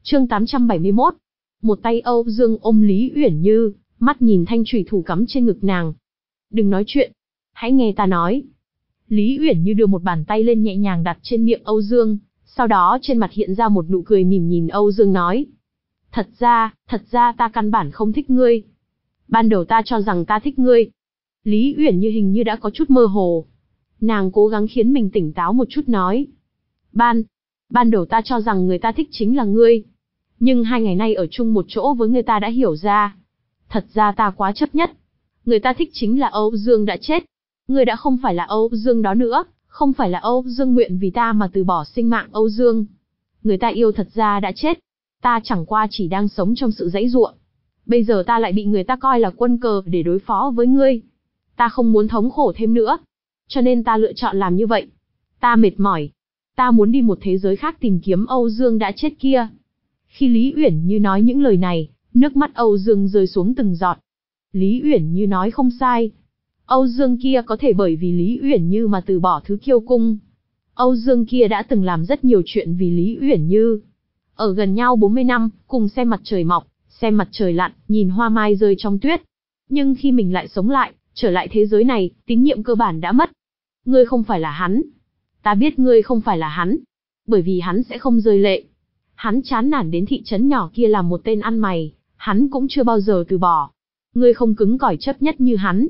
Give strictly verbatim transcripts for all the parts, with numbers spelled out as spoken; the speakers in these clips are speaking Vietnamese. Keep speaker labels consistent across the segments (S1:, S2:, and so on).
S1: Chương tám trăm bảy mươi mốt. Một tay Âu Dương ôm Lý Uyển Như, mắt nhìn thanh chủy thủ cắm trên ngực nàng. Đừng nói chuyện, hãy nghe ta nói. Lý Uyển Như đưa một bàn tay lên nhẹ nhàng đặt trên miệng Âu Dương, sau đó trên mặt hiện ra một nụ cười mỉm nhìn Âu Dương nói. Thật ra, thật ra ta căn bản không thích ngươi. Ban đầu ta cho rằng ta thích ngươi. Lý Uyển Như hình như đã có chút mơ hồ. Nàng cố gắng khiến mình tỉnh táo một chút nói. Ban, ban đầu ta cho rằng người ta thích chính là ngươi. Nhưng hai ngày nay ở chung một chỗ với người ta đã hiểu ra. Thật ra ta quá chấp nhất. Người ta thích chính là Âu Dương đã chết. Ngươi đã không phải là Âu Dương đó nữa, không phải là Âu Dương nguyện vì ta mà từ bỏ sinh mạng Âu Dương. Người ta yêu thật ra đã chết. Ta chẳng qua chỉ đang sống trong sự giãy giụa. Bây giờ ta lại bị người ta coi là quân cờ để đối phó với ngươi. Ta không muốn thống khổ thêm nữa. Cho nên ta lựa chọn làm như vậy. Ta mệt mỏi. Ta muốn đi một thế giới khác tìm kiếm Âu Dương đã chết kia. Khi Lý Uyển Như nói những lời này, nước mắt Âu Dương rơi xuống từng giọt. Lý Uyển Như nói không sai. Âu Dương kia có thể bởi vì Lý Uyển Như mà từ bỏ thứ kiêu cung. Âu Dương kia đã từng làm rất nhiều chuyện vì Lý Uyển Như. Ở gần nhau bốn mươi năm, cùng xem mặt trời mọc, xem mặt trời lặn, nhìn hoa mai rơi trong tuyết. Nhưng khi mình lại sống lại, trở lại thế giới này, tín nhiệm cơ bản đã mất. Ngươi không phải là hắn. Ta biết ngươi không phải là hắn. Bởi vì hắn sẽ không rơi lệ. Hắn chán nản đến thị trấn nhỏ kia làm một tên ăn mày, hắn cũng chưa bao giờ từ bỏ. Ngươi không cứng cỏi chấp nhất như hắn.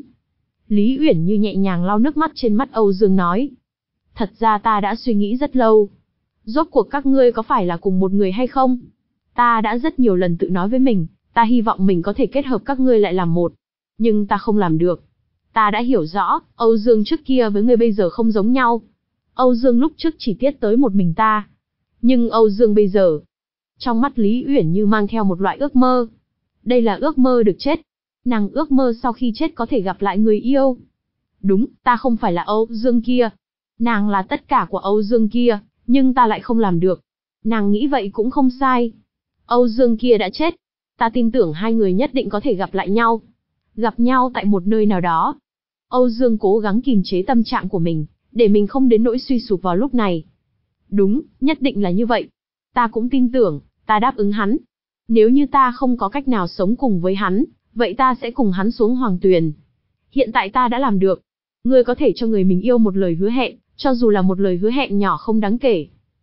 S1: Lý Uyển Như nhẹ nhàng lau nước mắt trên mắt Âu Dương nói. Thật ra ta đã suy nghĩ rất lâu. Rốt cuộc các ngươi có phải là cùng một người hay không? Ta đã rất nhiều lần tự nói với mình, ta hy vọng mình có thể kết hợp các ngươi lại làm một. Nhưng ta không làm được. Ta đã hiểu rõ, Âu Dương trước kia với ngươi bây giờ không giống nhau. Âu Dương lúc trước chỉ tiếc tới một mình ta. Nhưng Âu Dương bây giờ... Trong mắt Lý Uyển Như mang theo một loại ước mơ. Đây là ước mơ được chết. Nàng ước mơ sau khi chết có thể gặp lại người yêu. Đúng, ta không phải là Âu Dương kia. Nàng là tất cả của Âu Dương kia, nhưng ta lại không làm được. Nàng nghĩ vậy cũng không sai. Âu Dương kia đã chết. Ta tin tưởng hai người nhất định có thể gặp lại nhau. Gặp nhau tại một nơi nào đó. Âu Dương cố gắng kìm chế tâm trạng của mình, để mình không đến nỗi suy sụp vào lúc này. Đúng, nhất định là như vậy. Ta cũng tin tưởng, ta đáp ứng hắn. Nếu như ta không có cách nào sống cùng với hắn, vậy ta sẽ cùng hắn xuống hoàng tuyền. Hiện tại ta đã làm được. Ngươi có thể cho người mình yêu một lời hứa hẹn, cho dù là một lời hứa hẹn nhỏ không đáng kể.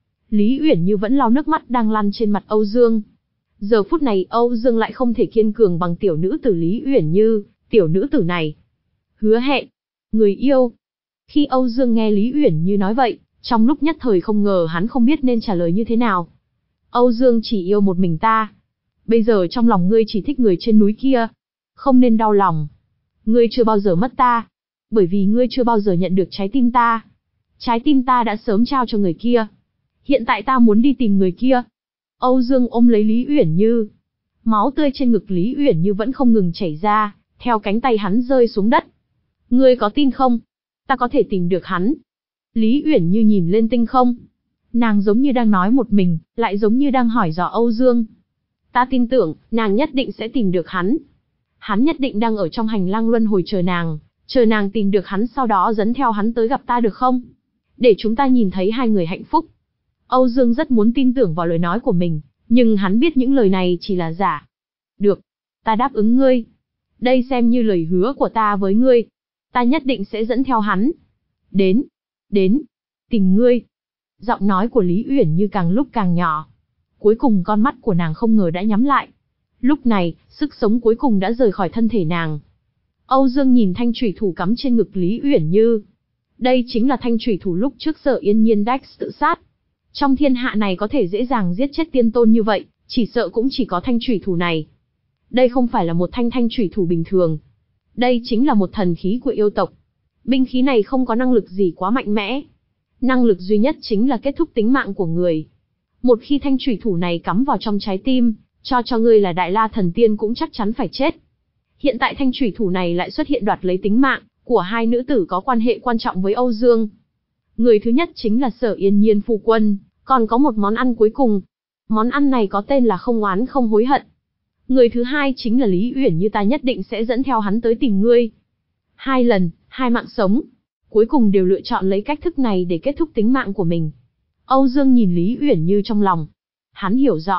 S1: Lý Uyển Như vẫn lau nước mắt đang lăn trên mặt Âu Dương. Giờ phút này Âu Dương lại không thể kiên cường bằng tiểu nữ tử Lý Uyển Như, tiểu nữ tử này. Hứa hẹn, người yêu. Khi Âu Dương nghe Lý Uyển Như nói vậy, trong lúc nhất thời không ngờ hắn không biết nên trả lời như thế nào. Âu Dương chỉ yêu một mình ta. Bây giờ trong lòng ngươi chỉ thích người trên núi kia. Không nên đau lòng. Ngươi chưa bao giờ mất ta. Bởi vì ngươi chưa bao giờ nhận được trái tim ta. Trái tim ta đã sớm trao cho người kia. Hiện tại ta muốn đi tìm người kia. Âu Dương ôm lấy Lý Uyển Như. Máu tươi trên ngực Lý Uyển Như vẫn không ngừng chảy ra, theo cánh tay hắn rơi xuống đất. Ngươi có tin không? Ta có thể tìm được hắn. Lý Uyển Như nhìn lên tinh không. Nàng giống như đang nói một mình, lại giống như đang hỏi dò Âu Dương. Ta tin tưởng, nàng nhất định sẽ tìm được hắn. Hắn nhất định đang ở trong hành lang luân hồi chờ nàng, chờ nàng tìm được hắn sau đó dẫn theo hắn tới gặp ta được không? Để chúng ta nhìn thấy hai người hạnh phúc. Âu Dương rất muốn tin tưởng vào lời nói của mình, nhưng hắn biết những lời này chỉ là giả. Được, ta đáp ứng ngươi. Đây xem như lời hứa của ta với ngươi. Ta nhất định sẽ dẫn theo hắn. Đến, đến, tìm ngươi. Giọng nói của Lý Uyển Như càng lúc càng nhỏ. Cuối cùng con mắt của nàng không ngờ đã nhắm lại. Lúc này, sức sống cuối cùng đã rời khỏi thân thể nàng. Âu Dương nhìn thanh chủy thủ cắm trên ngực Lý Uyển Như. Đây chính là thanh chủy thủ lúc trước Sở Yên Nhiên Dex tự sát. Trong thiên hạ này có thể dễ dàng giết chết tiên tôn như vậy, chỉ sợ cũng chỉ có thanh chủy thủ này. Đây không phải là một thanh thanh chủy thủ bình thường. Đây chính là một thần khí của yêu tộc. Binh khí này không có năng lực gì quá mạnh mẽ. Năng lực duy nhất chính là kết thúc tính mạng của người. Một khi thanh chủy thủ này cắm vào trong trái tim, cho cho ngươi là Đại La Thần Tiên cũng chắc chắn phải chết. Hiện tại thanh chủy thủ này lại xuất hiện đoạt lấy tính mạng của hai nữ tử có quan hệ quan trọng với Âu Dương. Người thứ nhất chính là Sở Yên Nhiên phu quân, còn có một món ăn cuối cùng. Món ăn này có tên là không oán không hối hận. Người thứ hai chính là Lý Uyển Như, ta nhất định sẽ dẫn theo hắn tới tìm ngươi. Hai lần, hai mạng sống. Cuối cùng đều lựa chọn lấy cách thức này để kết thúc tính mạng của mình. Âu Dương nhìn Lý Uyển Như trong lòng. Hắn hiểu rõ,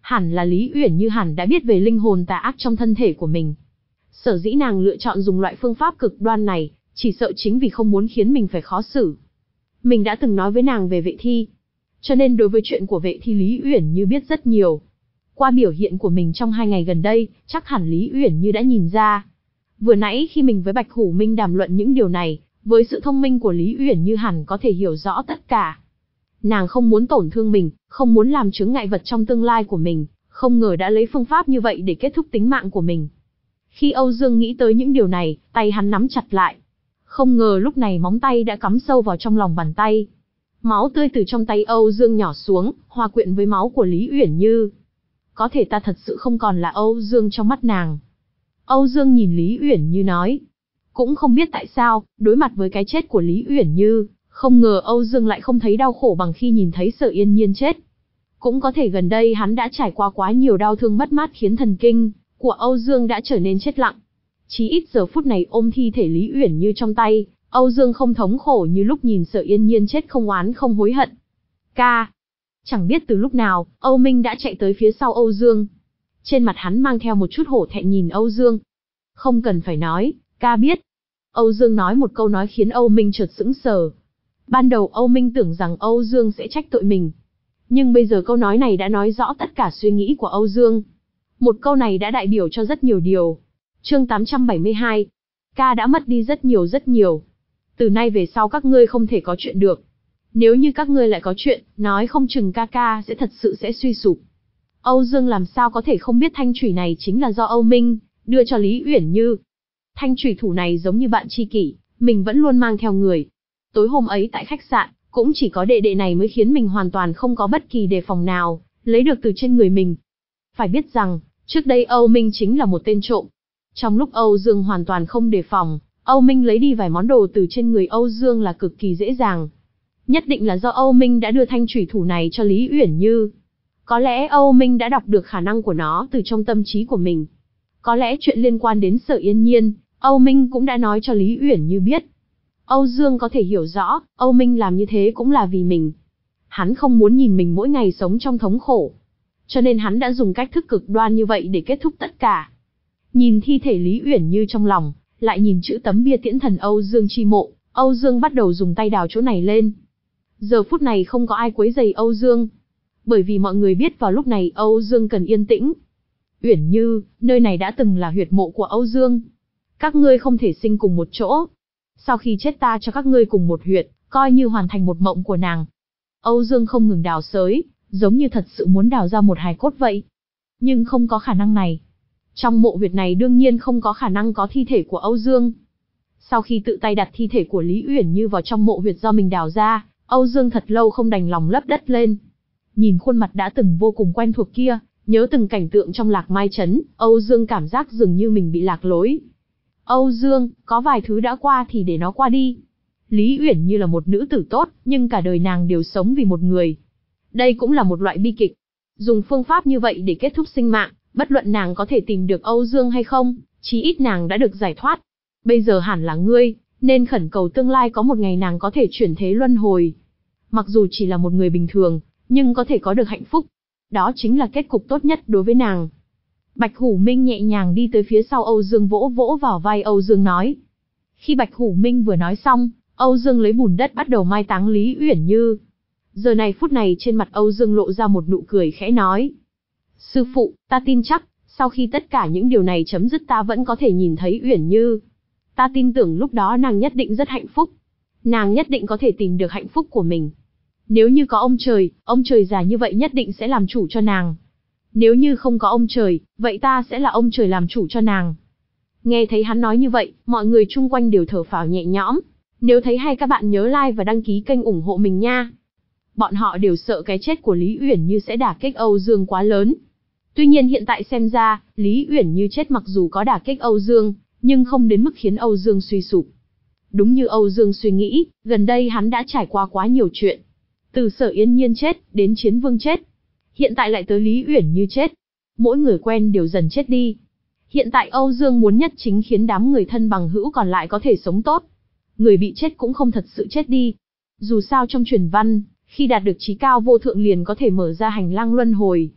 S1: Hẳn là Lý Uyển Như hẳn đã biết về linh hồn tà ác trong thân thể của mình. Sở dĩ nàng lựa chọn dùng loại phương pháp cực đoan này, chỉ sợ chính vì không muốn khiến mình phải khó xử. Mình đã từng nói với nàng về Vệ Thi, cho nên đối với chuyện của Vệ Thi Lý Uyển Như biết rất nhiều. Qua biểu hiện của mình trong hai ngày gần đây, chắc hẳn Lý Uyển Như đã nhìn ra. Vừa nãy khi mình với Bạch Hủ Minh đàm luận những điều này, với sự thông minh của Lý Uyển Như hẳn có thể hiểu rõ tất cả. Nàng không muốn tổn thương mình, không muốn làm chướng ngại vật trong tương lai của mình, không ngờ đã lấy phương pháp như vậy để kết thúc tính mạng của mình. Khi Âu Dương nghĩ tới những điều này, tay hắn nắm chặt lại. Không ngờ lúc này móng tay đã cắm sâu vào trong lòng bàn tay. Máu tươi từ trong tay Âu Dương nhỏ xuống, hòa quyện với máu của Lý Uyển Như. Có thể ta thật sự không còn là Âu Dương trong mắt nàng. Âu Dương nhìn Lý Uyển Như nói. Cũng không biết tại sao, đối mặt với cái chết của Lý Uyển Như, không ngờ Âu Dương lại không thấy đau khổ bằng khi nhìn thấy Sở Yên Nhiên chết. Cũng có thể gần đây hắn đã trải qua quá nhiều đau thương mất mát khiến thần kinh của Âu Dương đã trở nên chết lặng. Chí ít giờ phút này ôm thi thể Lý Uyển Như trong tay, Âu Dương không thống khổ như lúc nhìn Sở Yên Nhiên chết không oán không hối hận. Ca. Chẳng biết từ lúc nào, Âu Minh đã chạy tới phía sau Âu Dương. Trên mặt hắn mang theo một chút hổ thẹn nhìn Âu Dương. Không cần phải nói, ca biết. Âu Dương nói một câu nói khiến Âu Minh chợt sững sờ. Ban đầu Âu Minh tưởng rằng Âu Dương sẽ trách tội mình. Nhưng bây giờ câu nói này đã nói rõ tất cả suy nghĩ của Âu Dương. Một câu này đã đại biểu cho rất nhiều điều. Chương tám trăm bảy mươi hai. Ca đã mất đi rất nhiều rất nhiều. Từ nay về sau các ngươi không thể có chuyện được. Nếu như các ngươi lại có chuyện, nói không chừng ca ca sẽ thật sự sẽ suy sụp. Âu Dương làm sao có thể không biết thanh chủy này chính là do Âu Minh đưa cho Lý Uyển Như. Thanh chủy thủ này giống như bạn tri kỷ, mình vẫn luôn mang theo người. Tối hôm ấy tại khách sạn, cũng chỉ có đệ đệ này mới khiến mình hoàn toàn không có bất kỳ đề phòng nào, lấy được từ trên người mình. Phải biết rằng, trước đây Âu Minh chính là một tên trộm. Trong lúc Âu Dương hoàn toàn không đề phòng, Âu Minh lấy đi vài món đồ từ trên người Âu Dương là cực kỳ dễ dàng. Nhất định là do Âu Minh đã đưa thanh chủy thủ này cho Lý Uyển Như. Có lẽ Âu Minh đã đọc được khả năng của nó từ trong tâm trí của mình. Có lẽ chuyện liên quan đến Sở Yên Nhiên, Âu Minh cũng đã nói cho Lý Uyển Như biết. Âu Dương có thể hiểu rõ, Âu Minh làm như thế cũng là vì mình. Hắn không muốn nhìn mình mỗi ngày sống trong thống khổ. Cho nên hắn đã dùng cách thức cực đoan như vậy để kết thúc tất cả. Nhìn thi thể Lý Uyển Như trong lòng, lại nhìn chữ tấm bia tiễn thần Âu Dương chi mộ, Âu Dương bắt đầu dùng tay đào chỗ này lên. Giờ phút này không có ai quấy rầy Âu Dương. Bởi vì mọi người biết vào lúc này Âu Dương cần yên tĩnh. Uyển Như, nơi này đã từng là huyệt mộ của Âu Dương. Các ngươi không thể sinh cùng một chỗ. Sau khi chết ta cho các ngươi cùng một huyệt, coi như hoàn thành một mộng của nàng. Âu Dương không ngừng đào xới, giống như thật sự muốn đào ra một hài cốt vậy. Nhưng không có khả năng này. Trong mộ huyệt này đương nhiên không có khả năng có thi thể của Âu Dương. Sau khi tự tay đặt thi thể của Lý Uyển Như vào trong mộ huyệt do mình đào ra, Âu Dương thật lâu không đành lòng lấp đất lên. Nhìn khuôn mặt đã từng vô cùng quen thuộc kia, nhớ từng cảnh tượng trong Lạc Mai Trấn, Âu Dương cảm giác dường như mình bị lạc lối. Âu Dương, có vài thứ đã qua thì để nó qua đi. Lý Uyển Như là một nữ tử tốt, nhưng cả đời nàng đều sống vì một người. Đây cũng là một loại bi kịch. Dùng phương pháp như vậy để kết thúc sinh mạng, bất luận nàng có thể tìm được Âu Dương hay không, chí ít nàng đã được giải thoát. Bây giờ hẳn là ngươi, nên khẩn cầu tương lai có một ngày nàng có thể chuyển thế luân hồi. Mặc dù chỉ là một người bình thường, nhưng có thể có được hạnh phúc. Đó chính là kết cục tốt nhất đối với nàng. Bạch Hủ Minh nhẹ nhàng đi tới phía sau Âu Dương vỗ vỗ vào vai Âu Dương nói. Khi Bạch Hủ Minh vừa nói xong, Âu Dương lấy bùn đất bắt đầu mai táng Lý Uyển Như. Giờ này phút này trên mặt Âu Dương lộ ra một nụ cười khẽ nói. Sư phụ, ta tin chắc, sau khi tất cả những điều này chấm dứt ta vẫn có thể nhìn thấy Uyển Như. Ta tin tưởng lúc đó nàng nhất định rất hạnh phúc. Nàng nhất định có thể tìm được hạnh phúc của mình. Nếu như có ông trời, ông trời già như vậy nhất định sẽ làm chủ cho nàng. Nếu như không có ông trời, vậy ta sẽ là ông trời làm chủ cho nàng. Nghe thấy hắn nói như vậy, mọi người chung quanh đều thở phào nhẹ nhõm. Nếu thấy hay các bạn nhớ like và đăng ký kênh ủng hộ mình nha. Bọn họ đều sợ cái chết của Lý Uyển Như sẽ đả kích Âu Dương quá lớn. Tuy nhiên hiện tại xem ra, Lý Uyển Như chết mặc dù có đả kích Âu Dương, nhưng không đến mức khiến Âu Dương suy sụp. Đúng như Âu Dương suy nghĩ, gần đây hắn đã trải qua quá nhiều chuyện. Từ Sở Yên Nhiên chết, đến Chiến Vương chết. Hiện tại lại tới Lý Uyển Như chết. Mỗi người quen đều dần chết đi. Hiện tại Âu Dương muốn nhất chính khiến đám người thân bằng hữu còn lại có thể sống tốt. Người bị chết cũng không thật sự chết đi. Dù sao trong truyền văn, khi đạt được chí cao vô thượng liền có thể mở ra hành lang luân hồi.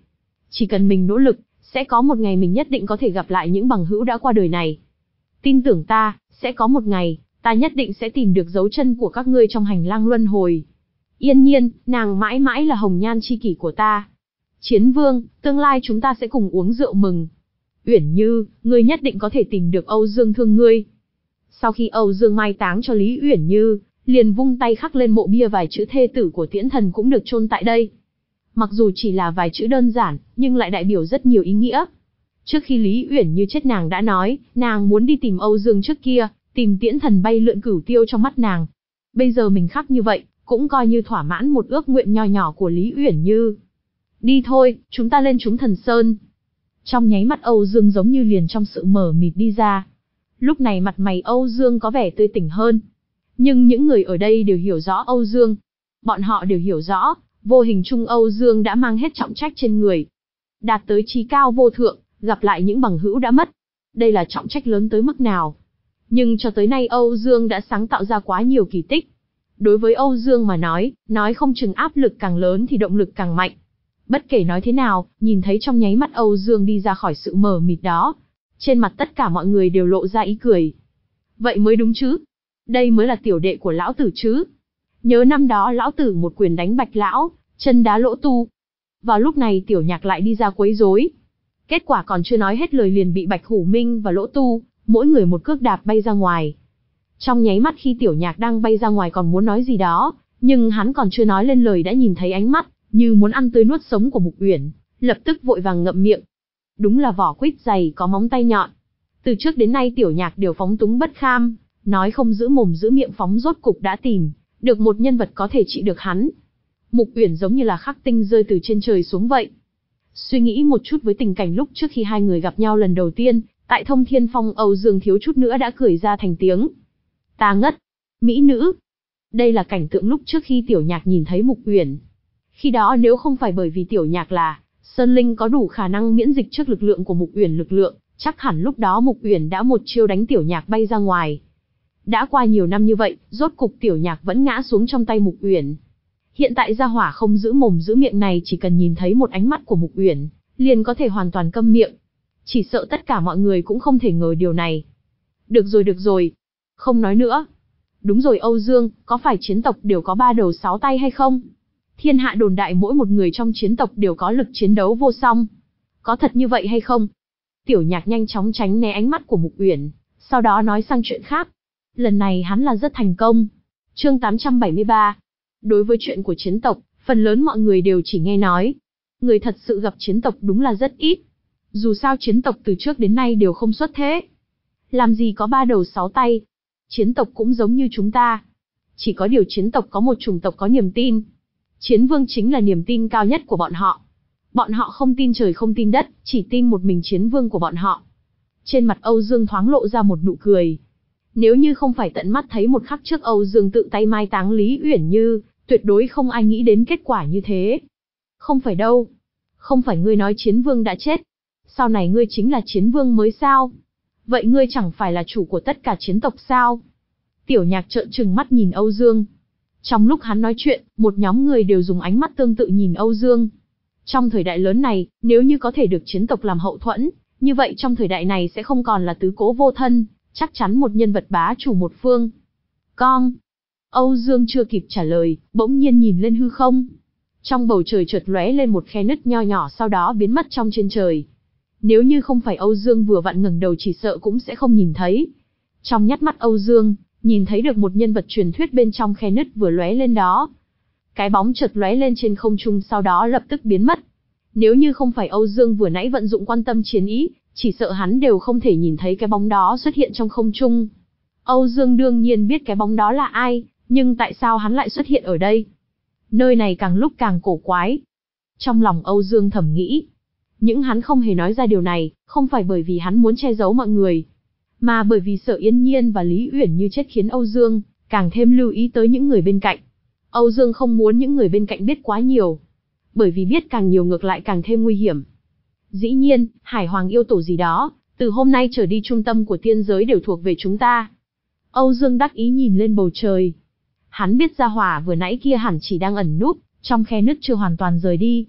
S1: Chỉ cần mình nỗ lực, sẽ có một ngày mình nhất định có thể gặp lại những bằng hữu đã qua đời này. Tin tưởng ta, sẽ có một ngày, ta nhất định sẽ tìm được dấu chân của các ngươi trong hành lang luân hồi. Yên Nhiên, nàng mãi mãi là hồng nhan chi kỷ của ta. Chiến Vương, tương lai chúng ta sẽ cùng uống rượu mừng. Uyển Như, ngươi nhất định có thể tìm được Âu Dương thương ngươi. Sau khi Âu Dương mai táng cho Lý Uyển Như, liền vung tay khắc lên mộ bia vài chữ thê tử của Tiễn Thần cũng được chôn tại đây. Mặc dù chỉ là vài chữ đơn giản, nhưng lại đại biểu rất nhiều ý nghĩa. Trước khi Lý Uyển Như chết nàng đã nói, nàng muốn đi tìm Âu Dương trước kia, tìm Tiễn Thần bay lượn cửu tiêu trong mắt nàng. Bây giờ mình khắc như vậy, cũng coi như thỏa mãn một ước nguyện nho nhỏ của Lý Uyển Như. Đi thôi, chúng ta lên chúng thần sơn. Trong nháy mắt Âu Dương giống như liền trong sự mờ mịt đi ra. Lúc này mặt mày Âu Dương có vẻ tươi tỉnh hơn. Nhưng những người ở đây đều hiểu rõ Âu Dương. Bọn họ đều hiểu rõ, vô hình chung Âu Dương đã mang hết trọng trách trên người. Đạt tới trí cao vô thượng, gặp lại những bằng hữu đã mất. Đây là trọng trách lớn tới mức nào. Nhưng cho tới nay Âu Dương đã sáng tạo ra quá nhiều kỳ tích. Đối với Âu Dương mà nói, nói không chừng áp lực càng lớn thì động lực càng mạnh. Bất kể nói thế nào, nhìn thấy trong nháy mắt Âu Dương đi ra khỏi sự mờ mịt đó, trên mặt tất cả mọi người đều lộ ra ý cười. Vậy mới đúng chứ. Đây mới là tiểu đệ của lão tử chứ. Nhớ năm đó lão tử một quyền đánh Bạch lão, chân đá Lỗ Tu. Vào lúc này Tiểu Nhạc lại đi ra quấy rối. Kết quả còn chưa nói hết lời liền bị Bạch Hủ Minh và Lỗ Tu, mỗi người một cước đạp bay ra ngoài. Trong nháy mắt khi Tiểu Nhạc đang bay ra ngoài còn muốn nói gì đó, nhưng hắn còn chưa nói lên lời đã nhìn thấy ánh mắt như muốn ăn tươi nuốt sống của Mục Uyển, lập tức vội vàng ngậm miệng. Đúng là vỏ quýt dày có móng tay nhọn. Từ trước đến nay Tiểu Nhạc đều phóng túng bất kham, nói không giữ mồm giữ miệng phóng rốt cục đã tìm được một nhân vật có thể trị được hắn. Mục Uyển giống như là khắc tinh rơi từ trên trời xuống vậy. Suy nghĩ một chút với tình cảnh lúc trước khi hai người gặp nhau lần đầu tiên, tại Thông Thiên Phong, Âu Dương thiếu chút nữa đã cười ra thành tiếng. Ta ngất, mỹ nữ. Đây là cảnh tượng lúc trước khi Tiểu Nhạc nhìn thấy Mục Uyển. Khi đó nếu không phải bởi vì Tiểu Nhạc là Sơn Linh có đủ khả năng miễn dịch trước lực lượng của Mục Uyển lực lượng, chắc hẳn lúc đó Mục Uyển đã một chiêu đánh Tiểu Nhạc bay ra ngoài. Đã qua nhiều năm như vậy, rốt cục Tiểu Nhạc vẫn ngã xuống trong tay Mục Uyển. Hiện tại gia hỏa không giữ mồm giữ miệng này chỉ cần nhìn thấy một ánh mắt của Mục Uyển, liền có thể hoàn toàn câm miệng. Chỉ sợ tất cả mọi người cũng không thể ngờ điều này. Được rồi được rồi, không nói nữa. Đúng rồi Âu Dương, có phải chiến tộc đều có ba đầu sáu tay hay không? Thiên hạ đồn đại mỗi một người trong chiến tộc đều có lực chiến đấu vô song. Có thật như vậy hay không? Tiểu Nhạc nhanh chóng tránh né ánh mắt của Mục Uyển, sau đó nói sang chuyện khác. Lần này hắn là rất thành công. Chương tám trăm bảy mươi ba. Đối với chuyện của chiến tộc, phần lớn mọi người đều chỉ nghe nói. Người thật sự gặp chiến tộc đúng là rất ít. Dù sao chiến tộc từ trước đến nay đều không xuất thế. Làm gì có ba đầu sáu tay. Chiến tộc cũng giống như chúng ta. Chỉ có điều chiến tộc có một chủng tộc có niềm tin. Chiến vương chính là niềm tin cao nhất của bọn họ. Bọn họ không tin trời không tin đất, chỉ tin một mình chiến vương của bọn họ. Trên mặt Âu Dương thoáng lộ ra một nụ cười. Nếu như không phải tận mắt thấy một khắc trước Âu Dương tự tay mai táng Lý Uyển Như, tuyệt đối không ai nghĩ đến kết quả như thế. Không phải đâu. Không phải ngươi nói chiến vương đã chết. Sau này ngươi chính là chiến vương mới sao? Vậy ngươi chẳng phải là chủ của tất cả chiến tộc sao? Tiểu Nhạc trợn trừng mắt nhìn Âu Dương. Trong lúc hắn nói chuyện, một nhóm người đều dùng ánh mắt tương tự nhìn Âu Dương. Trong thời đại lớn này, nếu như có thể được chiến tộc làm hậu thuẫn, như vậy trong thời đại này sẽ không còn là tứ cố vô thân, chắc chắn một nhân vật bá chủ một phương. Con. Âu Dương chưa kịp trả lời, bỗng nhiên nhìn lên hư không. Trong bầu trời chợt lóe lên một khe nứt nho nhỏ sau đó biến mất trong trên trời. Nếu như không phải Âu Dương vừa vặn ngẩng đầu chỉ sợ cũng sẽ không nhìn thấy. Trong nhát mắt Âu Dương, nhìn thấy được một nhân vật truyền thuyết bên trong khe nứt vừa lóe lên đó. Cái bóng chợt lóe lên trên không trung sau đó lập tức biến mất. Nếu như không phải Âu Dương vừa nãy vận dụng quan tâm chiến ý, chỉ sợ hắn đều không thể nhìn thấy cái bóng đó xuất hiện trong không trung. Âu Dương đương nhiên biết cái bóng đó là ai, nhưng tại sao hắn lại xuất hiện ở đây? Nơi này càng lúc càng cổ quái. Trong lòng Âu Dương thầm nghĩ. Nhưng hắn không hề nói ra điều này, không phải bởi vì hắn muốn che giấu mọi người, mà bởi vì sợ Yên Nhiên và Lý Uyển Như chết khiến Âu Dương càng thêm lưu ý tới những người bên cạnh. Âu Dương không muốn những người bên cạnh biết quá nhiều, bởi vì biết càng nhiều ngược lại càng thêm nguy hiểm. Dĩ nhiên, Hải Hoàng yêu tổ gì đó, từ hôm nay trở đi trung tâm của tiên giới đều thuộc về chúng ta. Âu Dương đắc ý nhìn lên bầu trời. Hắn biết gia hỏa vừa nãy kia hẳn chỉ đang ẩn núp trong khe nứt chưa hoàn toàn rời đi.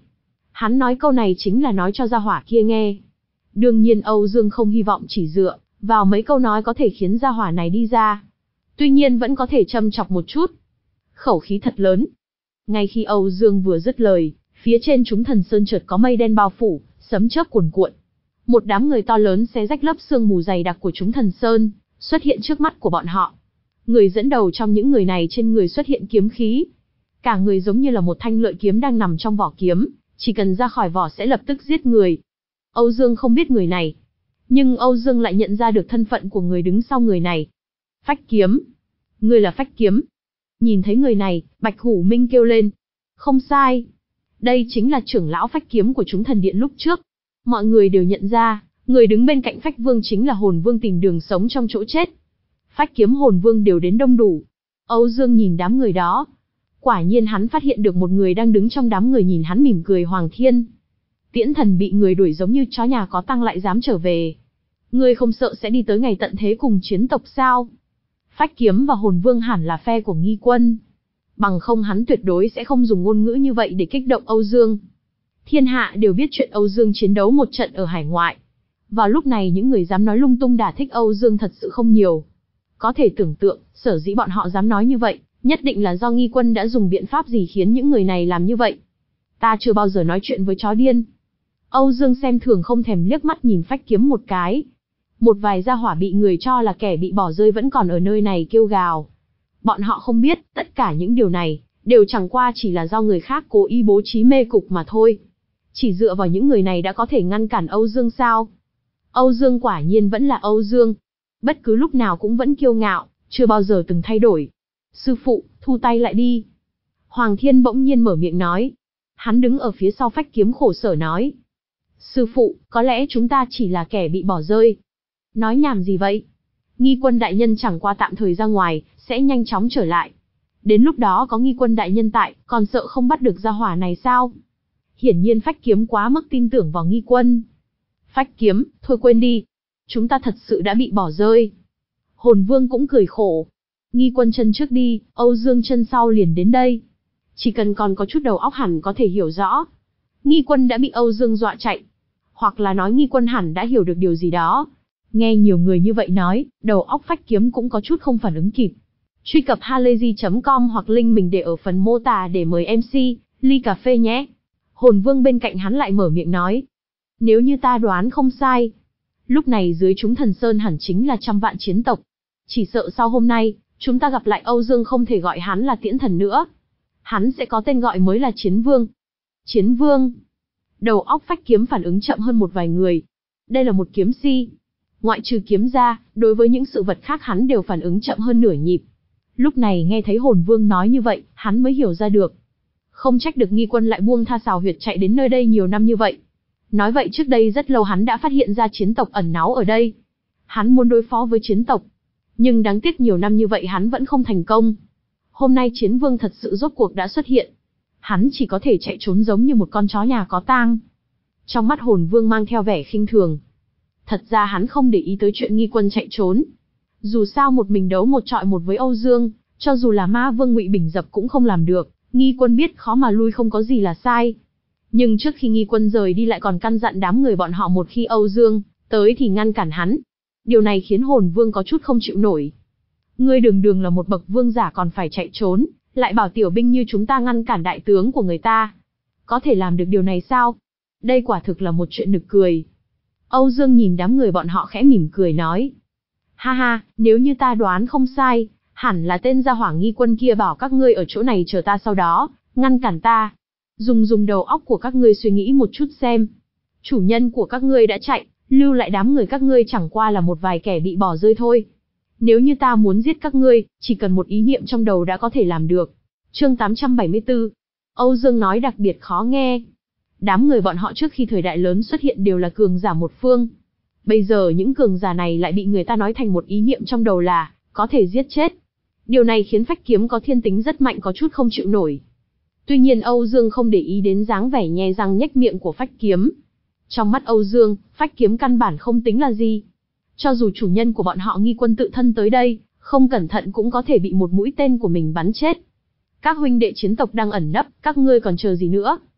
S1: Hắn nói câu này chính là nói cho gia hỏa kia nghe. Đương nhiên Âu Dương không hy vọng chỉ dựa vào mấy câu nói có thể khiến gia hỏa này đi ra. Tuy nhiên vẫn có thể châm chọc một chút. Khẩu khí thật lớn. Ngay khi Âu Dương vừa dứt lời, phía trên chúng thần sơn chợt có mây đen bao phủ, sấm chớp cuồn cuộn. Một đám người to lớn xé rách lớp sương mù dày đặc của chúng thần sơn, xuất hiện trước mắt của bọn họ. Người dẫn đầu trong những người này trên người xuất hiện kiếm khí. Cả người giống như là một thanh lợi kiếm đang nằm trong vỏ kiếm, chỉ cần ra khỏi vỏ sẽ lập tức giết người. Âu Dương không biết người này, nhưng Âu Dương lại nhận ra được thân phận của người đứng sau người này. Phách Kiếm. Người là Phách Kiếm. Nhìn thấy người này, Bạch Hủ Minh kêu lên. Không sai. Đây chính là trưởng lão Phách Kiếm của chúng thần điện lúc trước. Mọi người đều nhận ra, người đứng bên cạnh Phách Vương chính là Hồn Vương tìm đường sống trong chỗ chết. Phách Kiếm Hồn Vương đều đến đông đủ. Âu Dương nhìn đám người đó. Quả nhiên hắn phát hiện được một người đang đứng trong đám người nhìn hắn mỉm cười. Hoàng Thiên. Tiễn Thần bị người đuổi giống như chó nhà có tang lại dám trở về. Ngươi không sợ sẽ đi tới ngày tận thế cùng chiến tộc sao? Phách Kiếm và Hồn Vương hẳn là phe của Nghi Quân. Bằng không hắn tuyệt đối sẽ không dùng ngôn ngữ như vậy để kích động Âu Dương. Thiên hạ đều biết chuyện Âu Dương chiến đấu một trận ở hải ngoại. Vào lúc này những người dám nói lung tung đả thích Âu Dương thật sự không nhiều. Có thể tưởng tượng, sở dĩ bọn họ dám nói như vậy, nhất định là do Nghi Quân đã dùng biện pháp gì khiến những người này làm như vậy. Ta chưa bao giờ nói chuyện với chó điên. Âu Dương xem thường không thèm liếc mắt nhìn Phách Kiếm một cái. Một vài gia hỏa bị người cho là kẻ bị bỏ rơi vẫn còn ở nơi này kêu gào. Bọn họ không biết, tất cả những điều này, đều chẳng qua chỉ là do người khác cố ý bố trí mê cục mà thôi. Chỉ dựa vào những người này đã có thể ngăn cản Âu Dương sao? Âu Dương quả nhiên vẫn là Âu Dương. Bất cứ lúc nào cũng vẫn kiêu ngạo, chưa bao giờ từng thay đổi. Sư phụ, thu tay lại đi. Hoàng Thiên bỗng nhiên mở miệng nói. Hắn đứng ở phía sau Phách Kiếm khổ sở nói. Sư phụ, có lẽ chúng ta chỉ là kẻ bị bỏ rơi. Nói nhảm gì vậy? Nghi Quân đại nhân chẳng qua tạm thời ra ngoài, sẽ nhanh chóng trở lại. Đến lúc đó có Nghi Quân đại nhân tại, còn sợ không bắt được gia hỏa này sao? Hiển nhiên Phách Kiếm quá mức tin tưởng vào Nghi Quân. Phách Kiếm, thôi quên đi. Chúng ta thật sự đã bị bỏ rơi. Hồn Vương cũng cười khổ. Nghi Quân chân trước đi, Âu Dương chân sau liền đến đây. Chỉ cần còn có chút đầu óc hẳn có thể hiểu rõ. Nghi Quân đã bị Âu Dương dọa chạy. Hoặc là nói Nghi Quân hẳn đã hiểu được điều gì đó. Nghe nhiều người như vậy nói, đầu óc Phách Kiếm cũng có chút không phản ứng kịp. Truy cập halayzi chấm com hoặc link mình để ở phần mô tả để mời em xê, ly cà phê nhé. Hồn Vương bên cạnh hắn lại mở miệng nói. Nếu như ta đoán không sai, lúc này dưới chúng thần sơn hẳn chính là trăm vạn chiến tộc. Chỉ sợ sau hôm nay, chúng ta gặp lại Âu Dương không thể gọi hắn là Tiễn Thần nữa. Hắn sẽ có tên gọi mới là Chiến Vương. Chiến Vương. Đầu óc Phách Kiếm phản ứng chậm hơn một vài người. Đây là một kiếm si. Ngoại trừ kiếm ra, đối với những sự vật khác hắn đều phản ứng chậm hơn nửa nhịp. Lúc này nghe thấy Hồn Vương nói như vậy, hắn mới hiểu ra được. Không trách được Nghi Quân lại buông tha xào huyệt chạy đến nơi đây nhiều năm như vậy. Nói vậy trước đây rất lâu hắn đã phát hiện ra chiến tộc ẩn náu ở đây. Hắn muốn đối phó với chiến tộc. Nhưng đáng tiếc nhiều năm như vậy hắn vẫn không thành công. Hôm nay Chiến Vương thật sự rốt cuộc đã xuất hiện. Hắn chỉ có thể chạy trốn giống như một con chó nhà có tang. Trong mắt Hồn Vương mang theo vẻ khinh thường. Thật ra hắn không để ý tới chuyện Nghi Quân chạy trốn. Dù sao một mình đấu một trọi một với Âu Dương, cho dù là Ma Vương Ngụy Bình Dập cũng không làm được. Nghi Quân biết khó mà lui không có gì là sai. Nhưng trước khi Nghi Quân rời đi lại còn căn dặn đám người bọn họ một khi Âu Dương tới thì ngăn cản hắn. Điều này khiến Hồn Vương có chút không chịu nổi. Ngươi đường đường là một bậc vương giả còn phải chạy trốn, lại bảo tiểu binh như chúng ta ngăn cản đại tướng của người ta. Có thể làm được điều này sao? Đây quả thực là một chuyện nực cười. Âu Dương nhìn đám người bọn họ khẽ mỉm cười nói. Ha ha, nếu như ta đoán không sai, hẳn là tên gia hỏa Nghi Quân kia bảo các ngươi ở chỗ này chờ ta sau đó, ngăn cản ta. Dùng dùng đầu óc của các ngươi suy nghĩ một chút xem. Chủ nhân của các ngươi đã chạy, lưu lại đám người các ngươi chẳng qua là một vài kẻ bị bỏ rơi thôi. Nếu như ta muốn giết các ngươi, chỉ cần một ý niệm trong đầu đã có thể làm được. Chương tám trăm bảy mươi tư. Âu Dương nói đặc biệt khó nghe. Đám người bọn họ trước khi thời đại lớn xuất hiện đều là cường giả một phương. Bây giờ những cường giả này lại bị người ta nói thành một ý niệm trong đầu là có thể giết chết. Điều này khiến Phách Kiếm có thiên tính rất mạnh có chút không chịu nổi. Tuy nhiên Âu Dương không để ý đến dáng vẻ nhe răng nhếch miệng của Phách Kiếm. Trong mắt Âu Dương, Phách Kiếm căn bản không tính là gì. Cho dù chủ nhân của bọn họ Nghi Quân tự thân tới đây, không cẩn thận cũng có thể bị một mũi tên của mình bắn chết. Các huynh đệ chiến tộc đang ẩn nấp, các ngươi còn chờ gì nữa?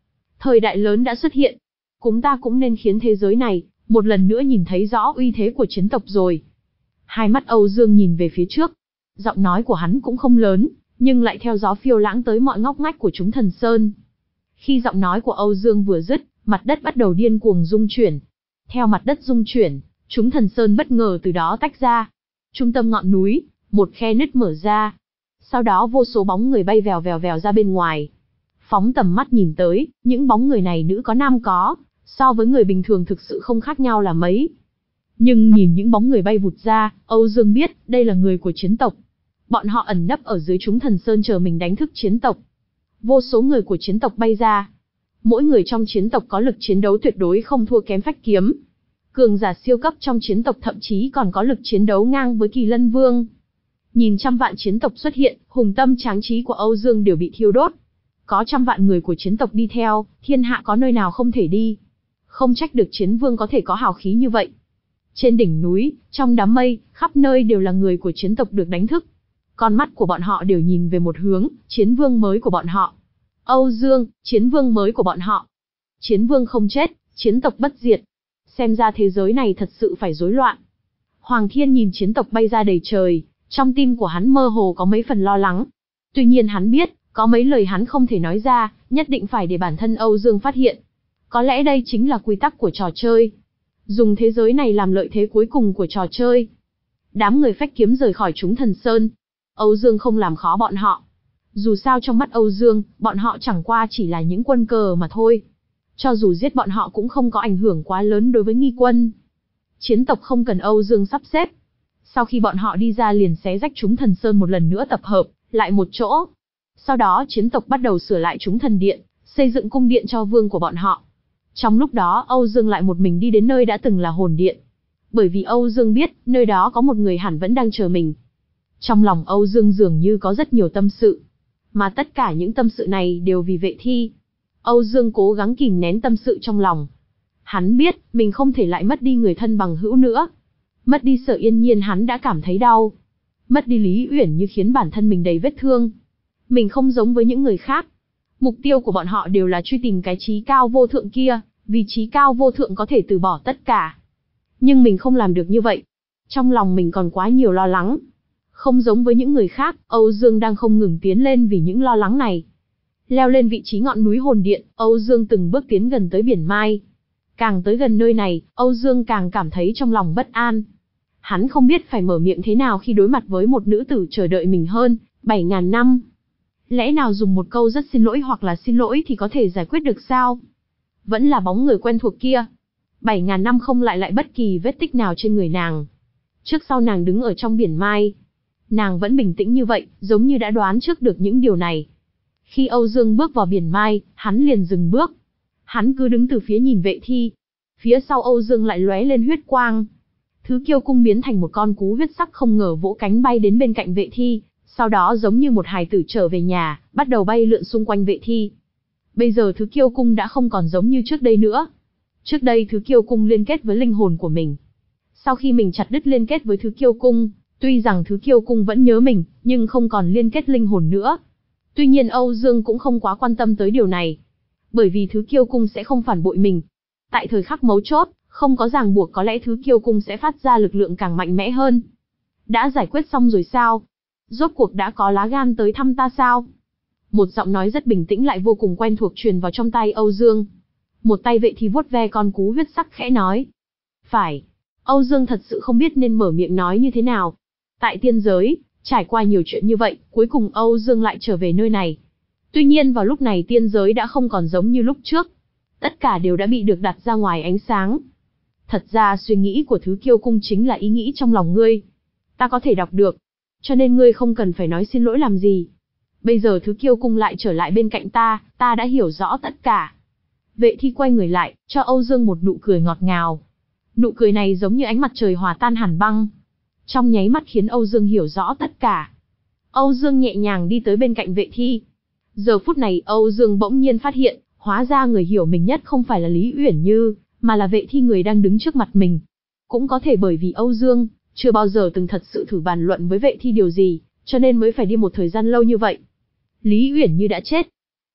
S1: Thời đại lớn đã xuất hiện. Chúng ta cũng nên khiến thế giới này, một lần nữa nhìn thấy rõ uy thế của chiến tộc rồi. Hai mắt Âu Dương nhìn về phía trước. Giọng nói của hắn cũng không lớn, nhưng lại theo gió phiêu lãng tới mọi ngóc ngách của chúng thần sơn. Khi giọng nói của Âu Dương vừa dứt, mặt đất bắt đầu điên cuồng rung chuyển. Theo mặt đất rung chuyển, chúng thần sơn bất ngờ từ đó tách ra. Trung tâm ngọn núi, một khe nứt mở ra. Sau đó vô số bóng người bay vèo vèo vèo ra bên ngoài. Phóng tầm mắt nhìn tới, những bóng người này nữ có nam có, so với người bình thường thực sự không khác nhau là mấy. Nhưng nhìn những bóng người bay vụt ra, Âu Dương biết, đây là người của chiến tộc. Bọn họ ẩn nấp ở dưới chúng thần sơn chờ mình đánh thức chiến tộc. Vô số người của chiến tộc bay ra. Mỗi người trong chiến tộc có lực chiến đấu tuyệt đối không thua kém phách kiếm. Cường giả siêu cấp trong chiến tộc thậm chí còn có lực chiến đấu ngang với Kỳ Lân Vương. Nhìn trăm vạn chiến tộc xuất hiện, hùng tâm tráng trí của Âu Dương đều bị thiêu đốt. Có trăm vạn người của chiến tộc đi theo, thiên hạ có nơi nào không thể đi. Không trách được chiến vương có thể có hào khí như vậy. Trên đỉnh núi, trong đám mây, khắp nơi đều là người của chiến tộc được đánh thức. Con mắt của bọn họ đều nhìn về một hướng, chiến vương mới của bọn họ. Âu Dương, chiến vương mới của bọn họ. Chiến vương không chết, chiến tộc bất diệt. Xem ra thế giới này thật sự phải rối loạn. Hoàng Thiên nhìn chiến tộc bay ra đầy trời, trong tim của hắn mơ hồ có mấy phần lo lắng. Tuy nhiên hắn biết, có mấy lời hắn không thể nói ra, nhất định phải để bản thân Âu Dương phát hiện. Có lẽ đây chính là quy tắc của trò chơi. Dùng thế giới này làm lợi thế cuối cùng của trò chơi. Đám người phách kiếm rời khỏi chúng thần sơn. Âu Dương không làm khó bọn họ. Dù sao trong mắt Âu Dương, bọn họ chẳng qua chỉ là những quân cờ mà thôi. Cho dù giết bọn họ cũng không có ảnh hưởng quá lớn đối với nghi quân. Chiến tộc không cần Âu Dương sắp xếp. Sau khi bọn họ đi ra liền xé rách chúng thần sơn một lần nữa tập hợp, lại một chỗ. Sau đó chiến tộc bắt đầu sửa lại chúng thần điện, xây dựng cung điện cho vương của bọn họ. Trong lúc đó Âu Dương lại một mình đi đến nơi đã từng là hồn điện. Bởi vì Âu Dương biết, nơi đó có một người hẳn vẫn đang chờ mình. Trong lòng Âu Dương dường như có rất nhiều tâm sự. Mà tất cả những tâm sự này đều vì Vệ Thi. Âu Dương cố gắng kìm nén tâm sự trong lòng. Hắn biết, mình không thể lại mất đi người thân bằng hữu nữa. Mất đi Sở Yên Nhiên hắn đã cảm thấy đau. Mất đi Lý Uyển Như khiến bản thân mình đầy vết thương. Mình không giống với những người khác. Mục tiêu của bọn họ đều là truy tìm cái chí cao vô thượng kia, vì chí cao vô thượng có thể từ bỏ tất cả. Nhưng mình không làm được như vậy. Trong lòng mình còn quá nhiều lo lắng. Không giống với những người khác, Âu Dương đang không ngừng tiến lên vì những lo lắng này. Leo lên vị trí ngọn núi hồn điện, Âu Dương từng bước tiến gần tới biển Mai. Càng tới gần nơi này, Âu Dương càng cảm thấy trong lòng bất an. Hắn không biết phải mở miệng thế nào khi đối mặt với một nữ tử chờ đợi mình hơn bảy ngàn năm. Lẽ nào dùng một câu rất xin lỗi hoặc là xin lỗi thì có thể giải quyết được sao? Vẫn là bóng người quen thuộc kia. bảy ngàn năm không lại lại bất kỳ vết tích nào trên người nàng. Trước sau nàng đứng ở trong biển Mai. Nàng vẫn bình tĩnh như vậy, giống như đã đoán trước được những điều này. Khi Âu Dương bước vào biển Mai, hắn liền dừng bước. Hắn cứ đứng từ phía nhìn Vệ Thi. Phía sau Âu Dương lại lóe lên huyết quang. Thứ Kiêu Cung biến thành một con cú huyết sắc không ngờ vỗ cánh bay đến bên cạnh Vệ Thi, sau đó giống như một hài tử trở về nhà, bắt đầu bay lượn xung quanh Vệ Thi. Bây giờ Thứ Kiêu Cung đã không còn giống như trước đây nữa. Trước đây Thứ Kiêu Cung liên kết với linh hồn của mình. Sau khi mình chặt đứt liên kết với Thứ Kiêu Cung, tuy rằng Thứ Kiêu Cung vẫn nhớ mình, nhưng không còn liên kết linh hồn nữa. Tuy nhiên Âu Dương cũng không quá quan tâm tới điều này. Bởi vì Thứ Kiêu Cung sẽ không phản bội mình. Tại thời khắc mấu chốt, không có ràng buộc có lẽ Thứ Kiêu Cung sẽ phát ra lực lượng càng mạnh mẽ hơn. Đã giải quyết xong rồi sao? Rốt cuộc đã có lá gan tới thăm ta sao? Một giọng nói rất bình tĩnh lại vô cùng quen thuộc truyền vào trong tai Âu Dương. Một tay Vệ Thi vuốt ve con cú huyết sắc khẽ nói. Phải. Âu Dương thật sự không biết nên mở miệng nói như thế nào. Tại tiên giới, trải qua nhiều chuyện như vậy, cuối cùng Âu Dương lại trở về nơi này. Tuy nhiên vào lúc này tiên giới đã không còn giống như lúc trước. Tất cả đều đã bị được đặt ra ngoài ánh sáng. Thật ra suy nghĩ của Thứ Kiêu Cung chính là ý nghĩ trong lòng ngươi. Ta có thể đọc được. Cho nên ngươi không cần phải nói xin lỗi làm gì. Bây giờ Thứ Kiêu Cung lại trở lại bên cạnh ta, ta đã hiểu rõ tất cả. Vệ Thi quay người lại, cho Âu Dương một nụ cười ngọt ngào. Nụ cười này giống như ánh mặt trời hòa tan hàn băng. Trong nháy mắt khiến Âu Dương hiểu rõ tất cả. Âu Dương nhẹ nhàng đi tới bên cạnh Vệ Thi. Giờ phút này Âu Dương bỗng nhiên phát hiện, hóa ra người hiểu mình nhất không phải là Lý Uyển Như, mà là Vệ Thi người đang đứng trước mặt mình. Cũng có thể bởi vì Âu Dương chưa bao giờ từng thật sự thử bàn luận với Vệ Thi điều gì, cho nên mới phải đi một thời gian lâu như vậy. Lý Uyển Như đã chết.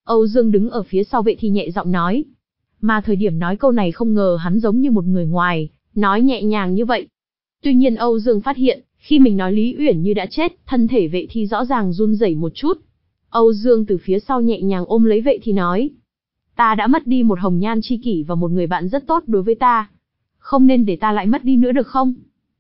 S1: Âu Dương đứng ở phía sau Vệ Thi nhẹ giọng nói. Mà thời điểm nói câu này không ngờ hắn giống như một người ngoài, nói nhẹ nhàng như vậy. Tuy nhiên Âu Dương phát hiện, khi mình nói Lý Uyển Như đã chết, thân thể Vệ Thi rõ ràng run rẩy một chút. Âu Dương từ phía sau nhẹ nhàng ôm lấy Vệ Thi nói. Ta đã mất đi một hồng nhan chi kỷ và một người bạn rất tốt đối với ta. Không nên để ta lại mất đi nữa được không?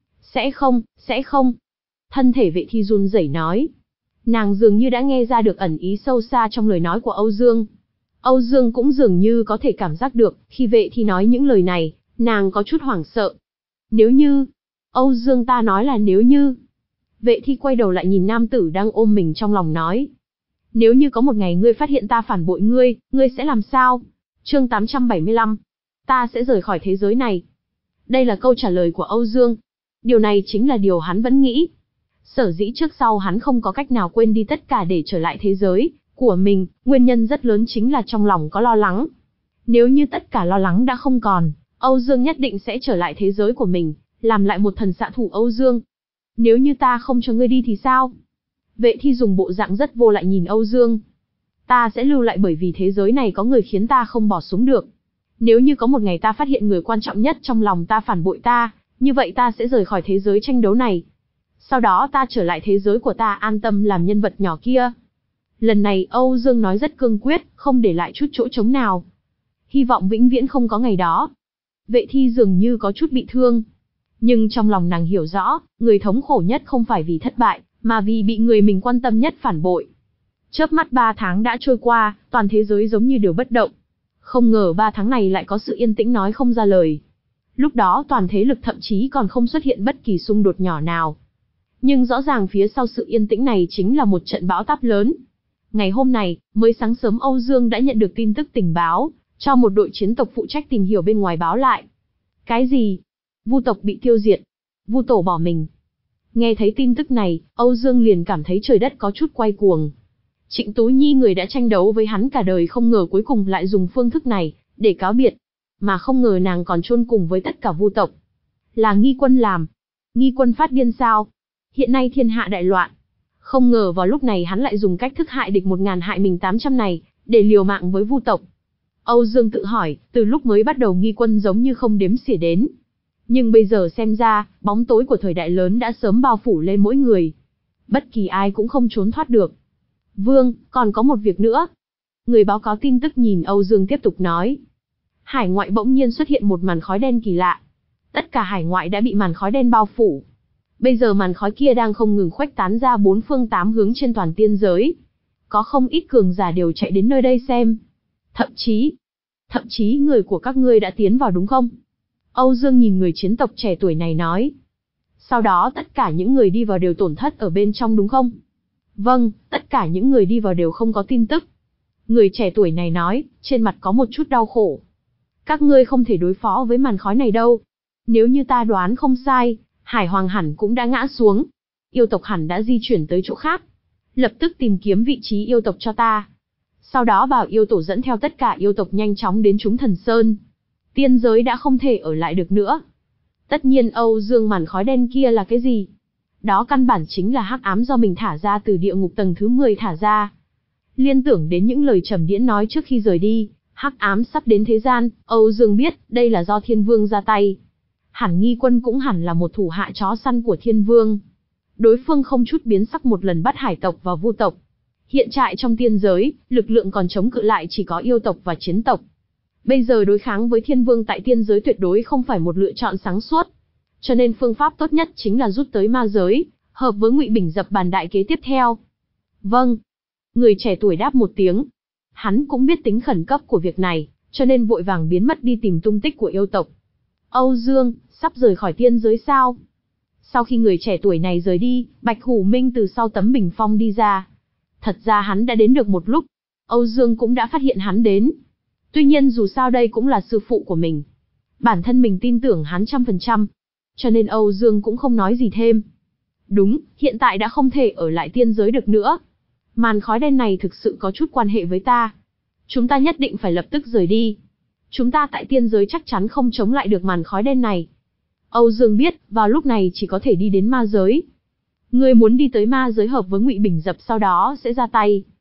S1: Sẽ không, sẽ không. Thân thể Vệ Thi run rẩy nói. Nàng dường như đã nghe ra được ẩn ý sâu xa trong lời nói của Âu Dương. Âu Dương cũng dường như có thể cảm giác được, khi Vệ Thi nói những lời này, nàng có chút hoảng sợ. Nếu như... Âu Dương ta nói là nếu như... Vệ Thi quay đầu lại nhìn nam tử đang ôm mình trong lòng nói. Nếu như có một ngày ngươi phát hiện ta phản bội ngươi, ngươi sẽ làm sao? Chương tám trăm bảy mươi lăm. Ta sẽ rời khỏi thế giới này. Đây là câu trả lời của Âu Dương. Điều này chính là điều hắn vẫn nghĩ. Sở dĩ trước sau hắn không có cách nào quên đi tất cả để trở lại thế giới của mình, nguyên nhân rất lớn chính là trong lòng có lo lắng. Nếu như tất cả lo lắng đã không còn, Âu Dương nhất định sẽ trở lại thế giới của mình, làm lại một thần xạ thủ Âu Dương. Nếu như ta không cho ngươi đi thì sao? Vệ Thi dùng bộ dạng rất vô lại nhìn Âu Dương. Ta sẽ lưu lại bởi vì thế giới này có người khiến ta không bỏ xuống được. Nếu như có một ngày ta phát hiện người quan trọng nhất trong lòng ta phản bội ta, như vậy ta sẽ rời khỏi thế giới tranh đấu này. Sau đó ta trở lại thế giới của ta an tâm làm nhân vật nhỏ kia. Lần này Âu Dương nói rất cương quyết, không để lại chút chỗ trống nào. Hy vọng vĩnh viễn không có ngày đó. Vệ Thi dường như có chút bị thương. Nhưng trong lòng nàng hiểu rõ, người thống khổ nhất không phải vì thất bại, mà vì bị người mình quan tâm nhất phản bội. Chớp mắt ba tháng đã trôi qua, toàn thế giới giống như đều bất động. Không ngờ ba tháng này lại có sự yên tĩnh nói không ra lời. Lúc đó toàn thế lực thậm chí còn không xuất hiện bất kỳ xung đột nhỏ nào. Nhưng rõ ràng phía sau sự yên tĩnh này chính là một trận bão táp lớn. Ngày hôm này, mới sáng sớm Âu Dương đã nhận được tin tức tình báo, cho một đội chiến tộc phụ trách tìm hiểu bên ngoài báo lại. Cái gì? Vu tộc bị tiêu diệt. Vu tổ bỏ mình. Nghe thấy tin tức này, Âu Dương liền cảm thấy trời đất có chút quay cuồng. Trịnh Tú Nhi người đã tranh đấu với hắn cả đời không ngờ cuối cùng lại dùng phương thức này, để cáo biệt. Mà không ngờ nàng còn chôn cùng với tất cả Vu tộc. Là Nghi Quân làm. Nghi Quân phát điên sao? Hiện nay thiên hạ đại loạn. Không ngờ vào lúc này hắn lại dùng cách thức hại địch một ngàn hại mình tám trăm này, để liều mạng với Vu tộc. Âu Dương tự hỏi, từ lúc mới bắt đầu Nghi Quân giống như không đếm xỉa đến. Nhưng bây giờ xem ra, bóng tối của thời đại lớn đã sớm bao phủ lên mỗi người. Bất kỳ ai cũng không trốn thoát được. Vương, còn có một việc nữa. Người báo cáo tin tức nhìn Âu Dương tiếp tục nói. Hải ngoại bỗng nhiên xuất hiện một màn khói đen kỳ lạ. Tất cả hải ngoại đã bị màn khói đen bao phủ. Bây giờ màn khói kia đang không ngừng khuếch tán ra bốn phương tám hướng trên toàn tiên giới. Có không ít cường giả đều chạy đến nơi đây xem. Thậm chí, thậm chí người của các ngươi đã tiến vào đúng không? Âu Dương nhìn người chiến tộc trẻ tuổi này nói. Sau đó tất cả những người đi vào đều tổn thất ở bên trong đúng không? Vâng, tất cả những người đi vào đều không có tin tức. Người trẻ tuổi này nói, trên mặt có một chút đau khổ. Các ngươi không thể đối phó với màn khói này đâu. Nếu như ta đoán không sai, Hải Hoàng hẳn cũng đã ngã xuống. Yêu tộc hẳn đã di chuyển tới chỗ khác. Lập tức tìm kiếm vị trí yêu tộc cho ta. Sau đó bảo yêu tổ dẫn theo tất cả yêu tộc nhanh chóng đến chúng thần sơn. Tiên giới đã không thể ở lại được nữa. Tất nhiên Âu Dương màn khói đen kia là cái gì? Đó căn bản chính là hắc ám do mình thả ra từ địa ngục tầng thứ mười thả ra. Liên tưởng đến những lời Trầm Điễn nói trước khi rời đi, hắc ám sắp đến thế gian, Âu Dương biết đây là do Thiên Vương ra tay. Hẳn Nghi Quân cũng hẳn là một thủ hạ chó săn của Thiên Vương. Đối phương không chút biến sắc một lần bắt hải tộc và vu tộc. Hiện tại trong tiên giới, lực lượng còn chống cự lại chỉ có yêu tộc và chiến tộc. Bây giờ đối kháng với Thiên Vương tại tiên giới tuyệt đối không phải một lựa chọn sáng suốt. Cho nên phương pháp tốt nhất chính là rút tới ma giới, hợp với Ngụy Bình dập bàn đại kế tiếp theo. Vâng. Người trẻ tuổi đáp một tiếng. Hắn cũng biết tính khẩn cấp của việc này, cho nên vội vàng biến mất đi tìm tung tích của yêu tộc. Âu Dương, sắp rời khỏi tiên giới sao? Sau khi người trẻ tuổi này rời đi, Bạch Hủ Minh từ sau tấm bình phong đi ra. Thật ra hắn đã đến được một lúc. Âu Dương cũng đã phát hiện hắn đến. Tuy nhiên dù sao đây cũng là sư phụ của mình. Bản thân mình tin tưởng hắn trăm phần trăm. Cho nên Âu Dương cũng không nói gì thêm. Đúng, hiện tại đã không thể ở lại tiên giới được nữa. Màn khói đen này thực sự có chút quan hệ với ta. Chúng ta nhất định phải lập tức rời đi. Chúng ta tại tiên giới chắc chắn không chống lại được màn khói đen này. Âu Dương biết, vào lúc này chỉ có thể đi đến ma giới. Ngươi muốn đi tới ma giới hợp với Ngụy Bình dập sau đó sẽ ra tay.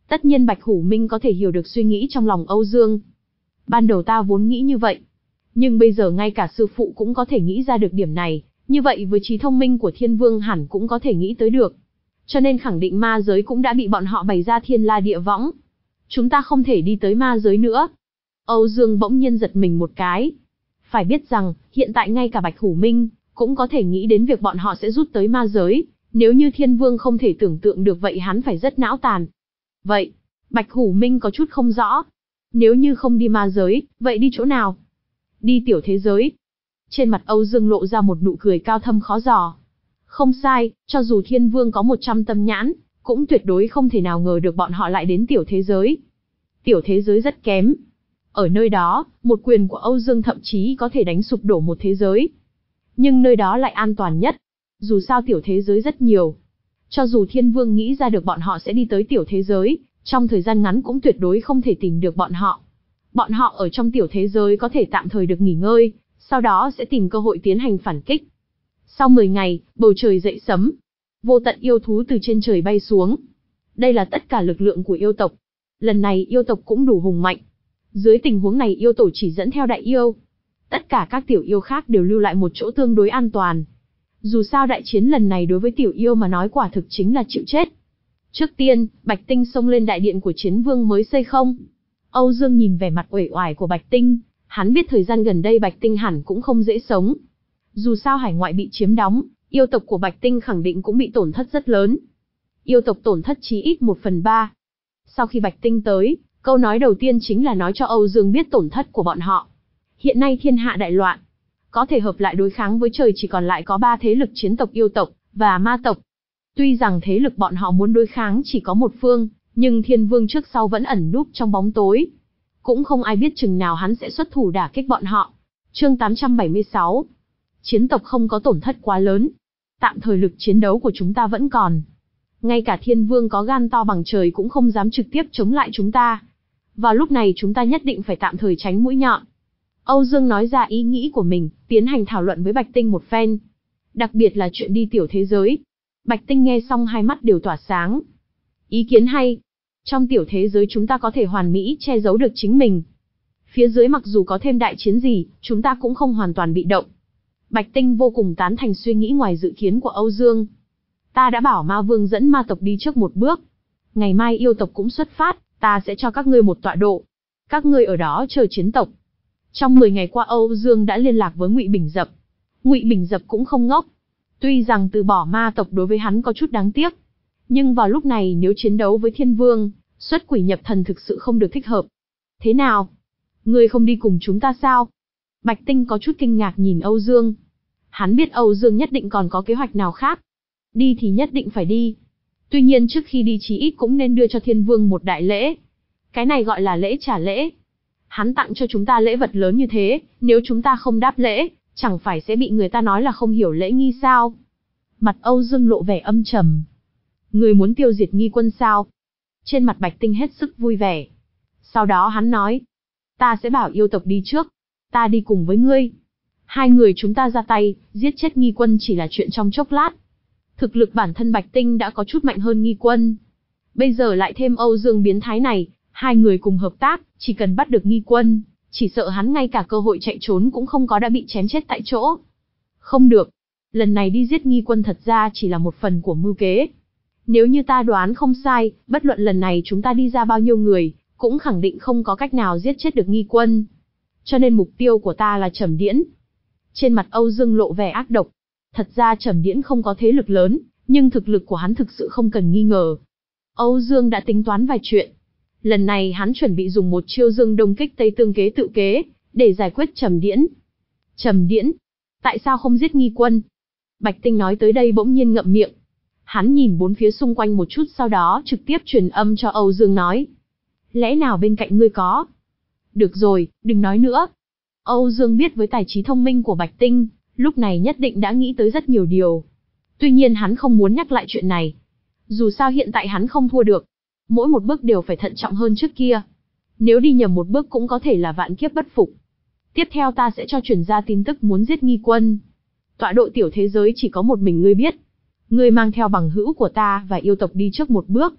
S1: Tất nhiên Bạch Hủ Minh có thể hiểu được suy nghĩ trong lòng Âu Dương. Ban đầu ta vốn nghĩ như vậy. Nhưng bây giờ ngay cả sư phụ cũng có thể nghĩ ra được điểm này, như vậy với trí thông minh của Thiên Vương hẳn cũng có thể nghĩ tới được. Cho nên khẳng định ma giới cũng đã bị bọn họ bày ra thiên la địa võng. Chúng ta không thể đi tới ma giới nữa. Âu Dương bỗng nhiên giật mình một cái. Phải biết rằng, hiện tại ngay cả Bạch Hủ Minh cũng có thể nghĩ đến việc bọn họ sẽ rút tới ma giới. Nếu như Thiên Vương không thể tưởng tượng được vậy hắn phải rất não tàn. Vậy, Bạch Hủ Minh có chút không rõ. Nếu như không đi ma giới, vậy đi chỗ nào? Đi tiểu thế giới. Trên mặt Âu Dương lộ ra một nụ cười cao thâm khó dò. Không sai, cho dù Thiên Vương có một trăm tâm nhãn, cũng tuyệt đối không thể nào ngờ được bọn họ lại đến tiểu thế giới. Tiểu thế giới rất kém. Ở nơi đó, một quyền của Âu Dương thậm chí có thể đánh sụp đổ một thế giới. Nhưng nơi đó lại an toàn nhất. Dù sao tiểu thế giới rất nhiều. Cho dù Thiên Vương nghĩ ra được bọn họ sẽ đi tới tiểu thế giới, trong thời gian ngắn cũng tuyệt đối không thể tìm được bọn họ. Bọn họ ở trong tiểu thế giới có thể tạm thời được nghỉ ngơi, sau đó sẽ tìm cơ hội tiến hành phản kích. Sau mười ngày, bầu trời dậy sấm. Vô tận yêu thú từ trên trời bay xuống. Đây là tất cả lực lượng của yêu tộc. Lần này yêu tộc cũng đủ hùng mạnh. Dưới tình huống này yêu tổ chỉ dẫn theo đại yêu. Tất cả các tiểu yêu khác đều lưu lại một chỗ tương đối an toàn. Dù sao đại chiến lần này đối với tiểu yêu mà nói quả thực chính là chịu chết. Trước tiên, Bạch Tinh xông lên đại điện của Chiến Vương mới xây không. Âu Dương nhìn vẻ mặt uể oải của Bạch Tinh, hắn biết thời gian gần đây Bạch Tinh hẳn cũng không dễ sống. Dù sao hải ngoại bị chiếm đóng, yêu tộc của Bạch Tinh khẳng định cũng bị tổn thất rất lớn. Yêu tộc tổn thất chí ít một phần ba. Sau khi Bạch Tinh tới, câu nói đầu tiên chính là nói cho Âu Dương biết tổn thất của bọn họ. Hiện nay thiên hạ đại loạn, có thể hợp lại đối kháng với trời chỉ còn lại có ba thế lực chiến tộc, yêu tộc và ma tộc. Tuy rằng thế lực bọn họ muốn đối kháng chỉ có một phương, nhưng Thiên Vương trước sau vẫn ẩn núp trong bóng tối. Cũng không ai biết chừng nào hắn sẽ xuất thủ đả kích bọn họ. Chương tám trăm bảy mươi sáu. Chiến tộc không có tổn thất quá lớn. Tạm thời lực chiến đấu của chúng ta vẫn còn. Ngay cả Thiên Vương có gan to bằng trời cũng không dám trực tiếp chống lại chúng ta. Vào lúc này chúng ta nhất định phải tạm thời tránh mũi nhọn. Âu Dương nói ra ý nghĩ của mình, tiến hành thảo luận với Bạch Tinh một phen. Đặc biệt là chuyện đi tiểu thế giới. Bạch Tinh nghe xong hai mắt đều tỏa sáng. Ý kiến hay. Trong tiểu thế giới chúng ta có thể hoàn mỹ che giấu được chính mình. Phía dưới mặc dù có thêm đại chiến gì, chúng ta cũng không hoàn toàn bị động. Bạch Tinh vô cùng tán thành suy nghĩ ngoài dự kiến của Âu Dương. Ta đã bảo Ma Vương dẫn ma tộc đi trước một bước. Ngày mai yêu tộc cũng xuất phát, ta sẽ cho các ngươi một tọa độ. Các ngươi ở đó chờ chiến tộc. Trong mười ngày qua Âu Dương đã liên lạc với Ngụy Bình Dập. Ngụy Bình Dập cũng không ngốc. Tuy rằng từ bỏ ma tộc đối với hắn có chút đáng tiếc. Nhưng vào lúc này nếu chiến đấu với Thiên Vương, xuất quỷ nhập thần thực sự không được thích hợp. Thế nào? Ngươi không đi cùng chúng ta sao? Bạch Tinh có chút kinh ngạc nhìn Âu Dương. Hắn biết Âu Dương nhất định còn có kế hoạch nào khác. Đi thì nhất định phải đi. Tuy nhiên trước khi đi chí ít cũng nên đưa cho Thiên Vương một đại lễ. Cái này gọi là lễ trả lễ. Hắn tặng cho chúng ta lễ vật lớn như thế, nếu chúng ta không đáp lễ, chẳng phải sẽ bị người ta nói là không hiểu lễ nghi sao? Mặt Âu Dương lộ vẻ âm trầm. Người muốn tiêu diệt nghi quân sao? Trên mặt Bạch Tinh hết sức vui vẻ. Sau đó hắn nói, ta sẽ bảo yêu tộc đi trước, ta đi cùng với ngươi. Hai người chúng ta ra tay, giết chết nghi quân chỉ là chuyện trong chốc lát. Thực lực bản thân Bạch Tinh đã có chút mạnh hơn nghi quân. Bây giờ lại thêm Âu Dương biến thái này, hai người cùng hợp tác, chỉ cần bắt được nghi quân, chỉ sợ hắn ngay cả cơ hội chạy trốn cũng không có đã bị chém chết tại chỗ. Không được, lần này đi giết nghi quân thật ra chỉ là một phần của mưu kế. Nếu như ta đoán không sai, bất luận lần này chúng ta đi ra bao nhiêu người, cũng khẳng định không có cách nào giết chết được nghi quân. Cho nên mục tiêu của ta là Trầm Điễn. Trên mặt Âu Dương lộ vẻ ác độc. Thật ra Trầm Điễn không có thế lực lớn, nhưng thực lực của hắn thực sự không cần nghi ngờ. Âu Dương đã tính toán vài chuyện. Lần này hắn chuẩn bị dùng một chiêu Dương Đông Kích Tây tương kế tự kế, để giải quyết Trầm Điễn. Trầm Điễn? Tại sao không giết nghi quân? Bạch Tinh nói tới đây bỗng nhiên ngậm miệng. Hắn nhìn bốn phía xung quanh một chút sau đó trực tiếp truyền âm cho Âu Dương nói. Lẽ nào bên cạnh ngươi có? Được rồi, đừng nói nữa. Âu Dương biết với tài trí thông minh của Bạch Tinh, lúc này nhất định đã nghĩ tới rất nhiều điều. Tuy nhiên hắn không muốn nhắc lại chuyện này. Dù sao hiện tại hắn không thua được. Mỗi một bước đều phải thận trọng hơn trước kia. Nếu đi nhầm một bước cũng có thể là vạn kiếp bất phục. Tiếp theo ta sẽ cho truyền ra tin tức muốn giết nghi quân. Tọa độ tiểu thế giới chỉ có một mình ngươi biết. Ngươi mang theo bằng hữu của ta và yêu tộc đi trước một bước.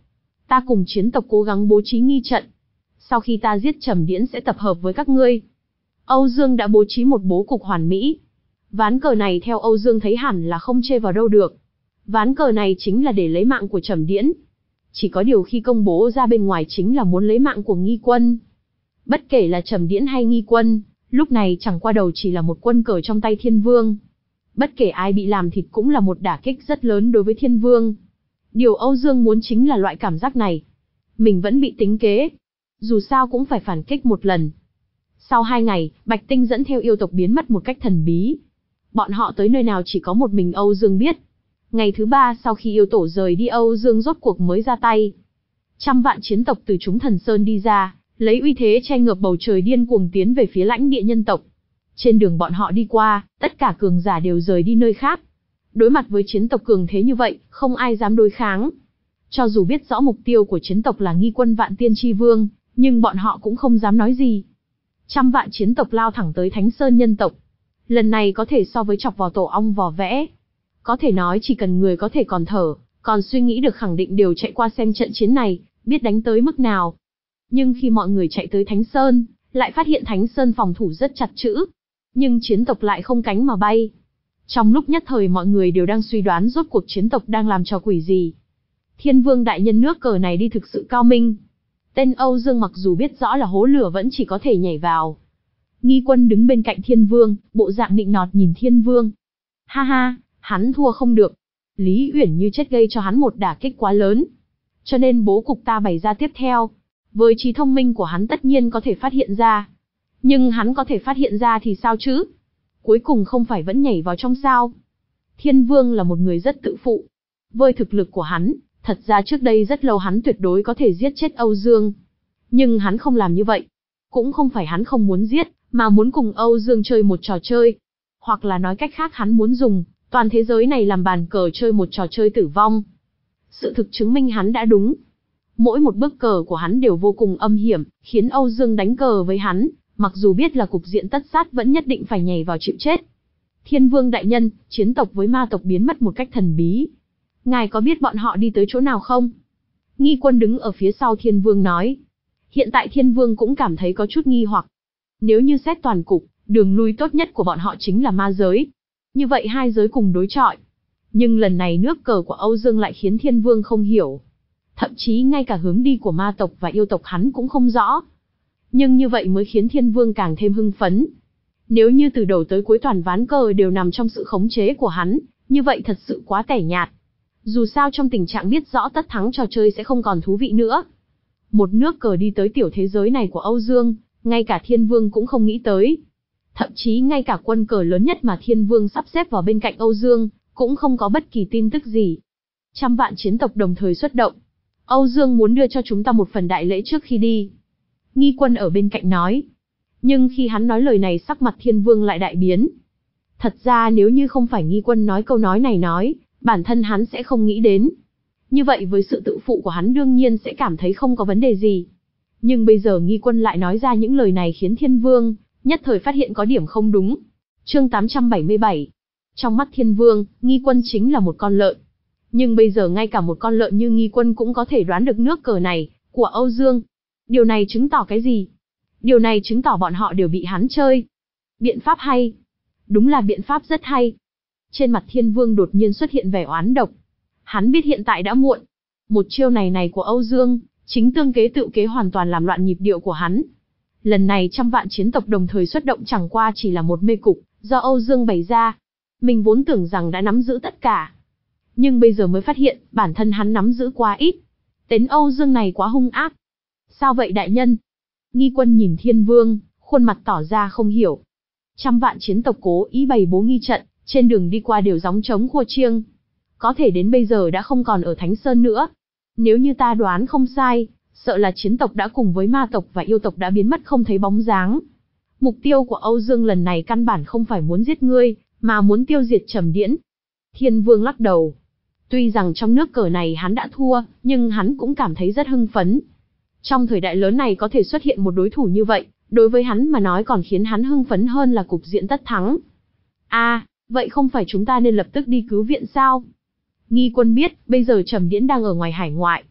S1: Ta cùng chiến tộc cố gắng bố trí nghi trận. Sau khi ta giết Trầm Điễn sẽ tập hợp với các ngươi. Âu Dương đã bố trí một bố cục hoàn mỹ. Ván cờ này theo Âu Dương thấy hẳn là không chê vào đâu được. Ván cờ này chính là để lấy mạng của Trầm Điễn. Chỉ có điều khi công bố ra bên ngoài chính là muốn lấy mạng của Nghi Quân. Bất kể là Trầm Điễn hay Nghi Quân, lúc này chẳng qua đầu chỉ là một quân cờ trong tay Thiên Vương. Bất kể ai bị làm thịt cũng là một đả kích rất lớn đối với Thiên Vương. Điều Âu Dương muốn chính là loại cảm giác này. Mình vẫn bị tính kế. Dù sao cũng phải phản kích một lần. Sau hai ngày, Bạch Tinh dẫn theo yêu tộc biến mất một cách thần bí. Bọn họ tới nơi nào chỉ có một mình Âu Dương biết. Ngày thứ ba sau khi yêu tổ rời đi, Âu Dương rốt cuộc mới ra tay. Trăm vạn chiến tộc từ chúng thần sơn đi ra, lấy uy thế che ngợp bầu trời điên cuồng tiến về phía lãnh địa nhân tộc. Trên đường bọn họ đi qua, tất cả cường giả đều rời đi nơi khác. Đối mặt với chiến tộc cường thế như vậy, không ai dám đối kháng. Cho dù biết rõ mục tiêu của chiến tộc là Nghi Quân Vạn Tiên Chi Vương, nhưng bọn họ cũng không dám nói gì. Trăm vạn chiến tộc lao thẳng tới Thánh Sơn nhân tộc. Lần này có thể so với chọc vào tổ ong vò vẽ. Có thể nói chỉ cần người có thể còn thở, còn suy nghĩ được khẳng định đều chạy qua xem trận chiến này, biết đánh tới mức nào. Nhưng khi mọi người chạy tới Thánh Sơn, lại phát hiện Thánh Sơn phòng thủ rất chặt chẽ. Nhưng chiến tộc lại không cánh mà bay. Trong lúc nhất thời mọi người đều đang suy đoán rốt cuộc chiến tộc đang làm trò quỷ gì. Thiên Vương đại nhân nước cờ này đi thực sự cao minh. Tên Âu Dương mặc dù biết rõ là hố lửa vẫn chỉ có thể nhảy vào. Nghi Quân đứng bên cạnh Thiên Vương, bộ dạng nịnh nọt nhìn Thiên Vương. Ha ha, hắn thua không được. Lý Uyển Như chết gây cho hắn một đả kích quá lớn. Cho nên bố cục ta bày ra tiếp theo. Với trí thông minh của hắn tất nhiên có thể phát hiện ra. Nhưng hắn có thể phát hiện ra thì sao chứ? Cuối cùng không phải vẫn nhảy vào trong sao? Thiên Vương là một người rất tự phụ. Với thực lực của hắn, thật ra trước đây rất lâu hắn tuyệt đối có thể giết chết Âu Dương. Nhưng hắn không làm như vậy. Cũng không phải hắn không muốn giết, mà muốn cùng Âu Dương chơi một trò chơi. Hoặc là nói cách khác hắn muốn dùng toàn thế giới này làm bàn cờ chơi một trò chơi tử vong. Sự thực chứng minh hắn đã đúng. Mỗi một bước cờ của hắn đều vô cùng âm hiểm, khiến Âu Dương đánh cờ với hắn, mặc dù biết là cục diện tất sát vẫn nhất định phải nhảy vào chịu chết. Thiên Vương đại nhân, chiến tộc với ma tộc biến mất một cách thần bí. Ngài có biết bọn họ đi tới chỗ nào không? Nghi Quân đứng ở phía sau Thiên Vương nói. Hiện tại Thiên Vương cũng cảm thấy có chút nghi hoặc. Nếu như xét toàn cục, đường lui tốt nhất của bọn họ chính là ma giới. Như vậy hai giới cùng đối chọi. Nhưng lần này nước cờ của Âu Dương lại khiến Thiên Vương không hiểu. Thậm chí ngay cả hướng đi của ma tộc và yêu tộc hắn cũng không rõ. Nhưng như vậy mới khiến Thiên Vương càng thêm hưng phấn. Nếu như từ đầu tới cuối toàn ván cờ đều nằm trong sự khống chế của hắn, như vậy thật sự quá tẻ nhạt. Dù sao trong tình trạng biết rõ tất thắng trò chơi sẽ không còn thú vị nữa. Một nước cờ đi tới tiểu thế giới này của Âu Dương, ngay cả Thiên Vương cũng không nghĩ tới. Thậm chí ngay cả quân cờ lớn nhất mà Thiên Vương sắp xếp vào bên cạnh Âu Dương, cũng không có bất kỳ tin tức gì. Trăm vạn chiến tộc đồng thời xuất động. Âu Dương muốn đưa cho chúng ta một phần đại lễ trước khi đi. Nghi Quân ở bên cạnh nói. Nhưng khi hắn nói lời này sắc mặt Thiên Vương lại đại biến. Thật ra nếu như không phải Nghi Quân nói câu nói này nói, bản thân hắn sẽ không nghĩ đến. Như vậy với sự tự phụ của hắn đương nhiên sẽ cảm thấy không có vấn đề gì. Nhưng bây giờ Nghi Quân lại nói ra những lời này khiến Thiên Vương nhất thời phát hiện có điểm không đúng. Chương tám trăm bảy mươi bảy. Trong mắt Thiên Vương, Nghi Quân chính là một con lợn. Nhưng bây giờ ngay cả một con lợn như Nghi Quân cũng có thể đoán được nước cờ này của Âu Dương. Điều này chứng tỏ cái gì? Điều này chứng tỏ bọn họ đều bị hắn chơi. Biện pháp hay. Đúng là biện pháp rất hay. Trên mặt Thiên Vương đột nhiên xuất hiện vẻ oán độc. Hắn biết hiện tại đã muộn. Một chiêu này này của Âu Dương, chính tương kế tự kế hoàn toàn làm loạn nhịp điệu của hắn. Lần này trăm vạn chiến tộc đồng thời xuất động chẳng qua chỉ là một mê cục, do Âu Dương bày ra. Mình vốn tưởng rằng đã nắm giữ tất cả. Nhưng bây giờ mới phát hiện, bản thân hắn nắm giữ quá ít. Tên Âu Dương này quá hung ác. Sao vậy đại nhân? Nghi Quân nhìn Thiên Vương, khuôn mặt tỏ ra không hiểu. Trăm vạn chiến tộc cố ý bày bố nghi trận, trên đường đi qua đều gióng trống khua chiêng. Có thể đến bây giờ đã không còn ở Thánh Sơn nữa. Nếu như ta đoán không sai, sợ là chiến tộc đã cùng với ma tộc và yêu tộc đã biến mất không thấy bóng dáng. Mục tiêu của Âu Dương lần này căn bản không phải muốn giết ngươi, mà muốn tiêu diệt Trầm Điễn. Thiên Vương lắc đầu. Tuy rằng trong nước cờ này hắn đã thua, nhưng hắn cũng cảm thấy rất hưng phấn. Trong thời đại lớn này có thể xuất hiện một đối thủ như vậy, đối với hắn mà nói còn khiến hắn hưng phấn hơn là cục diện tất thắng. À, vậy không phải chúng ta nên lập tức đi cứu viện sao? Nghi Quân biết, bây giờ Trầm Điễn đang ở ngoài hải ngoại.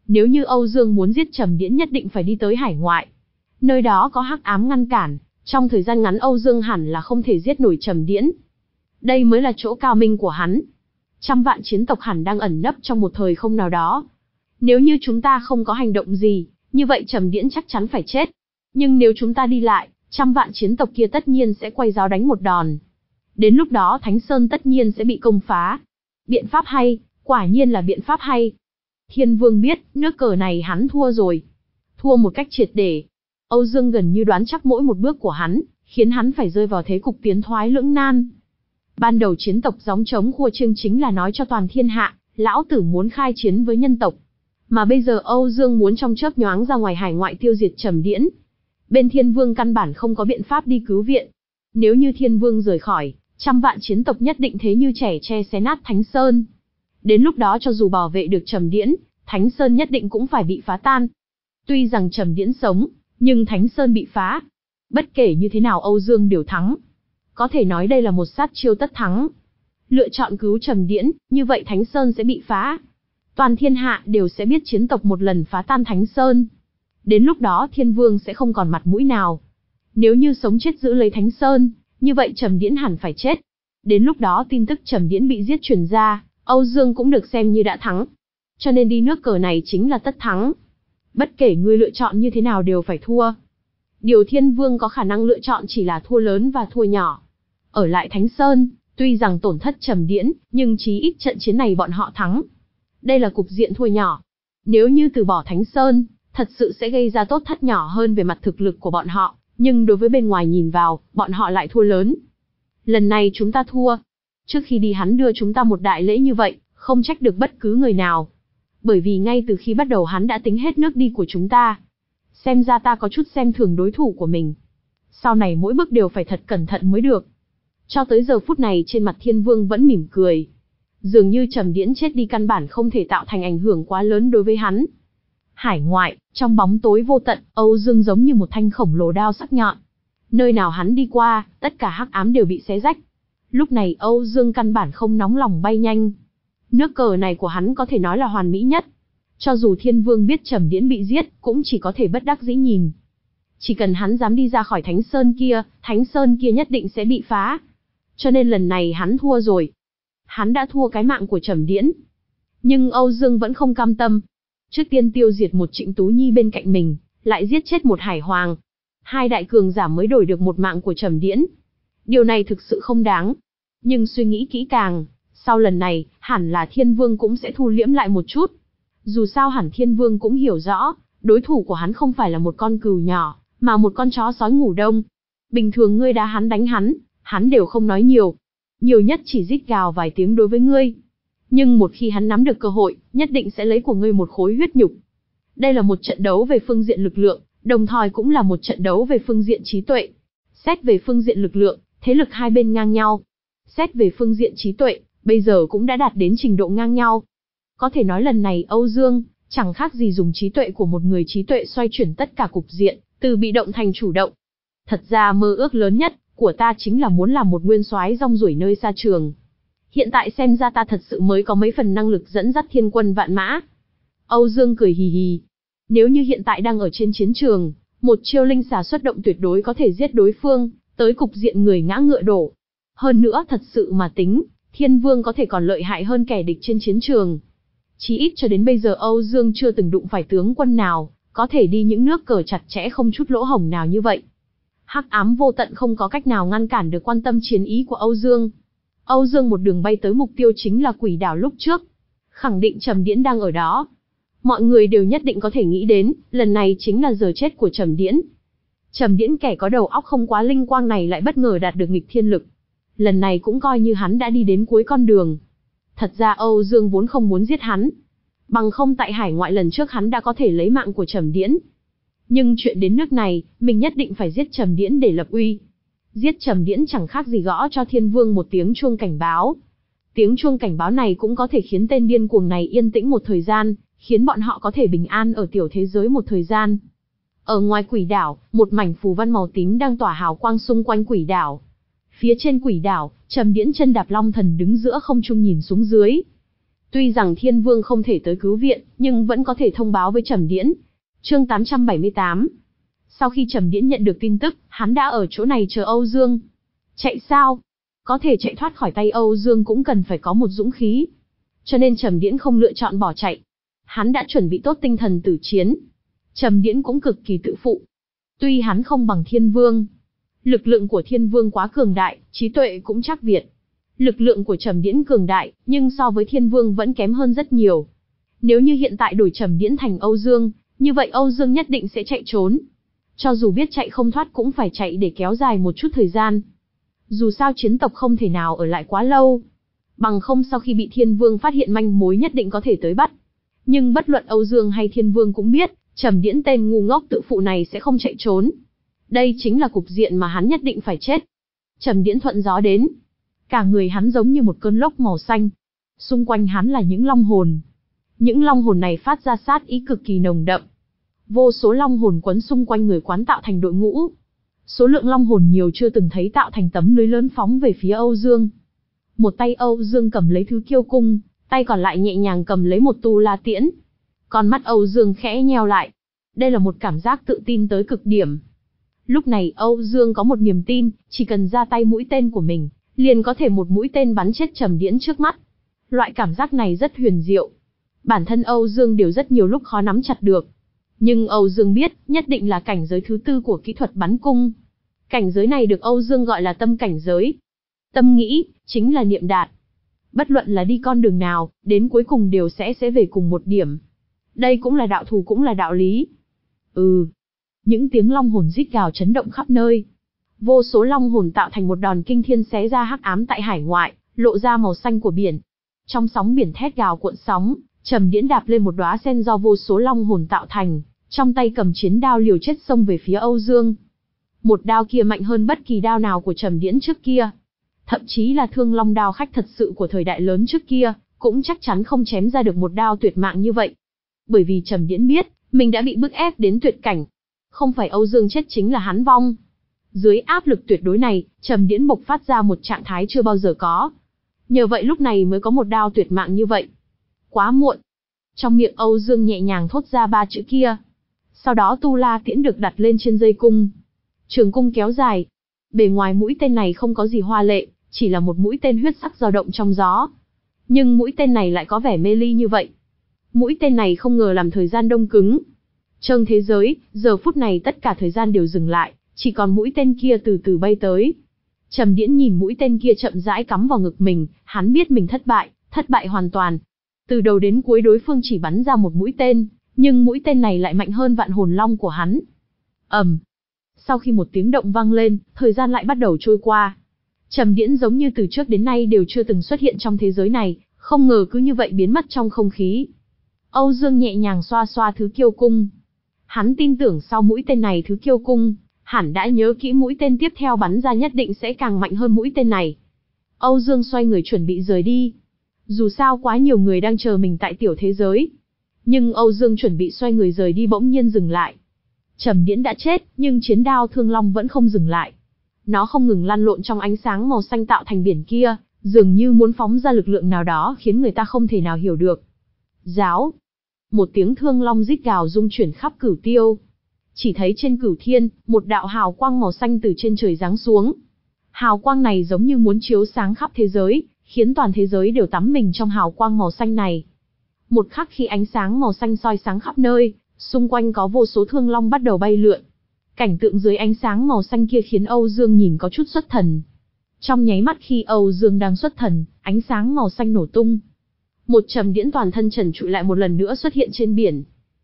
S1: Nếu như Âu Dương muốn giết Trầm Điễn nhất định phải đi tới hải ngoại. Nơi đó có hắc ám ngăn cản, trong thời gian ngắn Âu Dương hẳn là không thể giết nổi Trầm Điễn. Đây mới là chỗ cao minh của hắn. Trăm vạn chiến tộc hẳn đang ẩn nấp trong một thời không nào đó. Nếu như chúng ta không có hành động gì, như vậy Trầm Điễn chắc chắn phải chết. Nhưng nếu chúng ta đi lại, trăm vạn chiến tộc kia tất nhiên sẽ quay giáo đánh một đòn. Đến lúc đó Thánh Sơn tất nhiên sẽ bị công phá. Biện pháp hay, quả nhiên là biện pháp hay. Thiên Vương biết, nước cờ này hắn thua rồi. Thua một cách triệt để. Âu Dương gần như đoán chắc mỗi một bước của hắn, khiến hắn phải rơi vào thế cục tiến thoái lưỡng nan. Ban đầu chiến tộc gióng trống khua chiêng chính là nói cho toàn thiên hạ, lão tử muốn khai chiến với nhân tộc. Mà bây giờ Âu Dương muốn trong chớp nhoáng ra ngoài hải ngoại tiêu diệt Trầm Điễn. Bên Thiên Vương căn bản không có biện pháp đi cứu viện. Nếu như Thiên Vương rời khỏi, trăm vạn chiến tộc nhất định thế như trẻ tre xé nát Thánh Sơn. Đến lúc đó cho dù bảo vệ được Trầm Điễn, Thánh Sơn nhất định cũng phải bị phá tan. Tuy rằng Trầm Điễn sống, nhưng Thánh Sơn bị phá. Bất kể như thế nào Âu Dương đều thắng. Có thể nói đây là một sát chiêu tất thắng. Lựa chọn cứu Trầm Điễn, như vậy Thánh Sơn sẽ bị phá. Toàn thiên hạ đều sẽ biết chiến tộc một lần phá tan Thánh Sơn. Đến lúc đó Thiên Vương sẽ không còn mặt mũi nào. Nếu như sống chết giữ lấy Thánh Sơn, như vậy Trầm Điễn hẳn phải chết. Đến lúc đó tin tức Trầm Điễn bị giết truyền ra, Âu Dương cũng được xem như đã thắng. Cho nên đi nước cờ này chính là tất thắng. Bất kể ngươi lựa chọn như thế nào đều phải thua. Điều Thiên Vương có khả năng lựa chọn chỉ là thua lớn và thua nhỏ. Ở lại Thánh Sơn, tuy rằng tổn thất Trầm Điễn, nhưng chí ít trận chiến này bọn họ thắng. Đây là cục diện thua nhỏ. Nếu như từ bỏ Thánh Sơn, thật sự sẽ gây ra tổn thất nhỏ hơn về mặt thực lực của bọn họ, nhưng đối với bên ngoài nhìn vào, bọn họ lại thua lớn. Lần này chúng ta thua. Trước khi đi hắn đưa chúng ta một đại lễ như vậy, không trách được bất cứ người nào. Bởi vì ngay từ khi bắt đầu hắn đã tính hết nước đi của chúng ta. Xem ra ta có chút xem thường đối thủ của mình. Sau này mỗi bước đều phải thật cẩn thận mới được. Cho tới giờ phút này trên mặt Thiên Vương vẫn mỉm cười. Dường như Trầm Điễn chết đi căn bản không thể tạo thành ảnh hưởng quá lớn đối với hắn. Hải ngoại, trong bóng tối vô tận, Âu Dương giống như một thanh khổng lồ đao sắc nhọn. Nơi nào hắn đi qua, tất cả hắc ám đều bị xé rách. Lúc này Âu Dương căn bản không nóng lòng bay nhanh. Nước cờ này của hắn có thể nói là hoàn mỹ nhất. Cho dù Thiên Vương biết Trầm Điễn bị giết, cũng chỉ có thể bất đắc dĩ nhìn. Chỉ cần hắn dám đi ra khỏi Thánh Sơn kia, Thánh Sơn kia nhất định sẽ bị phá. Cho nên lần này hắn thua rồi. Hắn đã thua cái mạng của Trầm Điễn. Nhưng Âu Dương vẫn không cam tâm. Trước tiên tiêu diệt một Trịnh Tú Nhi bên cạnh mình, lại giết chết một Hải Hoàng. Hai đại cường giả mới đổi được một mạng của Trầm Điễn. Điều này thực sự không đáng. Nhưng suy nghĩ kỹ càng, sau lần này, hẳn là Thiên Vương cũng sẽ thu liễm lại một chút. Dù sao hẳn Thiên Vương cũng hiểu rõ, đối thủ của hắn không phải là một con cừu nhỏ, mà một con chó sói ngủ đông. Bình thường ngươi đá hắn đánh hắn, hắn đều không nói nhiều. Nhiều nhất chỉ rít gào vài tiếng đối với ngươi. Nhưng một khi hắn nắm được cơ hội, nhất định sẽ lấy của ngươi một khối huyết nhục. Đây là một trận đấu về phương diện lực lượng, đồng thời cũng là một trận đấu về phương diện trí tuệ. Xét về phương diện lực lượng, thế lực hai bên ngang nhau. Xét về phương diện trí tuệ, bây giờ cũng đã đạt đến trình độ ngang nhau. Có thể nói lần này Âu Dương, chẳng khác gì dùng trí tuệ của một người trí tuệ xoay chuyển tất cả cục diện, từ bị động thành chủ động. Thật ra mơ ước lớn nhất của ta chính là muốn làm một nguyên soái rong ruổi nơi xa trường. Hiện tại xem ra ta thật sự mới có mấy phần năng lực dẫn dắt thiên quân vạn mã. Âu Dương cười hì hì. Nếu như hiện tại đang ở trên chiến trường, một chiêu linh xà xuất động tuyệt đối có thể giết đối phương, tới cục diện người ngã ngựa đổ. Hơn nữa thật sự mà tính, Thiên Vương có thể còn lợi hại hơn kẻ địch trên chiến trường. Chí ít cho đến bây giờ Âu Dương chưa từng đụng phải tướng quân nào, có thể đi những nước cờ chặt chẽ không chút lỗ hổng nào như vậy. Hắc ám vô tận không có cách nào ngăn cản được quan tâm chiến ý của Âu Dương. Âu Dương một đường bay tới mục tiêu chính là Quỷ Đảo lúc trước. Khẳng định Trầm Điễn đang ở đó. Mọi người đều nhất định có thể nghĩ đến, lần này chính là giờ chết của Trầm Điễn. Trầm Điễn kẻ có đầu óc không quá linh quang này lại bất ngờ đạt được nghịch thiên lực. Lần này cũng coi như hắn đã đi đến cuối con đường. Thật ra Âu Dương vốn không muốn giết hắn. Bằng không tại hải ngoại lần trước hắn đã có thể lấy mạng của Trầm Điễn. Nhưng chuyện đến nước này, mình nhất định phải giết Trầm Điễn để lập uy. Giết Trầm Điễn chẳng khác gì gõ cho Thiên Vương một tiếng chuông cảnh báo. Tiếng chuông cảnh báo này cũng có thể khiến tên điên cuồng này yên tĩnh một thời gian, khiến bọn họ có thể bình an ở tiểu thế giới một thời gian. Ở ngoài Quỷ Đảo, một mảnh phù văn màu tím đang tỏa hào quang xung quanh Quỷ Đảo. Phía trên Quỷ Đảo, Trầm Điễn chân đạp long thần đứng giữa không trung nhìn xuống dưới. Tuy rằng Thiên Vương không thể tới cứu viện, nhưng vẫn có thể thông báo với Trầm Điễn. Chương tám trăm bảy mươi tám. Sau khi Trầm Điễn nhận được tin tức, hắn đã ở chỗ này chờ Âu Dương. Chạy sao? Có thể chạy thoát khỏi tay Âu Dương cũng cần phải có một dũng khí. Cho nên Trầm Điễn không lựa chọn bỏ chạy. Hắn đã chuẩn bị tốt tinh thần tử chiến. Trầm Điễn cũng cực kỳ tự phụ. Tuy hắn không bằng Thiên Vương, lực lượng của Thiên Vương quá cường đại, trí tuệ cũng chắc việt. Lực lượng của Trầm Điễn cường đại, nhưng so với Thiên Vương vẫn kém hơn rất nhiều. Nếu như hiện tại đổi Trầm Điễn thành Âu Dương, như vậy Âu Dương nhất định sẽ chạy trốn. Cho dù biết chạy không thoát cũng phải chạy để kéo dài một chút thời gian. Dù sao chiến tộc không thể nào ở lại quá lâu. Bằng không sau khi bị Thiên Vương phát hiện manh mối nhất định có thể tới bắt. Nhưng bất luận Âu Dương hay Thiên Vương cũng biết, Trầm Điễn tên ngu ngốc tự phụ này sẽ không chạy trốn. Đây chính là cục diện mà hắn nhất định phải chết. Trầm Điễn thuận gió đến. Cả người hắn giống như một cơn lốc màu xanh. Xung quanh hắn là những long hồn. Những long hồn này phát ra sát ý cực kỳ nồng đậm. Vô số long hồn quấn xung quanh người quán tạo thành đội ngũ. Số lượng long hồn nhiều chưa từng thấy tạo thành tấm lưới lớn phóng về phía Âu Dương. Một tay Âu Dương cầm lấy thứ kiêu cung, tay còn lại nhẹ nhàng cầm lấy một tu la tiễn. Con mắt Âu Dương khẽ nheo lại. Đây là một cảm giác tự tin tới cực điểm. Lúc này Âu Dương có một niềm tin, chỉ cần ra tay mũi tên của mình, liền có thể một mũi tên bắn chết Trầm Điễn trước mắt. Loại cảm giác này rất huyền diệu. Bản thân Âu Dương đều rất nhiều lúc khó nắm chặt được. Nhưng Âu Dương biết, nhất định là cảnh giới thứ tư của kỹ thuật bắn cung. Cảnh giới này được Âu Dương gọi là tâm cảnh giới. Tâm nghĩ, chính là niệm đạt. Bất luận là đi con đường nào, đến cuối cùng đều sẽ sẽ về cùng một điểm. Đây cũng là đạo thù cũng là đạo lý. Ừ. Những tiếng long hồn rít gào chấn động khắp nơi. Vô số long hồn tạo thành một đòn kinh thiên xé ra hắc ám tại hải ngoại, lộ ra màu xanh của biển. Trong sóng biển thét gào cuộn sóng, Trầm Điễn đạp lên một đóa sen do vô số long hồn tạo thành, trong tay cầm chiến đao liều chết xông về phía Âu Dương. Một đao kia mạnh hơn bất kỳ đao nào của Trầm Điễn trước kia. Thậm chí là Thương Long đao khách thật sự của thời đại lớn trước kia, cũng chắc chắn không chém ra được một đao tuyệt mạng như vậy. Bởi vì Trầm Điễn biết, mình đã bị bức ép đến tuyệt cảnh. Không phải Âu Dương chết chính là hắn vong. Dưới áp lực tuyệt đối này, Trầm Điễn bộc phát ra một trạng thái chưa bao giờ có. Nhờ vậy lúc này mới có một đao tuyệt mạng như vậy. Quá muộn. Trong miệng Âu Dương nhẹ nhàng thốt ra ba chữ kia. Sau đó tu la tiễn được đặt lên trên dây cung. Trường cung kéo dài. Bề ngoài mũi tên này không có gì hoa lệ, chỉ là một mũi tên huyết sắc dao động trong gió. Nhưng mũi tên này lại có vẻ mê ly như vậy. Mũi tên này không ngờ làm thời gian đông cứng. Trong thế giới, giờ phút này tất cả thời gian đều dừng lại, chỉ còn mũi tên kia từ từ bay tới. Trầm Điễn nhìn mũi tên kia chậm rãi cắm vào ngực mình, hắn biết mình thất bại, thất bại hoàn toàn. Từ đầu đến cuối đối phương chỉ bắn ra một mũi tên, nhưng mũi tên này lại mạnh hơn vạn hồn long của hắn. ầm. Um. Sau khi một tiếng động vang lên, thời gian lại bắt đầu trôi qua. Trầm Điễn giống như từ trước đến nay đều chưa từng xuất hiện trong thế giới này, không ngờ cứ như vậy biến mất trong không khí. Âu Dương nhẹ nhàng xoa xoa thứ kiêu cung. Hắn tin tưởng sau mũi tên này thứ kiêu cung, hẳn đã nhớ kỹ mũi tên tiếp theo bắn ra nhất định sẽ càng mạnh hơn mũi tên này. Âu Dương xoay người chuẩn bị rời đi. Dù sao quá nhiều người đang chờ mình tại tiểu thế giới. Nhưng Âu Dương chuẩn bị xoay người rời đi bỗng nhiên dừng lại. Trầm Điễn đã chết, nhưng chiến đao Thương Long vẫn không dừng lại. Nó không ngừng lăn lộn trong ánh sáng màu xanh tạo thành biển kia, dường như muốn phóng ra lực lượng nào đó khiến người ta không thể nào hiểu được. Giáo. Một tiếng Thương Long rít gào rung chuyển khắp cửu tiêu. Chỉ thấy trên cửu thiên, một đạo hào quang màu xanh từ trên trời giáng xuống. Hào quang này giống như muốn chiếu sáng khắp thế giới, khiến toàn thế giới đều tắm mình trong hào quang màu xanh này. Một khắc khi ánh sáng màu xanh soi sáng khắp nơi, xung quanh có vô số thương long bắt đầu bay lượn. Cảnh tượng dưới ánh sáng màu xanh kia khiến Âu Dương nhìn có chút xuất thần. Trong nháy mắt khi Âu Dương đang xuất thần, ánh sáng màu xanh nổ tung. Một Trầm Điễn toàn thân trần trụi lại một lần nữa xuất hiện trên biển.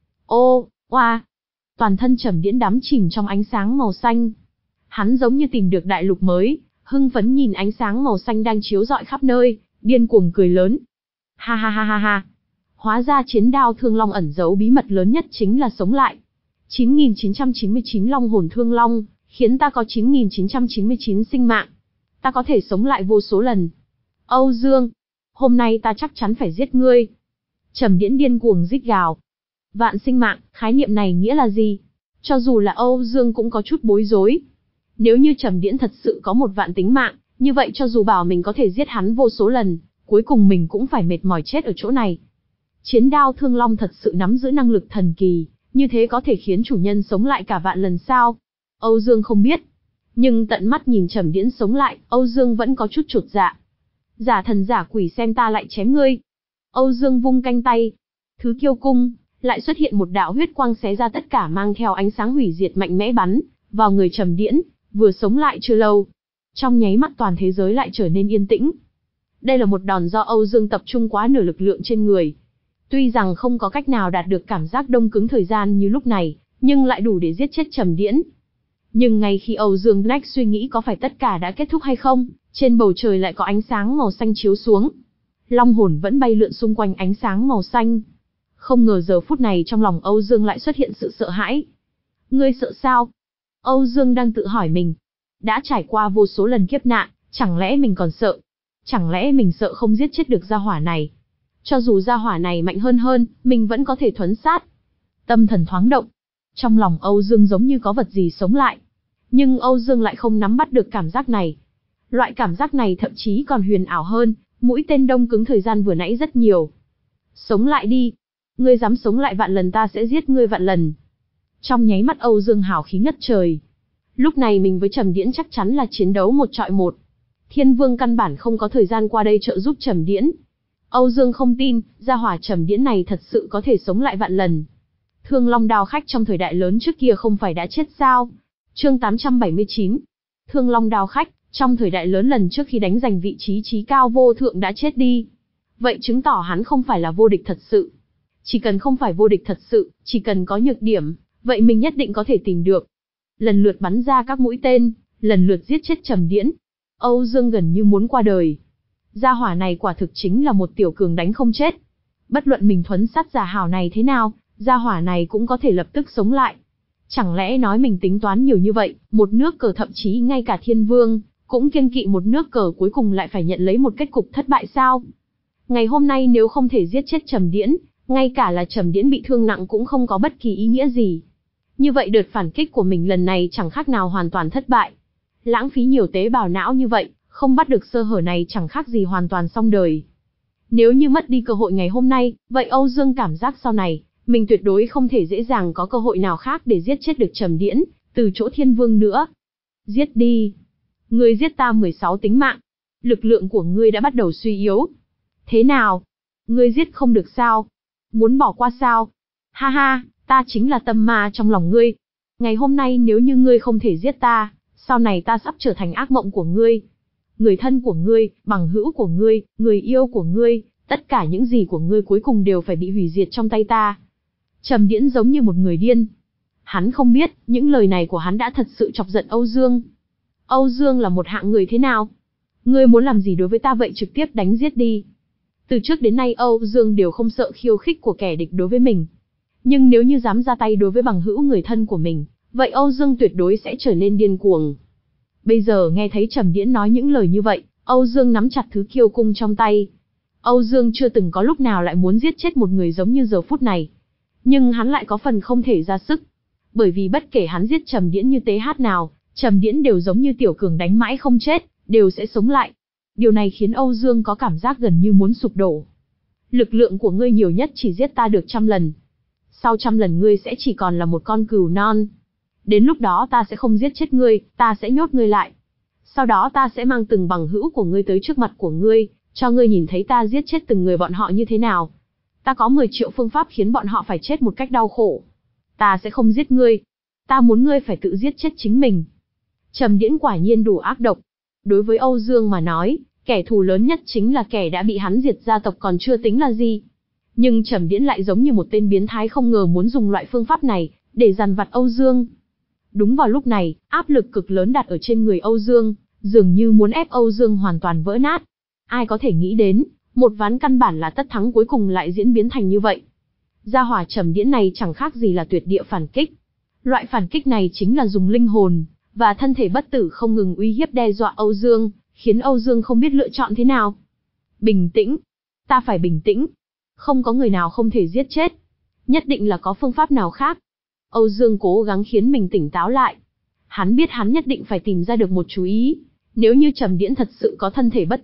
S1: Ô, oa! Toàn thân Trầm Điễn đắm chìm trong ánh sáng màu xanh. Hắn giống như tìm được đại lục mới, hưng phấn nhìn ánh sáng màu xanh đang chiếu rọi khắp nơi, điên cuồng cười lớn. Ha ha ha ha ha! Hóa ra chiến đao Thương Long ẩn giấu bí mật lớn nhất chính là sống lại. chín nghìn chín trăm chín mươi chín long hồn Thương Long, khiến ta có chín nghìn chín trăm chín mươi chín sinh mạng. Ta có thể sống lại vô số lần. Âu Dương, hôm nay ta chắc chắn phải giết ngươi. Trầm Điễn điên cuồng rít gào. Vạn sinh mạng, khái niệm này nghĩa là gì? Cho dù là Âu Dương cũng có chút bối rối. Nếu như Trầm Điễn thật sự có một vạn tính mạng, như vậy cho dù bảo mình có thể giết hắn vô số lần, cuối cùng mình cũng phải mệt mỏi chết ở chỗ này. Chiến đao Thương Long thật sự nắm giữ năng lực thần kỳ, như thế có thể khiến chủ nhân sống lại cả vạn lần sao? Âu Dương không biết. Nhưng tận mắt nhìn Trầm Điễn sống lại, Âu Dương vẫn có chút chột dạ. Giả thần giả quỷ xem ta lại chém ngươi. Âu Dương vung canh tay. Thứ Kiêu Cung, lại xuất hiện một đạo huyết quang xé ra tất cả mang theo ánh sáng hủy diệt mạnh mẽ bắn vào người Trầm Điễn, vừa sống lại chưa lâu. Trong nháy mắt toàn thế giới lại trở nên yên tĩnh. Đây là một đòn do Âu Dương tập trung quá nửa lực lượng trên người. Tuy rằng không có cách nào đạt được cảm giác đông cứng thời gian như lúc này, nhưng lại đủ để giết chết Trầm Điễn. Nhưng ngay khi Âu Dương Black suy nghĩ có phải tất cả đã kết thúc hay không, trên bầu trời lại có ánh sáng màu xanh chiếu xuống. Long hồn vẫn bay lượn xung quanh ánh sáng màu xanh. Không ngờ giờ phút này trong lòng Âu Dương lại xuất hiện sự sợ hãi. Ngươi sợ sao? Âu Dương đang tự hỏi mình. Đã trải qua vô số lần kiếp nạn, chẳng lẽ mình còn sợ? Chẳng lẽ mình sợ không giết chết được gia hỏa này? Cho dù gia hỏa này mạnh hơn hơn, mình vẫn có thể thuấn sát. Tâm thần thoáng động. Trong lòng Âu Dương giống như có vật gì sống lại. Nhưng Âu Dương lại không nắm bắt được cảm giác này. Loại cảm giác này thậm chí còn huyền ảo hơn, mũi tên đông cứng thời gian vừa nãy rất nhiều. Sống lại đi. Ngươi dám sống lại vạn lần ta sẽ giết ngươi vạn lần. Trong nháy mắt Âu Dương hào khí ngất trời. Lúc này mình với Trầm Điễn chắc chắn là chiến đấu một trọi một. Thiên Vương căn bản không có thời gian qua đây trợ giúp Trầm Điễn. Âu Dương không tin, gia hỏa Trầm Điễn này thật sự có thể sống lại vạn lần. Thương Long đao khách trong thời đại lớn trước kia không phải đã chết sao? Chương tám trăm bảy mươi chín. Thương Long đao khách, trong thời đại lớn lần trước khi đánh giành vị trí chí cao vô thượng đã chết đi. Vậy chứng tỏ hắn không phải là vô địch thật sự. Chỉ cần không phải vô địch thật sự, chỉ cần có nhược điểm, vậy mình nhất định có thể tìm được. Lần lượt bắn ra các mũi tên, lần lượt giết chết Trầm Điễn. Âu Dương gần như muốn qua đời. Gia hỏa này quả thực chính là một tiểu cường đánh không chết. Bất luận mình thuấn sát giả hảo này thế nào, gia hỏa này cũng có thể lập tức sống lại. Chẳng lẽ nói mình tính toán nhiều như vậy, một nước cờ thậm chí ngay cả Thiên Vương, cũng kiêng kỵ một nước cờ cuối cùng lại phải nhận lấy một kết cục thất bại sao? Ngày hôm nay nếu không thể giết chết Trầm Điễn, ngay cả là Trầm Điễn bị thương nặng cũng không có bất kỳ ý nghĩa gì. Như vậy đợt phản kích của mình lần này chẳng khác nào hoàn toàn thất bại. Lãng phí nhiều tế bào não như vậy, không bắt được sơ hở này chẳng khác gì hoàn toàn xong đời. Nếu như mất đi cơ hội ngày hôm nay, vậy Âu Dương cảm giác sau này, mình tuyệt đối không thể dễ dàng có cơ hội nào khác để giết chết được Trầm Điễn, từ chỗ Thiên Vương nữa. Giết đi. Ngươi giết ta mười sáu tính mạng. Lực lượng của ngươi đã bắt đầu suy yếu. Thế nào? Ngươi giết không được sao? Muốn bỏ qua sao? Ha ha, ta chính là tâm ma trong lòng ngươi. Ngày hôm nay nếu như ngươi không thể giết ta, sau này ta sắp trở thành ác mộng của ngươi. Người thân của ngươi, bằng hữu của ngươi, người yêu của ngươi, tất cả những gì của ngươi cuối cùng đều phải bị hủy diệt trong tay ta. Trầm Điễn giống như một người điên. Hắn không biết, những lời này của hắn đã thật sự chọc giận Âu Dương. Âu Dương là một hạng người thế nào? Ngươi muốn làm gì đối với ta vậy trực tiếp đánh giết đi. Từ trước đến nay Âu Dương đều không sợ khiêu khích của kẻ địch đối với mình. Nhưng nếu như dám ra tay đối với bằng hữu người thân của mình, vậy Âu Dương tuyệt đối sẽ trở nên điên cuồng. Bây giờ nghe thấy Trầm Điễn nói những lời như vậy, Âu Dương nắm chặt thứ Kiêu Cung trong tay. Âu Dương chưa từng có lúc nào lại muốn giết chết một người giống như giờ phút này. Nhưng hắn lại có phần không thể ra sức. Bởi vì bất kể hắn giết Trầm Điễn như tế hát nào, Trầm Điễn đều giống như tiểu cường đánh mãi không chết, đều sẽ sống lại. Điều này khiến Âu Dương có cảm giác gần như muốn sụp đổ. Lực lượng của ngươi nhiều nhất chỉ giết ta được trăm lần. Sau trăm lần ngươi sẽ chỉ còn là một con cừu non. Đến lúc đó ta sẽ không giết chết ngươi, ta sẽ nhốt ngươi lại. Sau đó ta sẽ mang từng bằng hữu của ngươi tới trước mặt của ngươi, cho ngươi nhìn thấy ta giết chết từng người bọn họ như thế nào. Ta có mười triệu phương pháp khiến bọn họ phải chết một cách đau khổ. Ta sẽ không giết ngươi. Ta muốn ngươi phải tự giết chết chính mình. Trầm Điễn quả nhiên đủ ác độc. Đối với Âu Dương mà nói, kẻ thù lớn nhất chính là kẻ đã bị hắn diệt gia tộc còn chưa tính là gì. Nhưng Trầm Điễn lại giống như một tên biến thái không ngờ muốn dùng loại phương pháp này để dằn vặt Âu Dương. Đúng vào lúc này, áp lực cực lớn đặt ở trên người Âu Dương, dường như muốn ép Âu Dương hoàn toàn vỡ nát. Ai có thể nghĩ đến, một ván căn bản là tất thắng cuối cùng lại diễn biến thành như vậy. Gia hỏa Trầm Điễn này chẳng khác gì là tuyệt địa phản kích. Loại phản kích này chính là dùng linh hồn và thân thể bất tử không ngừng uy hiếp đe dọa Âu Dương, khiến Âu Dương không biết lựa chọn thế nào. Bình tĩnh. Ta phải bình tĩnh. Không có người nào không thể giết chết. Nhất định là có phương pháp nào khác. Âu Dương cố gắng khiến mình tỉnh táo lại. Hắn biết hắn nhất định phải tìm ra được một chú ý. Nếu như Trầm Điễn thật sự có thân thể bất tử,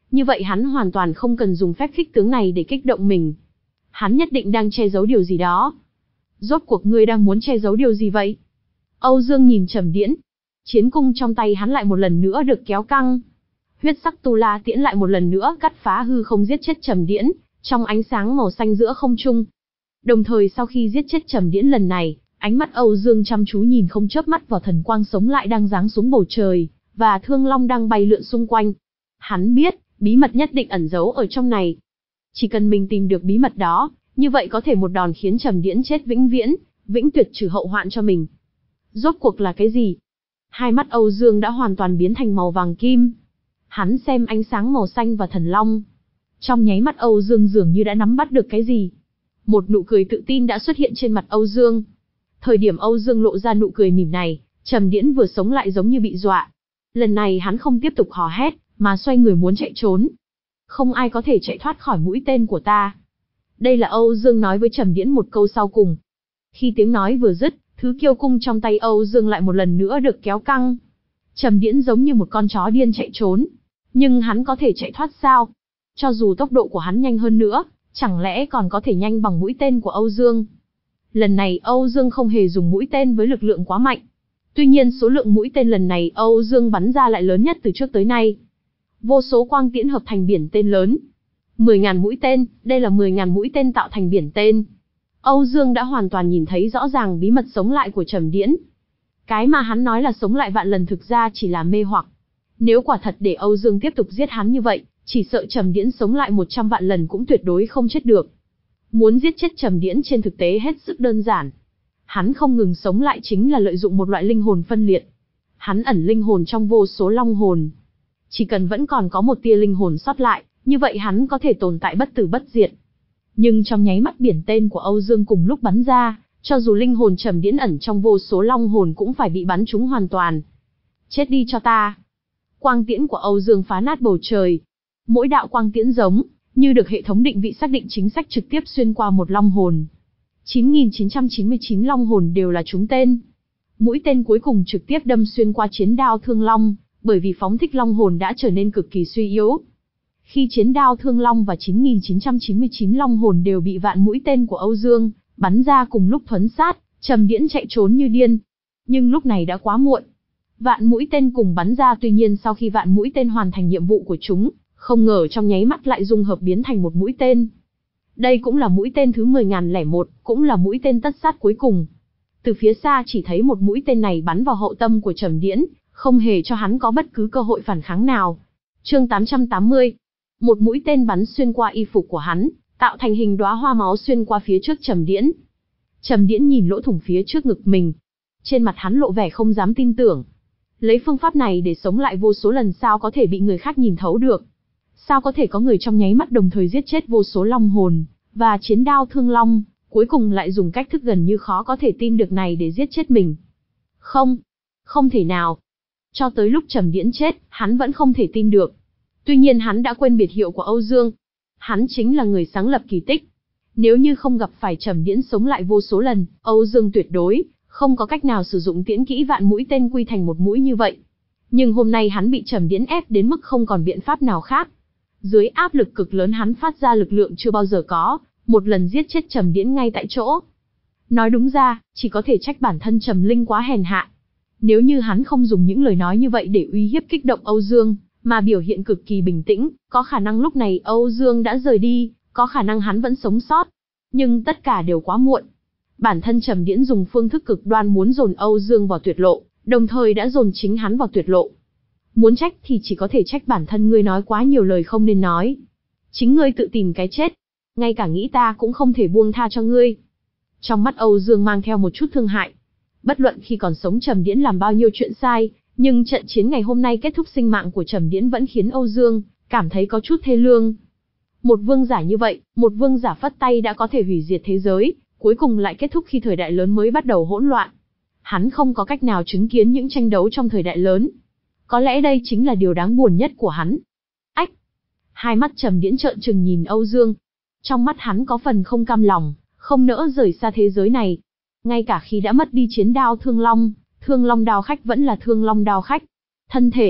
S1: Như vậy hắn hoàn toàn không cần dùng phép khích tướng này để kích động mình. Hắn nhất định đang che giấu điều gì đó. Rốt cuộc ngươi đang muốn che giấu điều gì vậy? Âu Dương nhìn Trầm Điễn. Chiến cung trong tay hắn lại một lần nữa được kéo căng. Huyết sắc tu la tiễn lại một lần nữa cắt phá hư không giết chết Trầm Điễn, trong ánh sáng màu xanh giữa không trung. Đồng thời sau khi giết chết Trầm Điễn lần này, ánh mắt Âu Dương chăm chú nhìn không chớp mắt vào thần quang sống lại đang giáng xuống bầu trời, và thương long đang bay lượn xung quanh. Hắn biết, bí mật nhất định ẩn giấu ở trong này. Chỉ cần mình tìm được bí mật đó, như vậy có thể một đòn khiến Trầm Điễn chết vĩnh viễn, vĩnh tuyệt trừ hậu hoạn cho mình. Rốt cuộc là cái gì? Hai mắt Âu Dương đã hoàn toàn biến thành màu vàng kim. Hắn xem ánh sáng màu xanh và thần long. Trong nháy mắt Âu Dương dường như đã nắm bắt được cái gì. Một nụ cười tự tin đã xuất hiện trên mặt Âu Dương. Thời điểm Âu Dương lộ ra nụ cười mỉm này, Trầm Điễn vừa sống lại giống như bị dọa. Lần này hắn không tiếp tục hò hét, mà xoay người muốn chạy trốn. Không ai có thể chạy thoát khỏi mũi tên của ta. Đây là Âu Dương nói với Trầm Điễn một câu sau cùng. Khi tiếng nói vừa dứt, thứ kiêu cung trong tay Âu Dương lại một lần nữa được kéo căng. Trầm Điễn giống như một con chó điên chạy trốn. Nhưng hắn có thể chạy thoát sao? Cho dù tốc độ của hắn nhanh hơn nữa, chẳng lẽ còn có thể nhanh bằng mũi tên của Âu Dương? Lần này Âu Dương không hề dùng mũi tên với lực lượng quá mạnh. Tuy nhiên số lượng mũi tên lần này Âu Dương bắn ra lại lớn nhất từ trước tới nay. Vô số quang tiễn hợp thành biển tên lớn. mười nghìn mũi tên, đây là mười nghìn mũi tên tạo thành biển tên. Âu Dương đã hoàn toàn nhìn thấy rõ ràng bí mật sống lại của Trầm Điễn. Cái mà hắn nói là sống lại vạn lần thực ra chỉ là mê hoặc. Nếu quả thật để Âu Dương tiếp tục giết hắn như vậy, chỉ sợ Trầm Điễn sống lại một trăm vạn lần cũng tuyệt đối không chết được. Muốn giết chết Trầm Điễn trên thực tế hết sức đơn giản. Hắn không ngừng sống lại chính là lợi dụng một loại linh hồn phân liệt. Hắn ẩn linh hồn trong vô số long hồn. Chỉ cần vẫn còn có một tia linh hồn sót lại, như vậy hắn có thể tồn tại bất tử bất diệt. Nhưng trong nháy mắt biển tên của Âu Dương cùng lúc bắn ra, cho dù linh hồn Trầm Điễn ẩn trong vô số long hồn cũng phải bị bắn trúng hoàn toàn. Chết đi cho ta! Quang tiễn của Âu Dương phá nát bầu trời. Mỗi đạo quang tiễn giống như được hệ thống định vị xác định chính xác trực tiếp xuyên qua một long hồn. chín nghìn chín trăm chín mươi chín long hồn đều là trúng tên. Mũi tên cuối cùng trực tiếp đâm xuyên qua chiến đao thương long, bởi vì phóng thích long hồn đã trở nên cực kỳ suy yếu. Khi chiến đao thương long và chín nghìn chín trăm chín mươi chín long hồn đều bị vạn mũi tên của Âu Dương bắn ra cùng lúc thuấn sát, Trầm Điễn chạy trốn như điên. Nhưng lúc này đã quá muộn. Vạn mũi tên cùng bắn ra, tuy nhiên sau khi vạn mũi tên hoàn thành nhiệm vụ của chúng, không ngờ trong nháy mắt lại dung hợp biến thành một mũi tên. Đây cũng là mũi tên thứ mười nghìn lẻ một, cũng là mũi tên tất sát cuối cùng. Từ phía xa chỉ thấy một mũi tên này bắn vào hậu tâm của Trầm Điễn, không hề cho hắn có bất cứ cơ hội phản kháng nào. Chương tám trăm tám mươi. Một mũi tên bắn xuyên qua y phục của hắn, tạo thành hình đóa hoa máu xuyên qua phía trước Trầm Điễn. Trầm Điễn nhìn lỗ thủng phía trước ngực mình. Trên mặt hắn lộ vẻ không dám tin tưởng. Lấy phương pháp này để sống lại vô số lần sao có thể bị người khác nhìn thấu được? Sao có thể có người trong nháy mắt đồng thời giết chết vô số long hồn, và chiến đao thương long, cuối cùng lại dùng cách thức gần như khó có thể tin được này để giết chết mình? Không, không thể nào. Cho tới lúc Trầm Điễn chết, hắn vẫn không thể tin được. Tuy nhiên hắn đã quên biệt hiệu của Âu Dương. Hắn chính là người sáng lập kỳ tích. Nếu như không gặp phải Trầm Điễn sống lại vô số lần, Âu Dương tuyệt đối không có cách nào sử dụng tiễn kỹ vạn mũi tên quy thành một mũi như vậy. Nhưng hôm nay hắn bị Trầm Điễn ép đến mức không còn biện pháp nào khác. Dưới áp lực cực lớn hắn phát ra lực lượng chưa bao giờ có, một lần giết chết Trầm Điễn ngay tại chỗ. Nói đúng ra, chỉ có thể trách bản thân Trầm Linh quá hèn hạ. Nếu như hắn không dùng những lời nói như vậy để uy hiếp kích động Âu Dương, mà biểu hiện cực kỳ bình tĩnh, có khả năng lúc này Âu Dương đã rời đi, có khả năng hắn vẫn sống sót. Nhưng tất cả đều quá muộn. Bản thân Trầm Điễn dùng phương thức cực đoan muốn dồn Âu Dương vào tuyệt lộ, đồng thời đã dồn chính hắn vào tuyệt lộ. Muốn trách thì chỉ có thể trách bản thân ngươi nói quá nhiều lời không nên nói. Chính ngươi tự tìm cái chết. Ngay cả nghĩ ta cũng không thể buông tha cho ngươi. Trong mắt Âu Dương mang theo một chút thương hại. Bất luận khi còn sống Trầm Điễn làm bao nhiêu chuyện sai, nhưng trận chiến ngày hôm nay kết thúc sinh mạng của Trầm Điễn vẫn khiến Âu Dương cảm thấy có chút thê lương. Một vương giả như vậy, một vương giả phất tay đã có thể hủy diệt thế giới, cuối cùng lại kết thúc khi thời đại lớn mới bắt đầu hỗn loạn. Hắn không có cách nào chứng kiến những tranh đấu trong thời đại lớn. Có lẽ đây chính là điều đáng buồn nhất của hắn. Ách! Hai mắt Trầm Điễn trợn trừng nhìn Âu Dương. Trong mắt hắn có phần không cam lòng, không nỡ rời xa thế giới này. Ngay cả khi đã mất đi chiến đao thương long, thương long đao khách vẫn là thương long đao khách. Thân thể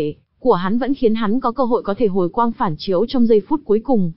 S1: của hắn vẫn khiến hắn có cơ hội có thể hồi quang phản chiếu trong giây phút cuối cùng.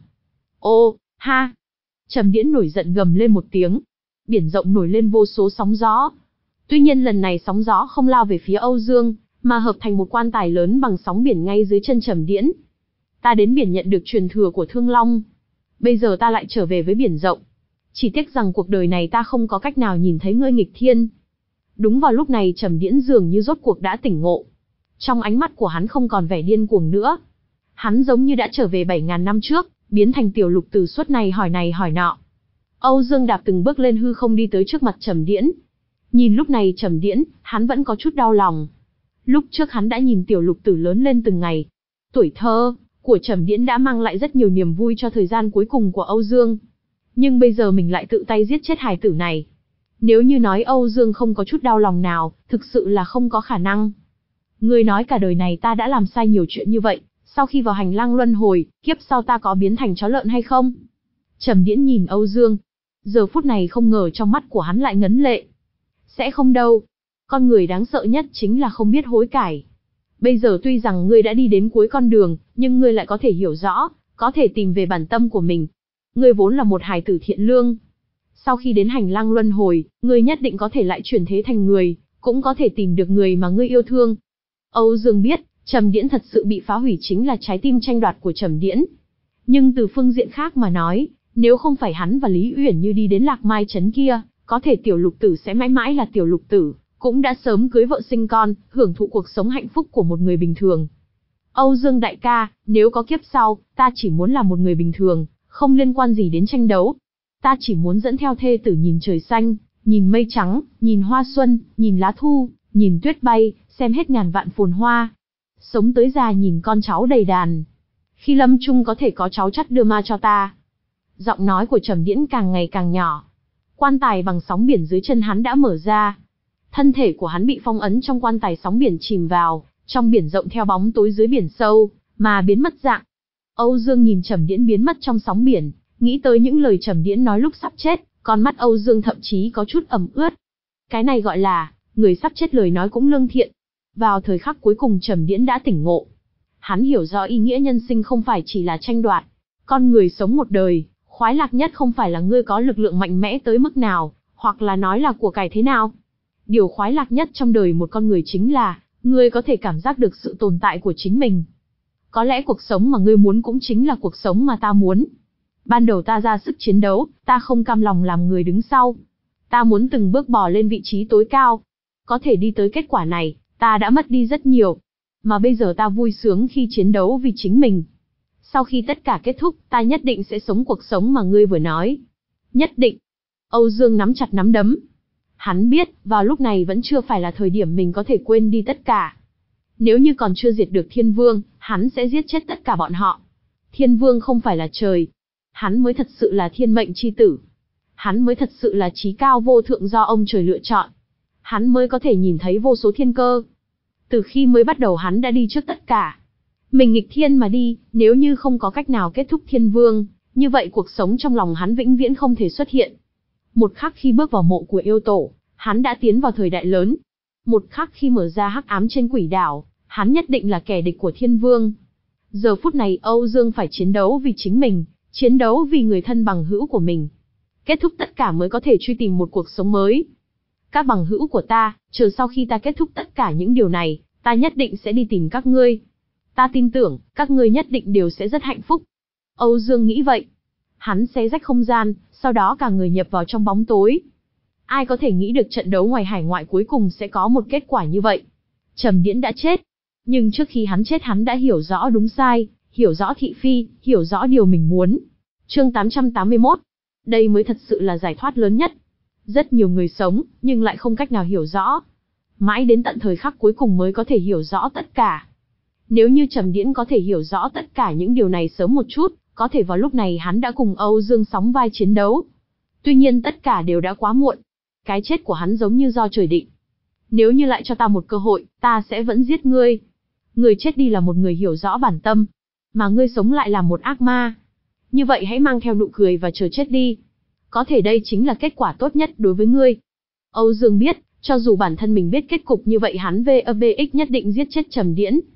S1: Ô, ha! Trầm Điễn nổi giận gầm lên một tiếng. Biển rộng nổi lên vô số sóng gió. Tuy nhiên lần này sóng gió không lao về phía Âu Dương, mà hợp thành một quan tài lớn bằng sóng biển ngay dưới chân Trầm Điễn. Ta đến biển nhận được truyền thừa của Thương Long. Bây giờ ta lại trở về với biển rộng. Chỉ tiếc rằng cuộc đời này ta không có cách nào nhìn thấy ngươi nghịch thiên. Đúng vào lúc này Trầm Điễn dường như rốt cuộc đã tỉnh ngộ. Trong ánh mắt của hắn không còn vẻ điên cuồng nữa. Hắn giống như đã trở về bảy ngàn năm trước, biến thành tiểu lục tử suốt này hỏi này hỏi nọ. Âu Dương đạp từng bước lên hư không đi tới trước mặt Trầm Điễn. Nhìn lúc này Trầm Điễn, hắn vẫn có chút đau lòng. Lúc trước hắn đã nhìn tiểu lục tử lớn lên từng ngày. Tuổi thơ của Trầm Điễn đã mang lại rất nhiều niềm vui cho thời gian cuối cùng của Âu Dương. Nhưng bây giờ mình lại tự tay giết chết hài tử này. Nếu như nói Âu Dương không có chút đau lòng nào, thực sự là không có khả năng. Ngươi nói cả đời này ta đã làm sai nhiều chuyện như vậy, sau khi vào hành lang luân hồi, kiếp sau ta có biến thành chó lợn hay không? Trầm Điễn nhìn Âu Dương. Giờ phút này không ngờ trong mắt của hắn lại ngấn lệ. Sẽ không đâu. Con người đáng sợ nhất chính là không biết hối cải. Bây giờ tuy rằng ngươi đã đi đến cuối con đường, nhưng ngươi lại có thể hiểu rõ, có thể tìm về bản tâm của mình. Ngươi vốn là một hài tử thiện lương. Sau khi đến hành lang luân hồi, ngươi nhất định có thể lại chuyển thế thành người, cũng có thể tìm được người mà ngươi yêu thương. Âu Dương biết, Trầm Điễn thật sự bị phá hủy chính là trái tim tranh đoạt của Trầm Điễn. Nhưng từ phương diện khác mà nói, nếu không phải hắn và Lý Uyển Như đi đến Lạc Mai trấn kia, có thể tiểu lục tử sẽ mãi mãi là tiểu lục tử, cũng đã sớm cưới vợ sinh con, hưởng thụ cuộc sống hạnh phúc của một người bình thường. Âu Dương đại ca, nếu có kiếp sau, ta chỉ muốn là một người bình thường, không liên quan gì đến tranh đấu. Ta chỉ muốn dẫn theo thê tử nhìn trời xanh, nhìn mây trắng, nhìn hoa xuân, nhìn lá thu, nhìn tuyết bay, xem hết ngàn vạn phồn hoa. Sống tới già nhìn con cháu đầy đàn. Khi lâm chung có thể có cháu chắt đưa ma cho ta. Giọng nói của Trầm Điễn càng ngày càng nhỏ. Quan tài bằng sóng biển dưới chân hắn đã mở ra. Thân thể của hắn bị phong ấn trong quan tài sóng biển chìm vào, trong biển rộng theo bóng tối dưới biển sâu, mà biến mất dạng. Âu Dương nhìn Trầm Điễn biến mất trong sóng biển, nghĩ tới những lời Trầm Điễn nói lúc sắp chết, con mắt Âu Dương thậm chí có chút ẩm ướt. Cái này gọi là, người sắp chết lời nói cũng lương thiện. Vào thời khắc cuối cùng Trầm Điễn đã tỉnh ngộ. Hắn hiểu rõ ý nghĩa nhân sinh không phải chỉ là tranh đoạt. Con người sống một đời, khoái lạc nhất không phải là ngươi có lực lượng mạnh mẽ tới mức nào, hoặc là nói là của cải thế nào. Điều khoái lạc nhất trong đời một con người chính là, ngươi có thể cảm giác được sự tồn tại của chính mình. Có lẽ cuộc sống mà ngươi muốn cũng chính là cuộc sống mà ta muốn. Ban đầu ta ra sức chiến đấu, ta không cam lòng làm người đứng sau. Ta muốn từng bước bò lên vị trí tối cao. Có thể đi tới kết quả này, ta đã mất đi rất nhiều. Mà bây giờ ta vui sướng khi chiến đấu vì chính mình. Sau khi tất cả kết thúc, ta nhất định sẽ sống cuộc sống mà ngươi vừa nói. Nhất định. Âu Dương nắm chặt nắm đấm. Hắn biết, vào lúc này vẫn chưa phải là thời điểm mình có thể quên đi tất cả. Nếu như còn chưa diệt được Thiên Vương, hắn sẽ giết chết tất cả bọn họ. Thiên Vương không phải là trời. Hắn mới thật sự là thiên mệnh chi tử. Hắn mới thật sự là chí cao vô thượng do ông trời lựa chọn. Hắn mới có thể nhìn thấy vô số thiên cơ. Từ khi mới bắt đầu hắn đã đi trước tất cả. Mình nghịch thiên mà đi, nếu như không có cách nào kết thúc Thiên Vương, như vậy cuộc sống trong lòng hắn vĩnh viễn không thể xuất hiện. Một khắc khi bước vào mộ của yêu tổ, hắn đã tiến vào thời đại lớn. Một khắc khi mở ra hắc ám trên quỷ đảo, hắn nhất định là kẻ địch của Thiên Vương. Giờ phút này Âu Dương phải chiến đấu vì chính mình, chiến đấu vì người thân bằng hữu của mình. Kết thúc tất cả mới có thể truy tìm một cuộc sống mới. Các bằng hữu của ta, chờ sau khi ta kết thúc tất cả những điều này, ta nhất định sẽ đi tìm các ngươi. Ta tin tưởng, các ngươi nhất định đều sẽ rất hạnh phúc. Âu Dương nghĩ vậy. Hắn xé rách không gian, sau đó cả người nhập vào trong bóng tối. Ai có thể nghĩ được trận đấu ngoài hải ngoại cuối cùng sẽ có một kết quả như vậy. Trầm Điễn đã chết. Nhưng trước khi hắn chết hắn đã hiểu rõ đúng sai, hiểu rõ thị phi, hiểu rõ điều mình muốn. Chương tám trăm tám mươi mốt. Đây mới thật sự là giải thoát lớn nhất. Rất nhiều người sống, nhưng lại không cách nào hiểu rõ. Mãi đến tận thời khắc cuối cùng mới có thể hiểu rõ tất cả. Nếu như Trầm Điễn có thể hiểu rõ tất cả những điều này sớm một chút, có thể vào lúc này hắn đã cùng Âu Dương sóng vai chiến đấu. Tuy nhiên tất cả đều đã quá muộn. Cái chết của hắn giống như do trời định. Nếu như lại cho ta một cơ hội, ta sẽ vẫn giết ngươi. Người chết đi là một người hiểu rõ bản tâm, mà ngươi sống lại là một ác ma. Như vậy hãy mang theo nụ cười và chờ chết đi. Có thể đây chính là kết quả tốt nhất đối với ngươi. Âu Dương biết, cho dù bản thân mình biết kết cục như vậy hắn vê ép ích nhất định giết chết Trầm Điễn.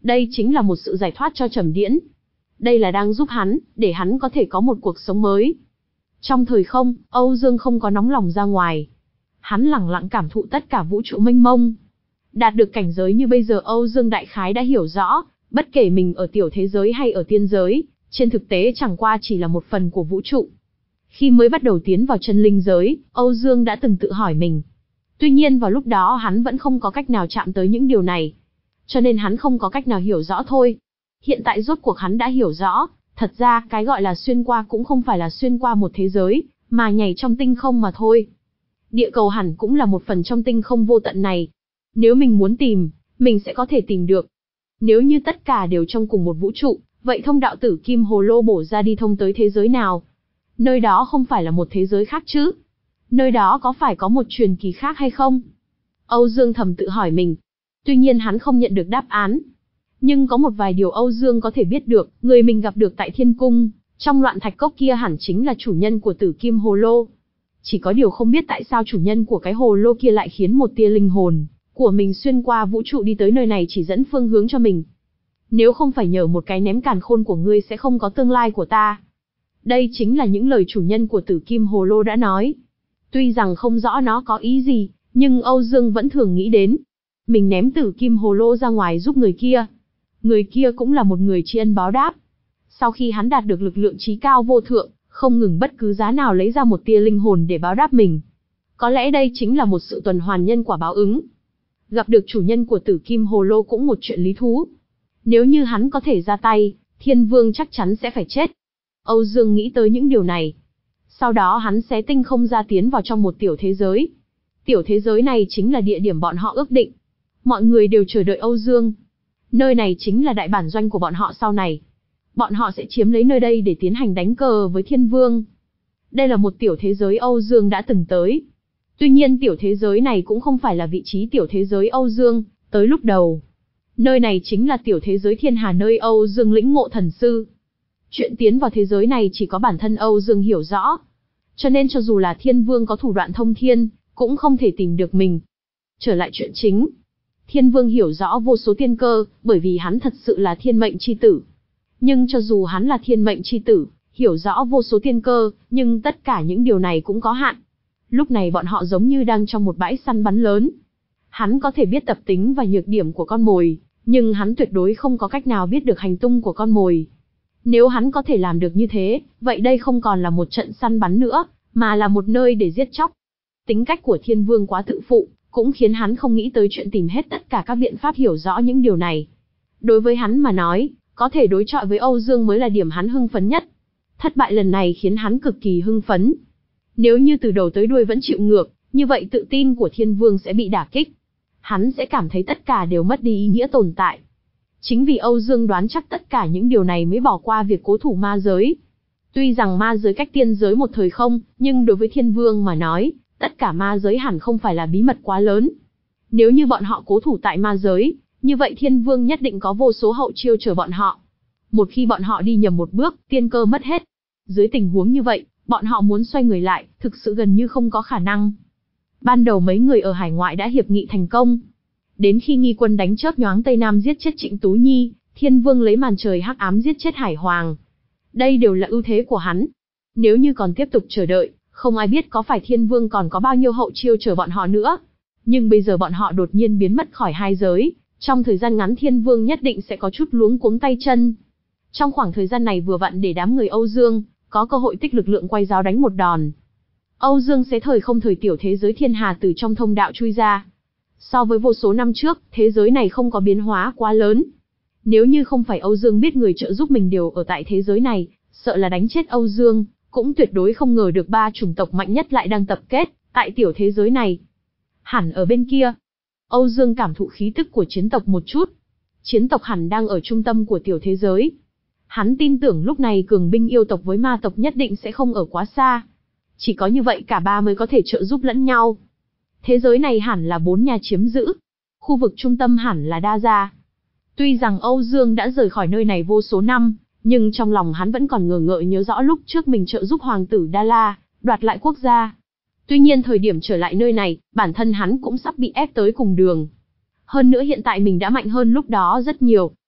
S1: Đây chính là một sự giải thoát cho Trầm Điễn. Đây là đang giúp hắn, để hắn có thể có một cuộc sống mới. Trong thời không, Âu Dương không có nóng lòng ra ngoài. Hắn lẳng lặng cảm thụ tất cả vũ trụ mênh mông. Đạt được cảnh giới như bây giờ, Âu Dương đại khái đã hiểu rõ, bất kể mình ở tiểu thế giới hay ở tiên giới, trên thực tế chẳng qua chỉ là một phần của vũ trụ. Khi mới bắt đầu tiến vào chân linh giới, Âu Dương đã từng tự hỏi mình. Tuy nhiên vào lúc đó hắn vẫn không có cách nào chạm tới những điều này. Cho nên hắn không có cách nào hiểu rõ thôi. Hiện tại rốt cuộc hắn đã hiểu rõ, thật ra cái gọi là xuyên qua cũng không phải là xuyên qua một thế giới, mà nhảy trong tinh không mà thôi. Địa cầu hẳn cũng là một phần trong tinh không vô tận này. Nếu mình muốn tìm, mình sẽ có thể tìm được. Nếu như tất cả đều trong cùng một vũ trụ, vậy thông đạo tử kim hồ lô bổ ra đi thông tới thế giới nào? Nơi đó không phải là một thế giới khác chứ? Nơi đó có phải có một truyền kỳ khác hay không? Âu Dương thầm tự hỏi mình. Tuy nhiên hắn không nhận được đáp án. Nhưng có một vài điều Âu Dương có thể biết được, người mình gặp được tại Thiên Cung, trong loạn thạch cốc kia hẳn chính là chủ nhân của tử kim hồ lô. Chỉ có điều không biết tại sao chủ nhân của cái hồ lô kia lại khiến một tia linh hồn của mình xuyên qua vũ trụ đi tới nơi này, chỉ dẫn phương hướng cho mình. Nếu không phải nhờ một cái ném càn khôn của ngươi sẽ không có tương lai của ta. Đây chính là những lời chủ nhân của tử kim hồ lô đã nói. Tuy rằng không rõ nó có ý gì, nhưng Âu Dương vẫn thường nghĩ đến. Mình ném tử kim hồ lô ra ngoài giúp người kia. Người kia cũng là một người tri ân báo đáp. Sau khi hắn đạt được lực lượng trí cao vô thượng, không ngừng bất cứ giá nào lấy ra một tia linh hồn để báo đáp mình. Có lẽ đây chính là một sự tuần hoàn nhân quả báo ứng. Gặp được chủ nhân của tử kim hồ lô cũng một chuyện lý thú. Nếu như hắn có thể ra tay, Thiên Vương chắc chắn sẽ phải chết. Âu Dương nghĩ tới những điều này. Sau đó hắn xé tinh không ra tiến vào trong một tiểu thế giới. Tiểu thế giới này chính là địa điểm bọn họ ước định. Mọi người đều chờ đợi Âu Dương. Nơi này chính là đại bản doanh của bọn họ sau này. Bọn họ sẽ chiếm lấy nơi đây để tiến hành đánh cờ với Thiên Vương. Đây là một tiểu thế giới Âu Dương đã từng tới. Tuy nhiên tiểu thế giới này cũng không phải là vị trí tiểu thế giới Âu Dương tới lúc đầu. Nơi này chính là tiểu thế giới Thiên Hà, nơi Âu Dương lĩnh ngộ thần sư. Chuyện tiến vào thế giới này chỉ có bản thân Âu Dương hiểu rõ. Cho nên cho dù là Thiên Vương có thủ đoạn thông thiên, cũng không thể tìm được mình. Trở lại chuyện chính. Thiên Vương hiểu rõ vô số tiên cơ, bởi vì hắn thật sự là thiên mệnh chi tử. Nhưng cho dù hắn là thiên mệnh chi tử, hiểu rõ vô số tiên cơ, nhưng tất cả những điều này cũng có hạn. Lúc này bọn họ giống như đang trong một bãi săn bắn lớn. Hắn có thể biết tập tính và nhược điểm của con mồi, nhưng hắn tuyệt đối không có cách nào biết được hành tung của con mồi. Nếu hắn có thể làm được như thế, vậy đây không còn là một trận săn bắn nữa, mà là một nơi để giết chóc. Tính cách của Thiên Vương quá tự phụ, cũng khiến hắn không nghĩ tới chuyện tìm hết tất cả các biện pháp hiểu rõ những điều này. Đối với hắn mà nói, có thể đối chọi với Âu Dương mới là điểm hắn hưng phấn nhất. Thất bại lần này khiến hắn cực kỳ hưng phấn. Nếu như từ đầu tới đuôi vẫn chịu ngược, như vậy tự tin của Thiên Vương sẽ bị đả kích. Hắn sẽ cảm thấy tất cả đều mất đi ý nghĩa tồn tại. Chính vì Âu Dương đoán chắc tất cả những điều này mới bỏ qua việc cố thủ ma giới. Tuy rằng ma giới cách tiên giới một thời không, nhưng đối với Thiên Vương mà nói, tất cả ma giới hẳn không phải là bí mật quá lớn. Nếu như bọn họ cố thủ tại ma giới, như vậy Thiên Vương nhất định có vô số hậu chiêu chờ bọn họ. Một khi bọn họ đi nhầm một bước, tiên cơ mất hết. Dưới tình huống như vậy, bọn họ muốn xoay người lại, thực sự gần như không có khả năng. Ban đầu mấy người ở hải ngoại đã hiệp nghị thành công. Đến khi Nghi Quân đánh chớp nhoáng Tây Nam giết chết Trịnh Tú Nhi, Thiên Vương lấy màn trời hắc ám giết chết Hải Hoàng. Đây đều là ưu thế của hắn. Nếu như còn tiếp tục chờ đợi, không ai biết có phải Thiên Vương còn có bao nhiêu hậu chiêu chờ bọn họ nữa. Nhưng bây giờ bọn họ đột nhiên biến mất khỏi hai giới, trong thời gian ngắn Thiên Vương nhất định sẽ có chút luống cuống tay chân. Trong khoảng thời gian này vừa vặn để đám người Âu Dương có cơ hội tích lực lượng quay giáo đánh một đòn. Âu Dương sẽ thời không thời tiểu thế giới Thiên Hà từ trong thông đạo chui ra. So với vô số năm trước, thế giới này không có biến hóa quá lớn. Nếu như không phải Âu Dương biết người trợ giúp mình đều ở tại thế giới này, sợ là đánh chết Âu Dương, cũng tuyệt đối không ngờ được ba chủng tộc mạnh nhất lại đang tập kết tại tiểu thế giới này. Hẳn ở bên kia, Âu Dương cảm thụ khí tức của chiến tộc một chút. Chiến tộc hẳn đang ở trung tâm của tiểu thế giới. Hắn tin tưởng lúc này cường binh yêu tộc với ma tộc nhất định sẽ không ở quá xa. Chỉ có như vậy cả ba mới có thể trợ giúp lẫn nhau. Thế giới này hẳn là bốn nhà chiếm giữ. Khu vực trung tâm hẳn là Đa Gia. Tuy rằng Âu Dương đã rời khỏi nơi này vô số năm, nhưng trong lòng hắn vẫn còn ngờ ngợ nhớ rõ lúc trước mình trợ giúp hoàng tử Đa La đoạt lại quốc gia. Tuy nhiên thời điểm trở lại nơi này, bản thân hắn cũng sắp bị ép tới cùng đường. Hơn nữa hiện tại mình đã mạnh hơn lúc đó rất nhiều.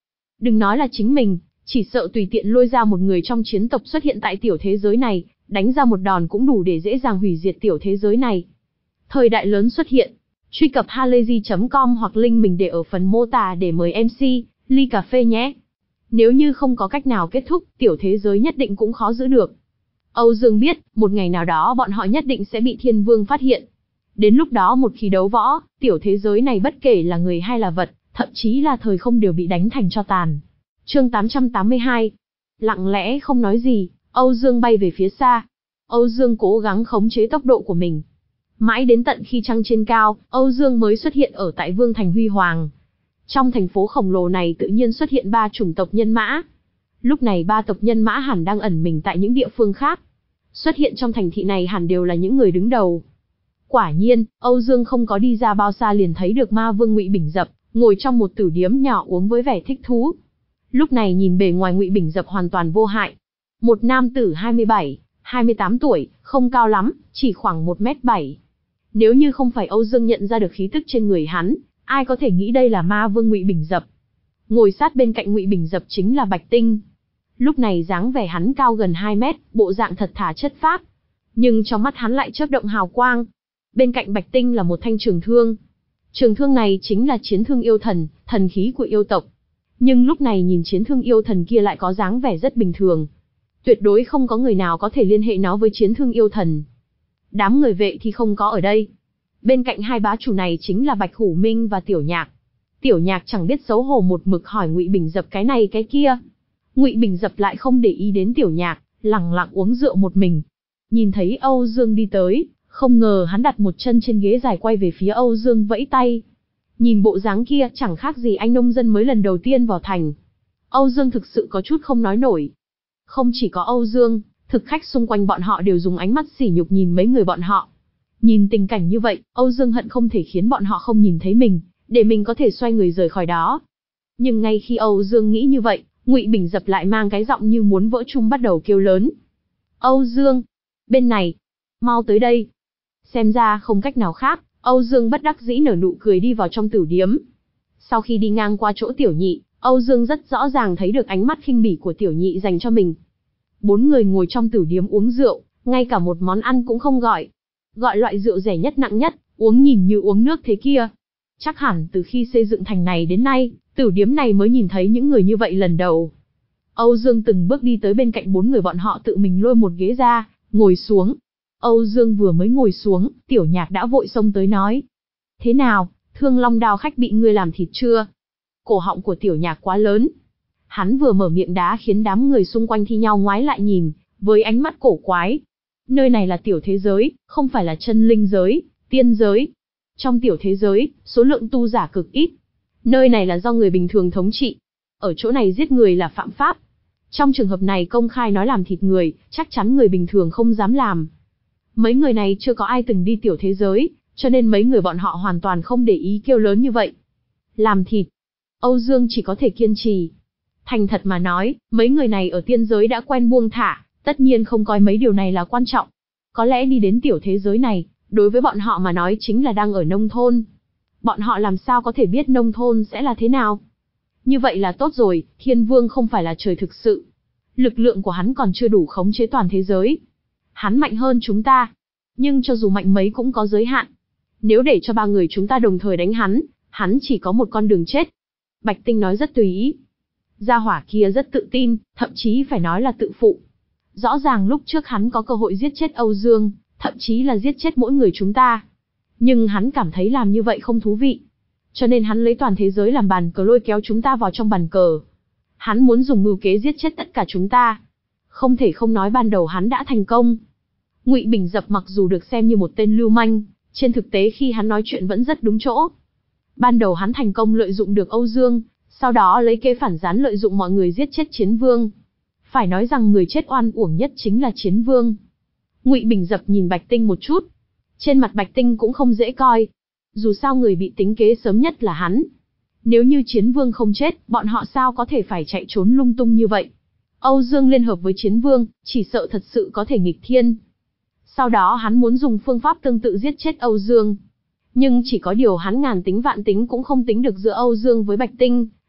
S1: Đừng nói là chính mình, chỉ sợ tùy tiện lôi ra một người trong chiến tộc xuất hiện tại tiểu thế giới này, đánh ra một đòn cũng đủ để dễ dàng hủy diệt tiểu thế giới này. Thời đại lớn xuất hiện. Truy cập halayzi chấm com hoặc link mình để ở phần mô tả để mời em xê, ly cà phê nhé. Nếu như không có cách nào kết thúc, tiểu thế giới nhất định cũng khó giữ được. Âu Dương biết, một ngày nào đó bọn họ nhất định sẽ bị Thiên Vương phát hiện. Đến lúc đó một khi đấu võ, tiểu thế giới này bất kể là người hay là vật, thậm chí là thời không đều bị đánh thành tro tàn. Chương tám trăm tám mươi hai. Lặng lẽ không nói gì, Âu Dương bay về phía xa. Âu Dương cố gắng khống chế tốc độ của mình. Mãi đến tận khi trăng trên cao, Âu Dương mới xuất hiện ở tại Vương thành Huy Hoàng. Trong thành phố khổng lồ này tự nhiên xuất hiện ba chủng tộc nhân mã. Lúc này ba tộc nhân mã hẳn đang ẩn mình tại những địa phương khác. Xuất hiện trong thành thị này hẳn đều là những người đứng đầu. Quả nhiên, Âu Dương không có đi ra bao xa liền thấy được ma vương Ngụy Bình Dập, ngồi trong một tử điếm nhỏ uống với vẻ thích thú. Lúc này nhìn bề ngoài Ngụy Bình Dập hoàn toàn vô hại. Một nam tử hai mươi bảy, hai mươi tám tuổi, không cao lắm, chỉ khoảng một mét bảy. Nếu như không phải Âu Dương nhận ra được khí tức trên người hắn, ai có thể nghĩ đây là ma vương Ngụy Bình Dập. Ngồi sát bên cạnh Ngụy Bình Dập chính là Bạch Tinh. Lúc này dáng vẻ hắn cao gần hai mét, bộ dạng thật thà chất phác. Nhưng trong mắt hắn lại chớp động hào quang. Bên cạnh Bạch Tinh là một thanh trường thương. Trường thương này chính là chiến thương yêu thần, thần khí của yêu tộc. Nhưng lúc này nhìn chiến thương yêu thần kia lại có dáng vẻ rất bình thường. Tuyệt đối không có người nào có thể liên hệ nó với chiến thương yêu thần. Đám người vệ thì không có ở đây. Bên cạnh hai bá chủ này chính là Bạch Hủ Minh và Tiểu Nhạc. Tiểu Nhạc chẳng biết xấu hổ một mực hỏi Ngụy Bình Dập cái này cái kia. Ngụy Bình Dập lại không để ý đến Tiểu Nhạc, lẳng lặng uống rượu một mình. Nhìn thấy Âu Dương đi tới, không ngờ hắn đặt một chân trên ghế dài quay về phía Âu Dương vẫy tay. Nhìn bộ dáng kia chẳng khác gì anh nông dân mới lần đầu tiên vào thành. Âu Dương thực sự có chút không nói nổi. Không chỉ có Âu Dương, thực khách xung quanh bọn họ đều dùng ánh mắt sỉ nhục nhìn mấy người bọn họ. Nhìn tình cảnh như vậy, Âu Dương hận không thể khiến bọn họ không nhìn thấy mình, để mình có thể xoay người rời khỏi đó. Nhưng ngay khi Âu Dương nghĩ như vậy, Ngụy Bình Dập lại mang cái giọng như muốn vỡ chung bắt đầu kêu lớn. Âu Dương! Bên này! Mau tới đây! Xem ra không cách nào khác, Âu Dương bất đắc dĩ nở nụ cười đi vào trong tử điếm. Sau khi đi ngang qua chỗ Tiểu Nhị, Âu Dương rất rõ ràng thấy được ánh mắt khinh bỉ của Tiểu Nhị dành cho mình. Bốn người ngồi trong tử điếm uống rượu, ngay cả một món ăn cũng không gọi. Gọi loại rượu rẻ nhất nặng nhất, uống nhìn như uống nước thế kia. Chắc hẳn từ khi xây dựng thành này đến nay, tử điếm này mới nhìn thấy những người như vậy lần đầu. Âu Dương từng bước đi tới bên cạnh bốn người bọn họ tự mình lôi một ghế ra, ngồi xuống. Âu Dương vừa mới ngồi xuống, Tiểu Nhạc đã vội xông tới nói. Thế nào, Thương Long Đao khách bị ngươi làm thịt chưa? Cổ họng của Tiểu Nhạc quá lớn. Hắn vừa mở miệng đá khiến đám người xung quanh thi nhau ngoái lại nhìn, với ánh mắt cổ quái. Nơi này là tiểu thế giới, không phải là chân linh giới, tiên giới. Trong tiểu thế giới, số lượng tu giả cực ít. Nơi này là do người bình thường thống trị. Ở chỗ này giết người là phạm pháp. Trong trường hợp này công khai nói làm thịt người, chắc chắn người bình thường không dám làm. Mấy người này chưa có ai từng đi tiểu thế giới, cho nên mấy người bọn họ hoàn toàn không để ý kêu lớn như vậy. Làm thịt. Âu Dương chỉ có thể kiên trì. Thành thật mà nói, mấy người này ở tiên giới đã quen buông thả, tất nhiên không coi mấy điều này là quan trọng. Có lẽ đi đến tiểu thế giới này, đối với bọn họ mà nói chính là đang ở nông thôn. Bọn họ làm sao có thể biết nông thôn sẽ là thế nào? Như vậy là tốt rồi, Thiên Vương không phải là trời thực sự. Lực lượng của hắn còn chưa đủ khống chế toàn thế giới. Hắn mạnh hơn chúng ta. Nhưng cho dù mạnh mấy cũng có giới hạn. Nếu để cho ba người chúng ta đồng thời đánh hắn, hắn chỉ có một con đường chết. Bạch Tinh nói rất tùy ý. Gia hỏa kia rất tự tin, thậm chí phải nói là tự phụ. Rõ ràng lúc trước hắn có cơ hội giết chết Âu Dương, thậm chí là giết chết mỗi người chúng ta. Nhưng hắn cảm thấy làm như vậy không thú vị. Cho nên hắn lấy toàn thế giới làm bàn cờ lôi kéo chúng ta vào trong bàn cờ. Hắn muốn dùng mưu kế giết chết tất cả chúng ta. Không thể không nói ban đầu hắn đã thành công. Ngụy Bình Dập mặc dù được xem như một tên lưu manh, trên thực tế khi hắn nói chuyện vẫn rất đúng chỗ. Ban đầu hắn thành công lợi dụng được Âu Dương, sau đó lấy kế phản gián lợi dụng mọi người giết chết Chiến Vương. Phải nói rằng người chết oan uổng nhất chính là Chiến Vương. Ngụy Bình Dập nhìn Bạch Tinh một chút. Trên mặt Bạch Tinh cũng không dễ coi. Dù sao người bị tính kế sớm nhất là hắn. Nếu như Chiến Vương không chết, bọn họ sao có thể phải chạy trốn lung tung như vậy? Âu Dương liên hợp với Chiến Vương, chỉ sợ thật sự có thể nghịch thiên. Sau đó hắn muốn dùng phương pháp tương tự giết chết Âu Dương. Nhưng chỉ có điều hắn ngàn tính vạn tính cũng không tính được giữa Âu Dương với Bạch Tinh,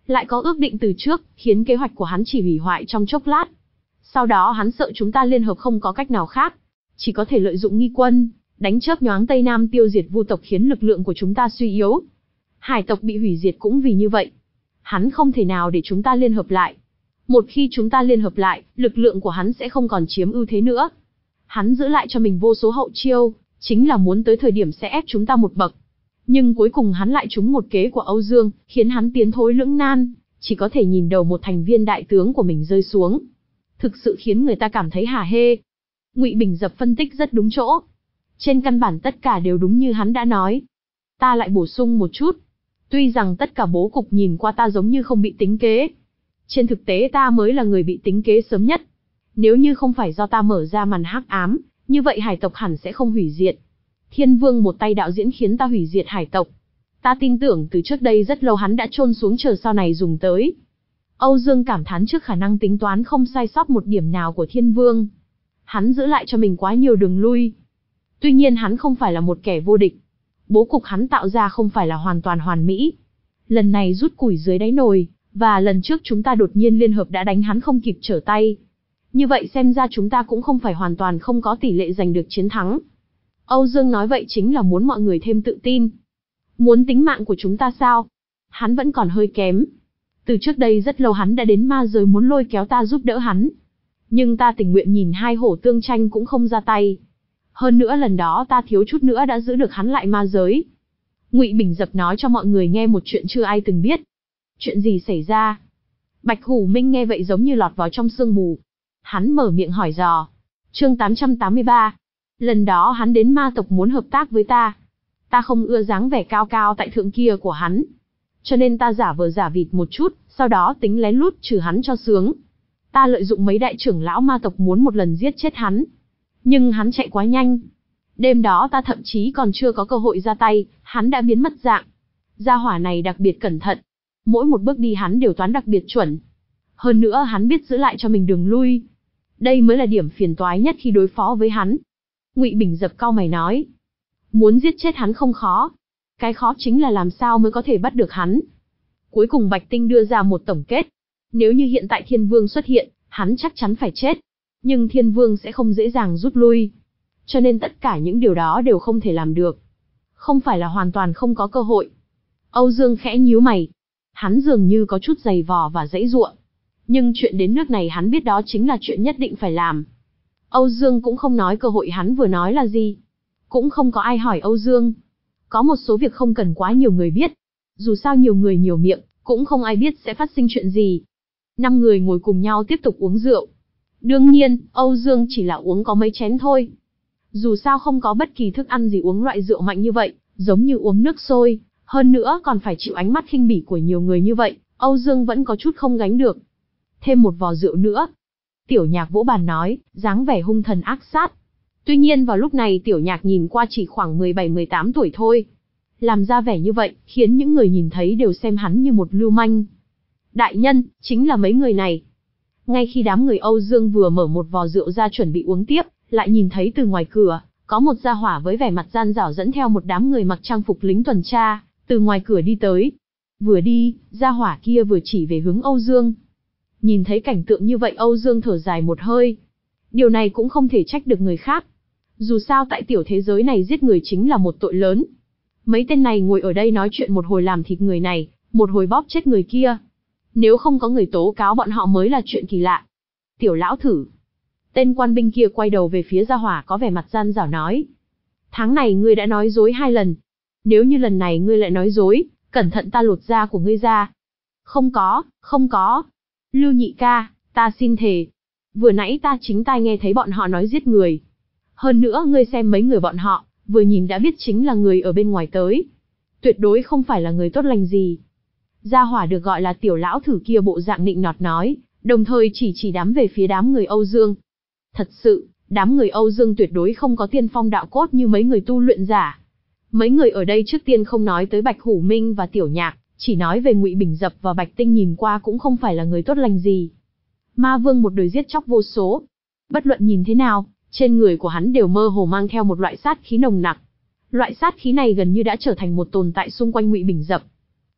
S1: lại có ước định từ trước, khiến kế hoạch của hắn chỉ hủy hoại trong chốc lát. Sau đó hắn sợ chúng ta liên hợp không có cách nào khác, chỉ có thể lợi dụng nghi quân, đánh chớp nhoáng Tây Nam tiêu diệt Vu tộc khiến lực lượng của chúng ta suy yếu. Hải tộc bị hủy diệt cũng vì như vậy. Hắn không thể nào để chúng ta liên hợp lại. Một khi chúng ta liên hợp lại, lực lượng của hắn sẽ không còn chiếm ưu thế nữa. Hắn giữ lại cho mình vô số hậu chiêu, chính là muốn tới thời điểm sẽ ép chúng ta một bậc. Nhưng cuối cùng hắn lại trúng một kế của Âu Dương, khiến hắn tiến thối lưỡng nan, chỉ có thể nhìn đầu một thành viên đại tướng của mình rơi xuống. Thực sự khiến người ta cảm thấy hả hê. Ngụy Bình Dập phân tích rất đúng chỗ. Trên căn bản tất cả đều đúng như hắn đã nói. Ta lại bổ sung một chút. Tuy rằng tất cả bố cục nhìn qua ta giống như không bị tính kế. Trên thực tế ta mới là người bị tính kế sớm nhất. Nếu như không phải do ta mở ra màn hắc ám, như vậy hải tộc hẳn sẽ không hủy diệt. Thiên Vương một tay đạo diễn khiến ta hủy diệt hải tộc. Ta tin tưởng từ trước đây rất lâu hắn đã chôn xuống chờ sau này dùng tới. Âu Dương cảm thán trước khả năng tính toán không sai sót một điểm nào của Thiên Vương. Hắn giữ lại cho mình quá nhiều đường lui. Tuy nhiên hắn không phải là một kẻ vô địch. Bố cục hắn tạo ra không phải là hoàn toàn hoàn mỹ. Lần này rút củi dưới đáy nồi, và lần trước chúng ta đột nhiên liên hợp đã đánh hắn không kịp trở tay. Như vậy xem ra chúng ta cũng không phải hoàn toàn không có tỷ lệ giành được chiến thắng. Âu Dương nói vậy chính là muốn mọi người thêm tự tin. Muốn tính mạng của chúng ta sao? Hắn vẫn còn hơi kém. Từ trước đây rất lâu hắn đã đến ma giới muốn lôi kéo ta giúp đỡ hắn. Nhưng ta tình nguyện nhìn hai hổ tương tranh cũng không ra tay. Hơn nữa lần đó ta thiếu chút nữa đã giữ được hắn lại ma giới. Ngụy Bình Dập nói cho mọi người nghe một chuyện chưa ai từng biết. Chuyện gì xảy ra? Bạch Hủ Minh nghe vậy giống như lọt vào trong sương mù. Hắn mở miệng hỏi dò. Chương tám trăm tám mươi ba. Lần đó hắn đến ma tộc muốn hợp tác với ta. Ta không ưa dáng vẻ cao cao tại thượng kia của hắn. Cho nên ta giả vờ giả vịt một chút, sau đó tính lén lút trừ hắn cho sướng. Ta lợi dụng mấy đại trưởng lão ma tộc muốn một lần giết chết hắn. Nhưng hắn chạy quá nhanh. Đêm đó ta thậm chí còn chưa có cơ hội ra tay, hắn đã biến mất dạng. Gia hỏa này đặc biệt cẩn thận. Mỗi một bước đi hắn đều toán đặc biệt chuẩn. Hơn nữa hắn biết giữ lại cho mình đường lui. Đây mới là điểm phiền toái nhất khi đối phó với hắn. Ngụy Bình Dập cau mày nói. Muốn giết chết hắn không khó. Cái khó chính là làm sao mới có thể bắt được hắn. Cuối cùng Bạch Tinh đưa ra một tổng kết. Nếu như hiện tại Thiên Vương xuất hiện, hắn chắc chắn phải chết. Nhưng Thiên Vương sẽ không dễ dàng rút lui. Cho nên tất cả những điều đó đều không thể làm được. Không phải là hoàn toàn không có cơ hội. Âu Dương khẽ nhíu mày. Hắn dường như có chút giày vò và giãy giụa. Nhưng chuyện đến nước này hắn biết đó chính là chuyện nhất định phải làm. Âu Dương cũng không nói cơ hội hắn vừa nói là gì. Cũng không có ai hỏi Âu Dương. Có một số việc không cần quá nhiều người biết. Dù sao nhiều người nhiều miệng, cũng không ai biết sẽ phát sinh chuyện gì. Năm người ngồi cùng nhau tiếp tục uống rượu. Đương nhiên, Âu Dương chỉ là uống có mấy chén thôi. Dù sao không có bất kỳ thức ăn gì uống loại rượu mạnh như vậy, giống như uống nước sôi, hơn nữa còn phải chịu ánh mắt khinh bỉ của nhiều người như vậy, Âu Dương vẫn có chút không gánh được. Thêm một vò rượu nữa. Tiểu Nhạc vỗ bàn nói, dáng vẻ hung thần ác sát. Tuy nhiên vào lúc này Tiểu Nhạc nhìn qua chỉ khoảng mười bảy mười tám tuổi thôi. Làm ra vẻ như vậy, khiến những người nhìn thấy đều xem hắn như một lưu manh. Đại nhân, chính là mấy người này. Ngay khi đám người Âu Dương vừa mở một vò rượu ra chuẩn bị uống tiếp, lại nhìn thấy từ ngoài cửa, có một gia hỏa với vẻ mặt gian dảo dẫn theo một đám người mặc trang phục lính tuần tra, từ ngoài cửa đi tới. Vừa đi, gia hỏa kia vừa chỉ về hướng Âu Dương. Nhìn thấy cảnh tượng như vậy Âu Dương thở dài một hơi. Điều này cũng không thể trách được người khác. Dù sao tại tiểu thế giới này giết người chính là một tội lớn. Mấy tên này ngồi ở đây nói chuyện một hồi làm thịt người này, một hồi bóp chết người kia. Nếu không có người tố cáo bọn họ mới là chuyện kỳ lạ. Tiểu lão thử. Tên quan binh kia quay đầu về phía gia hỏa có vẻ mặt gian dảo nói. Tháng này ngươi đã nói dối hai lần. Nếu như lần này ngươi lại nói dối, cẩn thận ta lột da của ngươi ra. Không có, không có. Lưu nhị ca, ta xin thề. Vừa nãy ta chính tai nghe thấy bọn họ nói giết người. Hơn nữa ngươi xem mấy người bọn họ, vừa nhìn đã biết chính là người ở bên ngoài tới. Tuyệt đối không phải là người tốt lành gì. Gia hỏa được gọi là tiểu lão thử kia bộ dạng nịnh nọt nói, đồng thời chỉ chỉ đám về phía đám người Âu Dương. Thật sự, đám người Âu Dương tuyệt đối không có tiên phong đạo cốt như mấy người tu luyện giả. Mấy người ở đây trước tiên không nói tới Bạch Hủ Minh và Tiểu Nhạc, chỉ nói về Ngụy Bình Dập và Bạch Tinh nhìn qua cũng không phải là người tốt lành gì. Ma Vương một đời giết chóc vô số. Bất luận nhìn thế nào, trên người của hắn đều mơ hồ mang theo một loại sát khí nồng nặc. Loại sát khí này gần như đã trở thành một tồn tại xung quanh Ngụy Bình Dập.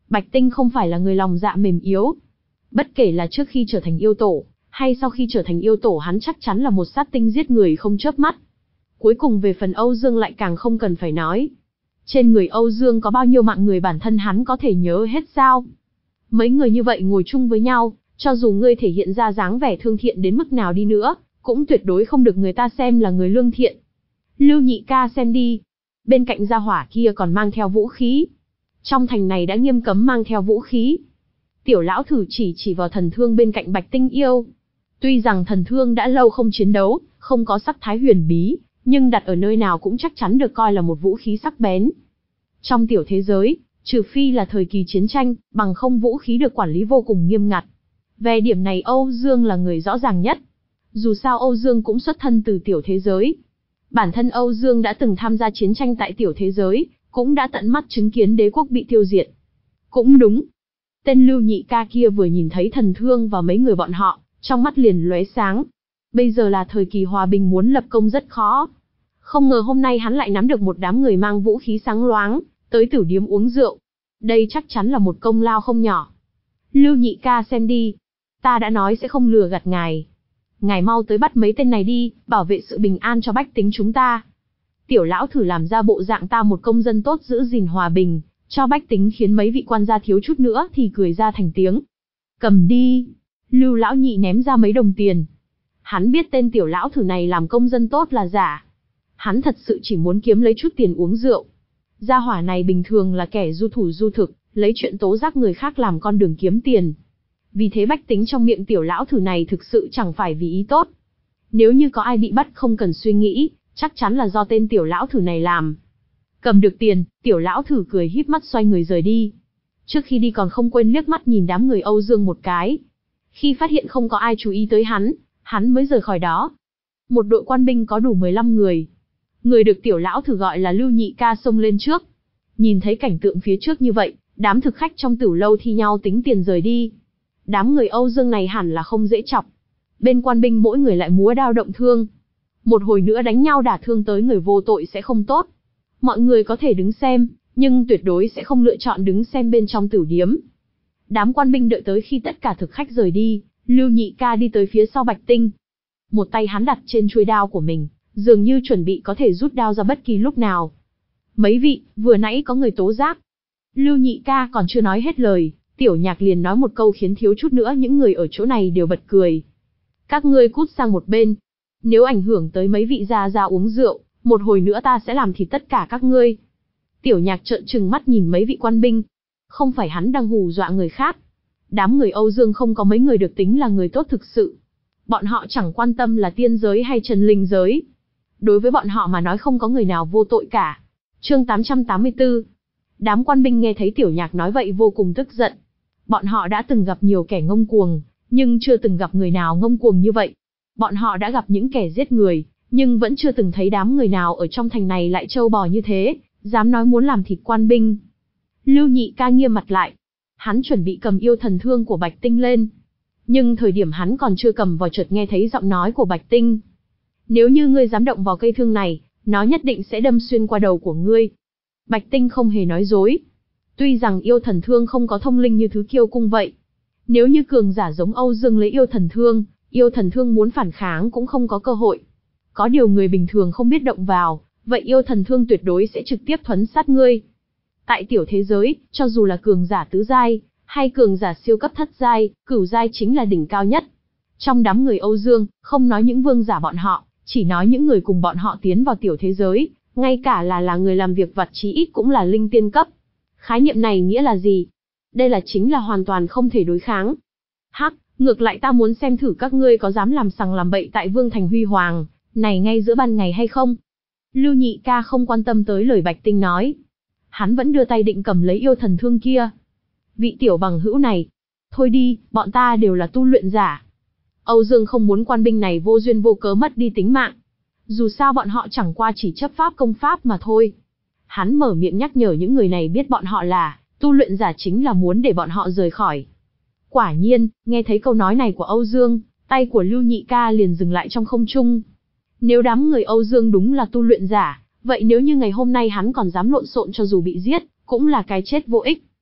S1: Bạch Tinh không phải là người lòng dạ mềm yếu. Bất kể là trước khi trở thành yêu tổ, hay sau khi trở thành yêu tổ, hắn chắc chắn là một sát tinh giết người không chớp mắt. Cuối cùng về phần Âu Dương lại càng không cần phải nói. Trên người Âu Dương có bao nhiêu mạng người bản thân hắn có thể nhớ hết sao? Mấy người như vậy ngồi chung với nhau, cho dù ngươi thể hiện ra dáng vẻ thương thiện đến mức nào đi nữa, cũng tuyệt đối không được người ta xem là người lương thiện. Lưu nhị ca xem đi. Bên cạnh gia hỏa kia còn mang theo vũ khí. Trong thành này đã nghiêm cấm mang theo vũ khí. Tiểu lão thử chỉ chỉ vào thần thương bên cạnh Bạch Tinh yêu. Tuy rằng thần thương đã lâu không chiến đấu, không có sắc thái huyền bí, nhưng đặt ở nơi nào cũng chắc chắn được coi là một vũ khí sắc bén. Trong tiểu thế giới, trừ phi là thời kỳ chiến tranh, bằng không vũ khí được quản lý vô cùng nghiêm ngặt. Về điểm này Âu Dương là người rõ ràng nhất. Dù sao Âu Dương cũng xuất thân từ tiểu thế giới. Bản thân Âu Dương đã từng tham gia chiến tranh tại tiểu thế giới, cũng đã tận mắt chứng kiến đế quốc bị tiêu diệt. Cũng đúng. Tên Lưu nhị ca kia vừa nhìn thấy thần thương và mấy người bọn họ, trong mắt liền lóe sáng. Bây giờ là thời kỳ hòa bình, muốn lập công rất khó. Không ngờ hôm nay hắn lại nắm được một đám người mang vũ khí sáng loáng, tới tử điếm uống rượu. Đây chắc chắn là một công lao không nhỏ. Lưu nhị ca xem đi. Ta đã nói sẽ không lừa gạt ngài. Ngài mau tới bắt mấy tên này đi, bảo vệ sự bình an cho bách tính chúng ta. Tiểu lão thử làm ra bộ dạng ta một công dân tốt giữ gìn hòa bình, cho bách tính, khiến mấy vị quan gia thiếu chút nữa thì cười ra thành tiếng. Cầm đi. Lưu lão nhị ném ra mấy đồng tiền. Hắn biết tên tiểu lão thử này làm công dân tốt là giả. Hắn thật sự chỉ muốn kiếm lấy chút tiền uống rượu. Gia hỏa này bình thường là kẻ du thủ du thực, lấy chuyện tố giác người khác làm con đường kiếm tiền. Vì thế bách tính trong miệng tiểu lão thử này thực sự chẳng phải vì ý tốt. Nếu như có ai bị bắt không cần suy nghĩ, chắc chắn là do tên tiểu lão thử này làm. Cầm được tiền, tiểu lão thử cười híp mắt xoay người rời đi. Trước khi đi còn không quên liếc mắt nhìn đám người Âu Dương một cái. Khi phát hiện không có ai chú ý tới hắn, hắn mới rời khỏi đó. Một đội quan binh có đủ mười lăm người. Người được tiểu lão thử gọi là Lưu nhị ca xông lên trước. Nhìn thấy cảnh tượng phía trước như vậy, đám thực khách trong tửu lâu thi nhau tính tiền rời đi. Đám người Âu Dương này hẳn là không dễ chọc. Bên quan binh mỗi người lại múa đao động thương. Một hồi nữa đánh nhau đả thương tới người vô tội sẽ không tốt. Mọi người có thể đứng xem, nhưng tuyệt đối sẽ không lựa chọn đứng xem bên trong tửu điếm. Đám quan binh đợi tới khi tất cả thực khách rời đi, Lưu nhị ca đi tới phía sau Bạch Tinh. Một tay hắn đặt trên chuôi đao của mình, dường như chuẩn bị có thể rút đao ra bất kỳ lúc nào. Mấy vị, vừa nãy có người tố giác. Lưu nhị ca còn chưa nói hết lời, Tiểu Nhạc liền nói một câu khiến thiếu chút nữa những người ở chỗ này đều bật cười. Các ngươi cút sang một bên. Nếu ảnh hưởng tới mấy vị gia gia uống rượu, một hồi nữa ta sẽ làm thịt tất cả các ngươi. Tiểu Nhạc trợn trừng mắt nhìn mấy vị quan binh. Không phải hắn đang hù dọa người khác. Đám người Âu Dương không có mấy người được tính là người tốt thực sự. Bọn họ chẳng quan tâm là tiên giới hay trần linh giới. Đối với bọn họ mà nói không có người nào vô tội cả. Chương tám trăm tám mươi tư. Đám quan binh nghe thấy Tiểu Nhạc nói vậy vô cùng tức giận. Bọn họ đã từng gặp nhiều kẻ ngông cuồng, nhưng chưa từng gặp người nào ngông cuồng như vậy. Bọn họ đã gặp những kẻ giết người, nhưng vẫn chưa từng thấy đám người nào ở trong thành này lại trâu bò như thế, dám nói muốn làm thịt quan binh. Lưu nhị ca nghiêm mặt lại. Hắn chuẩn bị cầm yêu thần thương của Bạch Tinh lên. Nhưng thời điểm hắn còn chưa cầm vào chợt nghe thấy giọng nói của Bạch Tinh. Nếu như ngươi dám động vào cây thương này, nó nhất định sẽ đâm xuyên qua đầu của ngươi. Bạch Tinh không hề nói dối. Tuy rằng yêu thần thương không có thông linh như thứ kiêu cung vậy. Nếu như cường giả giống Âu Dương lấy yêu thần thương, yêu thần thương muốn phản kháng cũng không có cơ hội. Có điều người bình thường không biết động vào, vậy yêu thần thương tuyệt đối sẽ trực tiếp thuấn sát ngươi. Tại tiểu thế giới, cho dù là cường giả tứ giai, hay cường giả siêu cấp thất giai, cửu giai chính là đỉnh cao nhất. Trong đám người Âu Dương, không nói những vương giả bọn họ, chỉ nói những người cùng bọn họ tiến vào tiểu thế giới, ngay cả là là người làm việc vặt chí ít cũng là linh tiên cấp. Khái niệm này nghĩa là gì? Đây là chính là hoàn toàn không thể đối kháng. Hắc, ngược lại ta muốn xem thử các ngươi có dám làm sằng làm bậy tại Vương Thành Huy Hoàng, này ngay giữa ban ngày hay không? Lưu nhị ca không quan tâm tới lời Bạch Tinh nói. Hắn vẫn đưa tay định cầm lấy yêu thần thương kia. Vị tiểu bằng hữu này. Thôi đi, bọn ta đều là tu luyện giả. Âu Dương không muốn quan binh này vô duyên vô cớ mất đi tính mạng. Dù sao bọn họ chẳng qua chỉ chấp pháp công pháp mà thôi. Hắn mở miệng nhắc nhở những người này biết bọn họ là tu luyện giả chính là muốn để bọn họ rời khỏi. Quả nhiên, nghe thấy câu nói này của Âu Dương, tay của Lưu nhị ca liền dừng lại trong không trung. Nếu đám người Âu Dương đúng là tu luyện giả, vậy nếu như ngày hôm nay hắn còn dám lộn xộn cho dù bị giết, cũng là cái chết vô ích.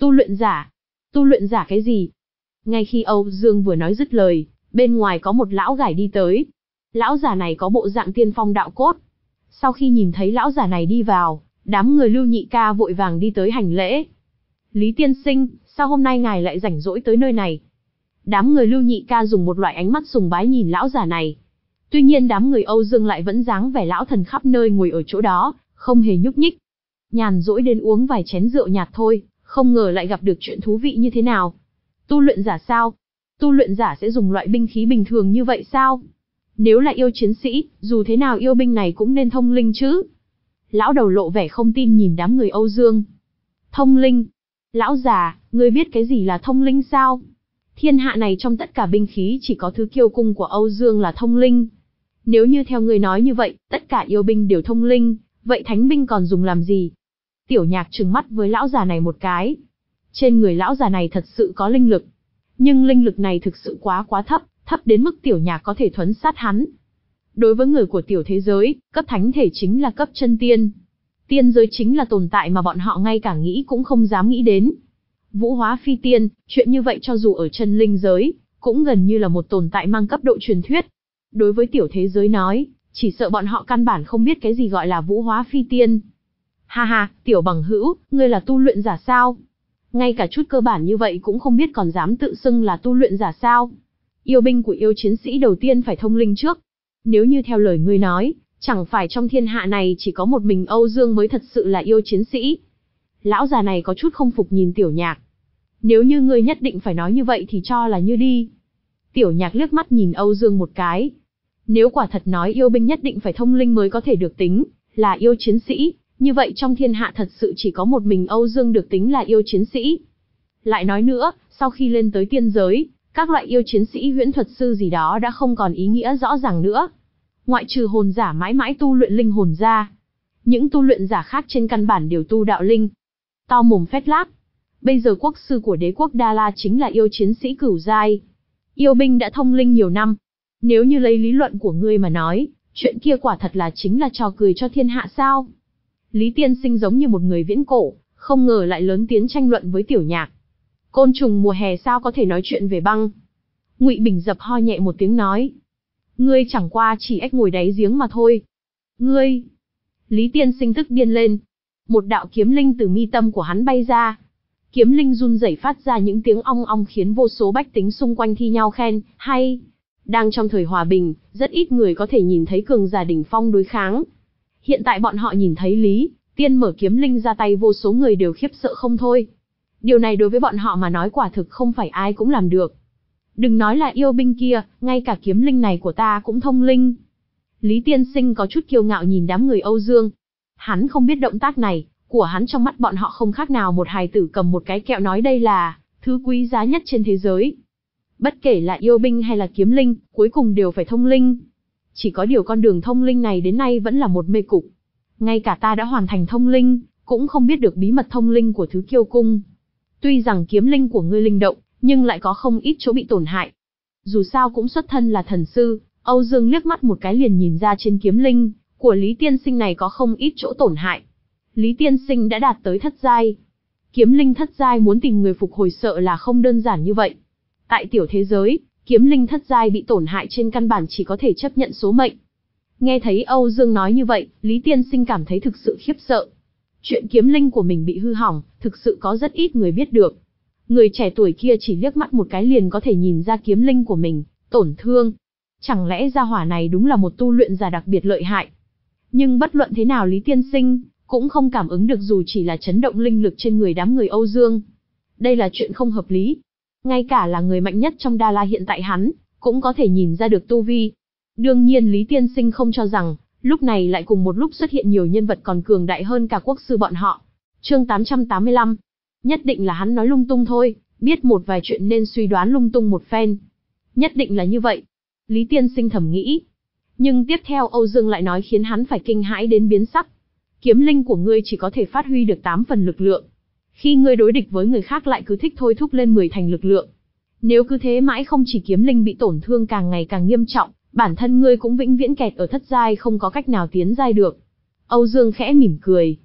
S1: Tu luyện giả? Tu luyện giả cái gì? Ngay khi Âu Dương vừa nói dứt lời, bên ngoài có một lão gải đi tới. Lão giả này có bộ dạng tiên phong đạo cốt. Sau khi nhìn thấy lão giả này đi vào, đám người Lưu Nhị Ca vội vàng đi tới hành lễ. Lý tiên sinh, sao hôm nay ngài lại rảnh rỗi tới nơi này? Đám người Lưu Nhị Ca dùng một loại ánh mắt sùng bái nhìn lão giả này. Tuy nhiên đám người Âu Dương lại vẫn dáng vẻ lão thần khắp nơi ngồi ở chỗ đó, không hề nhúc nhích. Nhàn rỗi đến uống vài chén rượu nhạt thôi, không ngờ lại gặp được chuyện thú vị như thế nào. Tu luyện giả sao? Tu luyện giả sẽ dùng loại binh khí bình thường như vậy sao? Nếu là yêu chiến sĩ, dù thế nào yêu binh này cũng nên thông linh chứ. Lão đầu lộ vẻ không tin nhìn đám người Âu Dương. Thông linh? Lão già, ngươi biết cái gì là thông linh sao? Thiên hạ này trong tất cả binh khí chỉ có thứ kiêu cung của Âu Dương là thông linh. Nếu như theo ngươi nói như vậy, tất cả yêu binh đều thông linh, vậy thánh binh còn dùng làm gì? Tiểu Nhạc trừng mắt với lão già này một cái. Trên người lão già này thật sự có linh lực. Nhưng linh lực này thực sự quá quá thấp, thấp đến mức Tiểu Nhạc có thể thuấn sát hắn. Đối với người của tiểu thế giới, cấp thánh thể chính là cấp chân tiên. Tiên giới chính là tồn tại mà bọn họ ngay cả nghĩ cũng không dám nghĩ đến. Vũ hóa phi tiên, chuyện như vậy cho dù ở chân linh giới, cũng gần như là một tồn tại mang cấp độ truyền thuyết. Đối với tiểu thế giới nói, chỉ sợ bọn họ căn bản không biết cái gì gọi là vũ hóa phi tiên. Ha ha, tiểu bằng hữu, ngươi là tu luyện giả sao? Ngay cả chút cơ bản như vậy cũng không biết còn dám tự xưng là tu luyện giả sao? Yêu binh của yêu chiến sĩ đầu tiên phải thông linh trước. Nếu như theo lời ngươi nói, chẳng phải trong thiên hạ này chỉ có một mình Âu Dương mới thật sự là yêu chiến sĩ. Lão già này có chút không phục nhìn Tiểu Nhạc. Nếu như ngươi nhất định phải nói như vậy thì cho là như đi. Tiểu Nhạc liếc mắt nhìn Âu Dương một cái. Nếu quả thật nói yêu binh nhất định phải thông linh mới có thể được tính là yêu chiến sĩ, như vậy trong thiên hạ thật sự chỉ có một mình Âu Dương được tính là yêu chiến sĩ. Lại nói nữa, sau khi lên tới tiên giới, các loại yêu chiến sĩ huyễn thuật sư gì đó đã không còn ý nghĩa rõ ràng nữa. Ngoại trừ hồn giả mãi mãi tu luyện linh hồn ra, những tu luyện giả khác trên căn bản đều tu đạo linh. To mồm phét lác. Bây giờ quốc sư của đế quốc Đa La chính là yêu chiến sĩ cửu giai. Yêu binh đã thông linh nhiều năm. Nếu như lấy lý luận của ngươi mà nói, chuyện kia quả thật là chính là trò cười cho thiên hạ sao? Lý tiên sinh giống như một người viễn cổ, không ngờ lại lớn tiếng tranh luận với Tiểu Nhạc. Côn trùng mùa hè sao có thể nói chuyện về băng? Ngụy Bình Dập ho nhẹ một tiếng nói. Ngươi chẳng qua chỉ ếch ngồi đáy giếng mà thôi. Ngươi! Lý tiên sinh tức điên lên. Một đạo kiếm linh từ mi tâm của hắn bay ra. Kiếm linh run rẩy phát ra những tiếng ong ong khiến vô số bách tính xung quanh thi nhau khen, hay. Đang trong thời hòa bình, rất ít người có thể nhìn thấy cường giả đỉnh phong đối kháng. Hiện tại bọn họ nhìn thấy Lý Tiên mở kiếm linh ra tay, vô số người đều khiếp sợ không thôi. Điều này đối với bọn họ mà nói quả thực không phải ai cũng làm được. Đừng nói là yêu binh kia, ngay cả kiếm linh này của ta cũng thông linh. Lý tiên sinh có chút kiêu ngạo nhìn đám người Âu Dương. Hắn không biết động tác này của hắn trong mắt bọn họ không khác nào một hài tử cầm một cái kẹo nói đây là thứ quý giá nhất trên thế giới. Bất kể là yêu binh hay là kiếm linh, cuối cùng đều phải thông linh. Chỉ có điều con đường thông linh này đến nay vẫn là một mê cục. Ngay cả ta đã hoàn thành thông linh, cũng không biết được bí mật thông linh của thứ kiêu cung. Tuy rằng kiếm linh của ngươi linh động, nhưng lại có không ít chỗ bị tổn hại. Dù sao cũng xuất thân là thần sư, Âu Dương liếc mắt một cái liền nhìn ra trên kiếm linh của Lý tiên sinh này có không ít chỗ tổn hại. Lý tiên sinh đã đạt tới thất giai. Kiếm linh thất giai muốn tìm người phục hồi sợ là không đơn giản như vậy. Tại tiểu thế giới, kiếm linh thất giai bị tổn hại trên căn bản chỉ có thể chấp nhận số mệnh. Nghe thấy Âu Dương nói như vậy, Lý tiên sinh cảm thấy thực sự khiếp sợ. Chuyện kiếm linh của mình bị hư hỏng, thực sự có rất ít người biết được. Người trẻ tuổi kia chỉ liếc mắt một cái liền có thể nhìn ra kiếm linh của mình tổn thương. Chẳng lẽ gia hỏa này đúng là một tu luyện giả đặc biệt lợi hại? Nhưng bất luận thế nào Lý tiên sinh cũng không cảm ứng được dù chỉ là chấn động linh lực trên người đám người Âu Dương. Đây là chuyện không hợp lý. Ngay cả là người mạnh nhất trong Đa La hiện tại hắn cũng có thể nhìn ra được tu vi. Đương nhiên Lý tiên sinh không cho rằng lúc này lại cùng một lúc xuất hiện nhiều nhân vật còn cường đại hơn cả quốc sư bọn họ. Chương tám trăm tám mươi lăm. Nhất định là hắn nói lung tung thôi, biết một vài chuyện nên suy đoán lung tung một phen. Nhất định là như vậy. Lý tiên sinh thầm nghĩ. Nhưng tiếp theo Âu Dương lại nói khiến hắn phải kinh hãi đến biến sắc. Kiếm linh của ngươi chỉ có thể phát huy được tám phần lực lượng. Khi ngươi đối địch với người khác lại cứ thích thôi thúc lên mười thành lực lượng. Nếu cứ thế mãi không chỉ kiếm linh bị tổn thương càng ngày càng nghiêm trọng, bản thân ngươi cũng vĩnh viễn kẹt ở thất giai không có cách nào tiến giai được. Âu Dương khẽ mỉm cười.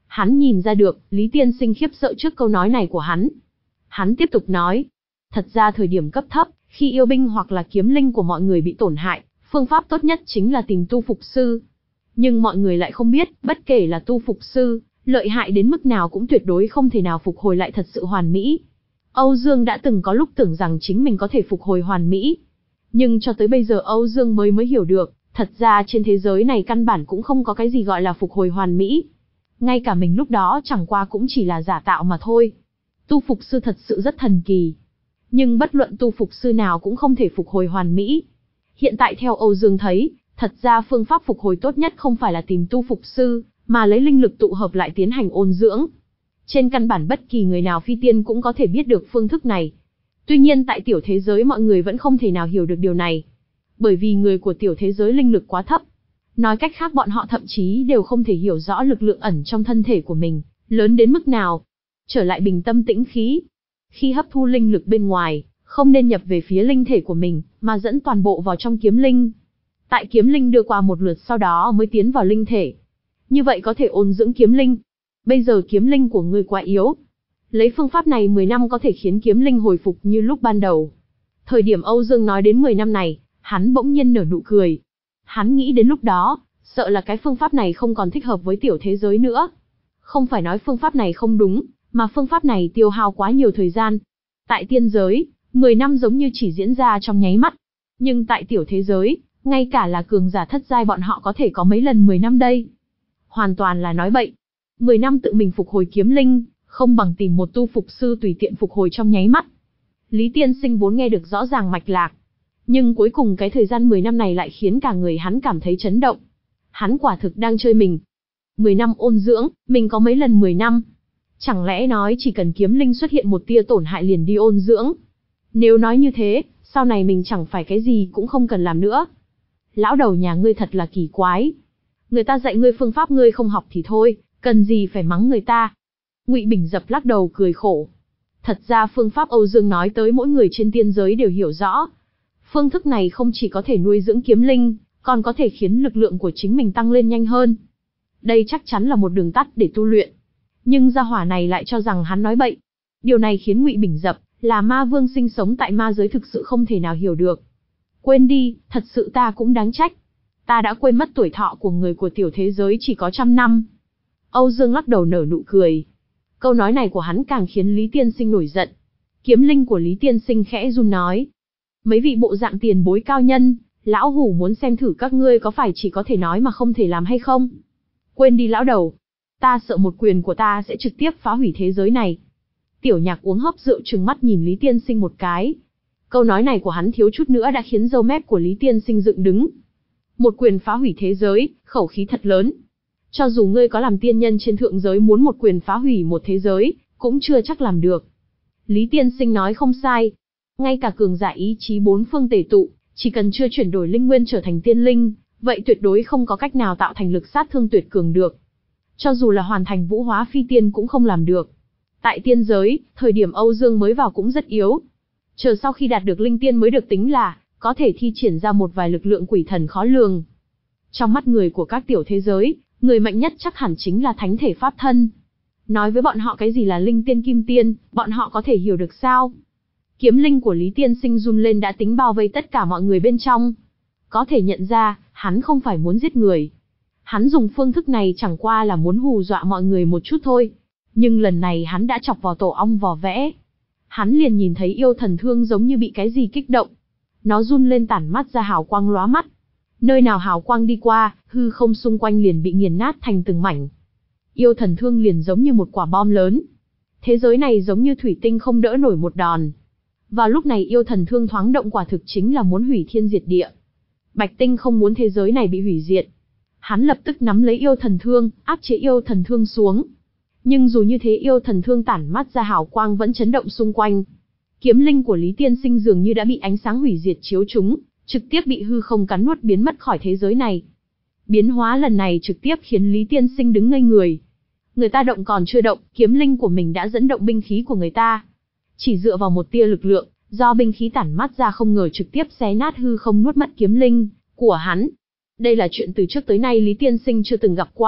S1: Hắn nhìn ra được, Lý Tiên Sinh khiếp sợ trước câu nói này của hắn. Hắn tiếp tục nói, thật ra thời điểm cấp thấp, khi yêu binh hoặc là kiếm linh của mọi người bị tổn hại, phương pháp tốt nhất chính là tìm tu phục sư. Nhưng mọi người lại không biết, bất kể là tu phục sư, lợi hại đến mức nào cũng tuyệt đối không thể nào phục hồi lại thật sự hoàn mỹ. Âu Dương đã từng có lúc tưởng rằng chính mình có thể phục hồi hoàn mỹ. Nhưng cho tới bây giờ Âu Dương mới mới hiểu được, thật ra trên thế giới này căn bản cũng không có cái gì gọi là phục hồi hoàn mỹ. Ngay cả mình lúc đó chẳng qua cũng chỉ là giả tạo mà thôi. Tu phục sư thật sự rất thần kỳ. Nhưng bất luận tu phục sư nào cũng không thể phục hồi hoàn mỹ. Hiện tại theo Âu Dương thấy, thật ra phương pháp phục hồi tốt nhất không phải là tìm tu phục sư, mà lấy linh lực tụ hợp lại tiến hành ôn dưỡng. Trên căn bản bất kỳ người nào phi tiên cũng có thể biết được phương thức này. Tuy nhiên tại tiểu thế giới mọi người vẫn không thể nào hiểu được điều này. Bởi vì người của tiểu thế giới linh lực quá thấp. Nói cách khác bọn họ thậm chí đều không thể hiểu rõ lực lượng ẩn trong thân thể của mình, lớn đến mức nào. Trở lại bình tâm tĩnh khí. Khi hấp thu linh lực bên ngoài, không nên nhập về phía linh thể của mình, mà dẫn toàn bộ vào trong kiếm linh. Tại kiếm linh đưa qua một lượt sau đó mới tiến vào linh thể. Như vậy có thể ôn dưỡng kiếm linh. Bây giờ kiếm linh của ngươi quá yếu. Lấy phương pháp này mười năm có thể khiến kiếm linh hồi phục như lúc ban đầu. Thời điểm Âu Dương nói đến mười năm này, hắn bỗng nhiên nở nụ cười. Hắn nghĩ đến lúc đó, sợ là cái phương pháp này không còn thích hợp với tiểu thế giới nữa. Không phải nói phương pháp này không đúng, mà phương pháp này tiêu hao quá nhiều thời gian. Tại tiên giới, mười năm giống như chỉ diễn ra trong nháy mắt. Nhưng tại tiểu thế giới, ngay cả là cường giả thất giai bọn họ có thể có mấy lần mười năm đây. Hoàn toàn là nói bậy. mười năm tự mình phục hồi kiếm linh, không bằng tìm một tu phục sư tùy tiện phục hồi trong nháy mắt. Lý Tiên Sinh vốn nghe được rõ ràng mạch lạc. Nhưng cuối cùng cái thời gian mười năm này lại khiến cả người hắn cảm thấy chấn động. Hắn quả thực đang chơi mình. mười năm ôn dưỡng, mình có mấy lần mười năm. Chẳng lẽ nói chỉ cần kiếm linh xuất hiện một tia tổn hại liền đi ôn dưỡng? Nếu nói như thế, sau này mình chẳng phải cái gì cũng không cần làm nữa. Lão đầu nhà ngươi thật là kỳ quái. Người ta dạy ngươi phương pháp ngươi không học thì thôi, cần gì phải mắng người ta. Ngụy Bình Dập lắc đầu cười khổ. Thật ra phương pháp Âu Dương nói tới mỗi người trên tiên giới đều hiểu rõ. Phương thức này không chỉ có thể nuôi dưỡng kiếm linh, còn có thể khiến lực lượng của chính mình tăng lên nhanh hơn. Đây chắc chắn là một đường tắt để tu luyện. Nhưng gia hỏa này lại cho rằng hắn nói bậy. Điều này khiến Ngụy Bình Dập, là ma vương sinh sống tại ma giới thực sự không thể nào hiểu được. Quên đi, thật sự ta cũng đáng trách. Ta đã quên mất tuổi thọ của người của tiểu thế giới chỉ có trăm năm. Âu Dương lắc đầu nở nụ cười. Câu nói này của hắn càng khiến Lý Tiên Sinh nổi giận. Kiếm linh của Lý Tiên Sinh khẽ run nói. Mấy vị bộ dạng tiền bối cao nhân, lão hủ muốn xem thử các ngươi có phải chỉ có thể nói mà không thể làm hay không. Quên đi lão đầu. Ta sợ một quyền của ta sẽ trực tiếp phá hủy thế giới này. Tiểu Nhạc uống hớp rượu trừng mắt nhìn Lý Tiên Sinh một cái. Câu nói này của hắn thiếu chút nữa đã khiến râu mép của Lý Tiên Sinh dựng đứng. Một quyền phá hủy thế giới, khẩu khí thật lớn. Cho dù ngươi có làm tiên nhân trên thượng giới muốn một quyền phá hủy một thế giới, cũng chưa chắc làm được. Lý Tiên Sinh nói không sai. Ngay cả cường giả ý chí bốn phương tề tụ, chỉ cần chưa chuyển đổi linh nguyên trở thành tiên linh, vậy tuyệt đối không có cách nào tạo thành lực sát thương tuyệt cường được. Cho dù là hoàn thành vũ hóa phi tiên cũng không làm được. Tại tiên giới, thời điểm Âu Dương mới vào cũng rất yếu. Chờ sau khi đạt được linh tiên mới được tính là có thể thi triển ra một vài lực lượng quỷ thần khó lường. Trong mắt người của các tiểu thế giới, người mạnh nhất chắc hẳn chính là thánh thể pháp thân. Nói với bọn họ cái gì là linh tiên kim tiên, bọn họ có thể hiểu được sao? Kiếm linh của Lý Tiên Sinh run lên đã tính bao vây tất cả mọi người bên trong. Có thể nhận ra, hắn không phải muốn giết người. Hắn dùng phương thức này chẳng qua là muốn hù dọa mọi người một chút thôi. Nhưng lần này hắn đã chọc vào tổ ong vò vẽ. Hắn liền nhìn thấy yêu thần thương giống như bị cái gì kích động. Nó run lên tản mắt ra hào quang lóa mắt. Nơi nào hào quang đi qua, hư không xung quanh liền bị nghiền nát thành từng mảnh. Yêu thần thương liền giống như một quả bom lớn. Thế giới này giống như thủy tinh không đỡ nổi một đòn. Vào lúc này yêu thần thương thoáng động quả thực chính là muốn hủy thiên diệt địa. Bạch Tinh không muốn thế giới này bị hủy diệt. Hắn lập tức nắm lấy yêu thần thương, áp chế yêu thần thương xuống. Nhưng dù như thế yêu thần thương tản mắt ra hào quang vẫn chấn động xung quanh. Kiếm linh của Lý Tiên Sinh dường như đã bị ánh sáng hủy diệt chiếu trúng, trực tiếp bị hư không cắn nuốt biến mất khỏi thế giới này. Biến hóa lần này trực tiếp khiến Lý Tiên Sinh đứng ngây người. Người ta động còn chưa động, kiếm linh của mình đã dẫn động binh khí của người ta. Chỉ dựa vào một tia lực lượng, do binh khí tản mắt ra không ngờ trực tiếp xé nát hư không nuốt mất kiếm linh của hắn. Đây là chuyện từ trước tới nay Lý Tiên Sinh chưa từng gặp qua,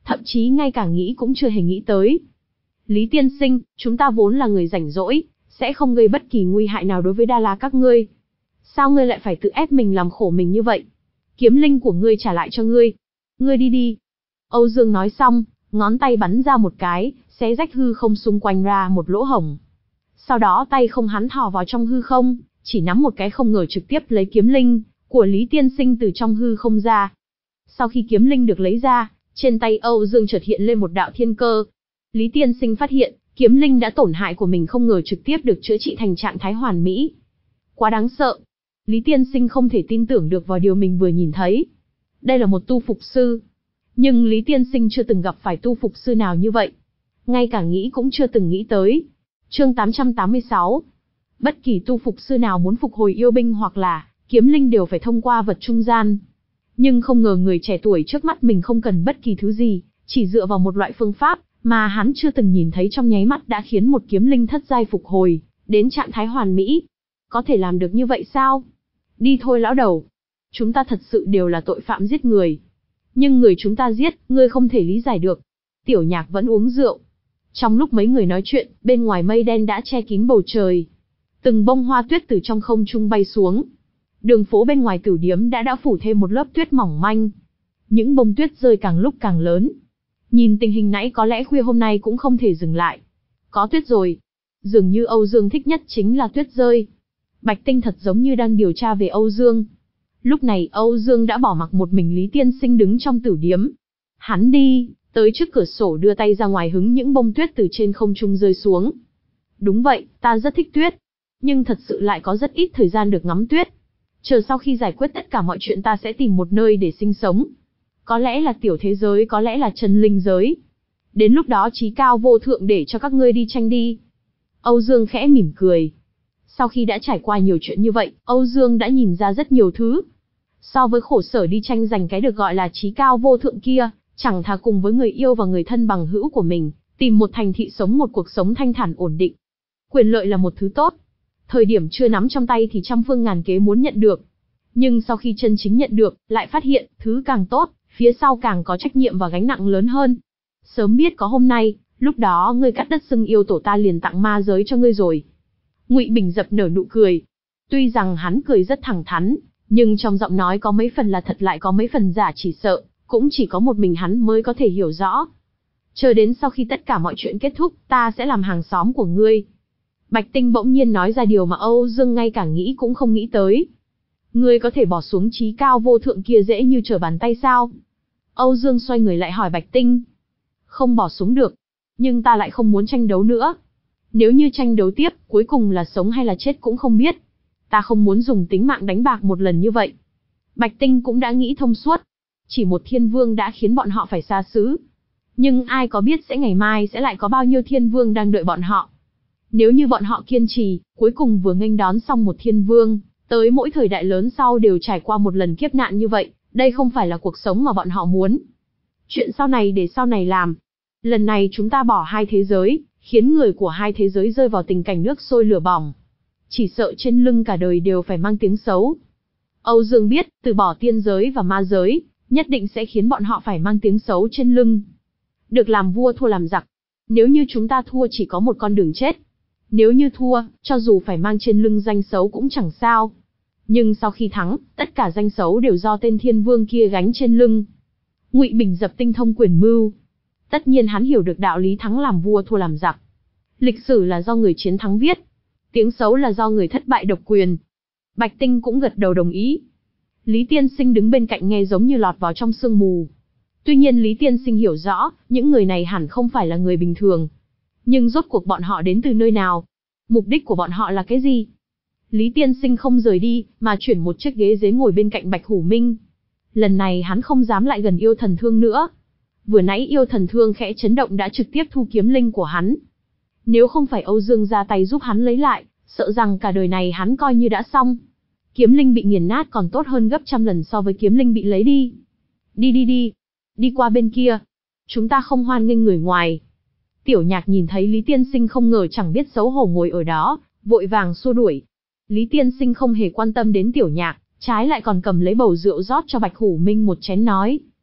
S1: thậm chí ngay cả nghĩ cũng chưa hề nghĩ tới. Lý tiên sinh, chúng ta vốn là người rảnh rỗi, sẽ không gây bất kỳ nguy hại nào đối với Đa La các ngươi. Sao ngươi lại phải tự ép mình làm khổ mình như vậy? Kiếm linh của ngươi trả lại cho ngươi. Ngươi đi đi. Âu Dương nói xong, ngón tay bắn ra một cái, xé rách hư không xung quanh ra một lỗ hổng. Sau đó tay không hắn thò vào trong hư không, chỉ nắm một cái không ngờ trực tiếp lấy kiếm linh của Lý tiên sinh từ trong hư không ra. Sau khi kiếm linh được lấy ra, trên tay Âu Dương chợt hiện lên một đạo thiên cơ. Lý tiên sinh phát hiện, kiếm linh đã tổn hại của mình không ngờ trực tiếp được chữa trị thành trạng thái hoàn mỹ. Quá đáng sợ. Lý tiên sinh không thể tin tưởng được vào điều mình vừa nhìn thấy. Đây là một tu phục sư. Nhưng Lý tiên sinh chưa từng gặp phải tu phục sư nào như vậy. Ngay cả nghĩ cũng chưa từng nghĩ tới. Chương tám trăm tám mươi sáu. Bất kỳ tu phục sư nào muốn phục hồi yêu binh hoặc là kiếm linh đều phải thông qua vật trung gian. Nhưng không ngờ người trẻ tuổi trước mắt mình không cần bất kỳ thứ gì, chỉ dựa vào một loại phương pháp mà hắn chưa từng nhìn thấy trong nháy mắt đã khiến một kiếm linh thất giai phục hồi đến trạng thái hoàn mỹ. Có thể làm được như vậy sao? Đi thôi lão đầu. Chúng ta thật sự đều là tội phạm giết người. Nhưng người chúng ta giết, ngươi không thể lý giải được. Tiểu Nhạc vẫn uống rượu. Trong lúc mấy người nói chuyện, bên ngoài mây đen đã che kín bầu trời. Từng bông hoa tuyết từ trong không trung bay xuống. Đường phố bên ngoài tử điếm đã đã phủ thêm một lớp tuyết mỏng manh. Những bông tuyết rơi càng lúc càng lớn. Nhìn tình hình nãy có lẽ khuya hôm nay cũng không thể dừng lại. Có tuyết rồi. Dường như Âu Dương thích nhất chính là tuyết rơi. Bạch Tinh thật giống như đang điều tra về Âu Dương. Lúc này Âu Dương đã bỏ mặc một mình Lý tiên sinh đứng trong tử điếm. Hắn đi tới trước cửa sổ đưa tay ra ngoài hứng những bông tuyết từ trên không trung rơi xuống. Đúng vậy, ta rất thích tuyết. Nhưng thật sự lại có rất ít thời gian được ngắm tuyết. Chờ sau khi giải quyết tất cả mọi chuyện ta sẽ tìm một nơi để sinh sống. Có lẽ là tiểu thế giới, có lẽ là chân linh giới. Đến lúc đó chí cao vô thượng để cho các ngươi đi tranh đi. Âu Dương khẽ mỉm cười. Sau khi đã trải qua nhiều chuyện như vậy, Âu Dương đã nhìn ra rất nhiều thứ. So với khổ sở đi tranh giành cái được gọi là chí cao vô thượng kia, chẳng thà cùng với người yêu và người thân bằng hữu của mình, tìm một thành thị sống một cuộc sống thanh thản ổn định. Quyền lợi là một thứ tốt. Thời điểm chưa nắm trong tay thì trăm phương ngàn kế muốn nhận được. Nhưng sau khi chân chính nhận được, lại phát hiện, thứ càng tốt, phía sau càng có trách nhiệm và gánh nặng lớn hơn. Sớm biết có hôm nay, lúc đó ngươi cắt đất xưng yêu tổ ta liền tặng ma giới cho ngươi rồi. Ngụy Bình Dập nở nụ cười. Tuy rằng hắn cười rất thẳng thắn, nhưng trong giọng nói có mấy phần là thật lại có mấy phần giả, chỉ sợ, cũng chỉ có một mình hắn mới có thể hiểu rõ. Chờ đến sau khi tất cả mọi chuyện kết thúc, ta sẽ làm hàng xóm của ngươi. Bạch Tinh bỗng nhiên nói ra điều mà Âu Dương ngay cả nghĩ cũng không nghĩ tới. Ngươi có thể bỏ xuống chí cao vô thượng kia dễ như trở bàn tay sao? Âu Dương xoay người lại hỏi Bạch Tinh. Không bỏ xuống được. Nhưng ta lại không muốn tranh đấu nữa. Nếu như tranh đấu tiếp, cuối cùng là sống hay là chết cũng không biết. Ta không muốn dùng tính mạng đánh bạc một lần như vậy. Bạch Tinh cũng đã nghĩ thông suốt. Chỉ một thiên vương đã khiến bọn họ phải xa xứ. Nhưng ai có biết sẽ ngày mai sẽ lại có bao nhiêu thiên vương đang đợi bọn họ. Nếu như bọn họ kiên trì, cuối cùng vừa nghênh đón xong một thiên vương, tới mỗi thời đại lớn sau đều trải qua một lần kiếp nạn như vậy, đây không phải là cuộc sống mà bọn họ muốn. Chuyện sau này để sau này làm. Lần này chúng ta bỏ hai thế giới, khiến người của hai thế giới rơi vào tình cảnh nước sôi lửa bỏng. Chỉ sợ trên lưng cả đời đều phải mang tiếng xấu. Âu Dương biết, từ bỏ tiên giới và ma giới, nhất định sẽ khiến bọn họ phải mang tiếng xấu trên lưng. Được làm vua thua làm giặc. Nếu như chúng ta thua chỉ có một con đường chết. Nếu như thua, cho dù phải mang trên lưng danh xấu cũng chẳng sao. Nhưng sau khi thắng, tất cả danh xấu đều do tên thiên vương kia gánh trên lưng. Ngụy Bình Dập tinh thông quyền mưu. Tất nhiên hắn hiểu được đạo lý thắng làm vua thua làm giặc. Lịch sử là do người chiến thắng viết. Tiếng xấu là do người thất bại độc quyền. Bạch Tinh cũng gật đầu đồng ý. Lý tiên sinh đứng bên cạnh nghe giống như lọt vào trong sương mù. Tuy nhiên Lý tiên sinh hiểu rõ, những người này hẳn không phải là người bình thường. Nhưng rốt cuộc bọn họ đến từ nơi nào? Mục đích của bọn họ là cái gì? Lý tiên sinh không rời đi, mà chuyển một chiếc ghế dế ngồi bên cạnh Bạch Hủ Minh. Lần này hắn không dám lại gần yêu thần thương nữa. Vừa nãy yêu thần thương khẽ chấn động đã trực tiếp thu kiếm linh của hắn. Nếu không phải Âu Dương ra tay giúp hắn lấy lại, sợ rằng cả đời này hắn coi như đã xong. Kiếm linh bị nghiền nát còn tốt hơn gấp trăm lần so với kiếm linh bị lấy đi. Đi đi đi, đi qua bên kia. Chúng ta không hoan nghênh người ngoài. Tiểu Nhạc nhìn thấy Lý tiên sinh không ngờ chẳng biết xấu hổ ngồi ở đó, vội vàng xua đuổi. Lý tiên sinh không hề quan tâm đến Tiểu Nhạc, trái lại còn cầm lấy bầu rượu rót cho Bạch Hủ Minh một chén nói.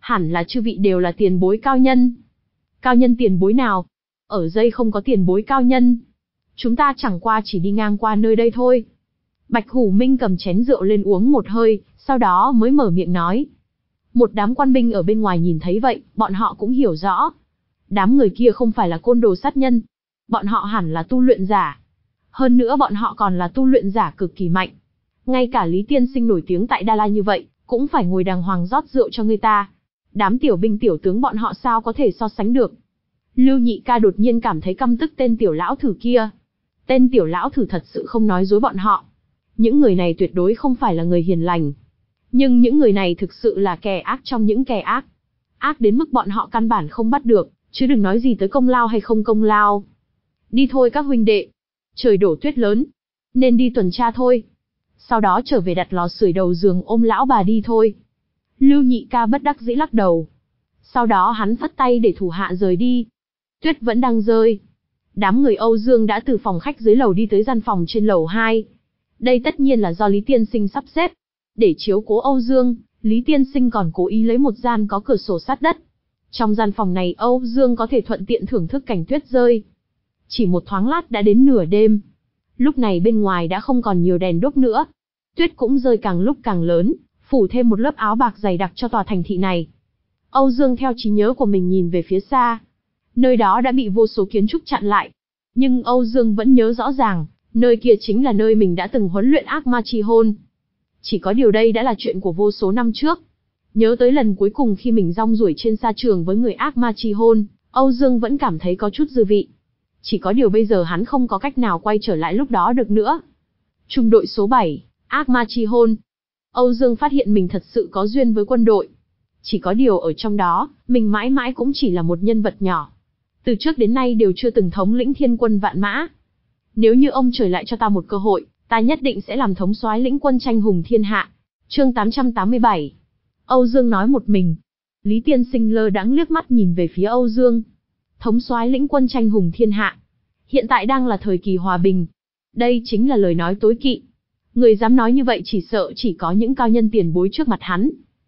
S1: Hẳn là chư vị đều là tiền bối cao nhân. Cao nhân tiền bối nào? Ở đây không có tiền bối cao nhân. Chúng ta chẳng qua chỉ đi ngang qua nơi đây thôi. Bạch Hủ Minh cầm chén rượu lên uống một hơi, sau đó mới mở miệng nói. Một đám quan binh ở bên ngoài nhìn thấy vậy, bọn họ cũng hiểu rõ. Đám người kia không phải là côn đồ sát nhân. Bọn họ hẳn là tu luyện giả. Hơn nữa bọn họ còn là tu luyện giả cực kỳ mạnh. Ngay cả Lý Tiên Sinh nổi tiếng tại Đa La như vậy, cũng phải ngồi đàng hoàng rót rượu cho người ta. Đám tiểu binh tiểu tướng bọn họ sao có thể so sánh được. Lưu Nhị Ca đột nhiên cảm thấy căm tức tên tiểu lão thử kia. Tên tiểu lão thử thật sự không nói dối bọn họ. Những người này tuyệt đối không phải là người hiền lành. Nhưng những người này thực sự là kẻ ác trong những kẻ ác. Ác đến mức bọn họ căn bản không bắt được, chứ đừng nói gì tới công lao hay không công lao. Đi thôi các huynh đệ. Trời đổ tuyết lớn. Nên đi tuần tra thôi. Sau đó trở về đặt lò sưởi đầu giường ôm lão bà đi thôi. Lưu Nhị Ca bất đắc dĩ lắc đầu. Sau đó hắn phất tay để thủ hạ rời đi. Tuyết vẫn đang rơi. Đám người Âu Dương đã từ phòng khách dưới lầu đi tới gian phòng trên lầu hai. Đây tất nhiên là do Lý Tiên Sinh sắp xếp. Để chiếu cố Âu Dương, Lý Tiên Sinh còn cố ý lấy một gian có cửa sổ sát đất. Trong gian phòng này Âu Dương có thể thuận tiện thưởng thức cảnh tuyết rơi. Chỉ một thoáng lát đã đến nửa đêm. Lúc này bên ngoài đã không còn nhiều đèn đuốc nữa. Tuyết cũng rơi càng lúc càng lớn, phủ thêm một lớp áo bạc dày đặc cho tòa thành thị này. Âu Dương theo trí nhớ của mình nhìn về phía xa. Nơi đó đã bị vô số kiến trúc chặn lại. Nhưng Âu Dương vẫn nhớ rõ ràng, nơi kia chính là nơi mình đã từng huấn luyện ác ma chi hồn. Chỉ có điều đây đã là chuyện của vô số năm trước. Nhớ tới lần cuối cùng khi mình rong ruổi trên sa trường với người ác ma chi hồn, Âu Dương vẫn cảm thấy có chút dư vị. Chỉ có điều bây giờ hắn không có cách nào quay trở lại lúc đó được nữa. Trung đội số bảy, ác ma chi hồn. Âu Dương phát hiện mình thật sự có duyên với quân đội. Chỉ có điều ở trong đó, mình mãi mãi cũng chỉ là một nhân vật nhỏ. Từ trước đến nay đều chưa từng thống lĩnh thiên quân vạn mã. Nếu như ông trời lại cho ta một cơ hội, ta nhất định sẽ làm thống soái lĩnh quân tranh hùng thiên hạ. Chương tám trăm tám mươi bảy. Âu Dương nói một mình. Lý Tiên Sinh lơ đãng liếc mắt nhìn về phía Âu Dương. Thống soái lĩnh quân tranh hùng thiên hạ. Hiện tại đang là thời kỳ hòa bình. Đây chính là lời nói tối kỵ. Người dám nói như vậy chỉ sợ chỉ có những cao nhân tiền bối trước mặt hắn.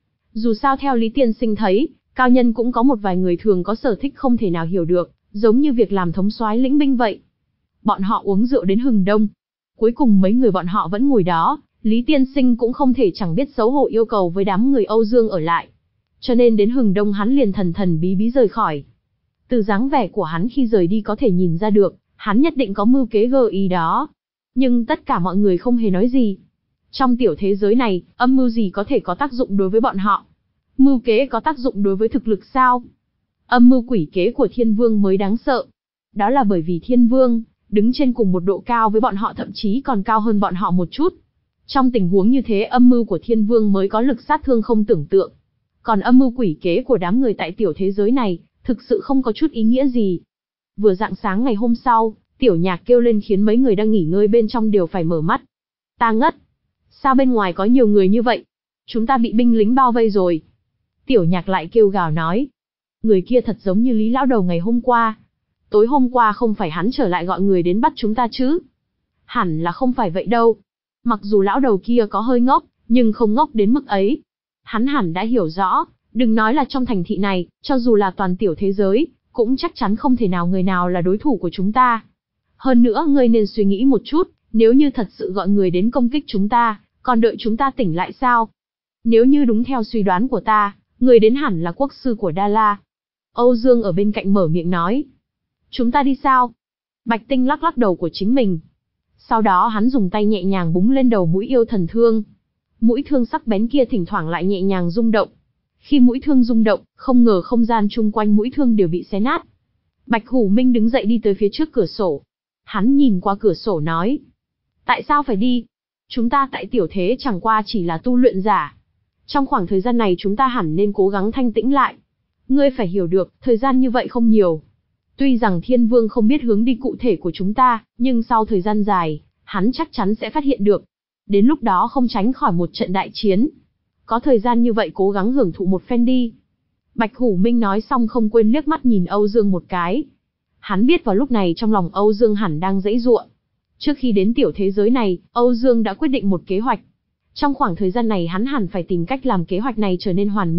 S1: Dù sao theo Lý Tiên Sinh thấy, cao nhân cũng có một vài người thường có sở thích không thể nào hiểu được, giống như việc làm thống soái lĩnh binh vậy. Bọn họ uống rượu đến hừng đông. Cuối cùng mấy người bọn họ vẫn ngồi đó, Lý Tiên Sinh cũng không thể chẳng biết xấu hổ yêu cầu với đám người Âu Dương ở lại. Cho nên đến hừng đông hắn liền thần thần bí bí rời khỏi. Từ dáng vẻ của hắn khi rời đi có thể nhìn ra được, hắn nhất định có mưu kế gờ ý đó. Nhưng tất cả mọi người không hề nói gì. Trong tiểu thế giới này, âm mưu gì có thể có tác dụng đối với bọn họ? Mưu kế có tác dụng đối với thực lực sao? Âm mưu quỷ kế của Thiên Vương mới đáng sợ. Đó là bởi vì Thiên Vương đứng trên cùng một độ cao với bọn họ, thậm chí còn cao hơn bọn họ một chút. Trong tình huống như thế âm mưu của Thiên Vương mới có lực sát thương không tưởng tượng. Còn âm mưu quỷ kế của đám người tại tiểu thế giới này, thực sự không có chút ý nghĩa gì. Vừa rạng sáng ngày hôm sau, Tiểu Nhạc kêu lên khiến mấy người đang nghỉ ngơi bên trong đều phải mở mắt. Ta ngất. Sao bên ngoài có nhiều người như vậy? Chúng ta bị binh lính bao vây rồi. Tiểu Nhạc lại kêu gào nói. Người kia thật giống như Lý lão đầu ngày hôm qua. Tối hôm qua không phải hắn trở lại gọi người đến bắt chúng ta chứ? Hẳn là không phải vậy đâu. Mặc dù lão đầu kia có hơi ngốc, nhưng không ngốc đến mức ấy. Hắn hẳn đã hiểu rõ, đừng nói là trong thành thị này, cho dù là toàn tiểu thế giới, cũng chắc chắn không thể nào người nào là đối thủ của chúng ta. Hơn nữa ngươi nên suy nghĩ một chút, nếu như thật sự gọi người đến công kích chúng ta, còn đợi chúng ta tỉnh lại sao? Nếu như đúng theo suy đoán của ta, người đến hẳn là quốc sư của Đa La. Âu Dương ở bên cạnh mở miệng nói. Chúng ta đi sao? Bạch Tinh lắc lắc đầu của chính mình. Sau đó hắn dùng tay nhẹ nhàng búng lên đầu mũi yêu thần thương. Mũi thương sắc bén kia thỉnh thoảng lại nhẹ nhàng rung động. Khi mũi thương rung động, không ngờ không gian chung quanh mũi thương đều bị xé nát. Bạch Hủ Minh đứng dậy đi tới phía trước cửa sổ. Hắn nhìn qua cửa sổ nói. Tại sao phải đi? Chúng ta tại tiểu thế chẳng qua chỉ là tu luyện giả. Trong khoảng thời gian này chúng ta hẳn nên cố gắng thanh tĩnh lại. Ngươi phải hiểu được, thời gian như vậy không nhiều. Tuy rằng Thiên Vương không biết hướng đi cụ thể của chúng ta, nhưng sau thời gian dài, hắn chắc chắn sẽ phát hiện được. Đến lúc đó không tránh khỏi một trận đại chiến. Có thời gian như vậy cố gắng hưởng thụ một phen đi. Bạch Hủ Minh nói xong không quên liếc mắt nhìn Âu Dương một cái. Hắn biết vào lúc này trong lòng Âu Dương hẳn đang giãy giụa. Trước khi đến tiểu thế giới này, Âu Dương đã quyết định một kế hoạch. Trong khoảng thời gian này hắn hẳn phải tìm cách làm kế hoạch này trở nên hoàn mỹ,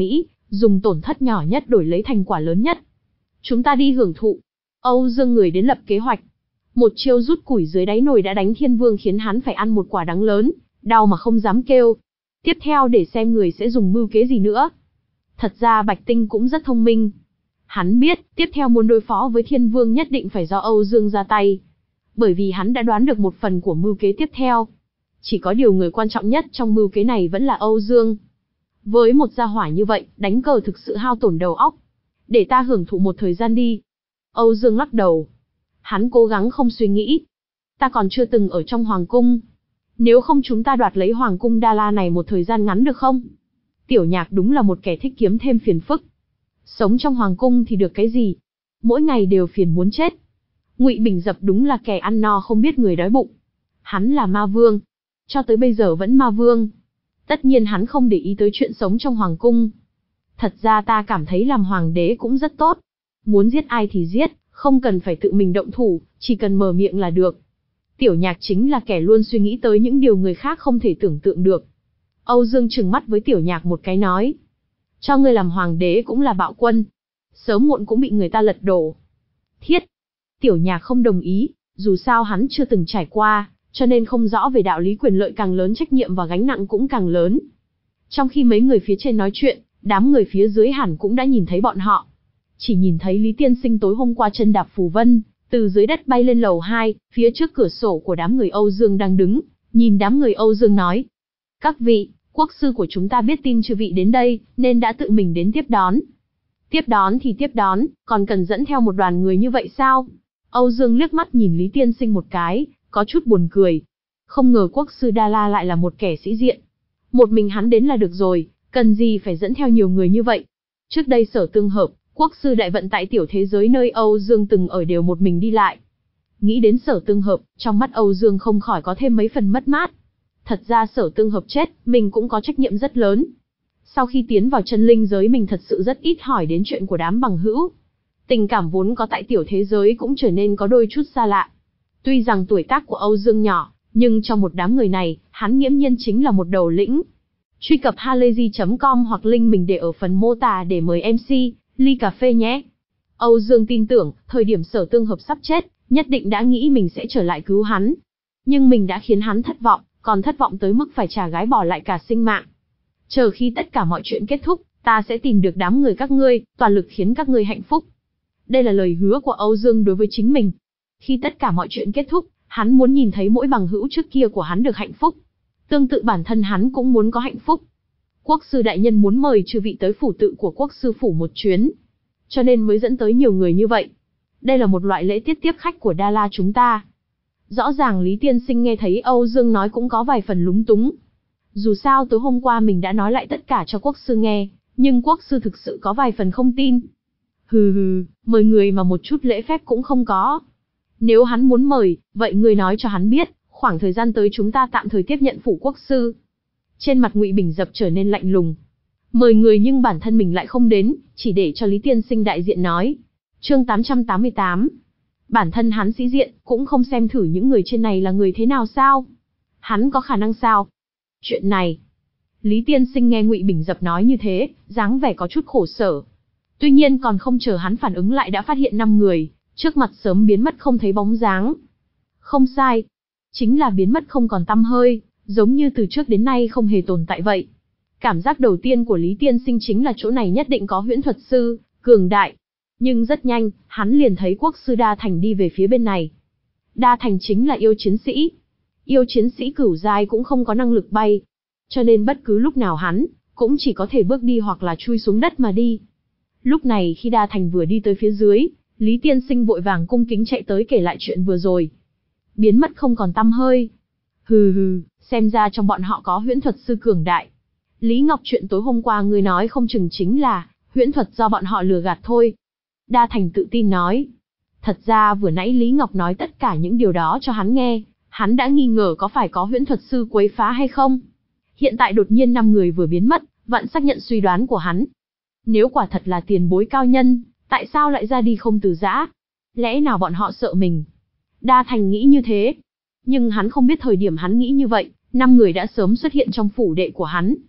S1: dùng tổn thất nhỏ nhất đổi lấy thành quả lớn nhất. Chúng ta đi hưởng thụ. Âu Dương người đến lập kế hoạch. Một chiêu rút củi dưới đáy nồi đã đánh Thiên Vương khiến hắn phải ăn một quả đắng lớn, đau mà không dám kêu. Tiếp theo để xem người sẽ dùng mưu kế gì nữa. Thật ra Bạch Tinh cũng rất thông minh. Hắn biết, tiếp theo muốn đối phó với Thiên Vương nhất định phải do Âu Dương ra tay. Bởi vì hắn đã đoán được một phần của mưu kế tiếp theo. Chỉ có điều người quan trọng nhất trong mưu kế này vẫn là Âu Dương. Với một gia hỏa như vậy, đánh cờ thực sự hao tổn đầu óc. Để ta hưởng thụ một thời gian đi. Âu Dương lắc đầu. Hắn cố gắng không suy nghĩ. Ta còn chưa từng ở trong Hoàng Cung. Nếu không chúng ta đoạt lấy Hoàng Cung Đa La này một thời gian ngắn được không? Tiểu Nhạc đúng là một kẻ thích kiếm thêm phiền phức. Sống trong Hoàng Cung thì được cái gì? Mỗi ngày đều phiền muốn chết. Ngụy Bình Dập đúng là kẻ ăn no không biết người đói bụng. Hắn là ma vương. Cho tới bây giờ vẫn ma vương. Tất nhiên hắn không để ý tới chuyện sống trong Hoàng Cung. Thật ra ta cảm thấy làm Hoàng đế cũng rất tốt. Muốn giết ai thì giết, không cần phải tự mình động thủ, chỉ cần mở miệng là được. Tiểu Nhạc chính là kẻ luôn suy nghĩ tới những điều người khác không thể tưởng tượng được. Âu Dương trừng mắt với Tiểu Nhạc một cái nói. Cho ngươi làm Hoàng đế cũng là bạo quân. Sớm muộn cũng bị người ta lật đổ. Thiết! Tiểu Nhạc không đồng ý, dù sao hắn chưa từng trải qua, cho nên không rõ về đạo lý quyền lợi càng lớn trách nhiệm và gánh nặng cũng càng lớn. Trong khi mấy người phía trên nói chuyện, đám người phía dưới hẳn cũng đã nhìn thấy bọn họ. Chỉ nhìn thấy Lý Tiên Sinh tối hôm qua chân đạp phù vân, từ dưới đất bay lên lầu hai, phía trước cửa sổ của đám người Âu Dương đang đứng, nhìn đám người Âu Dương nói. Các vị, quốc sư của chúng ta biết tin chư vị đến đây, nên đã tự mình đến tiếp đón. Tiếp đón thì tiếp đón, còn cần dẫn theo một đoàn người như vậy sao? Âu Dương liếc mắt nhìn Lý Tiên Sinh một cái, có chút buồn cười. Không ngờ quốc sư Đa La lại là một kẻ sĩ diện. Một mình hắn đến là được rồi, cần gì phải dẫn theo nhiều người như vậy. Trước đây Sở Tương Hợp, quốc sư đại vận tại tiểu thế giới nơi Âu Dương từng ở đều một mình đi lại. Nghĩ đến Sở Tương Hợp, trong mắt Âu Dương không khỏi có thêm mấy phần mất mát. Thật ra Sở Tương Hợp chết, mình cũng có trách nhiệm rất lớn. Sau khi tiến vào chân linh giới mình thật sự rất ít hỏi đến chuyện của đám bằng hữu. Tình cảm vốn có tại tiểu thế giới cũng trở nên có đôi chút xa lạ. Tuy rằng tuổi tác của Âu Dương nhỏ, nhưng trong một đám người này, hắn nghiễm nhiên chính là một đầu lĩnh. Truy cập halayzi chấm com hoặc link mình để ở phần mô tả để mời em xê, ly cà phê nhé. Âu Dương tin tưởng, thời điểm Sở Tương Hợp sắp chết, nhất định đã nghĩ mình sẽ trở lại cứu hắn. Nhưng mình đã khiến hắn thất vọng, còn thất vọng tới mức phải trả gái bỏ lại cả sinh mạng. Chờ khi tất cả mọi chuyện kết thúc, ta sẽ tìm được đám người các ngươi, toàn lực khiến các ngươi hạnh phúc. Đây là lời hứa của Âu Dương đối với chính mình. Khi tất cả mọi chuyện kết thúc, hắn muốn nhìn thấy mỗi bằng hữu trước kia của hắn được hạnh phúc. Tương tự bản thân hắn cũng muốn có hạnh phúc. Quốc sư đại nhân muốn mời chư vị tới phủ tự của quốc sư phủ một chuyến, cho nên mới dẫn tới nhiều người như vậy. Đây là một loại lễ tiết tiếp khách của Đa La chúng ta. Rõ ràng Lý Tiên Sinh nghe thấy Âu Dương nói cũng có vài phần lúng túng. Dù sao tối hôm qua mình đã nói lại tất cả cho quốc sư nghe, nhưng quốc sư thực sự có vài phần không tin. Hừ hừ, mời người mà một chút lễ phép cũng không có. Nếu hắn muốn mời, vậy người nói cho hắn biết, khoảng thời gian tới chúng ta tạm thời tiếp nhận phủ quốc sư. Trên mặt Ngụy Bình Dập trở nên lạnh lùng. Mời người nhưng bản thân mình lại không đến, chỉ để cho Lý Tiên Sinh đại diện nói. Chương tám trăm tám mươi tám. Bản thân hắn sĩ diện, cũng không xem thử những người trên này là người thế nào sao? Hắn có khả năng sao? Chuyện này. Lý Tiên Sinh nghe Ngụy Bình Dập nói như thế, dáng vẻ có chút khổ sở. Tuy nhiên còn không chờ hắn phản ứng lại đã phát hiện năm người, trước mặt sớm biến mất không thấy bóng dáng. Không sai. Chính là biến mất không còn tăm hơi, giống như từ trước đến nay không hề tồn tại vậy. Cảm giác đầu tiên của Lý Tiên Sinh chính là chỗ này nhất định có huyễn thuật sư, cường đại. Nhưng rất nhanh, hắn liền thấy quốc sư Đa Thành đi về phía bên này. Đa Thành chính là yêu chiến sĩ. Yêu chiến sĩ cửu giai cũng không có năng lực bay. Cho nên bất cứ lúc nào hắn, cũng chỉ có thể bước đi hoặc là chui xuống đất mà đi. Lúc này khi Đa Thành vừa đi tới phía dưới, Lý Tiên Sinh vội vàng cung kính chạy tới kể lại chuyện vừa rồi. Biến mất không còn tăm hơi. Hừ hừ, xem ra trong bọn họ có huyễn thuật sư cường đại. Lý Ngọc chuyện tối hôm qua ngươi nói không chừng chính là huyễn thuật do bọn họ lừa gạt thôi. Đa Thành tự tin nói. Thật ra vừa nãy Lý Ngọc nói tất cả những điều đó cho hắn nghe, hắn đã nghi ngờ có phải có huyễn thuật sư quấy phá hay không. Hiện tại đột nhiên năm người vừa biến mất, vẫn xác nhận suy đoán của hắn. Nếu quả thật là tiền bối cao nhân, tại sao lại ra đi không từ giã? Lẽ nào bọn họ sợ mình? Đa Thành nghĩ như thế. Nhưng hắn không biết thời điểm hắn nghĩ như vậy, năm người đã sớm xuất hiện trong phủ đệ của hắn.